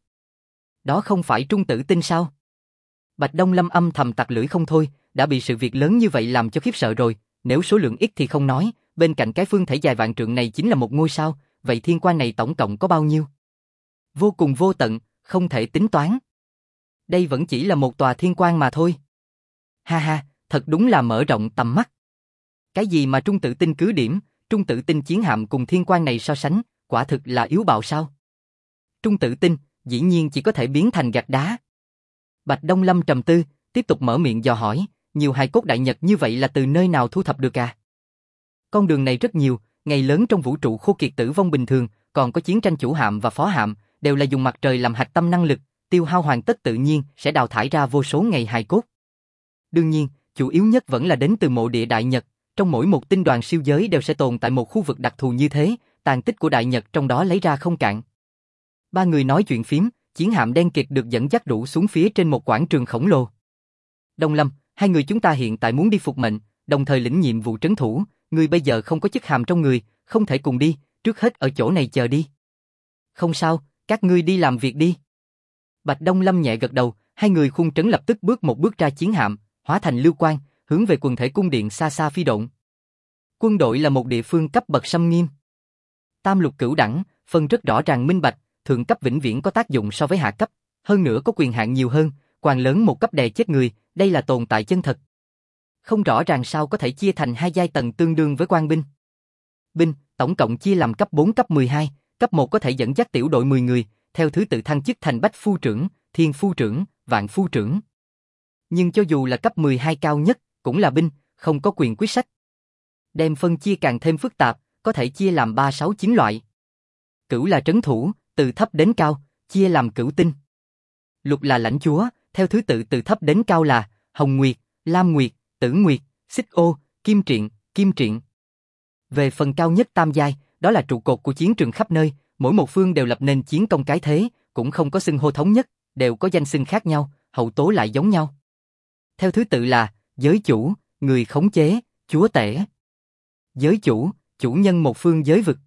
Đó không phải trung tử tinh sao? Bạch Đông Lâm âm thầm tặc lưỡi không thôi, đã bị sự việc lớn như vậy làm cho khiếp sợ rồi, nếu số lượng ít thì không nói, bên cạnh cái phương thể dài vạn trượng này chính là một ngôi sao, vậy thiên quan này tổng cộng có bao nhiêu? Vô cùng vô tận, không thể tính toán. Đây vẫn chỉ là một tòa thiên quan mà thôi. Ha ha, thật đúng là mở rộng tầm mắt. Cái gì mà trung tử tinh cứ điểm, trung tử tinh chiến hạm cùng thiên quan này so sánh, quả thực là yếu bạo sao? Trung tử tinh, dĩ nhiên chỉ có thể biến thành gạch đá. Bạch Đông Lâm trầm tư, tiếp tục mở miệng dò hỏi, nhiều hài cốt đại nhật như vậy là từ nơi nào thu thập được à? Con đường này rất nhiều, ngày lớn trong vũ trụ khô kiệt tử vong bình thường, còn có chiến tranh chủ hạm và phó hạm, đều là dùng mặt trời làm hạch tâm năng lực, tiêu hao hoàn tất tự nhiên sẽ đào thải ra vô số ngày hài cốt. Đương nhiên, chủ yếu nhất vẫn là đến từ mộ địa Đại Nhật, trong mỗi một tinh đoàn siêu giới đều sẽ tồn tại một khu vực đặc thù như thế, tàn tích của Đại Nhật trong đó lấy ra không cạn. Ba người nói chuyện phím, chiến hạm đen kịt được dẫn dắt rủ xuống phía trên một quảng trường khổng lồ. Đông Lâm, hai người chúng ta hiện tại muốn đi phục mệnh, đồng thời lĩnh nhiệm vụ trấn thủ, người bây giờ không có chức hàm trong người, không thể cùng đi, trước hết ở chỗ này chờ đi. Không sao, các ngươi đi làm việc đi. Bạch Đông Lâm nhẹ gật đầu, hai người khuôn trấn lập tức bước một bước ra chiến hạm, hóa thành lưu quang, hướng về quần thể cung điện xa xa phi độn. Quân đội là một địa phương cấp bậc xâm nghiêm. Tam lục cửu đẳng, phân rất rõ ràng minh bạch, thượng cấp vĩnh viễn có tác dụng so với hạ cấp, hơn nữa có quyền hạn nhiều hơn, quan lớn một cấp đè chết người, đây là tồn tại chân thật. Không rõ ràng sao có thể chia thành hai giai tầng tương đương với quan binh. Binh, tổng cộng chia làm cấp 4 cấp 12, cấp 1 có thể dẫn dắt tiểu đội 10 người, theo thứ tự thăng chức thành bách phu trưởng, thiên phu trưởng, vạn phu trưởng. Nhưng cho dù là cấp 12 cao nhất, cũng là binh, không có quyền quyết sách. Đem phân chia càng thêm phức tạp, có thể chia làm 3, 6, 9 loại. Cửu là trấn thủ, từ thấp đến cao, chia làm cửu tinh. Lục là lãnh chúa, theo thứ tự từ thấp đến cao là Hồng Nguyệt, Lam Nguyệt, Tử Nguyệt, Xích Ô, Kim Triện, Kim Triện. Về phần cao nhất tam giai, đó là trụ cột của chiến trường khắp nơi, mỗi một phương đều lập nên chiến công cái thế, cũng không có xưng hô thống nhất, đều có danh xưng khác nhau, hậu tố lại giống nhau. Theo thứ tự là giới chủ, người khống chế, chúa tể. Giới chủ, chủ nhân một phương giới vực.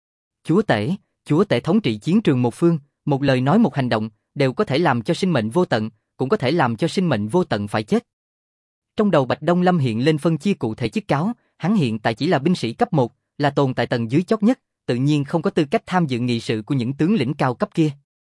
Chúa tể thống trị chiến trường một phương, một lời nói một hành động, đều có thể làm cho sinh mệnh vô tận, cũng có thể làm cho sinh mệnh vô tận phải chết. Trong đầu Bạch Đông Lâm hiện lên phân chia cụ thể chức cáo, hắn hiện tại chỉ là binh sĩ cấp 1, là tồn tại tầng dưới chót nhất, tự nhiên không có tư cách tham dự nghị sự của những tướng lĩnh cao cấp kia.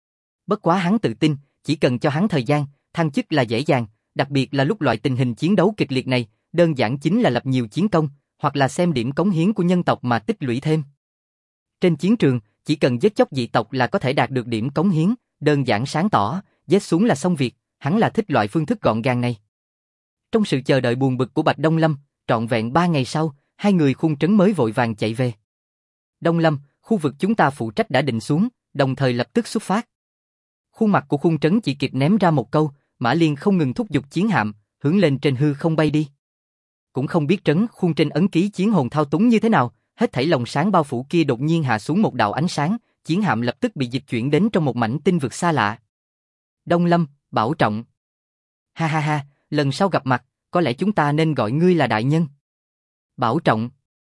Bất quá hắn tự tin, chỉ cần cho hắn thời gian, thăng chức là dễ dàng, đặc biệt là lúc loại tình hình chiến đấu kịch liệt này, đơn giản chính là lập nhiều chiến công, hoặc là xem điểm cống hiến của nhân tộc mà tích lũy thêm. Trên chiến trường, chỉ cần giết chóc dị tộc là có thể đạt được điểm cống hiến, đơn giản sáng tỏ, giết xuống là xong việc, hắn là thích loại phương thức gọn gàng này. Trong sự chờ đợi buồn bực của Bạch Đông Lâm, trọn vẹn 3 ngày sau, hai người khuôn trấn mới vội vàng chạy về. Đông Lâm, khu vực chúng ta phụ trách đã định xuống, đồng thời lập tức xuất phát. Khuôn mặt của khuôn trấn chỉ kịp ném ra một câu, Mã Liên không ngừng thúc giục chiến hạm, hướng lên trên hư không bay đi. Cũng không biết trấn khuôn trên ấn ký chiến hồn thao túng như thế nào, hết thảy lồng sáng bao phủ kia đột nhiên hạ xuống một đạo ánh sáng, chiến hạm lập tức bị dịch chuyển đến trong một mảnh tinh vực xa lạ. Đông Lâm, bảo trọng. Ha ha ha, lần sau gặp mặt, có lẽ chúng ta nên gọi ngươi là đại nhân. Bảo trọng.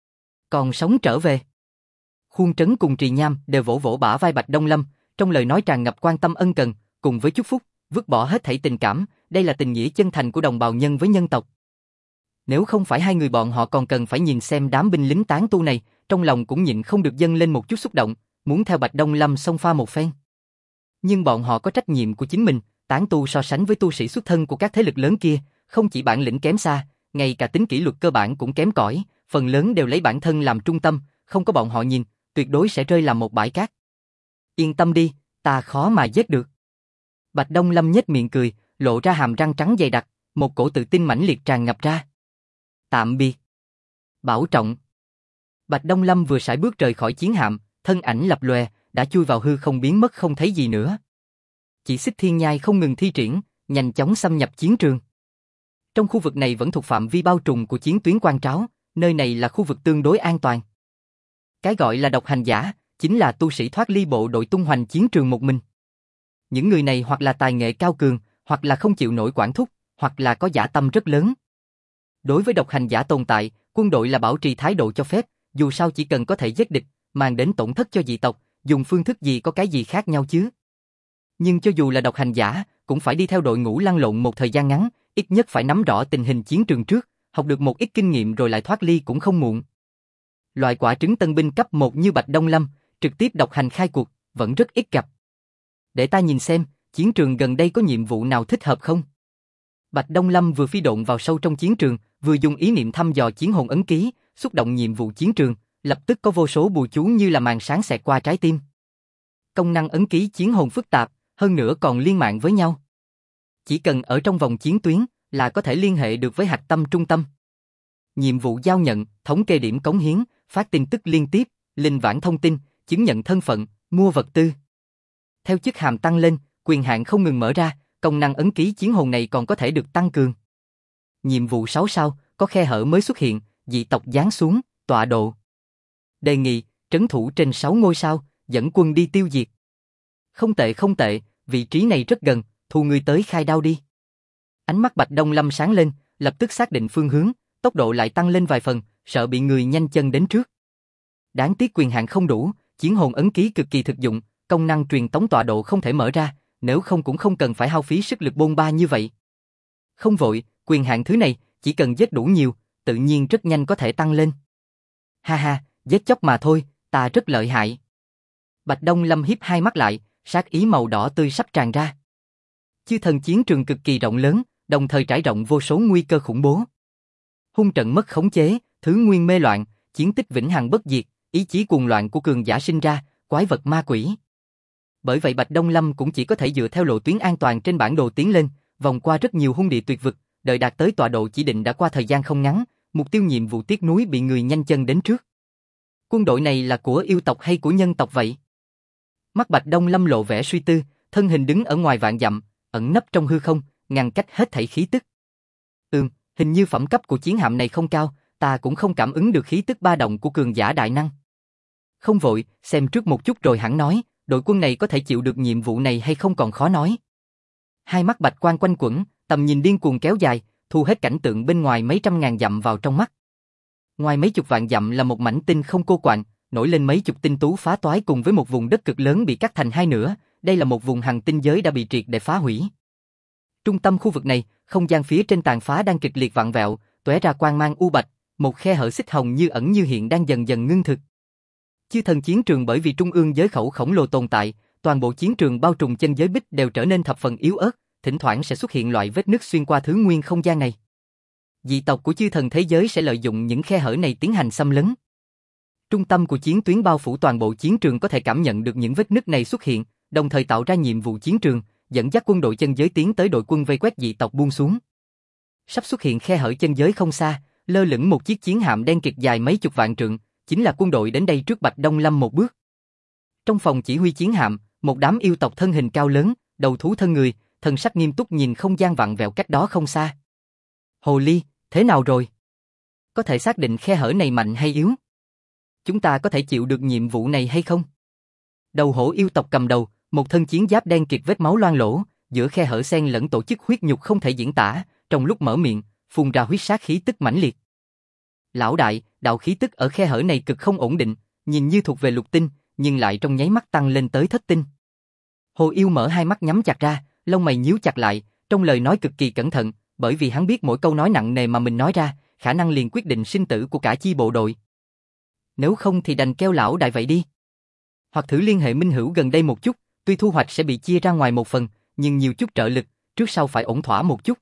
Còn sống trở về. Khuôn trấn cùng Trì Nham đều vỗ vỗ bả vai Bạch Đông Lâm, trong lời nói tràn ngập quan tâm ân cần, cùng với chúc phúc, vứt bỏ hết thảy tình cảm, đây là tình nghĩa chân thành của đồng bào nhân với nhân tộc. Nếu không phải hai người bọn họ còn cần phải nhìn xem đám binh lính tán tu này, trong lòng cũng nhịn không được dâng lên một chút xúc động, muốn theo Bạch Đông Lâm xông pha một phen. Nhưng bọn họ có trách nhiệm của chính mình, tán tu so sánh với tu sĩ xuất thân của các thế lực lớn kia, không chỉ bản lĩnh kém xa, ngay cả tính kỷ luật cơ bản cũng kém cỏi, phần lớn đều lấy bản thân làm trung tâm, không có bọn họ nhìn, tuyệt đối sẽ rơi làm một bãi cát. Yên tâm đi, ta khó mà giết được. Bạch Đông Lâm nhếch miệng cười, lộ ra hàm răng trắng dày đặc, một cổ tự tin mãnh liệt tràn ngập ra. Tạm biệt. Bảo trọng. Bạch Đông Lâm vừa sải bước rời khỏi chiến hạm, thân ảnh lập lòe, đã chui vào hư không biến mất không thấy gì nữa. Chỉ xích thiên nhai không ngừng thi triển, nhanh chóng xâm nhập chiến trường. Trong khu vực này vẫn thuộc phạm vi bao trùm của chiến tuyến quan tráo, nơi này là khu vực tương đối an toàn. Cái gọi là độc hành giả, chính là tu sĩ thoát ly bộ đội tung hoành chiến trường một mình. Những người này hoặc là tài nghệ cao cường, hoặc là không chịu nổi quản thúc, hoặc là có dã tâm rất lớn. Đối với độc hành giả tồn tại, quân đội là bảo trì thái độ cho phép, dù sao chỉ cần có thể giết địch, mang đến tổn thất cho dị tộc, dùng phương thức gì có cái gì khác nhau chứ. Nhưng cho dù là độc hành giả, cũng phải đi theo đội ngũ lăn lộn một thời gian ngắn, ít nhất phải nắm rõ tình hình chiến trường trước, học được một ít kinh nghiệm rồi lại thoát ly cũng không muộn. Loại quả trứng tân binh cấp 1 như Bạch Đông Lâm, trực tiếp độc hành khai cuộc, vẫn rất ít gặp. Để ta nhìn xem, chiến trường gần đây có nhiệm vụ nào thích hợp không? Bạch Đông Lâm vừa phi độn vào sâu trong chiến trường, vừa dùng ý niệm thăm dò chiến hồn ấn ký, xúc động nhiệm vụ chiến trường, lập tức có vô số bùa chú như là màn sáng xẹt qua trái tim. Công năng ấn ký chiến hồn phức tạp, hơn nữa còn liên mạng với nhau. Chỉ cần ở trong vòng chiến tuyến là có thể liên hệ được với hạch tâm trung tâm. Nhiệm vụ giao nhận, thống kê điểm cống hiến, phát tin tức liên tiếp, linh vãn thông tin, chứng nhận thân phận, mua vật tư. Theo chức hàm tăng lên, quyền hạn không ngừng mở ra, công năng ấn ký chiến hồn này còn có thể được tăng cường. Nhiệm vụ 6 sao, có khe hở mới xuất hiện, dị tộc giáng xuống, tọa độ. Đề nghị, trấn thủ trên 6 ngôi sao, dẫn quân đi tiêu diệt. Không tệ không tệ, vị trí này rất gần, thu người tới khai đao đi. Ánh mắt Bạch Đông Lâm sáng lên, lập tức xác định phương hướng, tốc độ lại tăng lên vài phần, sợ bị người nhanh chân đến trước. Đáng tiếc quyền hạn không đủ, chiến hồn ấn ký cực kỳ thực dụng, công năng truyền tống tọa độ không thể mở ra, nếu không cũng không cần phải hao phí sức lực bôn ba như vậy. Không vội, quyền hạn thứ này, chỉ cần giết đủ nhiều, tự nhiên rất nhanh có thể tăng lên. Ha ha, giết chóc mà thôi, ta rất lợi hại. Bạch Đông Lâm hiếp hai mắt lại, sát ý màu đỏ tươi sắp tràn ra. Chư thần chiến trường cực kỳ rộng lớn, đồng thời trải rộng vô số nguy cơ khủng bố. Hung trận mất khống chế, thứ nguyên mê loạn, chiến tích vĩnh hằng bất diệt, ý chí cuồng loạn của cường giả sinh ra, quái vật ma quỷ. Bởi vậy Bạch Đông Lâm cũng chỉ có thể dựa theo lộ tuyến an toàn trên bản đồ tiến lên, vòng qua rất nhiều hung địa tuyệt vực, đợi đạt tới tọa độ chỉ định đã qua thời gian không ngắn, mục tiêu nhiệm vụ tiếc núi bị người nhanh chân đến trước. Quân đội này là của yêu tộc hay của nhân tộc vậy? Mắt Bạch Đông Lâm lộ vẻ suy tư, thân hình đứng ở ngoài vạn dặm, ẩn nấp trong hư không, ngăn cách hết thảy khí tức. Hình như phẩm cấp của chiến hạm này không cao, ta cũng không cảm ứng được khí tức ba động của cường giả đại năng. Không vội, xem trước một chút rồi hẳn nói, đội quân này có thể chịu được nhiệm vụ này hay không còn khó nói. Hai mắt bạch quang quanh quẩn, tầm nhìn điên cuồng kéo dài, thu hết cảnh tượng bên ngoài mấy trăm ngàn dặm vào trong mắt. Ngoài mấy chục vạn dặm là một mảnh tinh không cô quạnh, nổi lên mấy chục tinh tú phá toái cùng với một vùng đất cực lớn bị cắt thành hai nửa, đây là một vùng hành tinh giới đã bị triệt để phá hủy. Trung tâm khu vực này, không gian phía trên tàn phá đang kịch liệt vặn vẹo, tóe ra quang mang u bạch, một khe hở xích hồng như ẩn như hiện đang dần dần ngưng thực. Chư thần chiến trường bởi vì trung ương giới khẩu khổng lồ tồn tại, toàn bộ chiến trường bao trùm chân giới bích đều trở nên thập phần yếu ớt, thỉnh thoảng sẽ xuất hiện loại vết nứt xuyên qua thứ nguyên không gian này. Dị tộc của chư thần thế giới sẽ lợi dụng những khe hở này tiến hành xâm lấn. Trung tâm của chiến tuyến bao phủ toàn bộ chiến trường có thể cảm nhận được những vết nứt này xuất hiện, đồng thời tạo ra nhiệm vụ chiến trường, dẫn dắt quân đội chân giới tiến tới đội quân vây quét dị tộc buông xuống. Sắp xuất hiện khe hở chân giới không xa, lơ lửng một chiếc chiến hạm đen kịt dài mấy chục vạn trượng, chính là quân đội đến đây trước Bạch Đông Lâm một bước. Trong phòng chỉ huy chiến hạm, một đám yêu tộc thân hình cao lớn, đầu thú thân người, thần sắc nghiêm túc nhìn không gian vặn vẹo cách đó không xa. Hồ ly, thế nào rồi? Có thể xác định khe hở này mạnh hay yếu? Chúng ta có thể chịu được nhiệm vụ này hay không? Đầu hổ yêu tộc cầm đầu, một thân chiến giáp đen kịt vết máu loang lổ, giữa khe hở xen lẫn tổ chức huyết nhục không thể diễn tả, trong lúc mở miệng, phun ra huyết sát khí tức mãnh liệt. Lão đại, đạo khí tức ở khe hở này cực không ổn định, nhìn như thuộc về lục tinh, nhưng lại trong nháy mắt tăng lên tới thất tinh. Hồ yêu mở hai mắt nhắm chặt ra, lông mày nhíu chặt lại, trong lời nói cực kỳ cẩn thận, bởi vì hắn biết mỗi câu nói nặng nề mà mình nói ra, khả năng liền quyết định sinh tử của cả chi bộ đội. Nếu không thì đành kêu lão đại vậy đi. Hoặc thử liên hệ minh hữu gần đây một chút, tuy thu hoạch sẽ bị chia ra ngoài một phần, nhưng nhiều chút trợ lực, trước sau phải ổn thỏa một chút.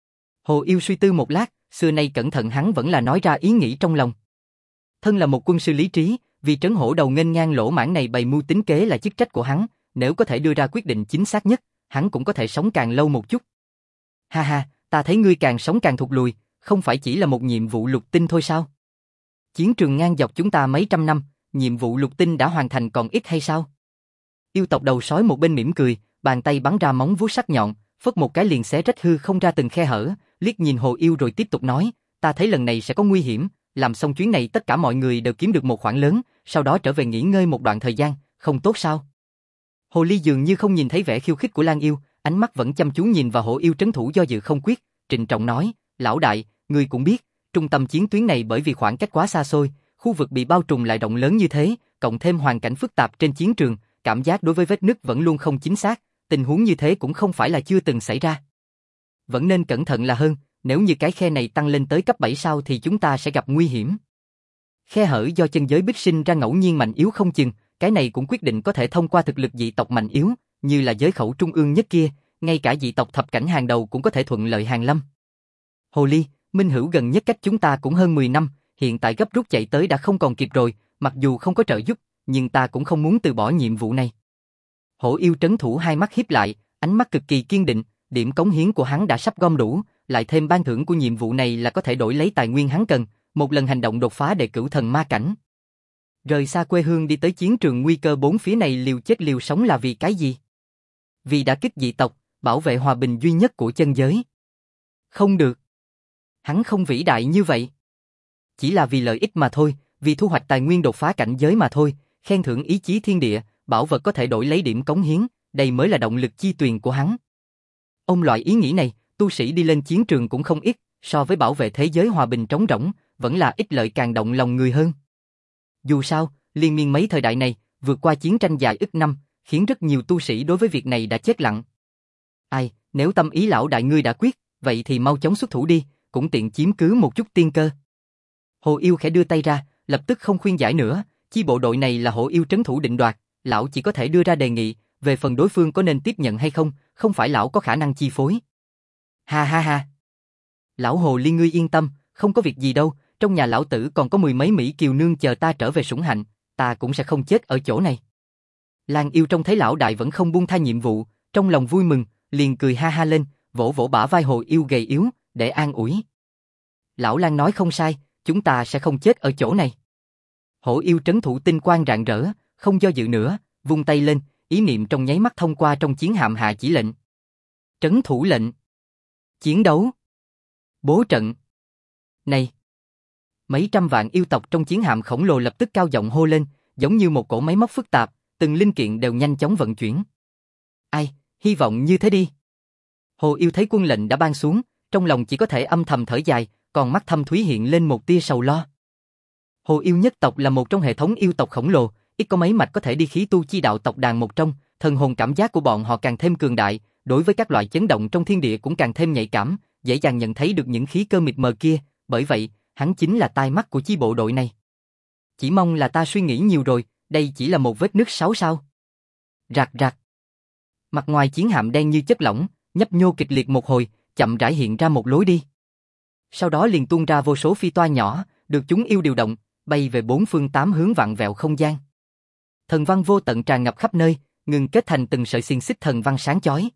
Hồ yêu suy tư một lát, xưa nay cẩn thận hắn vẫn là nói ra ý nghĩ trong lòng. Thân là một quân sư lý trí, vì trấn hổ đầu nghênh ngang lỗ mãng này bày mưu tính kế là chức trách của hắn, nếu có thể đưa ra quyết định chính xác nhất, hắn cũng có thể sống càng lâu một chút. Ha ha, ta thấy ngươi càng sống càng thụt lùi, không phải chỉ là một nhiệm vụ lục tinh thôi sao? Chiến trường ngang dọc chúng ta mấy trăm năm, nhiệm vụ lục tinh đã hoàn thành còn ít hay sao? Yêu tộc đầu sói một bên mỉm cười, bàn tay bắn ra móng vuốt sắc nhọn, phất một cái liền xé rách hư không ra từng khe hở, liếc nhìn hồ yêu rồi tiếp tục nói, ta thấy lần này sẽ có nguy hiểm, làm xong chuyến này tất cả mọi người đều kiếm được một khoản lớn, sau đó trở về nghỉ ngơi một đoạn thời gian, không tốt sao? Hồ ly dường như không nhìn thấy vẻ khiêu khích của Lan yêu, ánh mắt vẫn chăm chú nhìn vào hổ yêu trấn thủ do dự không quyết, trịnh trọng nói, lão đại, ngươi cũng biết, trung tâm chiến tuyến này bởi vì khoảng cách quá xa xôi, khu vực bị bao trùm lại rộng lớn như thế, cộng thêm hoàn cảnh phức tạp trên chiến trường, cảm giác đối với vết nứt vẫn luôn không chính xác, tình huống như thế cũng không phải là chưa từng xảy ra. Vẫn nên cẩn thận là hơn, nếu như cái khe này tăng lên tới cấp 7 sao thì chúng ta sẽ gặp nguy hiểm. Khe hở do chân giới bích sinh ra ngẫu nhiên mạnh yếu không chừng, cái này cũng quyết định có thể thông qua thực lực dị tộc mạnh yếu, như là giới khẩu trung ương nhất kia, ngay cả dị tộc thập cảnh hàng đầu cũng có thể thuận lợi hàng lâm. Hồ ly, minh hữu gần nhất cách chúng ta cũng hơn 10 năm, hiện tại gấp rút chạy tới đã không còn kịp rồi, mặc dù không có trợ giúp, nhưng ta cũng không muốn từ bỏ nhiệm vụ này. Hổ yêu trấn thủ hai mắt híp lại, ánh mắt cực kỳ kiên định, điểm cống hiến của hắn đã sắp gom đủ, lại thêm ban thưởng của nhiệm vụ này là có thể đổi lấy tài nguyên hắn cần, một lần hành động đột phá để cửu thần ma cảnh. Rời xa quê hương đi tới chiến trường nguy cơ bốn phía này liều chết liều sống là vì cái gì? Vì đã kích dị tộc, bảo vệ hòa bình duy nhất của chân giới. Không được. Hắn không vĩ đại như vậy. Chỉ là vì lợi ích mà thôi, vì thu hoạch tài nguyên đột phá cảnh giới mà thôi, khen thưởng ý chí thiên địa, bảo vật có thể đổi lấy điểm cống hiến, đây mới là động lực chi tuyền của hắn. Ông loại ý nghĩ này, tu sĩ đi lên chiến trường cũng không ít, so với bảo vệ thế giới hòa bình trống rỗng, vẫn là ích lợi càng động lòng người hơn. Dù sao, liên miên mấy thời đại này, vượt qua chiến tranh dài ức năm, khiến rất nhiều tu sĩ đối với việc này đã chết lặng. Ai, nếu tâm ý lão đại ngươi đã quyết, vậy thì mau chóng xuất thủ đi, cũng tiện chiếm cứ một chút tiên cơ. Hồ Yêu khẽ đưa tay ra, lập tức không khuyên giải nữa, chi bộ đội này là Hổ Yêu trấn thủ định đoạt, lão chỉ có thể đưa ra đề nghị, về phần đối phương có nên tiếp nhận hay không phải lão có khả năng chi phối. Ha ha ha. Lão Hồ Ly ngươi yên tâm, không có việc gì đâu, trong nhà lão tử còn có 10 mấy Mỹ kiều nương chờ ta trở về sủng hạnh, ta cũng sẽ không chết ở chỗ này. Lan Yêu trông thấy lão đại vẫn không buông tha nhiệm vụ, trong lòng vui mừng, liền cười ha ha lên, vỗ vỗ bả vai Hồ Yêu gầy yếu, để an ủi. Lão Lan nói không sai, chúng ta sẽ không chết ở chỗ này. Hổ Yêu trấn thủ tinh quang rạng rỡ, không do dự nữa, vung tay lên, ý niệm trong nháy mắt thông qua trong chiến hạm hạ chỉ lệnh. Trấn thủ lệnh. Chiến đấu. Bố trận. Này. Mấy trăm vạn yêu tộc trong chiến hạm khổng lồ lập tức cao giọng hô lên, giống như một cỗ máy móc phức tạp, từng linh kiện đều nhanh chóng vận chuyển. Ai, hy vọng như thế đi. Hồ Yêu thấy quân lệnh đã ban xuống, trong lòng chỉ có thể âm thầm thở dài, còn mắt thâm thúy hiện lên một tia sầu lo. Hồ Yêu nhất tộc là một trong hệ thống yêu tộc khổng lồ, ít có mấy mạch có thể đi khí tu chi đạo tộc đàn một trong, thần hồn cảm giác của bọn họ càng thêm cường đại, đối với các loại chấn động trong thiên địa cũng càng thêm nhạy cảm, dễ dàng nhận thấy được những khí cơ mịt mờ kia, bởi vậy, hắn chính là tai mắt của chi bộ đội này. Chỉ mong là ta suy nghĩ nhiều rồi, đây chỉ là một vết nứt 6 sao. Rạc rạc. Mặt ngoài chiến hạm đen như chất lỏng, nhấp nhô kịch liệt một hồi, chậm rãi hiện ra một lối đi. Sau đó liền tuôn ra vô số phi toa nhỏ, được chúng yêu điều động, bay về 4 phương 8 hướng vặn vẹo không gian. Thần văn vô tận tràn ngập khắp nơi, ngừng kết thành từng sợi xiềng xích thần văn sáng chói.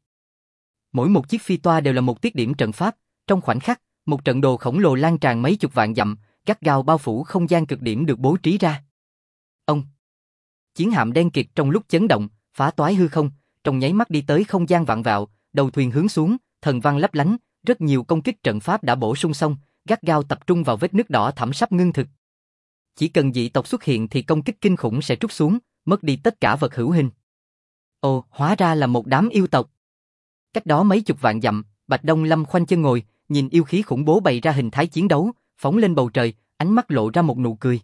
Mỗi một chiếc phi toa đều là một tiết điểm trận pháp, trong khoảnh khắc, một trận đồ khổng lồ lan tràn mấy chục vạn dặm, gắt gao bao phủ không gian cực điểm được bố trí ra. Ông. Chiến hạm đen kịt trong lúc chấn động, phá toái hư không, trong nháy mắt đi tới không gian vặn vẹo, đầu thuyền hướng xuống, thần văn lấp lánh, rất nhiều công kích trận pháp đã bổ sung xong, gắt gao tập trung vào vết nứt đỏ thẫm sắp ngưng thực. Chỉ cần dị tộc xuất hiện thì công kích kinh khủng sẽ trút xuống, mất đi tất cả vật hữu hình. Ồ, hóa ra là một đám yêu tộc. Cách đó mấy chục vạn dặm, Bạch Đông Lâm khoanh chân ngồi, nhìn yêu khí khủng bố bày ra hình thái chiến đấu, phóng lên bầu trời, ánh mắt lộ ra một nụ cười.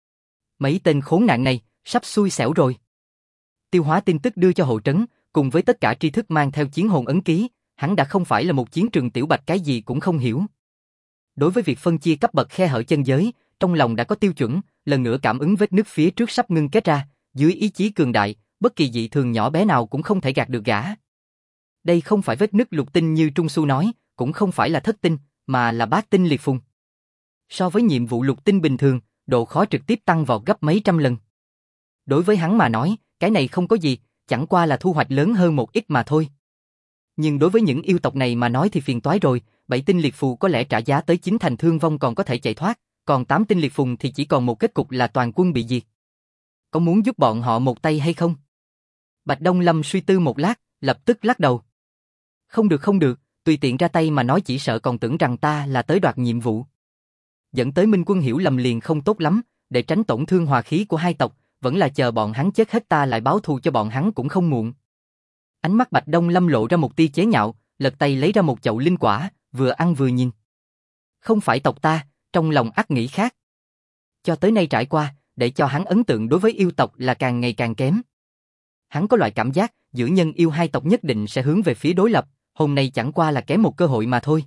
Mấy tên khốn nạn này, sắp xui xẻo rồi. Tiêu hóa tin tức đưa cho hộ trấn, cùng với tất cả tri thức mang theo chiến hồn ấn ký, hắn đã không phải là một chiến trường tiểu bạch cái gì cũng không hiểu. Đối với việc phân chia cấp bậc khe hở chân giới, trong lòng đã có tiêu chuẩn, lần nữa cảm ứng vết nứt phía trước sắp ngưng kết ra, dưới ý chí cường đại, bất kỳ dị thường nhỏ bé nào cũng không thể gạt được gã. Đây không phải vết nứt lục tinh như Trung Su nói, cũng không phải là thất tinh, mà là bát tinh liệt phùng. So với nhiệm vụ lục tinh bình thường, độ khó trực tiếp tăng vọt gấp mấy trăm lần. Đối với hắn mà nói, cái này không có gì, chẳng qua là thu hoạch lớn hơn một ít mà thôi. Nhưng đối với những yêu tộc này mà nói thì phiền toái rồi, 7 tinh liệt phù có lẽ trả giá tới 9 thành thương vong còn có thể chạy thoát, còn 8 tinh liệt phùng thì chỉ còn một kết cục là toàn quân bị diệt. Có muốn giúp bọn họ một tay hay không? Bạch Đông Lâm suy tư một lát, lập tức lắc đầu. Không được không được, tùy tiện ra tay mà nói chỉ sợ còn tưởng rằng ta là tới đoạt nhiệm vụ. Dẫn tới Minh Quân hiểu lầm liền không tốt lắm, để tránh tổn thương hòa khí của hai tộc, vẫn là chờ bọn hắn chết hết ta lại báo thù cho bọn hắn cũng không muộn. Ánh mắt Bạch Đông Lâm lộ ra một tia chế nhạo, lật tay lấy ra một chậu linh quả, vừa ăn vừa nhìn. Không phải tộc ta, trong lòng ắt nghĩ khác. Cho tới nay trải qua, để cho hắn ấn tượng đối với yêu tộc là càng ngày càng kém. Hắn có loại cảm giác, giữa nhân yêu hai tộc nhất định sẽ hướng về phía đối lập, hôm nay chẳng qua là kém một cơ hội mà thôi.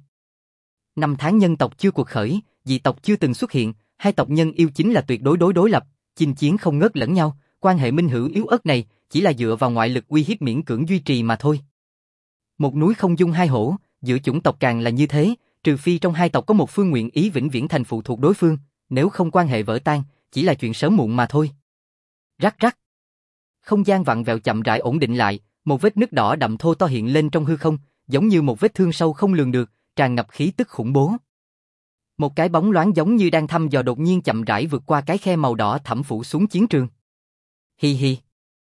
Năm tháng nhân tộc chưa cuộc khởi, dị tộc chưa từng xuất hiện, hai tộc nhân yêu chính là tuyệt đối đối lập, chinh chiến không ngớt lẫn nhau, quan hệ minh hữu yếu ớt này chỉ là dựa vào ngoại lực uy hiếp miễn cưỡng duy trì mà thôi. Một núi không dung hai hổ, giữa chủng tộc càng là như thế, trừ phi trong hai tộc có một phương nguyện ý vĩnh viễn thành phụ thuộc đối phương, nếu không quan hệ vỡ tan, chỉ là chuyện sớm muộn mà thôi. Rắc rắc. Không gian vặn vẹo chậm rãi ổn định lại, một vết nứt đỏ đậm thô to hiện lên trong hư không, giống như một vết thương sâu không lường được, tràn ngập khí tức khủng bố. Một cái bóng loáng giống như đang thăm dò đột nhiên chậm rãi vượt qua cái khe màu đỏ thẫm phủ xuống chiến trường. Hi hi.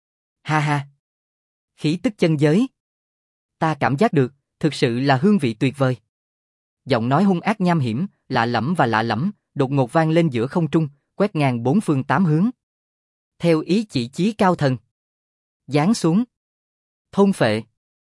Ha ha. Khí tức chân giới. Ta cảm giác được, thực sự là hương vị tuyệt vời. Giọng nói hung ác nham hiểm, lạ lẫm và lạ lẫm, đột ngột vang lên giữa không trung, quét ngang 4 phương 8 hướng. Theo ý chỉ chí cao thần. Giáng xuống. Thôn phệ.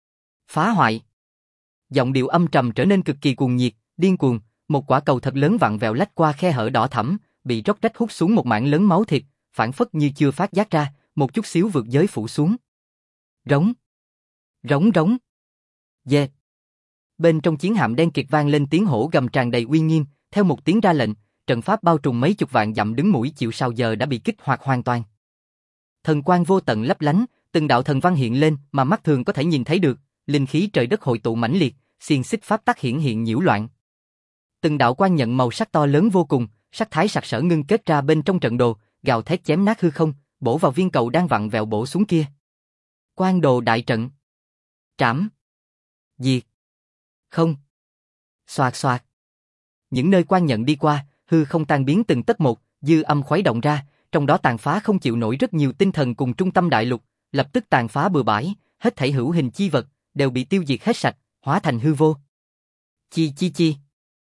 Phá hoại. Giọng điệu âm trầm trở nên cực kỳ cuồng nhiệt, điên cuồng, một quả cầu thật lớn vặn vẹo lách qua khe hở đỏ thẫm, bị róc rách hút xuống một mảng lớn máu thịt, phảng phất như chưa phát giác ra, một chút xíu vượt giới phủ xuống. Rống. Rống rống. Dê. Bên trong chiến hạm đen kịt vang lên tiếng hổ gầm tràn đầy uy nghiêm, theo một tiếng ra lệnh, trận pháp bao trùm mấy chục vạn dặm đứng mũi chịu sào giờ đã bị kích hoạt hoàn toàn. Thần quang vô tận lấp lánh, từng đạo thần văn hiện lên mà mắt thường có thể nhìn thấy được, linh khí trời đất hội tụ mãnh liệt, xiềng xích pháp tắc hiển hiện nhiễu loạn. Từng đạo quan nhận màu sắc to lớn vô cùng, sắc thái sặc sỡ ngưng kết ra bên trong trận đồ, gào thét chém nát hư không, bổ vào viên cầu đang vặn vẹo bổ xuống kia. Quan đồ đại trận. Trảm. Diệt. Không. Xoạt xoạt. Những nơi quan nhận đi qua, hư không tan biến từng tấc một, dư âm khuấy động ra, trong đó tàn phá không chịu nổi rất nhiều tinh thần cùng trung tâm đại lục, lập tức tàn phá bừa bãi, hết thảy hữu hình chi vật đều bị tiêu diệt hết sạch, hóa thành hư vô. Chi chi chi.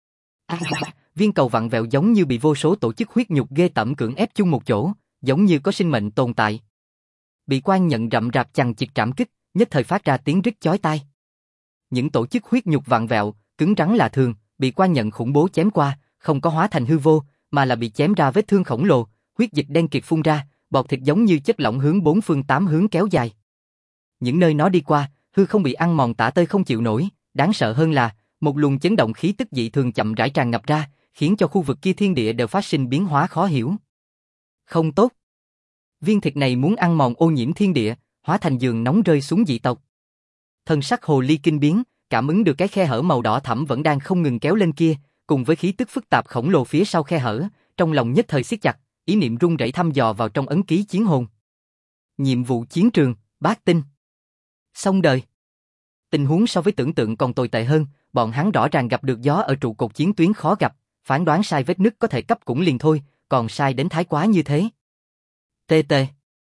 Viên cầu vặn vẹo giống như bị vô số tổ chức huyết nhục ghê tởm cưỡng ép chung một chỗ, giống như có sinh mệnh tồn tại. Bị quan nhận rậm rạp chằng chịt trảm kích, nhất thời phát ra tiếng rít chói tai. Những tổ chức huyết nhục vặn vẹo, cứng rắn là thường, bị quan nhận khủng bố chém qua, không có hóa thành hư vô, mà là bị chém ra vết thương khổng lồ, huyết dịch đen kịt phun ra, bọt thịt giống như chất lỏng hướng bốn phương tám hướng kéo dài. Những nơi nó đi qua, hư không bị ăn mòn tả tơi không chịu nổi, đáng sợ hơn là một luồng chấn động khí tức dị thường chậm rãi tràn ngập ra, khiến cho khu vực kia thiên địa đều phát sinh biến hóa khó hiểu. Không tốt. Viên thịt này muốn ăn mòn ô nhiễm thiên địa, hóa thành giường nóng rơi xuống dị tộc. Thân sắc hồ ly kinh biến, cảm ứng được cái khe hở màu đỏ thẫm vẫn đang không ngừng kéo lên kia, cùng với khí tức phức tạp khổng lồ phía sau khe hở, trong lòng nhất thời siết chặt, ý niệm run rẩy thăm dò vào trong ấn ký chiến hồn. Nhiệm vụ chiến trường, bát tinh. Xong đời. Tình huống so với tưởng tượng còn tồi tệ hơn, bọn hắn rõ ràng gặp được gió ở trụ cột chiến tuyến khó gặp, phán đoán sai vết nứt có thể cấp cũng liền thôi, còn sai đến thái quá như thế. Tê tê.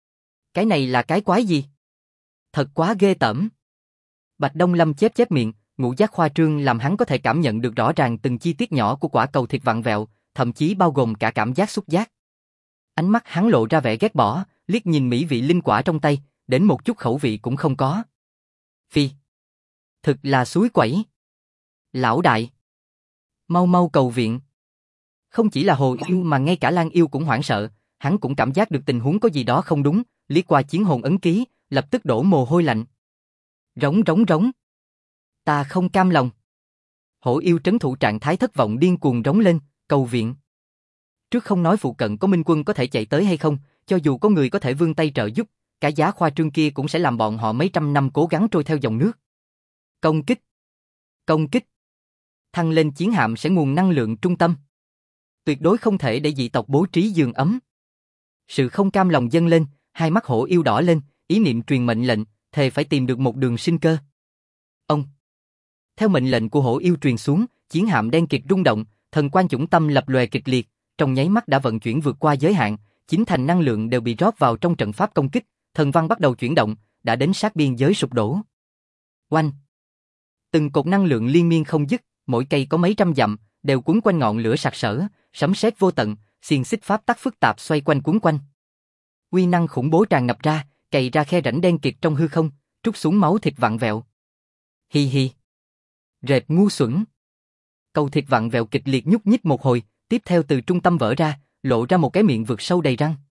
Cái này là cái quái gì? Thật quá ghê tởm. Bạch Đông Lâm chép miệng, ngũ giác khoa trương làm hắn có thể cảm nhận được rõ ràng từng chi tiết nhỏ của quả cầu thịt vặn vẹo, thậm chí bao gồm cả cảm giác xúc giác. Ánh mắt hắn lộ ra vẻ ghét bỏ, liếc nhìn mỹ vị linh quả trong tay, đến một chút khẩu vị cũng không có. Phi. Thực là suối quẩy. Lão đại. Mau mau cầu viện. Không chỉ là Hồ Yêu mà ngay cả Lan Yêu cũng hoảng sợ, hắn cũng cảm giác được tình huống có gì đó không đúng, liếc qua chiến hồn ấn ký, lập tức đổ mồ hôi lạnh. Rống rống rống. Ta không cam lòng. Hổ Yêu trấn thủ trạng thái thất vọng điên cuồng rống lên, cầu viện. Trước không nói phụ cận có minh quân có thể chạy tới hay không, cho dù có người có thể vươn tay trợ giúp, cái giá khoa trương kia cũng sẽ làm bọn họ mấy trăm năm cố gắng trôi theo dòng nước. Công kích. Công kích. Thăng lên chiến hạm sẽ nguồn năng lượng trung tâm. Tuyệt đối không thể để dị tộc bố trí giường ấm. Sự không cam lòng dâng lên, hai mắt Hổ Yêu đỏ lên, ý niệm truyền mệnh lệnh, thề phải tìm được một đường sinh cơ. Ông. Theo mệnh lệnh của Hổ Yêu truyền xuống, chiến hạm đen kịt rung động, thần quan chủng tâm lập lòe kịch liệt, trong nháy mắt đã vận chuyển vượt qua giới hạn, chín thành năng lượng đều bị rót vào trong trận pháp công kích, thần văn bắt đầu chuyển động, đã đến sát biên giới sụp đổ. Oanh! Từng cột năng lượng liên miên không dứt, mỗi cây có mấy trăm dặm, đều quấn quanh ngọn lửa sặc sỡ, sấm sét vô tận, xiềng xích pháp tắc phức tạp xoay quanh quấn quanh. Uy năng khủng bố tràn ngập ra, cày ra khe rãnh đen kịt trong hư không, trút xuống máu thịt vặn vẹo. Hi hi. Rệp ngu xuẩn. Cầu thịt vặn vẹo kịch liệt nhúc nhích một hồi, tiếp theo từ trung tâm vỡ ra, lộ ra một cái miệng vực sâu đầy răng.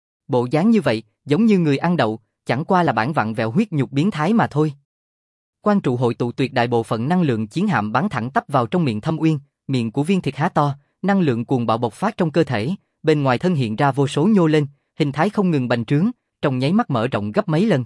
Bộ dáng như vậy, giống như người ăn đậu, chẳng qua là bản vặn vẹo huyết nhục biến thái mà thôi. Quan trụ hội tụ tuyệt đại bộ phận năng lượng chiến hạm bắn thẳng tắp vào trong miệng thâm uyên, miệng của viên thịt há to, năng lượng cuồng bạo bộc phát trong cơ thể, bên ngoài thân hiện ra vô số nhô lên, hình thái không ngừng bành trướng, trong nháy mắt mở rộng gấp mấy lần.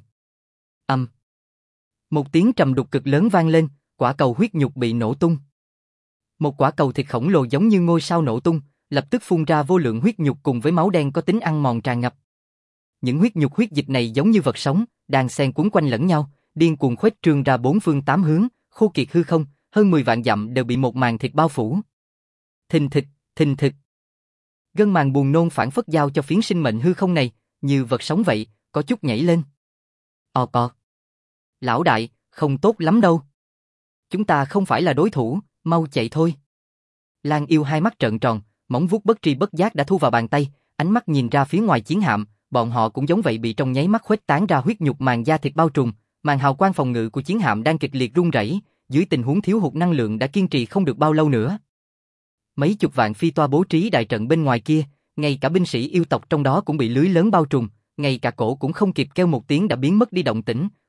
Một tiếng trầm đục cực lớn vang lên, quả cầu huyết nhục bị nổ tung. Một quả cầu thịt khổng lồ giống như ngôi sao nổ tung, lập tức phun ra vô lượng huyết nhục cùng với máu đen có tính ăn mòn tràn ngập. Những huyết nhục huyết dịch này giống như vật sống, đang xen quấn quanh lẫn nhau, điên cuồng khuếch trương ra bốn phương tám hướng, khô kiệt hư không, hơn 10 vạn dặm đều bị một màn thịt bao phủ. Thình thịch, thình thịch. Gân màng buồn nôn phản phất giao cho phiến sinh mệnh hư không này, như vật sống vậy, có chút nhảy lên. Ọt ọt. Lão đại, không tốt lắm đâu. Chúng ta không phải là đối thủ, mau chạy thôi. Lan Yêu hai mắt trợn tròn, móng vuốt bất tri bất giác đã thu vào bàn tay, ánh mắt nhìn ra phía ngoài chiến hạm, bọn họ cũng giống vậy bị trong nháy mắt khuếch tán ra huyết nhục màng da thịt bao trùm, màn hào quang phòng ngự của chiến hạm đang kịch liệt rung rẩy, dưới tình huống thiếu hụt năng lượng đã kiên trì không được bao lâu nữa. Mấy chục vạn phi toa bố trí đại trận bên ngoài kia, ngay cả binh sĩ yêu tộc trong đó cũng bị lưới lớn bao trùm, ngay cả cổ cũng không kịp kêu một tiếng đã biến mất đi động tĩnh,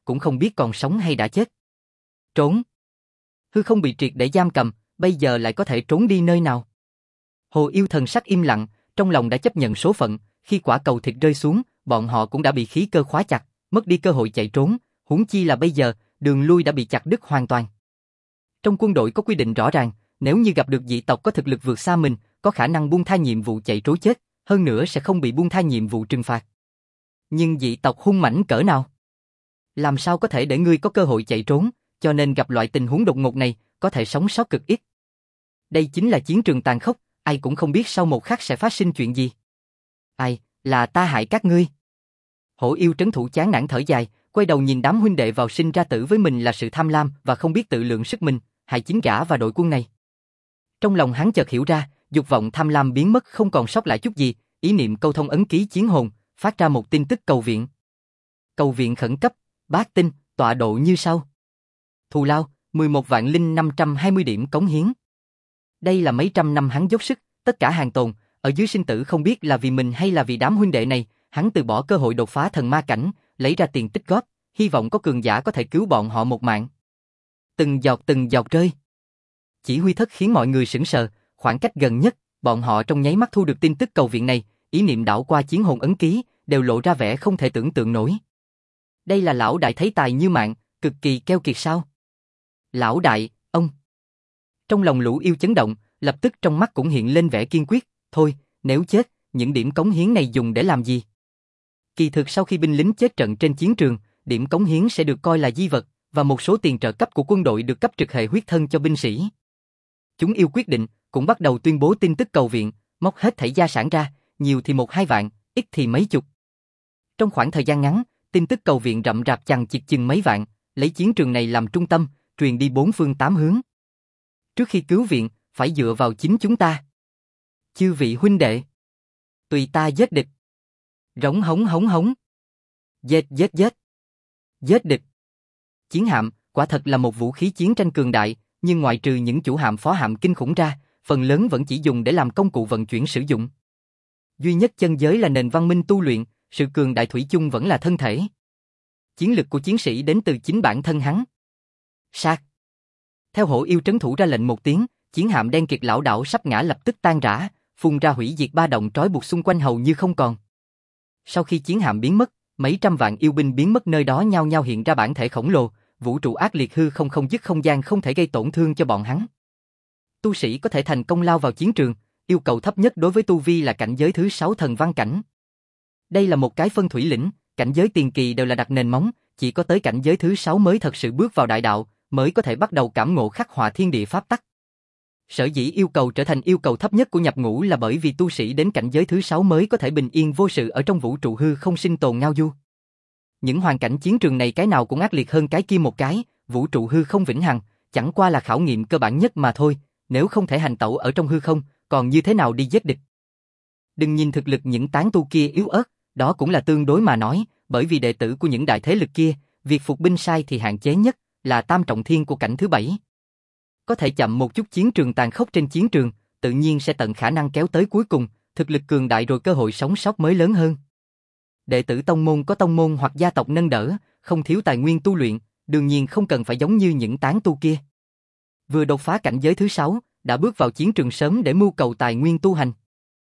cũng không biết còn sống hay đã chết. Trốn. Hư không bị triệt để giam cầm, bây giờ lại có thể trốn đi nơi nào? Hồ Yêu thần sắc im lặng, trong lòng đã chấp nhận số phận, khi quả cầu thịt rơi xuống, bọn họ cũng đã bị khí cơ khóa chặt, mất đi cơ hội chạy trốn, huống chi là bây giờ, đường lui đã bị chặt đứt hoàn toàn. Trong quân đội có quy định rõ ràng, nếu như gặp được dị tộc có thực lực vượt xa mình, có khả năng buông tha nhiệm vụ chạy trối chết, hơn nữa sẽ không bị buông tha nhiệm vụ trừng phạt. Nhưng dị tộc hung mãnh cỡ nào? Làm sao có thể để ngươi có cơ hội chạy trốn, cho nên gặp loại tình huống đột ngột này, có thể sống sót cực ít. Đây chính là chiến trường tàn khốc, ai cũng không biết sau một khắc sẽ phát sinh chuyện gì. Ai, là ta hại các ngươi. Hổ Yêu trấn thủ chán nản thở dài, quay đầu nhìn đám huynh đệ vào sinh ra tử với mình là sự tham lam và không biết tự lượng sức mình, hại chính gã và đội quân này. Trong lòng hắn chợt hiểu ra, dục vọng tham lam biến mất không còn sót lại chút gì, ý niệm câu thông ấn ký chiến hồn, phát ra một tin tức cầu viện. Cầu viện khẩn cấp, bát tinh, tọa độ như sau. Thù lao, 11.520 điểm cống hiến. Đây là mấy trăm năm hắn dốc sức, tất cả hàng tồn, ở dưới sinh tử không biết là vì mình hay là vì đám huynh đệ này, hắn từ bỏ cơ hội đột phá thần ma cảnh, lấy ra tiền tích góp, hy vọng có cường giả có thể cứu bọn họ một mạng. Từng giọt rơi. Chỉ huy thất khiến mọi người sững sờ, khoảng cách gần nhất, bọn họ trong nháy mắt thu được tin tức cầu viện này, ý niệm đảo qua chiến hồn ấn ký, đều lộ ra vẻ không thể tưởng tượng nổi. Đây là lão đại thấy tài như mạng, cực kỳ keo kiệt sao? Lão đại, ông. Trong lòng Lũ Yêu chấn động, lập tức trong mắt cũng hiện lên vẻ kiên quyết, thôi, nếu chết, những điểm cống hiến này dùng để làm gì? Kỳ thực sau khi binh lính chết trận trên chiến trường, điểm cống hiến sẽ được coi là di vật, và một số tiền trợ cấp của quân đội được cấp trực hệ huyết thân cho binh sĩ. Chúng yêu quyết định, cũng bắt đầu tuyên bố tin tức cầu viện, móc hết thảy gia sản ra, nhiều thì 1-2 vạn, ít thì mấy chục. Trong khoảng thời gian ngắn, tin tức cầu viện rậm rạp chằng chịt chừng mấy vạn, lấy chiến trường này làm trung tâm, truyền đi 4 phương 8 hướng. Trước khi cứu viện, phải dựa vào chính chúng ta. Chư vị huynh đệ, tùy ta giết địch. Rống hống hống hống. Giết. Giết địch. Chiến hạm, quả thật là một vũ khí chiến tranh cường đại, nhưng ngoại trừ những chủ hạm phó hạm kinh khủng ra, phần lớn vẫn chỉ dùng để làm công cụ vận chuyển sử dụng. Duy nhất chân giới là nền văn minh tu luyện, sự cường đại thủy chung vẫn là thân thể. Chiến lực của chiến sĩ đến từ chính bản thân hắn. Sát. Theo Hổ Yêu trấn thủ ra lệnh một tiếng, chiến hạm đen kịt lão đảo sắp ngã lập tức tan rã, phun ra hủy diệt ba động trói buộc xung quanh hầu như không còn. Sau khi chiến hạm biến mất, mấy trăm vạn yêu binh biến mất nơi đó nhao nhao hiện ra bản thể khổng lồ, vũ trụ ác liệt hư không dứt không gian không thể gây tổn thương cho bọn hắn. Tu sĩ có thể thành công lao vào chiến trường, yêu cầu thấp nhất đối với tu vi là cảnh giới thứ 6 thần văn cảnh. Đây là một cái phân thủy lĩnh, cảnh giới tiền kỳ đều là đặt nền móng, chỉ có tới cảnh giới thứ 6 mới thật sự bước vào đại đạo, mới có thể bắt đầu cảm ngộ khắc họa thiên địa pháp tắc. Sở dĩ yêu cầu trở thành yêu cầu thấp nhất của nhập ngũ là bởi vì tu sĩ đến cảnh giới thứ 6 mới có thể bình yên vô sự ở trong vũ trụ hư không sinh tồn ngao du. Những hoàn cảnh chiến trường này cái nào cũng ác liệt hơn cái kia một cái, vũ trụ hư không vĩnh hằng, chẳng qua là khảo nghiệm cơ bản nhất mà thôi, nếu không thể hành tẩu ở trong hư không, còn như thế nào đi giết địch. Đừng nhìn thực lực những tán tu kia yếu ớt, đó cũng là tương đối mà nói, bởi vì đệ tử của những đại thế lực kia, việc phục binh sai thì hạn chế nhất, là tam trọng thiên của cảnh thứ 7. Có thể chậm một chút chiến trường tàn khốc trên chiến trường, tự nhiên sẽ tận khả năng kéo tới cuối cùng, thực lực cường đại rồi cơ hội sống sót mới lớn hơn. Đệ tử tông môn có tông môn hoặc gia tộc nâng đỡ, không thiếu tài nguyên tu luyện, đương nhiên không cần phải giống như những tán tu kia. Vừa đột phá cảnh giới thứ 6, đã bước vào chiến trường sớm để mưu cầu tài nguyên tu hành.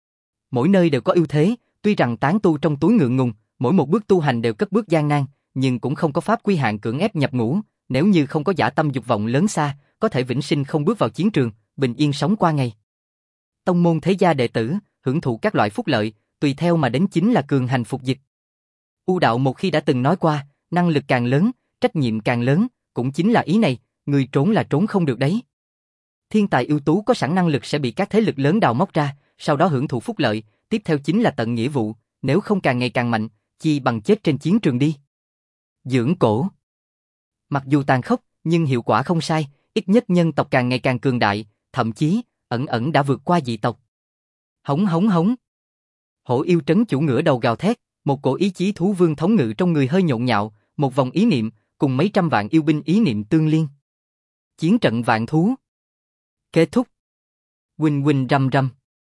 Mỗi nơi đều có ưu thế, tuy rằng tán tu trong túi ngượng ngùng, mỗi một bước tu hành đều cất bước gian nan, nhưng cũng không có pháp quy hạn cưỡng ép nhập ngũ, nếu như không có dã tâm dục vọng lớn xa, có thể vĩnh sinh không bước vào chiến trường, bình yên sống qua ngày. Tông môn thế gia đệ tử, hưởng thụ các loại phúc lợi, tùy theo mà đến chính là cường hành phục dịch. U đạo một khi đã từng nói qua, năng lực càng lớn, trách nhiệm càng lớn, cũng chính là ý này, người trốn là trốn không được đấy. Thiên tài ưu tú có sẵn năng lực sẽ bị các thế lực lớn đào móc ra, sau đó hưởng thụ phúc lợi, tiếp theo chính là tận nghĩa vụ, nếu không càng ngày càng mạnh, chi bằng chết trên chiến trường đi. Dưỡng cổ. Mặc dù tàn khốc, nhưng hiệu quả không sai, ít nhất nhân tộc càng ngày càng cường đại, thậm chí, ẩn đã vượt qua dị tộc. Hống hống hống. Hổ Yêu trấn chủ ngửa đầu gào thét, một cổ ý chí thú vương thống ngự trong người hơi nhộn nhạo, một vòng ý niệm, cùng mấy trăm vạn yêu binh ý niệm tương liên. Chiến trận vạn thú. Kết thúc. Huỳnh huỳnh rầm rầm.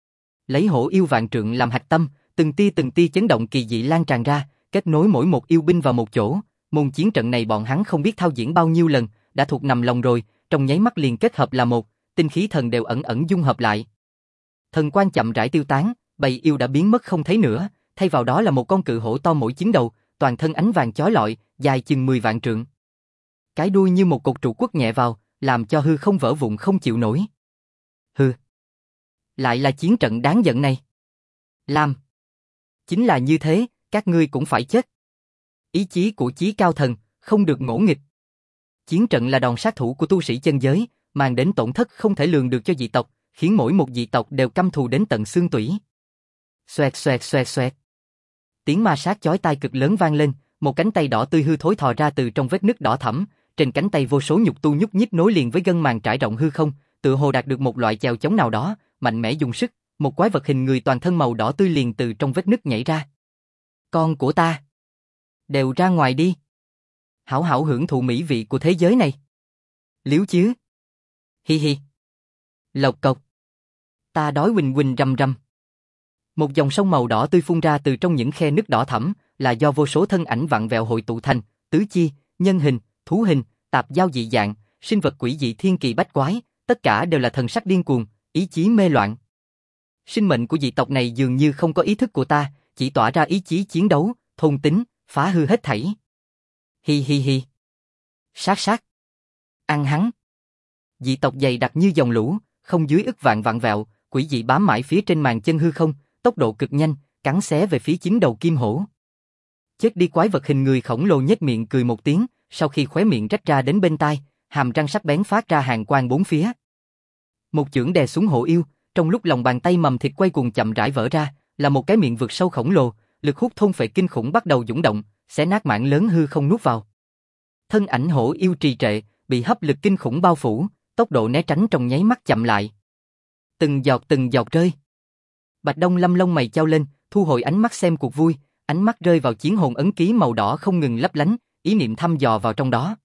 Lấy Hổ Yêu vạn trượng làm hạch tâm, từng tia chấn động kỳ dị lan tràn ra, kết nối mỗi một yêu binh vào một chỗ, môn chiến trận này bọn hắn không biết thao diễn bao nhiêu lần, đã thuộc nằm lòng rồi, trong nháy mắt liền kết hợp là một, tinh khí thần đều ẩn ẩn dung hợp lại. Thần quang chậm rãi tiêu tán, bầy yêu đã biến mất không thấy nữa, thay vào đó là một con cự hổ to mỗi chín đầu, toàn thân ánh vàng chói lọi, dài chừng 10 vạn trượng. Cái đuôi như một cột trụ quất nhẹ vào, làm cho hư không vỡ vụn không chịu nổi. Hừ, lại là chiến trận đáng giận này. Làm. Chính là như thế, các ngươi cũng phải chết. Ý chí của chí cao thần, không được ngỗ nghịch. Chiến trận là đòn sát thủ của tu sĩ chân giới, mang đến tổn thất không thể lường được cho dị tộc, khiến mỗi một dị tộc đều căm thù đến tận xương tủy. Xoẹt xoẹt xoẹt xoẹt. Tiếng ma sát chói tai cực lớn vang lên, một cánh tay đỏ tươi hư thối thò ra từ trong vết nứt đỏ thẫm, trên cánh tay vô số nhục tu nhúc nhích nối liền với gân màng trải rộng hư không, tựa hồ đạt được một loại chèo chống nào đó, mạnh mẽ dùng sức, một quái vật hình người toàn thân màu đỏ tươi liền từ trong vết nứt nhảy ra. Con của ta, đều ra ngoài đi. Hảo hảo hưởng thụ mỹ vị của thế giới này. Liếu chứ? Hi hi. Lộc cộc. Ta đói quỳnh quỳnh rầm rầm. Một dòng sông màu đỏ tươi phun ra từ trong những khe nứt đỏ thẫm, là do vô số thân ảnh vặn vẹo hội tụ thành, tứ chi, nhân hình, thú hình, tạp giao dị dạng, sinh vật quỷ dị thiên kỳ bách quái, tất cả đều là thần sắc điên cuồng, ý chí mê loạn. Sinh mệnh của dị tộc này dường như không có ý thức của ta, chỉ tỏa ra ý chí chiến đấu, thôn tính, phá hư hết thảy. Hi hi hi. Sát sát. Ăn hắn. Dị tộc dày đặc như dòng lũ, không dưới ức vạn vạn vẹo, quỷ dị bám mãi phía trên màn chân hư không, tốc độ cực nhanh, cắn xé về phía chín đầu kim hổ. Chết đi quái vật hình người khổng lồ nhếch miệng cười một tiếng, sau khi khóe miệng rách ra đến bên tai, hàm răng sắc bén phát ra hàng quang bốn phía. Một chưởng đè xuống hổ yêu, trong lúc lòng bàn tay mầm thịt quay cuồng chậm rãi vỡ ra, là một cái miệng vực sâu khổng lồ, lực hút thôn phệ kinh khủng bắt đầu dũng động, xé nát mảng lớn hư không nuốt vào. Thân ảnh hổ yêu trì trệ, bị hấp lực kinh khủng bao phủ, tốc độ né tránh trong nháy mắt chậm lại. Từng giọt rơi. Bạch Đông Lâm lông mày chau lên, thu hồi ánh mắt xem cuộc vui, ánh mắt rơi vào chiến hồn ấn ký màu đỏ không ngừng lấp lánh, ý niệm thăm dò vào trong đó.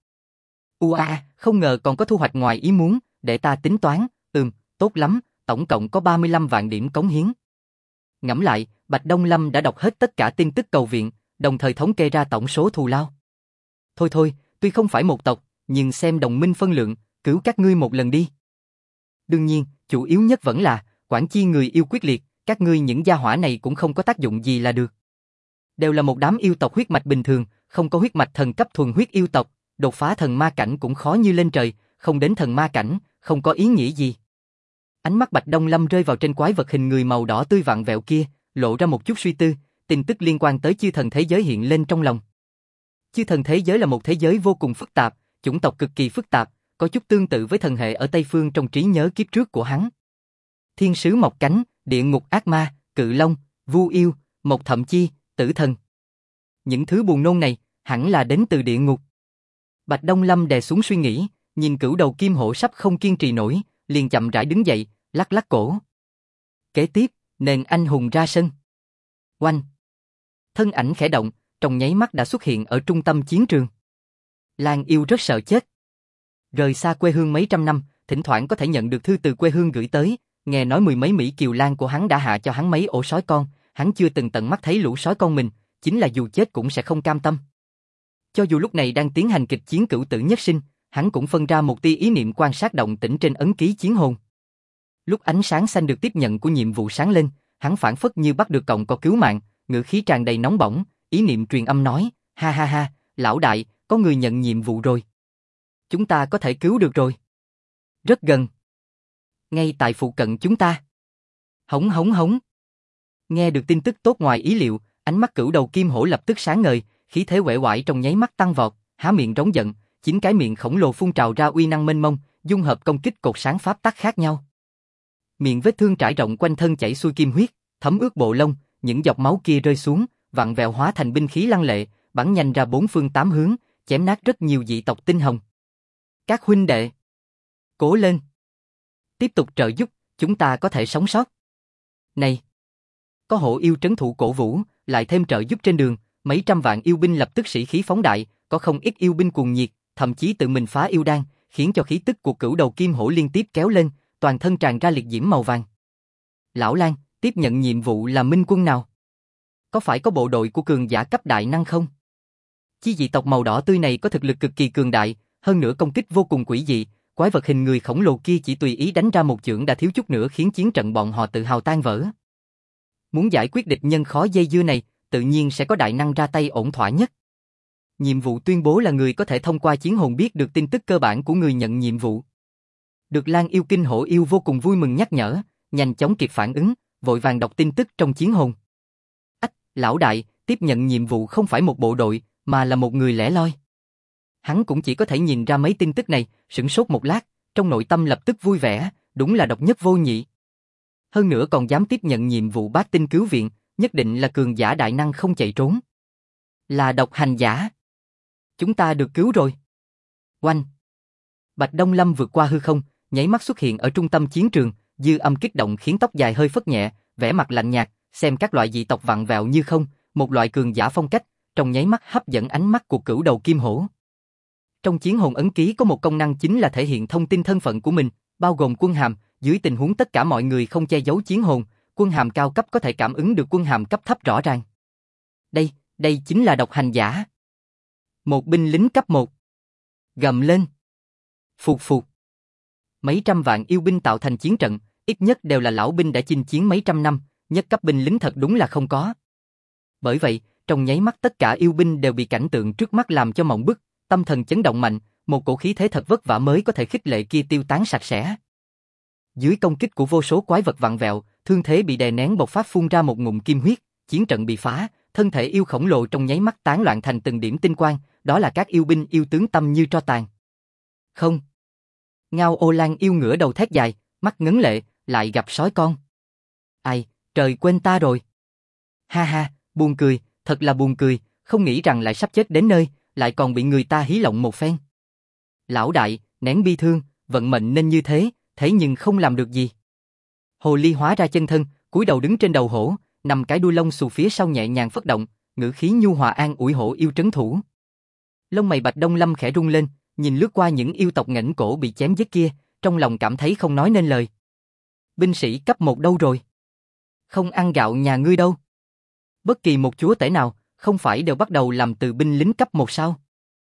Không ngờ còn có thu hoạch ngoài ý muốn, để ta tính toán, tốt lắm, tổng cộng có 35 vạn điểm cống hiến. Ngẫm lại, Bạch Đông Lâm đã đọc hết tất cả tin tức cầu viện, đồng thời thống kê ra tổng số thù lao. Thôi, tuy không phải một tộc, nhưng xem đồng minh phân lượng, cứu các ngươi một lần đi. Đương nhiên, chủ yếu nhất vẫn là, quản chi người yêu quyết liệt, các ngươi những gia hỏa này cũng không có tác dụng gì là được. Đều là một đám yêu tộc huyết mạch bình thường, không có huyết mạch thần cấp thuần huyết yêu tộc, đột phá thần ma cảnh cũng khó như lên trời, không đến thần ma cảnh, không có ý nghĩa gì. Ánh mắt Bạch Đông Lâm rơi vào trên quái vật hình người màu đỏ tươi vặn vẹo kia, lộ ra một chút suy tư, tin tức liên quan tới chư thần thế giới hiện lên trong lòng. Chư thần thế giới là một thế giới vô cùng phức tạp, chủng tộc cực kỳ phức tạp, có chút tương tự với thần hệ ở Tây Phương trong trí nhớ kiếp trước của hắn. Thiên sứ mọc cánh, địa ngục ác ma, cự long, vu yêu, mộc thậm chi, tử thần. Những thứ buồn nôn này, hẳn là đến từ địa ngục. Bạch Đông Lâm đè xuống suy nghĩ, nhìn cửu đầu kim hổ sắp không kiên trì nổi, liền chậm rãi đứng dậy, lắc lắc cổ. Kế tiếp, nền anh hùng ra sân. Oanh! Thân ảnh khẽ động, trong nháy mắt đã xuất hiện ở trung tâm chiến trường. Lan yêu rất sợ chết. Rời xa quê hương mấy trăm năm, thỉnh thoảng có thể nhận được thư từ quê hương gửi tới, nghe nói mười mấy Mỹ Kiều Lan của hắn đã hạ cho hắn mấy ổ sói con, hắn chưa từng tận mắt thấy lũ sói con mình, chính là dù chết cũng sẽ không cam tâm. Cho dù lúc này đang tiến hành kịch chiến cửu tử nhất sinh, hắn cũng phân ra một tia ý niệm quan sát động tĩnh trên ấn ký chiến hồn. Lúc ánh sáng xanh được tiếp nhận của nhiệm vụ sáng lên, hắn phảng phất như bắt được cọng cỏ cứu mạng, ngữ khí tràn đầy nóng bỏng, ý niệm truyền âm nói, ha, lão đại, có người nhận nhiệm vụ rồi. Chúng ta có thể cứu được rồi. Rất gần. Ngay tại phụ cận chúng ta. Hống. Nghe được tin tức tốt ngoài ý liệu, ánh mắt cửu đầu kim hổ lập tức sáng ngời, khí thế uể oải trong nháy mắt tăng vọt, há miệng rống giận, chín cái miệng khổng lồ phun trào ra uy năng mênh mông, dung hợp công kích cột sáng pháp tắc khác nhau. Miệng vết thương trải rộng quanh thân chảy xuôi kim huyết, thấm ướt bộ lông, những giọt máu kia rơi xuống, vặn vẹo hóa thành binh khí lăng lệ, bắn nhanh ra bốn phương tám hướng, chém nát rất nhiều dị tộc tinh hồng. Các huynh đệ, cố lên. Tiếp tục trợ giúp, chúng ta có thể sống sót. Này, có hổ yêu trấn thủ cổ vũ, lại thêm trợ giúp trên đường, mấy trăm vạn yêu binh lập tức sĩ khí phóng đại, có không ít yêu binh cuồng nhiệt, thậm chí tự mình phá yêu đan, khiến cho khí tức của cửu đầu kim hổ liên tiếp kéo lên, toàn thân tràn ra liệt diễm màu vàng. Lão Lan, tiếp nhận nhiệm vụ là minh quân nào? Có phải có bộ đội của cường giả cấp đại năng không? Chi dị tộc màu đỏ tươi này có thực lực cực kỳ cường đại, hơn nữa công kích vô cùng quỷ dị, quái vật hình người khổng lồ kia chỉ tùy ý đánh ra một chưởng đã thiếu chút nữa khiến chiến trận bọn họ tự hào tan vỡ. Muốn giải quyết địch nhân khó dây dưa này, tự nhiên sẽ có đại năng ra tay ổn thỏa nhất. Nhiệm vụ tuyên bố là người có thể thông qua chiến hồn biết được tin tức cơ bản của người nhận nhiệm vụ. Được Lan yêu kinh hổ yêu vô cùng vui mừng nhắc nhở, nhanh chóng kịp phản ứng, vội vàng đọc tin tức trong chiến hồn. Ách, lão đại, tiếp nhận nhiệm vụ không phải một bộ đội, mà là một người lẻ loi. Hắn cũng chỉ có thể nhìn ra mấy tin tức này, sửng sốt một lát, trong nội tâm lập tức vui vẻ, đúng là độc nhất vô nhị. Hơn nữa còn dám tiếp nhận nhiệm vụ bác tinh cứu viện, nhất định là cường giả đại năng không chạy trốn. Là độc hành giả. Chúng ta được cứu rồi. Oanh. Bạch Đông Lâm vượt qua hư không, nháy mắt xuất hiện ở trung tâm chiến trường, dư âm kích động khiến tóc dài hơi phất nhẹ, vẻ mặt lạnh nhạt, xem các loại dị tộc vặn vẹo như không, một loại cường giả phong cách, trong nháy mắt hấp dẫn ánh mắt của cửu đầu kim hổ. Trong chiến hồn ấn ký có một công năng chính là thể hiện thông tin thân phận của mình, bao gồm quân hàm, dưới tình huống tất cả mọi người không che giấu chiến hồn, quân hàm cao cấp có thể cảm ứng được quân hàm cấp thấp rõ ràng. Đây chính là độc hành giả. Một binh lính cấp 1. Gầm lên. Phụt phụt. Mấy trăm vạn yêu binh tạo thành chiến trận, ít nhất đều là lão binh đã chinh chiến mấy trăm năm, nhất cấp binh lính thật đúng là không có. Bởi vậy, trong nháy mắt tất cả yêu binh đều bị cảnh tượng trước mắt làm cho mộng bức, tâm thần chấn động mạnh, một cổ khí thế thật vất vả mới có thể khích lệ kia tiêu tán sạch sẽ. Dưới công kích của vô số quái vật vặn vẹo, thương thế bị đè nén bộc phát phun ra một ngụm kim huyết, chiến trận bị phá, thân thể yêu khổng lồ trong nháy mắt tán loạn thành từng điểm tinh quang, đó là các yêu binh yêu tướng tâm như tro tàn. Không. Ngao Ô Lan yêu ngửa đầu thét dài, mắt ngấn lệ, lại gặp sói con. Ai, trời quên ta rồi. Ha ha, buồn cười, thật là buồn cười, không nghĩ rằng lại sắp chết đến nơi, lại còn bị người ta hí lộng một phen. Lão đại, nén bi thương, vận mệnh nên như thế, thế nhưng không làm được gì. Hồ ly hóa ra chân thân, cúi đầu đứng trên đầu hổ, nằm cái đuôi lông xù phía sau nhẹ nhàng phất động, ngữ khí nhu hòa an ủi hổ yêu trấn thủ. Lông mày Bạch Đông Lâm khẽ rung lên, nhìn lướt qua những yêu tộc nghển cổ bị chém giết kia, trong lòng cảm thấy không nói nên lời. Binh sĩ cấp 1 đâu rồi? Không ăn gạo nhà ngươi đâu. Bất kỳ một chúa tể nào, không phải đều bắt đầu làm từ binh lính cấp 1 sao?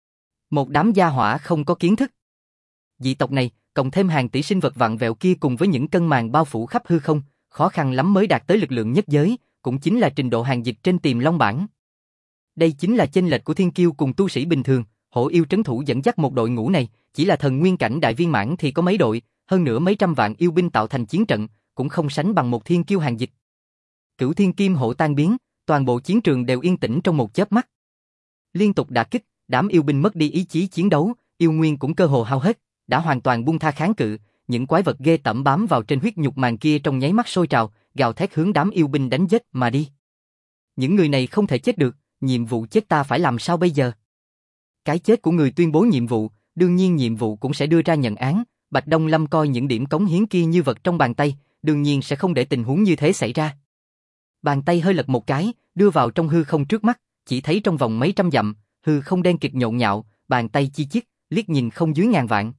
Một đám gia hỏa không có kiến thức. Dị tộc này, cộng thêm hàng tỷ sinh vật vặn vẹo kia cùng với những cân màn bao phủ khắp hư không, khó khăn lắm mới đạt tới lực lượng nhất giới, cũng chính là trình độ hàng dịch trên Tiềm Long bảng. Đây chính là chênh lệch của thiên kiêu cùng tu sĩ bình thường, hổ yêu trấn thủ dẫn dắt một đội ngũ này, chỉ là thần nguyên cảnh đại viên mãn thì có mấy đội, hơn nữa mấy trăm vạn yêu binh tạo thành chiến trận, cũng không sánh bằng một thiên kiêu hàng dịch. Cửu thiên kim hổ tan biến, toàn bộ chiến trường đều yên tĩnh trong một chớp mắt. Liên tục đả kích, đám yêu binh mất đi ý chí chiến đấu, yêu nguyên cũng cơ hồ hao hết, đã hoàn toàn buông tha kháng cự, những quái vật ghê tởm bám vào trên huyết nhục màng kia trong nháy mắt sôi trào, gào thét hướng đám yêu binh đánh giết mà đi. Những người này không thể chết được, nhiệm vụ chết ta phải làm sao bây giờ? Cái chết của người tuyên bố nhiệm vụ, đương nhiên nhiệm vụ cũng sẽ đưa ra nhận án, Bạch Đông Lâm coi những điểm cống hiến kia như vật trong bàn tay, đương nhiên sẽ không để tình huống như thế xảy ra. Bàn tay hơi lật một cái, đưa vào trong hư không trước mắt, chỉ thấy trong vòng mấy trăm dặm, hư không đen kịt nhộn nhạo, bàn tay chi chít, liếc nhìn không dưới ngàn vạn.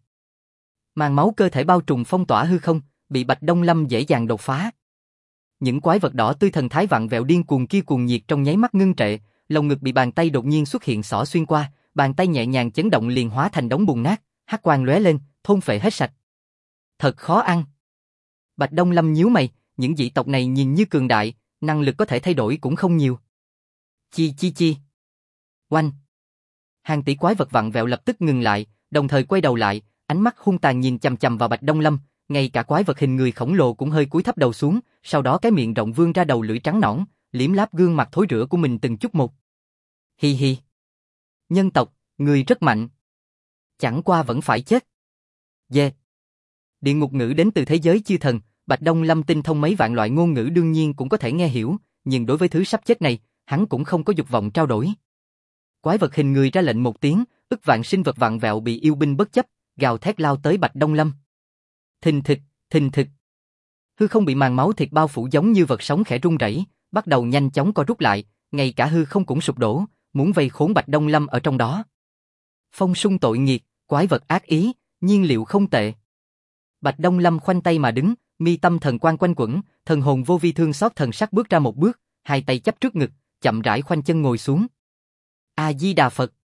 Màn máu cơ thể bao trùm phong tỏa hư không, bị Bạch Đông Lâm dễ dàng đột phá. Những quái vật đỏ tươi thần thái vặn vẹo điên cuồng kia cuồng nhiệt trong nháy mắt ngưng trệ, lồng ngực bị bàn tay đột nhiên xuất hiện xỏ xuyên qua, bàn tay nhẹ nhàng chấn động liền hóa thành đống bùn nát, hắc quang lóe lên, thôn phệ hết sạch. Thật khó ăn. Bạch Đông Lâm nhíu mày, những dị tộc này nhìn như cường đại, năng lực có thể thay đổi cũng không nhiều. Chi. Oanh. Hàng tỷ quái vật vặn vẹo lập tức ngừng lại, đồng thời quay đầu lại, ánh mắt hung tàn nhìn chằm chằm vào Bạch Đông Lâm, ngay cả quái vật hình người khổng lồ cũng hơi cúi thấp đầu xuống, sau đó cái miệng rộng vươn ra đầu lưỡi trắng nõn, liếm láp gương mặt thối rữa của mình từng chút một. Hi hi. Nhân tộc, người rất mạnh. Chẳng qua vẫn phải chết. Yeah. Địa ngục ngữ đến từ thế giới chư thần, Bạch Đông Lâm tinh thông mấy vạn loại ngôn ngữ đương nhiên cũng có thể nghe hiểu, nhưng đối với thứ sắp chết này, hắn cũng không có dục vọng trao đổi. Quái vật hình người ra lệnh một tiếng, ức vạn sinh vật vặn vẹo bị yêu binh bất chấp, gào thét lao tới Bạch Đông Lâm. Thình thịch. Hư không bị màn máu thịt bao phủ giống như vật sống khẽ rung rẩy, bắt đầu nhanh chóng co rút lại, ngay cả hư không cũng sụp đổ, muốn vây khốn Bạch Đông Lâm ở trong đó. Phong sung tội nghiệt, quái vật ác ý, nhiên liệu không tệ. Bạch Đông Lâm khoanh tay mà đứng, mi tâm thần quang quanh quẩn, thần hồn vô vi thương xót thần sắc bước ra một bước, hai tay chắp trước ngực, chậm rãi khoanh chân ngồi xuống. A Di Đà Phật.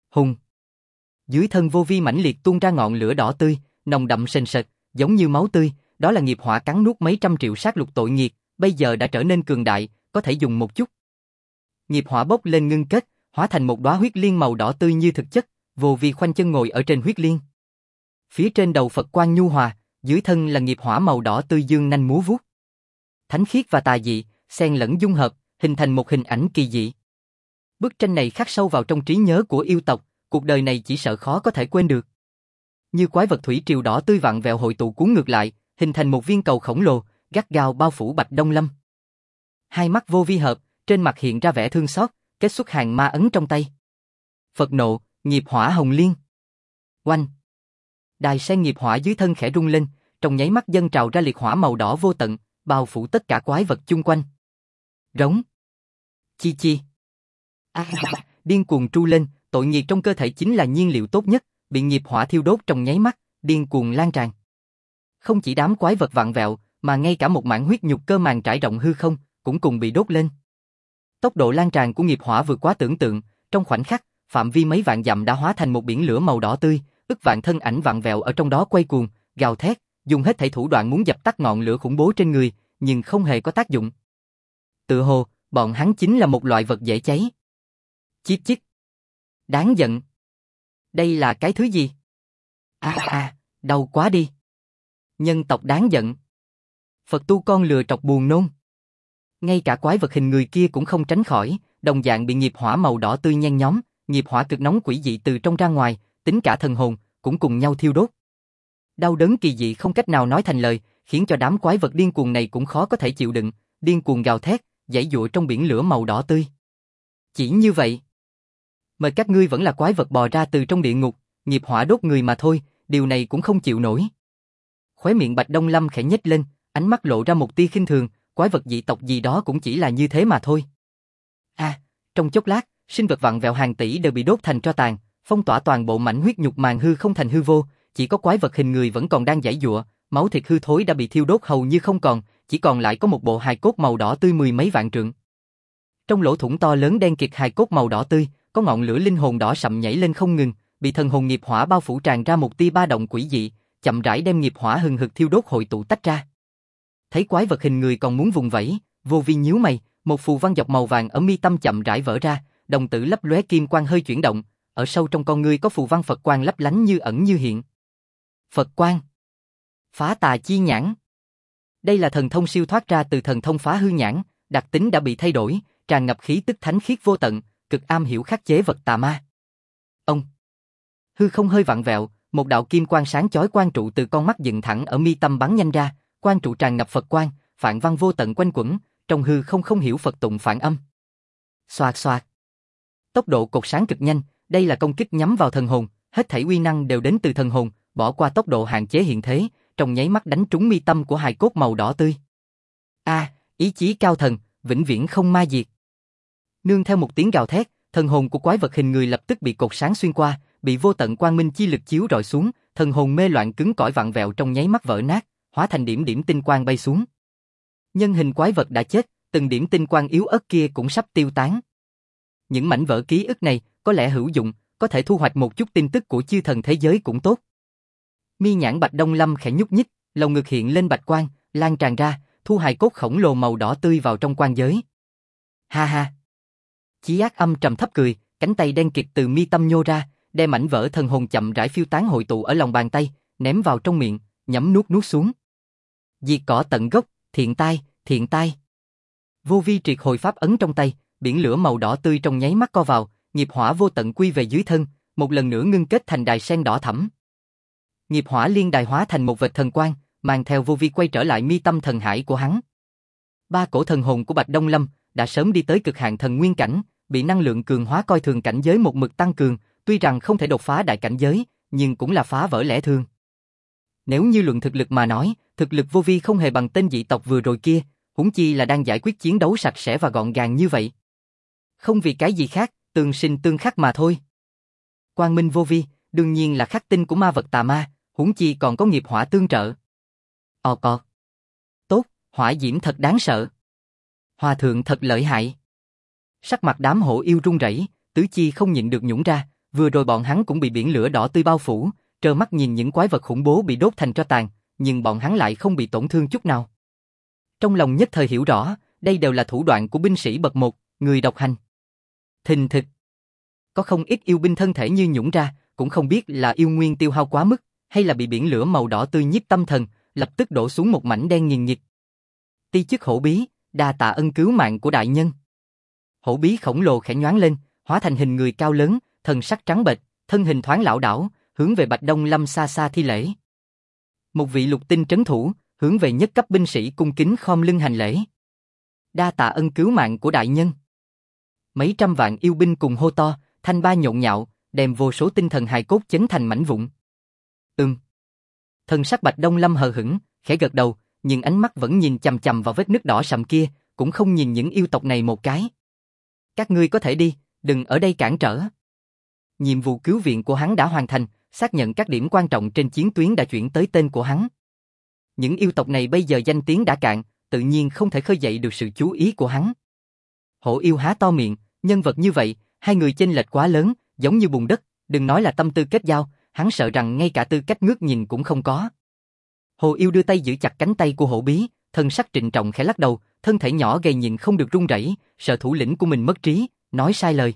Hùng. Dưới thân vô vi mãnh liệt tuôn ra ngọn lửa đỏ tươi, nồng đậm sền sệt, giống như máu tươi, đó là nghiệp hỏa cắn nuốt mấy trăm triệu sát lục tội nghiệt, bây giờ đã trở nên cường đại, có thể dùng một chút. Nghiệp hỏa bốc lên ngưng kết, hóa thành một đóa huyết liên màu đỏ tươi như thực chất, vô vi khoanh chân ngồi ở trên huyết liên. Phía trên đầu Phật quang nhu hòa, dưới thân là nghiệp hỏa màu đỏ tươi dương nanh múa vuốt. Thánh khiết và tà dị, xen lẫn dung hợp, hình thành một hình ảnh kỳ dị. Bức tranh này khắc sâu vào trong trí nhớ của yêu tộc, cuộc đời này chỉ sợ khó có thể quên được. Như quái vật thủy triều đỏ tươi vặn vẹo hội tụ cuốn ngược lại, hình thành một viên cầu khổng lồ, gắt gao bao phủ Bạch Đông Lâm. Hai mắt vô vi hợp, trên mặt hiện ra vẻ thương xót, kết xuất hàng ma ấn trong tay. Phật nộ, nghiệp hỏa hồng liên. Oanh! Đài sen nghiệp hỏa dưới thân khẽ rung lên, trong nháy mắt dâng trào ra liệt hỏa màu đỏ vô tận, bao phủ tất cả quái vật chung quanh. Rống! Chi chi! Điên cuồng tru lên, tội nghiệp trong cơ thể chính là nhiên liệu tốt nhất, bị nghiệp hỏa thiêu đốt trong nháy mắt, điên cuồng lan tràn. Không chỉ đám quái vật vặn vẹo, mà ngay cả một mảng huyết nhục cơ màng trải rộng hư không, cũng cùng bị đốt lên. Tốc độ lan tràn của nghiệp hỏa vượt quá tưởng tượng, trong khoảnh khắc, phạm vi mấy vạn dặm đã hóa thành một biển lửa màu đỏ tươi, ức vạn thân ảnh vặn vẹo ở trong đó quay cuồng, gào thét, dùng hết thảy thủ đoạn muốn dập tắt ngọn lửa khủng bố trên người, nhưng không hề có tác dụng. Tự hồ, bọn hắn chính là một loại vật dễ cháy. Chíp chít. Đáng giận. Đây là cái thứ gì? Đau quá đi. Nhân tộc đáng giận. Phật tu con lừa trọc buồn nôn. Ngay cả quái vật hình người kia cũng không tránh khỏi, đồng dạng bị nghiệp hỏa màu đỏ tươi nhen nhóm, nghiệp hỏa cực nóng quỷ dị từ trong ra ngoài, tính cả thần hồn, cũng cùng nhau thiêu đốt. Đau đớn kỳ dị không cách nào nói thành lời, khiến cho đám quái vật điên cuồng này cũng khó có thể chịu đựng, điên cuồng gào thét, giãy giụa trong biển lửa màu đỏ tươi. Chỉ như vậy. Mà các ngươi vẫn là quái vật bò ra từ trong địa ngục, nghiệp hỏa đốt người mà thôi, điều này cũng không chịu nổi. Khóe miệng Bạch Đông Lâm khẽ nhếch lên, ánh mắt lộ ra một tia khinh thường, quái vật dị tộc gì đó cũng chỉ là như thế mà thôi. Trong chốc lát, sinh vật vặn vẹo hàng tỷ đều bị đốt thành tro tàn, phong tỏa toàn bộ mảnh huyết nhục màng hư không thành hư vô, chỉ có quái vật hình người vẫn còn đang giãy giụa, máu thịt hư thối đã bị thiêu đốt hầu như không còn, chỉ còn lại có một bộ hài cốt màu đỏ tươi mười mấy vạn trượng. Trong lỗ thủng to lớn đen kịt hài cốt màu đỏ tươi, có ngọn lửa linh hồn đỏ sậm nhảy lên không ngừng, bị thần hồn nghiệp hỏa bao phủ tràn ra một tia ba động quỷ dị, chậm rãi đem nghiệp hỏa hừng hực thiêu đốt hội tụ tách ra. Thấy quái vật hình người còn muốn vùng vẫy, vô vi nhíu mày, một phù văn dọc màu vàng ở mi tâm chậm rãi vỡ ra, đồng tử lấp lóe kim quang hơi chuyển động, ở sâu trong con ngươi có phù văn Phật quang lấp lánh như ẩn như hiện. Phật quang, phá tà chi nhãn. Đây là thần thông siêu thoát ra từ thần thông phá hư nhãn, đặc tính đã bị thay đổi, tràn ngập khí tức thánh khiết vô tận, cực am hiểu khắc chế vật tà ma. Ông, hư không hơi vặn vẹo, một đạo kim quang sáng chói quang trụ từ con mắt dựng thẳng ở mi tâm bắn nhanh ra, quang trụ tràn ngập Phật quang, phạn văn vô tận quanh quẩn, trong hư không không hiểu Phật tụng phản âm. Xoạt xoạt. Tốc độ cột sáng cực nhanh, đây là công kích nhắm vào thần hồn, hết thảy uy năng đều đến từ thần hồn, bỏ qua tốc độ hạn chế hiện thế, trong nháy mắt đánh trúng mi tâm của hài cốt màu đỏ tươi. Ý chí cao thần, vĩnh viễn không ma diệt. Nương theo một tiếng gào thét, thần hồn của quái vật hình người lập tức bị cột sáng xuyên qua, bị vô tận quang minh chi lực chiếu rọi xuống, thần hồn mê loạn cứng cỏi vặn vẹo trong nháy mắt vỡ nát, hóa thành điểm điểm tinh quang bay xuống. Nhân hình quái vật đã chết, từng điểm tinh quang yếu ớt kia cũng sắp tiêu tán. Những mảnh vỡ ký ức này có lẽ hữu dụng, có thể thu hoạch một chút tin tức của chư thần thế giới cũng tốt. Mi nhãn Bạch Đông Lâm khẽ nhúc nhích, lồng ngực hiện lên bạch quang, lan tràn ra, thu hài cốt khổng lồ màu đỏ tươi vào trong quan giới. Ha ha. Chí ác âm trầm thấp cười, cánh tay đen kịt từ mi tâm nhô ra, đem mảnh vỡ thần hồn chậm rãi phiêu tán hội tụ ở lòng bàn tay, ném vào trong miệng, nhấm nuốt xuống. Diệt cỏ tận gốc, thiện tai, thiện tai. Vô vi triệt hồi pháp ấn trong tay, biển lửa màu đỏ tươi trong nháy mắt co vào, nghiệp hỏa vô tận quy về dưới thân, một lần nữa ngưng kết thành đài sen đỏ thẫm. Nghiệp hỏa liên đài hóa thành một vệt thần quang, mang theo vô vi quay trở lại mi tâm thần hải của hắn. Ba cổ thần hồn của Bạch Đông Lâm đã sớm đi tới cực hạn thần nguyên cảnh, bị năng lượng cường hóa coi thường cảnh giới một mực tăng cường, tuy rằng không thể đột phá đại cảnh giới, nhưng cũng là phá vỡ lẽ thường. Nếu như luận thực lực mà nói, thực lực vô vi không hề bằng tên dị tộc vừa rồi kia, huống chi là đang giải quyết chiến đấu sạch sẽ và gọn gàng như vậy. Không vì cái gì khác, tương sinh tương khắc mà thôi. Quang minh vô vi, đương nhiên là khắc tinh của ma vật tà ma, huống chi còn có nghiệp hỏa tương trợ. Cọt. Tốt, hỏa diễm thật đáng sợ. Hòa thượng thật lợi hại. Sắc mặt đám hổ yêu run rẩy, tứ chi không nhịn được nhũn ra, vừa rồi bọn hắn cũng bị biển lửa đỏ tươi bao phủ, trơ mắt nhìn những quái vật khủng bố bị đốt thành tro tàn, nhưng bọn hắn lại không bị tổn thương chút nào. Trong lòng nhất thời hiểu rõ, đây đều là thủ đoạn của binh sĩ bậc 1, người độc hành. Thình thịch. Có không ít yêu binh thân thể như nhũn ra, cũng không biết là yêu nguyên tiêu hao quá mức, hay là bị biển lửa màu đỏ tươi nhiếp tâm thần, lập tức đổ xuống một mảnh đen nghiền nghịt. Ti chức hổ bí, đa tạ ân cứu mạng của đại nhân. Hổ bí khổng lồ khẽ nhoáng lên, hóa thành hình người cao lớn, thần sắc trắng bệch, thân hình thoáng lảo đảo, hướng về Bạch Đông Lâm xa xa thi lễ. Một vị lục tinh trấn thủ, hướng về nhất cấp binh sĩ cung kính khom lưng hành lễ. Đa tạ ân cứu mạng của đại nhân. Mấy trăm vạn yêu binh cùng hô to, thanh ba nhộn nhạo, đem vô số tinh thần hài cốt chấn thành mảnh vụn. Thần sắc Bạch Đông Lâm hờ hững, khẽ gật đầu, nhưng ánh mắt vẫn nhìn chằm chằm vào vết nứt đỏ sậm kia, cũng không nhìn những yêu tộc này một cái. Các ngươi có thể đi, đừng ở đây cản trở. Nhiệm vụ cứu viện của hắn đã hoàn thành, xác nhận các điểm quan trọng trên chiến tuyến đã chuyển tới tên của hắn. Những yêu tộc này bây giờ danh tiếng đã cạn, tự nhiên không thể khơi dậy được sự chú ý của hắn. Hổ yêu há to miệng, nhân vật như vậy, hai người chênh lệch quá lớn, giống như bùn đất, đừng nói là tâm tư kết giao, hắn sợ rằng ngay cả tư cách ngước nhìn cũng không có. Hồ yêu đưa tay giữ chặt cánh tay của hổ bí, thân sắc trịnh trọng khẽ lắc đầu, thân thể nhỏ gầy nhìn không được run rẩy, sợ thủ lĩnh của mình mất trí, nói sai lời.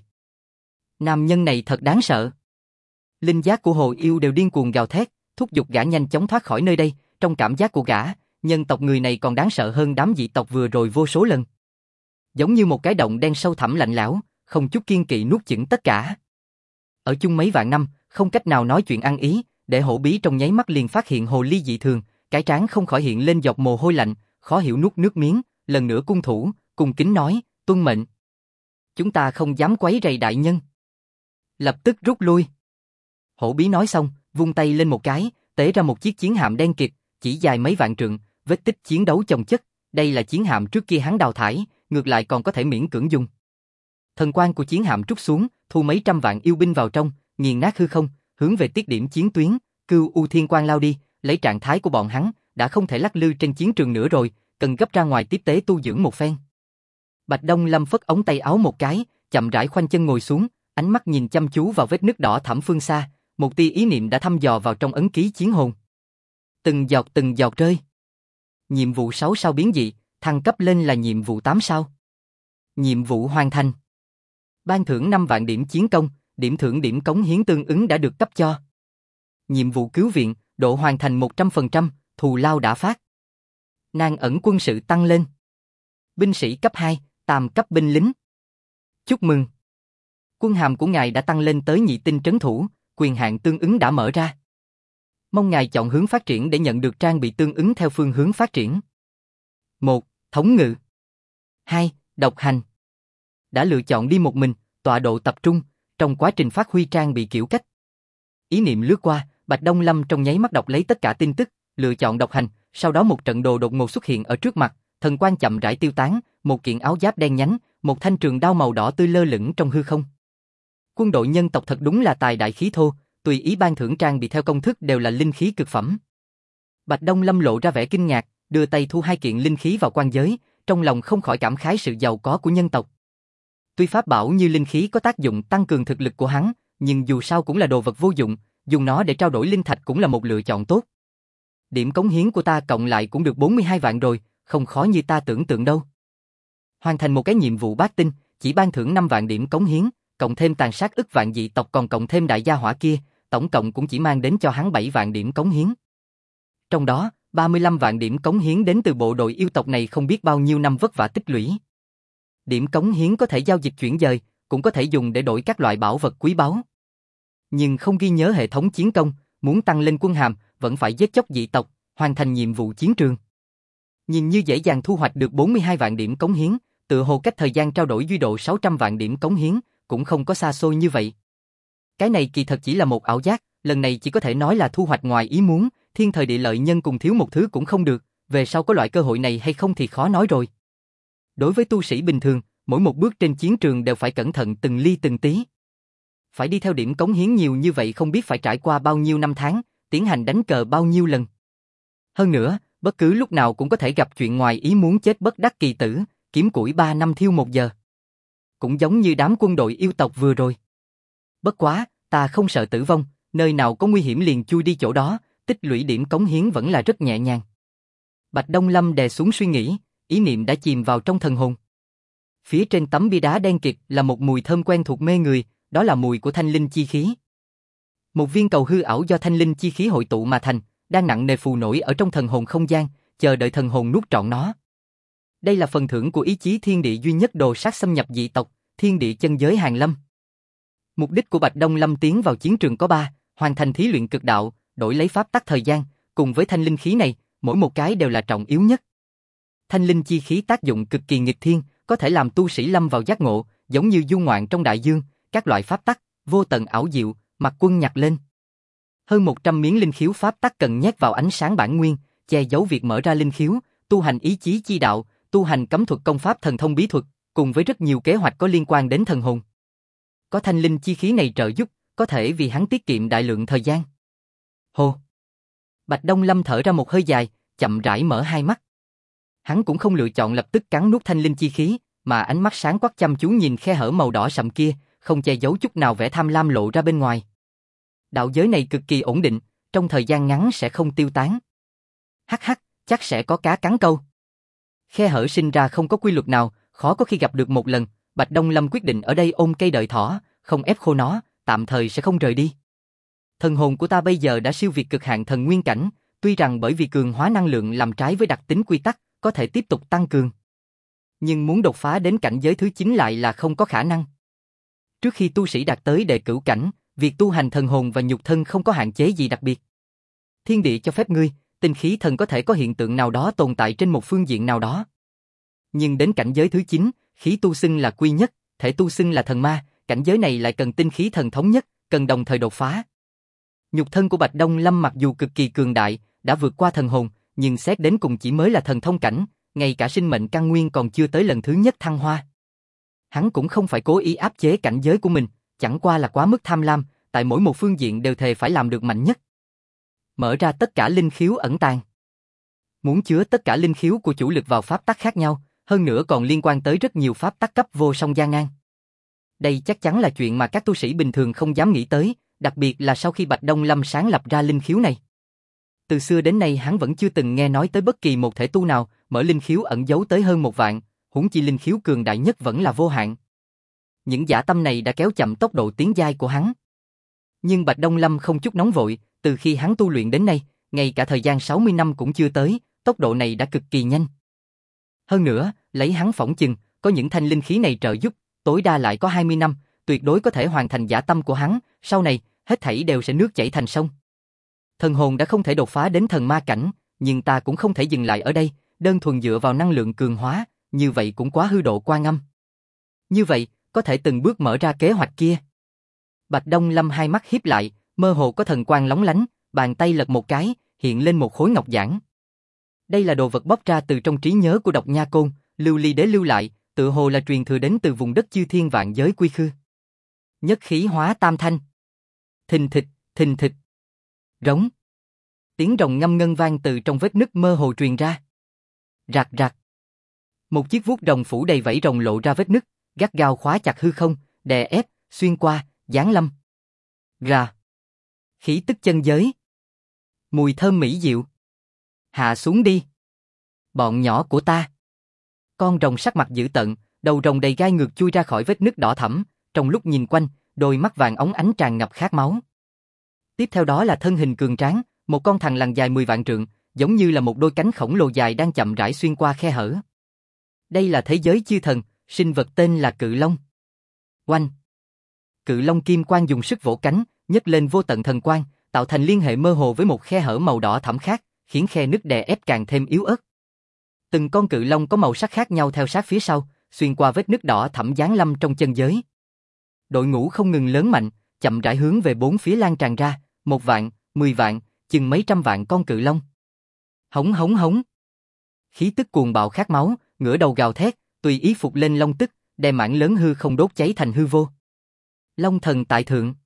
Nam nhân này thật đáng sợ. Linh giác của hồ yêu đều điên cuồng gào thét, thúc giục gã nhanh chóng thoát khỏi nơi đây, trong cảm giác của gã, nhân tộc người này còn đáng sợ hơn đám dị tộc vừa rồi vô số lần. Giống như một cái động đen sâu thẳm lạnh lẽo, không chút kiên kỵ nuốt chửng tất cả. Ở chung mấy vạn năm, không cách nào nói chuyện ăn ý, để hổ bí trong nháy mắt liền phát hiện hồ ly dị thường, cái trán không khỏi hiện lên giọt mồ hôi lạnh, khó hiểu nuốt nước miếng, lần nữa cung thủ, cung kính nói, tuân mệnh. Chúng ta không dám quấy rầy đại nhân. Lập tức rút lui. Hổ bí nói xong, vung tay lên một cái, tế ra một chiếc chiến hạm đen kịt, chỉ dài mấy vạn trượng, vết tích chiến đấu chồng chất, đây là chiến hạm trước kia hắn đào thải, ngược lại còn có thể miễn cưỡng dùng. Thần quang của chiến hạm trút xuống, thu mấy trăm vạn yêu binh vào trong, nghiền nát hư không, hướng về tiết điểm chiến tuyến, Cưu U Thiên Quang lao đi, lấy trạng thái của bọn hắn, đã không thể lắc lư trên chiến trường nữa rồi, cần gấp ra ngoài tiếp tế tu dưỡng một phen. Bạch Đông Lâm phất ống tay áo một cái, chậm rãi khoanh chân ngồi xuống, ánh mắt nhìn chăm chú vào vết nứt đỏ thẳm phương xa, một tia ý niệm đã thăm dò vào trong ấn ký chiến hồn. Từng giọt rơi. Nhiệm vụ 6 sao biến dị, thăng cấp lên là nhiệm vụ 8 sao. Nhiệm vụ hoàn thành. Ban thưởng 5 vạn điểm chiến công, điểm thưởng điểm cống hiến tương ứng đã được cấp cho. Nhiệm vụ cứu viện, độ hoàn thành 100%, thù lao đã phát. Nan ẩn quân sự tăng lên. Binh sĩ cấp 2, tam cấp binh lính. Chúc mừng. Quân hàm của ngài đã tăng lên tới nhị tinh trấn thủ, quyền hạn tương ứng đã mở ra. Mong ngài chọn hướng phát triển để nhận được trang bị tương ứng theo phương hướng phát triển. 1. Thống ngự. 2. Độc hành. Đã lựa chọn đi một mình, tọa độ tập trung, trong quá trình phát huy trang bị kiểu cách. Ý niệm lướt qua, Bạch Đông Lâm trong nháy mắt đọc lấy tất cả tin tức, lựa chọn độc hành, sau đó một trận đồ đột ngột xuất hiện ở trước mặt, thần quang chậm rãi tiêu tán, một kiện áo giáp đen nhánh, một thanh trường đao màu đỏ tươi lơ lửng trong hư không. Quân đội nhân tộc thật đúng là tài đại khí thô, tùy ý ban thưởng trang bị theo công thức đều là linh khí cực phẩm. Bạch Đông Lâm lộ ra vẻ kinh ngạc, đưa tay thu 2 kiện linh khí vào quan giới, trong lòng không khỏi cảm khái sự giàu có của nhân tộc. Tuy pháp bảo như linh khí có tác dụng tăng cường thực lực của hắn, nhưng dù sao cũng là đồ vật vô dụng, dùng nó để trao đổi linh thạch cũng là một lựa chọn tốt. Điểm cống hiến của ta cộng lại cũng được 42 vạn rồi, không khó như ta tưởng tượng đâu. Hoàn thành một cái nhiệm vụ bát tinh, chỉ ban thưởng 5 vạn điểm cống hiến, cộng thêm tàn sát ức vạn dị tộc còn cộng thêm đại gia hỏa kia, tổng cộng cũng chỉ mang đến cho hắn 7 vạn điểm cống hiến. Trong đó, 35 vạn điểm cống hiến đến từ bộ đội yêu tộc này không biết bao nhiêu năm vất vả tích lũy. Điểm cống hiến có thể giao dịch chuyển dời, cũng có thể dùng để đổi các loại bảo vật quý báu. Nhưng không ghi nhớ hệ thống chiến công, muốn tăng lên quân hàm, vẫn phải giết chóc dị tộc, hoàn thành nhiệm vụ chiến trường. Nhìn như dễ dàng thu hoạch được 42 vạn điểm cống hiến, tựa hồ cách thời gian trao đổi duy độ 600 vạn điểm cống hiến, cũng không có xa xôi như vậy. Cái này kỳ thật chỉ là một ảo giác, lần này chỉ có thể nói là thu hoạch ngoài ý muốn, thiên thời địa lợi nhân cùng thiếu một thứ cũng không được, về sau có loại cơ hội này hay không thì khó nói rồi. Đối với tu sĩ bình thường, mỗi một bước trên chiến trường đều phải cẩn thận từng ly từng tí. Phải đi theo điểm cống hiến nhiều như vậy không biết phải trải qua bao nhiêu năm tháng, tiến hành đánh cờ bao nhiêu lần. Hơn nữa, bất cứ lúc nào cũng có thể gặp chuyện ngoài ý muốn chết bất đắc kỳ tử, kiếm củi 3 năm thiêu 1 giờ. Cũng giống như đám quân đội yêu tộc vừa rồi. Bất quá, Ta không sợ tử vong, nơi nào có nguy hiểm liền chui đi chỗ đó, tích lũy điểm cống hiến vẫn là rất nhẹ nhàng. Bạch Đông Lâm đè xuống suy nghĩ, ý niệm đã chìm vào trong thần hồn. Phía trên tấm bia đá đen kịt là một mùi thơm quen thuộc mê người, đó là mùi của thanh linh chi khí. Một viên cầu hư ảo do thanh linh chi khí hội tụ mà thành, đang nặng nề phù nổi ở trong thần hồn không gian, chờ đợi thần hồn nuốt trọn nó. Đây là phần thưởng của ý chí thiên địa duy nhất đồ sát xâm nhập dị tộc, thiên địa chân giới Hàn Lâm. Mục đích của Bạch Đông Lâm tiến vào chiến trường có 3, hoàn thành thí luyện cực đạo, đổi lấy pháp tắc thời gian, cùng với thanh linh khí này, mỗi một cái đều là trọng yếu nhất. Thanh linh chi khí tác dụng cực kỳ nghịch thiên, có thể làm tu sĩ lâm vào giác ngộ, giống như du ngoạn trong đại dương, các loại pháp tắc, vô tận ảo diệu, Mặc Quân nhặt lên. Hơn 100 miếng linh khiếu pháp tắc cần nhét vào ánh sáng bản nguyên, che giấu việc mở ra linh khiếu, tu hành ý chí chi đạo, tu hành cấm thuật công pháp thần thông bí thuật, cùng với rất nhiều kế hoạch có liên quan đến thần hồn. Có thanh linh chi khí này trợ giúp, có thể vì hắn tiết kiệm đại lượng thời gian. Hô! Bạch Đông Lâm thở ra một hơi dài, chậm rãi mở hai mắt. Hắn cũng không lựa chọn lập tức cắn nuốt thanh linh chi khí, mà ánh mắt sáng quắc chăm chú nhìn khe hở màu đỏ sậm kia, không che giấu chút nào vẻ tham lam lộ ra bên ngoài. Đạo giới này cực kỳ ổn định, trong thời gian ngắn sẽ không tiêu tán. Hắc hắc, chắc sẽ có cá cắn câu. Khe hở sinh ra không có quy luật nào, khó có khi gặp được một lần, Bạch Đông Lâm quyết định ở đây ôm cây đợi thỏ, không ép khô nó, tạm thời sẽ không rời đi. Thần hồn của ta bây giờ đã siêu việt cực hạn thần nguyên cảnh, tuy rằng bởi vì cường hóa năng lượng làm trái với đặc tính quy tắc, có thể tiếp tục tăng cường. Nhưng muốn đột phá đến cảnh giới thứ 9 lại là không có khả năng. Trước khi tu sĩ đạt tới đệ cửu cảnh, việc tu hành thần hồn và nhục thân không có hạn chế gì đặc biệt. Thiên địa cho phép ngươi, tinh khí thần có thể có hiện tượng nào đó tồn tại trên một phương diện nào đó. Nhưng đến cảnh giới thứ 9, khí tu xưng là quy nhất, thể tu xưng là thần ma, cảnh giới này lại cần tinh khí thần thống nhất, cần đồng thời đột phá. Nhục thân của Bạch Đông Lâm mặc dù cực kỳ cường đại, đã vượt qua thần hồn, nhưng xét đến cùng chỉ mới là thần thông cảnh, ngay cả sinh mệnh căn nguyên còn chưa tới lần thứ nhất thăng hoa. Hắn cũng không phải cố ý áp chế cảnh giới của mình, chẳng qua là quá mức tham lam, tại mỗi một phương diện đều thề phải làm được mạnh nhất. Mở ra tất cả linh khiếu ẩn tàng. Muốn chứa tất cả linh khiếu của chủ lực vào pháp tắc khác nhau, hơn nữa còn liên quan tới rất nhiều pháp tắc cấp vô song gian nan. Đây chắc chắn là chuyện mà các tu sĩ bình thường không dám nghĩ tới, đặc biệt là sau khi Bạch Đông Lâm sáng lập ra linh khiếu này. Từ xưa đến nay hắn vẫn chưa từng nghe nói tới bất kỳ một thể tu nào mở linh khiếu ẩn giấu tới hơn 1 vạn, huống chi linh khiếu cường đại nhất vẫn là vô hạn. Những dã tâm này đã kéo chậm tốc độ tiến giai của hắn. Nhưng Bạch Đông Lâm không chút nóng vội, từ khi hắn tu luyện đến nay, ngay cả thời gian 60 năm cũng chưa tới, tốc độ này đã cực kỳ nhanh. Hơn nữa, lấy hắn phỏng chừng, có những thanh linh khí này trợ giúp, tối đa lại có 20 năm, tuyệt đối có thể hoàn thành dã tâm của hắn, sau này, hết thảy đều sẽ nước chảy thành sông. Thần hồn đã không thể đột phá đến thần ma cảnh, nhưng ta cũng không thể dừng lại ở đây, đơn thuần dựa vào năng lượng cường hóa, như vậy cũng quá hư độ quan âm. Như vậy, có thể từng bước mở ra kế hoạch kia. Bạch Đông Lâm hai mắt híp lại, mơ hồ có thần quang lóng lánh, bàn tay lật một cái, hiện lên một khối ngọc giản. Đây là đồ vật bóc ra từ trong trí nhớ của Độc Nha Côn, Lưu Ly Đế lưu lại, tự hồ là truyền thừa đến từ vùng đất chư thiên vạn giới quy khư. Nhất khí hóa tam thanh. Thình thịch, thình thịch. Rống. Tiếng rồng ngâm ngân vang từ trong vết nứt mơ hồ truyền ra. Rạc rạc. Một chiếc vuốt rồng phủ đầy vảy rồng lộ ra vết nứt, gắt gao khóa chặt hư không, đè ép, xuyên qua, giáng lâm. Rà. Khí tức chân giới. Mùi thơm mỹ diệu. Hạ xuống đi. Bọn nhỏ của ta. Con rồng sắc mặt dữ tợn, đầu rồng đầy gai ngược chui ra khỏi vết nứt đỏ thẫm, trong lúc nhìn quanh, đôi mắt vàng óng ánh tràn ngập khát máu. Tiếp theo đó là thân hình cường tráng, một con thằn lằn dài 10 vạn trượng, giống như là một đôi cánh khổng lồ dài đang chậm rãi xuyên qua khe hở. Đây là thế giới chư thần, sinh vật tên là Cự Long. Oanh! Cự Long kim quang dùng sức vỗ cánh, nhấc lên vô tận thần quang, tạo thành liên hệ mơ hồ với một khe hở màu đỏ thẫm khác, khiến khe nứt đè ép càng thêm yếu ớt. Từng con cự long có màu sắc khác nhau theo sát phía sau, xuyên qua vết nứt đỏ thẫm giáng lâm trong chân giới. Đội ngũ không ngừng lớn mạnh, chậm rãi hướng về bốn phía lan tràn ra, 1 vạn, 10 vạn, chừng mấy trăm vạn con cự long. Hống hống hống. Khí tức cuồng bạo khát máu, ngửa đầu gào thét, tùy ý phục lên long tức, đem mảng lớn hư không đốt cháy thành hư vô. Long thần tại thượng.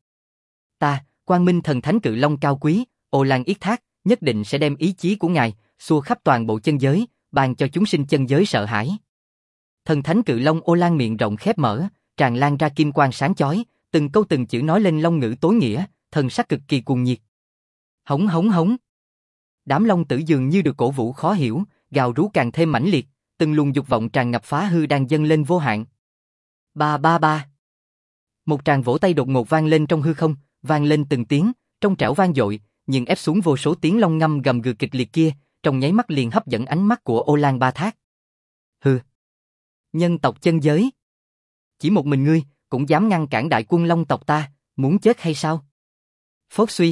Ta, Quang Minh thần thánh cự long cao quý, Ô Lan Yết Thác, nhất định sẽ đem ý chí của ngài xua khắp toàn bộ chân giới, ban cho chúng sinh chân giới sợ hãi. Thần thánh cự long Ô Lan miệng rộng khép mở, tràn lan ra kim quang sáng chói, từng câu từng chữ nói lên long ngữ tối nghĩa, thần sắc cực kỳ cuồng nhiệt. Hống hống hống. Đám long tử dường như được cổ vũ khó hiểu, gào rú càng thêm mãnh liệt, từng luồng dục vọng tràn ngập phá hư đang dâng lên vô hạn. Ba ba ba. Một tràng vỗ tay đột ngột vang lên trong hư không, vang lên từng tiếng, trong trẻo vang dội, nhưng ép xuống vô số tiếng long ngâm gầm gừ kịch liệt kia, trong nháy mắt liền hấp dẫn ánh mắt của Ô Lan Ba Thác. Hừ. Nhân tộc chân giới. Chỉ một mình ngươi, cũng dám ngăn cản đại quân long tộc ta, muốn chết hay sao? Phốt suy.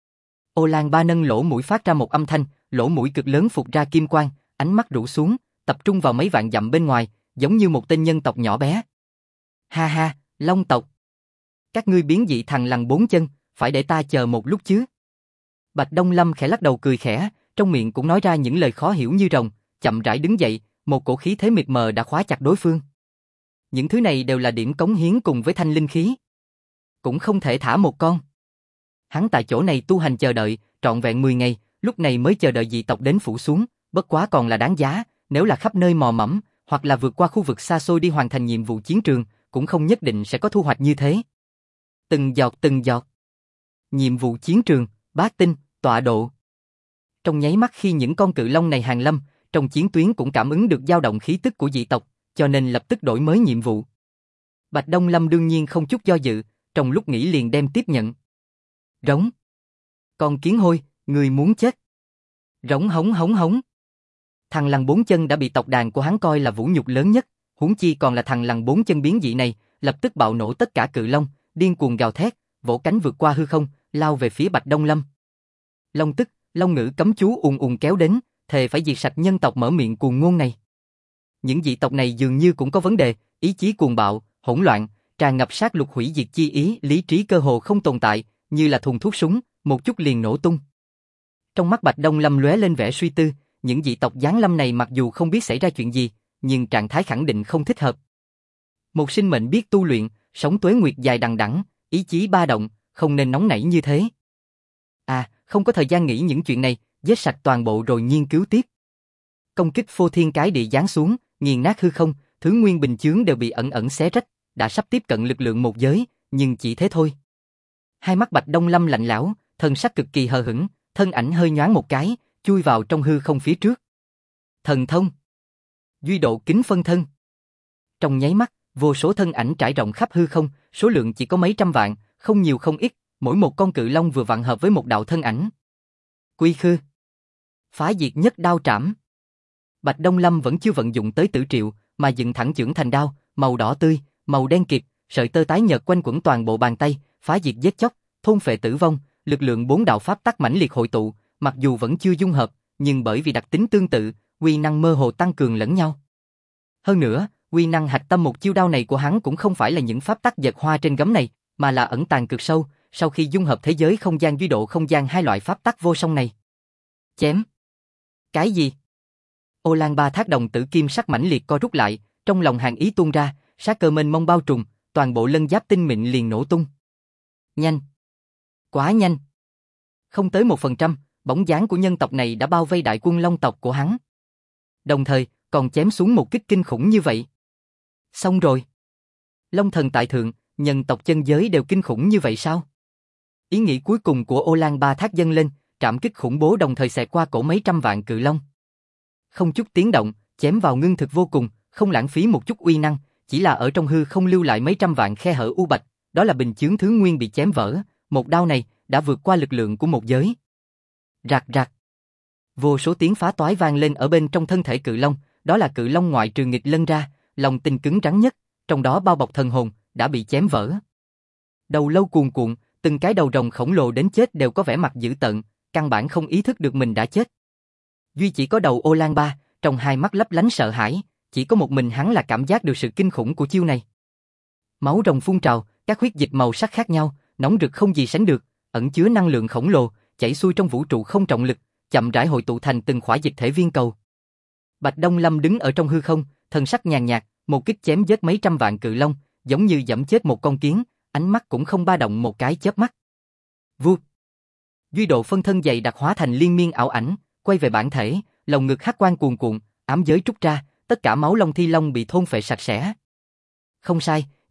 Ô Lan Ba nâng lỗ mũi phát ra một âm thanh, lỗ mũi cực lớn phụt ra kim quang, ánh mắt rũ xuống, tập trung vào mấy vạn dặm bên ngoài, giống như một tên nhân tộc nhỏ bé. Ha ha, long tộc. Các ngươi biến dị thằng lằn bốn chân, phải để ta chờ một lúc chứ? Bạch Đông Lâm khẽ lắc đầu cười khẽ, trong miệng cũng nói ra những lời khó hiểu như rồng, chậm rãi đứng dậy, một cổ khí thế mịt mờ đã khóa chặt đối phương. Những thứ này đều là điểm cống hiến cùng với thanh linh khí. Cũng không thể thả một con. Hắn tại chỗ này tu hành chờ đợi, trọn vẹn 10 ngày, lúc này mới chờ đợi dị tộc đến phủ xuống, bất quá còn là đáng giá, nếu là khắp nơi mò mẫm, hoặc là vượt qua khu vực xa xôi đi hoàn thành nhiệm vụ chiến trường, cũng không nhất định sẽ có thu hoạch như thế. Từng giọt từng giọt. Nhiệm vụ chiến trường, bát tinh, tọa độ. Trong nháy mắt khi những con cự long này hàng lâm, trong chiến tuyến cũng cảm ứng được dao động khí tức của dị tộc, cho nên lập tức đổi mới nhiệm vụ. Bạch Đông Lâm đương nhiên không chút do dự, trong lúc nghĩ liền đem tiếp nhận. Rống. Con kiến hôi, người muốn chết. Rống hống hống hống. Thằng lằn bốn chân đã bị tộc đàn của hắn coi là vũ nhục lớn nhất, huống chi còn là thằng lằn bốn chân biến dị này, lập tức bạo nổ tất cả cự long, điên cuồng gào thét, vỗ cánh vượt qua hư không, lao về phía Bạch Đông Lâm. Long tức, long ngữ cấm chú ùn ùn kéo đến, thề phải diệt sạch nhân tộc mở miệng cuồng ngôn này. Những dị tộc này dường như cũng có vấn đề, ý chí cuồng bạo, hỗn loạn, tràn ngập sát lục hủy diệt chi ý, lý trí cơ hồ không tồn tại, như là thùng thuốc súng, một chút liền nổ tung. Trong mắt Bạch Đông Lâm lóe lên vẻ suy tư, những dị tộc giáng lâm này mặc dù không biết xảy ra chuyện gì, nhưng trạng thái khẳng định không thích hợp. Một sinh mệnh biết tu luyện, sống tuế nguyệt dài đằng đẵng, ý chí ba động, không nên nóng nảy như thế. À, không có thời gian nghĩ những chuyện này, giết sạch toàn bộ rồi nghiên cứu tiếp. Công kích phô thiên cái địa giáng xuống, nghiền nát hư không, thứ nguyên bình chướng đều bị ẩn ẩn xé rách, đã sắp tiếp cận lực lượng một giới, nhưng chỉ thế thôi. Hai mắt Bạch Đông Lâm lạnh lẽo, thân sắc cực kỳ hờ hững, thân ảnh hơi nhoáng một cái, chui vào trong hư không phía trước. Thần thông. Duy độ kính phân thân. Trong nháy mắt, vô số thân ảnh trải rộng khắp hư không, số lượng chỉ có mấy trăm vạn, không nhiều không ít, mỗi một con cự long vừa vặn hợp với một đạo thân ảnh. Quy khư. Phá diệt nhất đao trảm. Bạch Đông Lâm vẫn chưa vận dụng tới tử triệu, mà dựng thẳng chưởng thành đao, màu đỏ tươi, màu đen kịt, sợi tơ tái nhợt quanh quẩn toàn bộ bàn tay, phá diệt giết chóc, thôn phệ tử vong, lực lượng bốn đạo pháp tắc mãnh liệt hội tụ, mặc dù vẫn chưa dung hợp, nhưng bởi vì đặc tính tương tự, uy năng mơ hồ tăng cường lẫn nhau. Hơn nữa, uy năng hạch tâm một chiêu đao này của hắn cũng không phải là những pháp tắc dệt hoa trên gấm này, mà là ẩn tàng cực sâu, sau khi dung hợp thế giới không gian duy độ không gian hai loại pháp tắc vô song này. Chém. Cái gì? Ô Lan Ba Thác đồng tử kim sắc mãnh liệt co rút lại, trong lòng hàn ý tuôn ra, sát cơ mênh mông bao trùm, toàn bộ lân giáp tinh mịn liền nổ tung. Nhanh. Quá nhanh. Không tới 1%, bóng dáng của nhân tộc này đã bao vây đại quân long tộc của hắn. Đồng thời, còn chém xuống một kích kinh khủng như vậy. Xong rồi. Long thần tại thượng, nhân tộc chân giới đều kinh khủng như vậy sao? Ý nghĩ cuối cùng của Ô Lan Ba Thác dâng lên, trảm kích khủng bố đồng thời xẹt qua cổ mấy trăm vạn cự long. Không chút tiếng động, chém vào ngưng thực vô cùng, không lãng phí một chút uy năng, chỉ là ở trong hư không lưu lại mấy trăm vạn khe hở u bạch, đó là bình chướng thứ nguyên bị chém vỡ, một đao này đã vượt qua lực lượng của một giới. Rạc rạc. Vô số tiếng phá toái vang lên ở bên trong thân thể cự long, đó là cự long ngoại trừ nghịch lân ra, lòng tinh cứng rắn nhất, trong đó bao bọc thần hồn, đã bị chém vỡ. Đầu lâu cuồn cuộn, từng cái đầu rồng khổng lồ đến chết đều có vẻ mặt dữ tợn, căn bản không ý thức được mình đã chết. Duy chỉ có đầu Ô Lan Ba, trong hai mắt lấp lánh sợ hãi, chỉ có một mình hắn là cảm giác được sự kinh khủng của chiêu này. Máu rồng phun trào, các huyết dịch màu sắc khác nhau, nóng rực không gì sánh được, ẩn chứa năng lượng khổng lồ, chảy xuôi trong vũ trụ không trọng lực, chậm rãi hội tụ thành từng khỏa dịch thể viên cầu. Bạch Đông Lâm đứng ở trong hư không, thân sắc nhàn nhạt, một kích chém giết mấy trăm vạn cự long, giống như giẫm chết một con kiến, ánh mắt cũng không ba động một cái chớp mắt. Vụt. Duy độ phân thân dày đặc hóa thành liên miên ảo ảnh, quay về bản thể, lồng ngực hắc quang cuồn cuộn, ám giới trút ra, tất cả máu long thi long bị thôn phệ sạch sẽ. Không sai,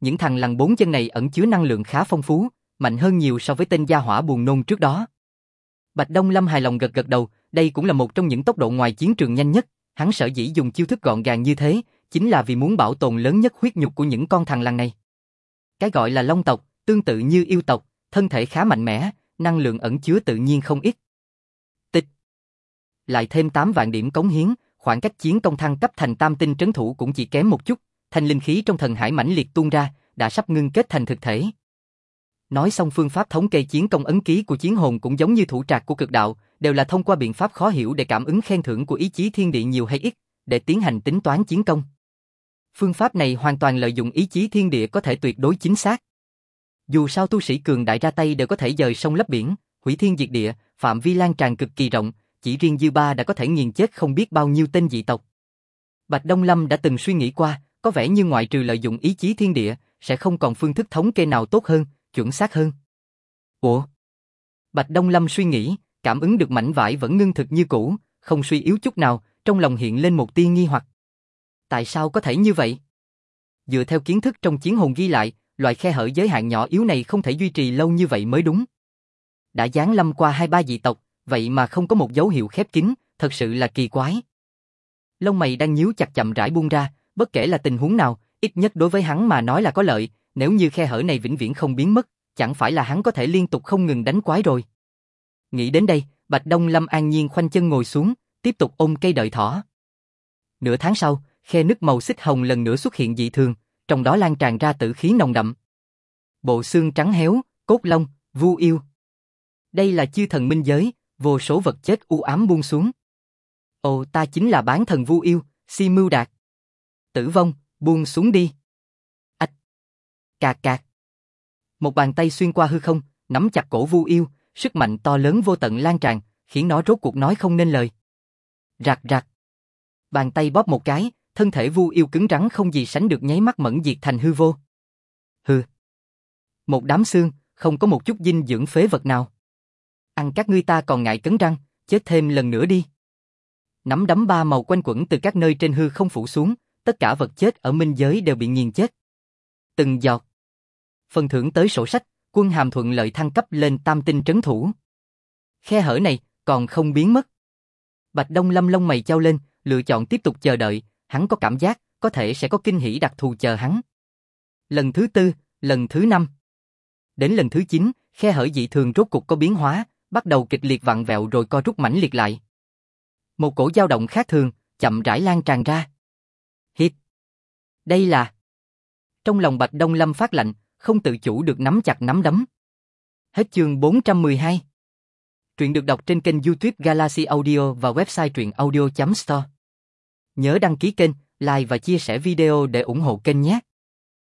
những thằng lằn bốn chân này ẩn chứa năng lượng khá phong phú, mạnh hơn nhiều so với tên gia hỏa buồn nôn trước đó. Bạch Đông Lâm hài lòng gật gật đầu, đây cũng là một trong những tốc độ ngoài chiến trường nhanh nhất, hắn sở dĩ dùng chiêu thức gọn gàng như thế, chính là vì muốn bảo tồn lớn nhất huyết nhục của những con thằn lằn này. Cái gọi là long tộc, tương tự như yêu tộc, thân thể khá mạnh mẽ, năng lượng ẩn chứa tự nhiên không ít. Tịch. Lại thêm 8 vạn điểm cống hiến, khoảng cách chiến công thăng cấp thành tam tinh trấn thủ cũng chỉ kém một chút, thanh linh khí trong thần hải mãnh liệt tuôn ra, đã sắp ngưng kết thành thực thể. Nói xong phương pháp thống kê chiến công ấn ký của chiến hồn cũng giống như thủ trạc của cực đạo, đều là thông qua biện pháp khó hiểu để cảm ứng khen thưởng của ý chí thiên địa nhiều hay ít, để tiến hành tính toán chiến công. Phương pháp này hoàn toàn lợi dụng ý chí thiên địa có thể tuyệt đối chính xác. Dù sao tu sĩ cường đại ra tay đều có thể dời sông lấp biển, hủy thiên diệt địa, phạm vi lan tràn cực kỳ rộng, chỉ riêng dư ba đã có thể nghiền chết không biết bao nhiêu tên dị tộc. Bạch Đông Lâm đã từng suy nghĩ qua, có vẻ như ngoại trừ lợi dụng ý chí thiên địa, sẽ không còn phương thức thống kê nào tốt hơn, chuẩn xác hơn. Ủa? Bạch Đông Lâm suy nghĩ, cảm ứng được mảnh vải vẫn ngưng thực như cũ, không suy yếu chút nào, trong lòng hiện lên một tia nghi hoặc. Tại sao có thể như vậy? Dựa theo kiến thức trong chiến hồn ghi lại, loại khe hở giới hạn nhỏ yếu này không thể duy trì lâu như vậy mới đúng. Đã giáng lâm qua 2-3 dị tộc, vậy mà không có một dấu hiệu khép kín, thật sự là kỳ quái. Lông mày đang nhíu chặt chậm rãi buông ra, bất kể là tình huống nào, ít nhất đối với hắn mà nói là có lợi, nếu như khe hở này vĩnh viễn không biến mất, chẳng phải là hắn có thể liên tục không ngừng đánh quái rồi. Nghĩ đến đây, Bạch Đông Lâm an nhiên khoanh chân ngồi xuống, tiếp tục ôm cây đợi thỏ. Nửa tháng sau, khe nứt màu xích hồng lần nữa xuất hiện dị thường, trong đó lan tràn ra tử khí nồng đậm. Bộ xương trắng héo, cốt long, vu yêu. Đây là chư thần minh giới, vô số vật chết u ám buông xuống. Ồ, ta chính là bán thần vu yêu, Si Mưu Đạt. Tử vong, buông xuống đi. Ách. Cạc cạc. Một bàn tay xuyên qua hư không, nắm chặt cổ vu yêu, sức mạnh to lớn vô tận lan tràn, khiến nó rốt cuộc nói không nên lời. Rạc rạc. Bàn tay bóp một cái, thân thể vu yêu cứng rắn không gì sánh được nháy mắt mẫn diệt thành hư vô. Hừ. Một đám xương, không có một chút dinh dưỡng phế vật nào. Ăn các ngươi ta còn ngại cắn răng, chết thêm lần nữa đi. Nắm đấm ba màu quanh quẩn từ các nơi trên hư không phủ xuống, tất cả vật chết ở minh giới đều bị nghiền chết. Từng giọt. Phần thưởng tới sổ sách, quân hàm thuận lợi thăng cấp lên tam tinh trấn thủ. Khe hở này còn không biến mất. Bạch Đông Lâm lông mày chau lên, lựa chọn tiếp tục chờ đợi, hắn có cảm giác có thể sẽ có kinh hỉ đặc thù chờ hắn. Lần thứ 4, lần thứ 5. Đến lần thứ 9, khe hở dị thường rốt cục có biến hóa, bắt đầu kịch liệt vặn vẹo rồi co rút mãnh liệt lại. Một cổ dao động khác thường, chậm rãi lan tràn ra. Hít. Đây là... Trong lòng Bạch Đông Lâm phát lạnh, không tự chủ được nắm chặt nắm đấm. Hết chương 412. Truyện được đọc trên kênh YouTube Galaxy Audio và website truyệnaudio.store. Nhớ đăng ký kênh, like và chia sẻ video để ủng hộ kênh nhé.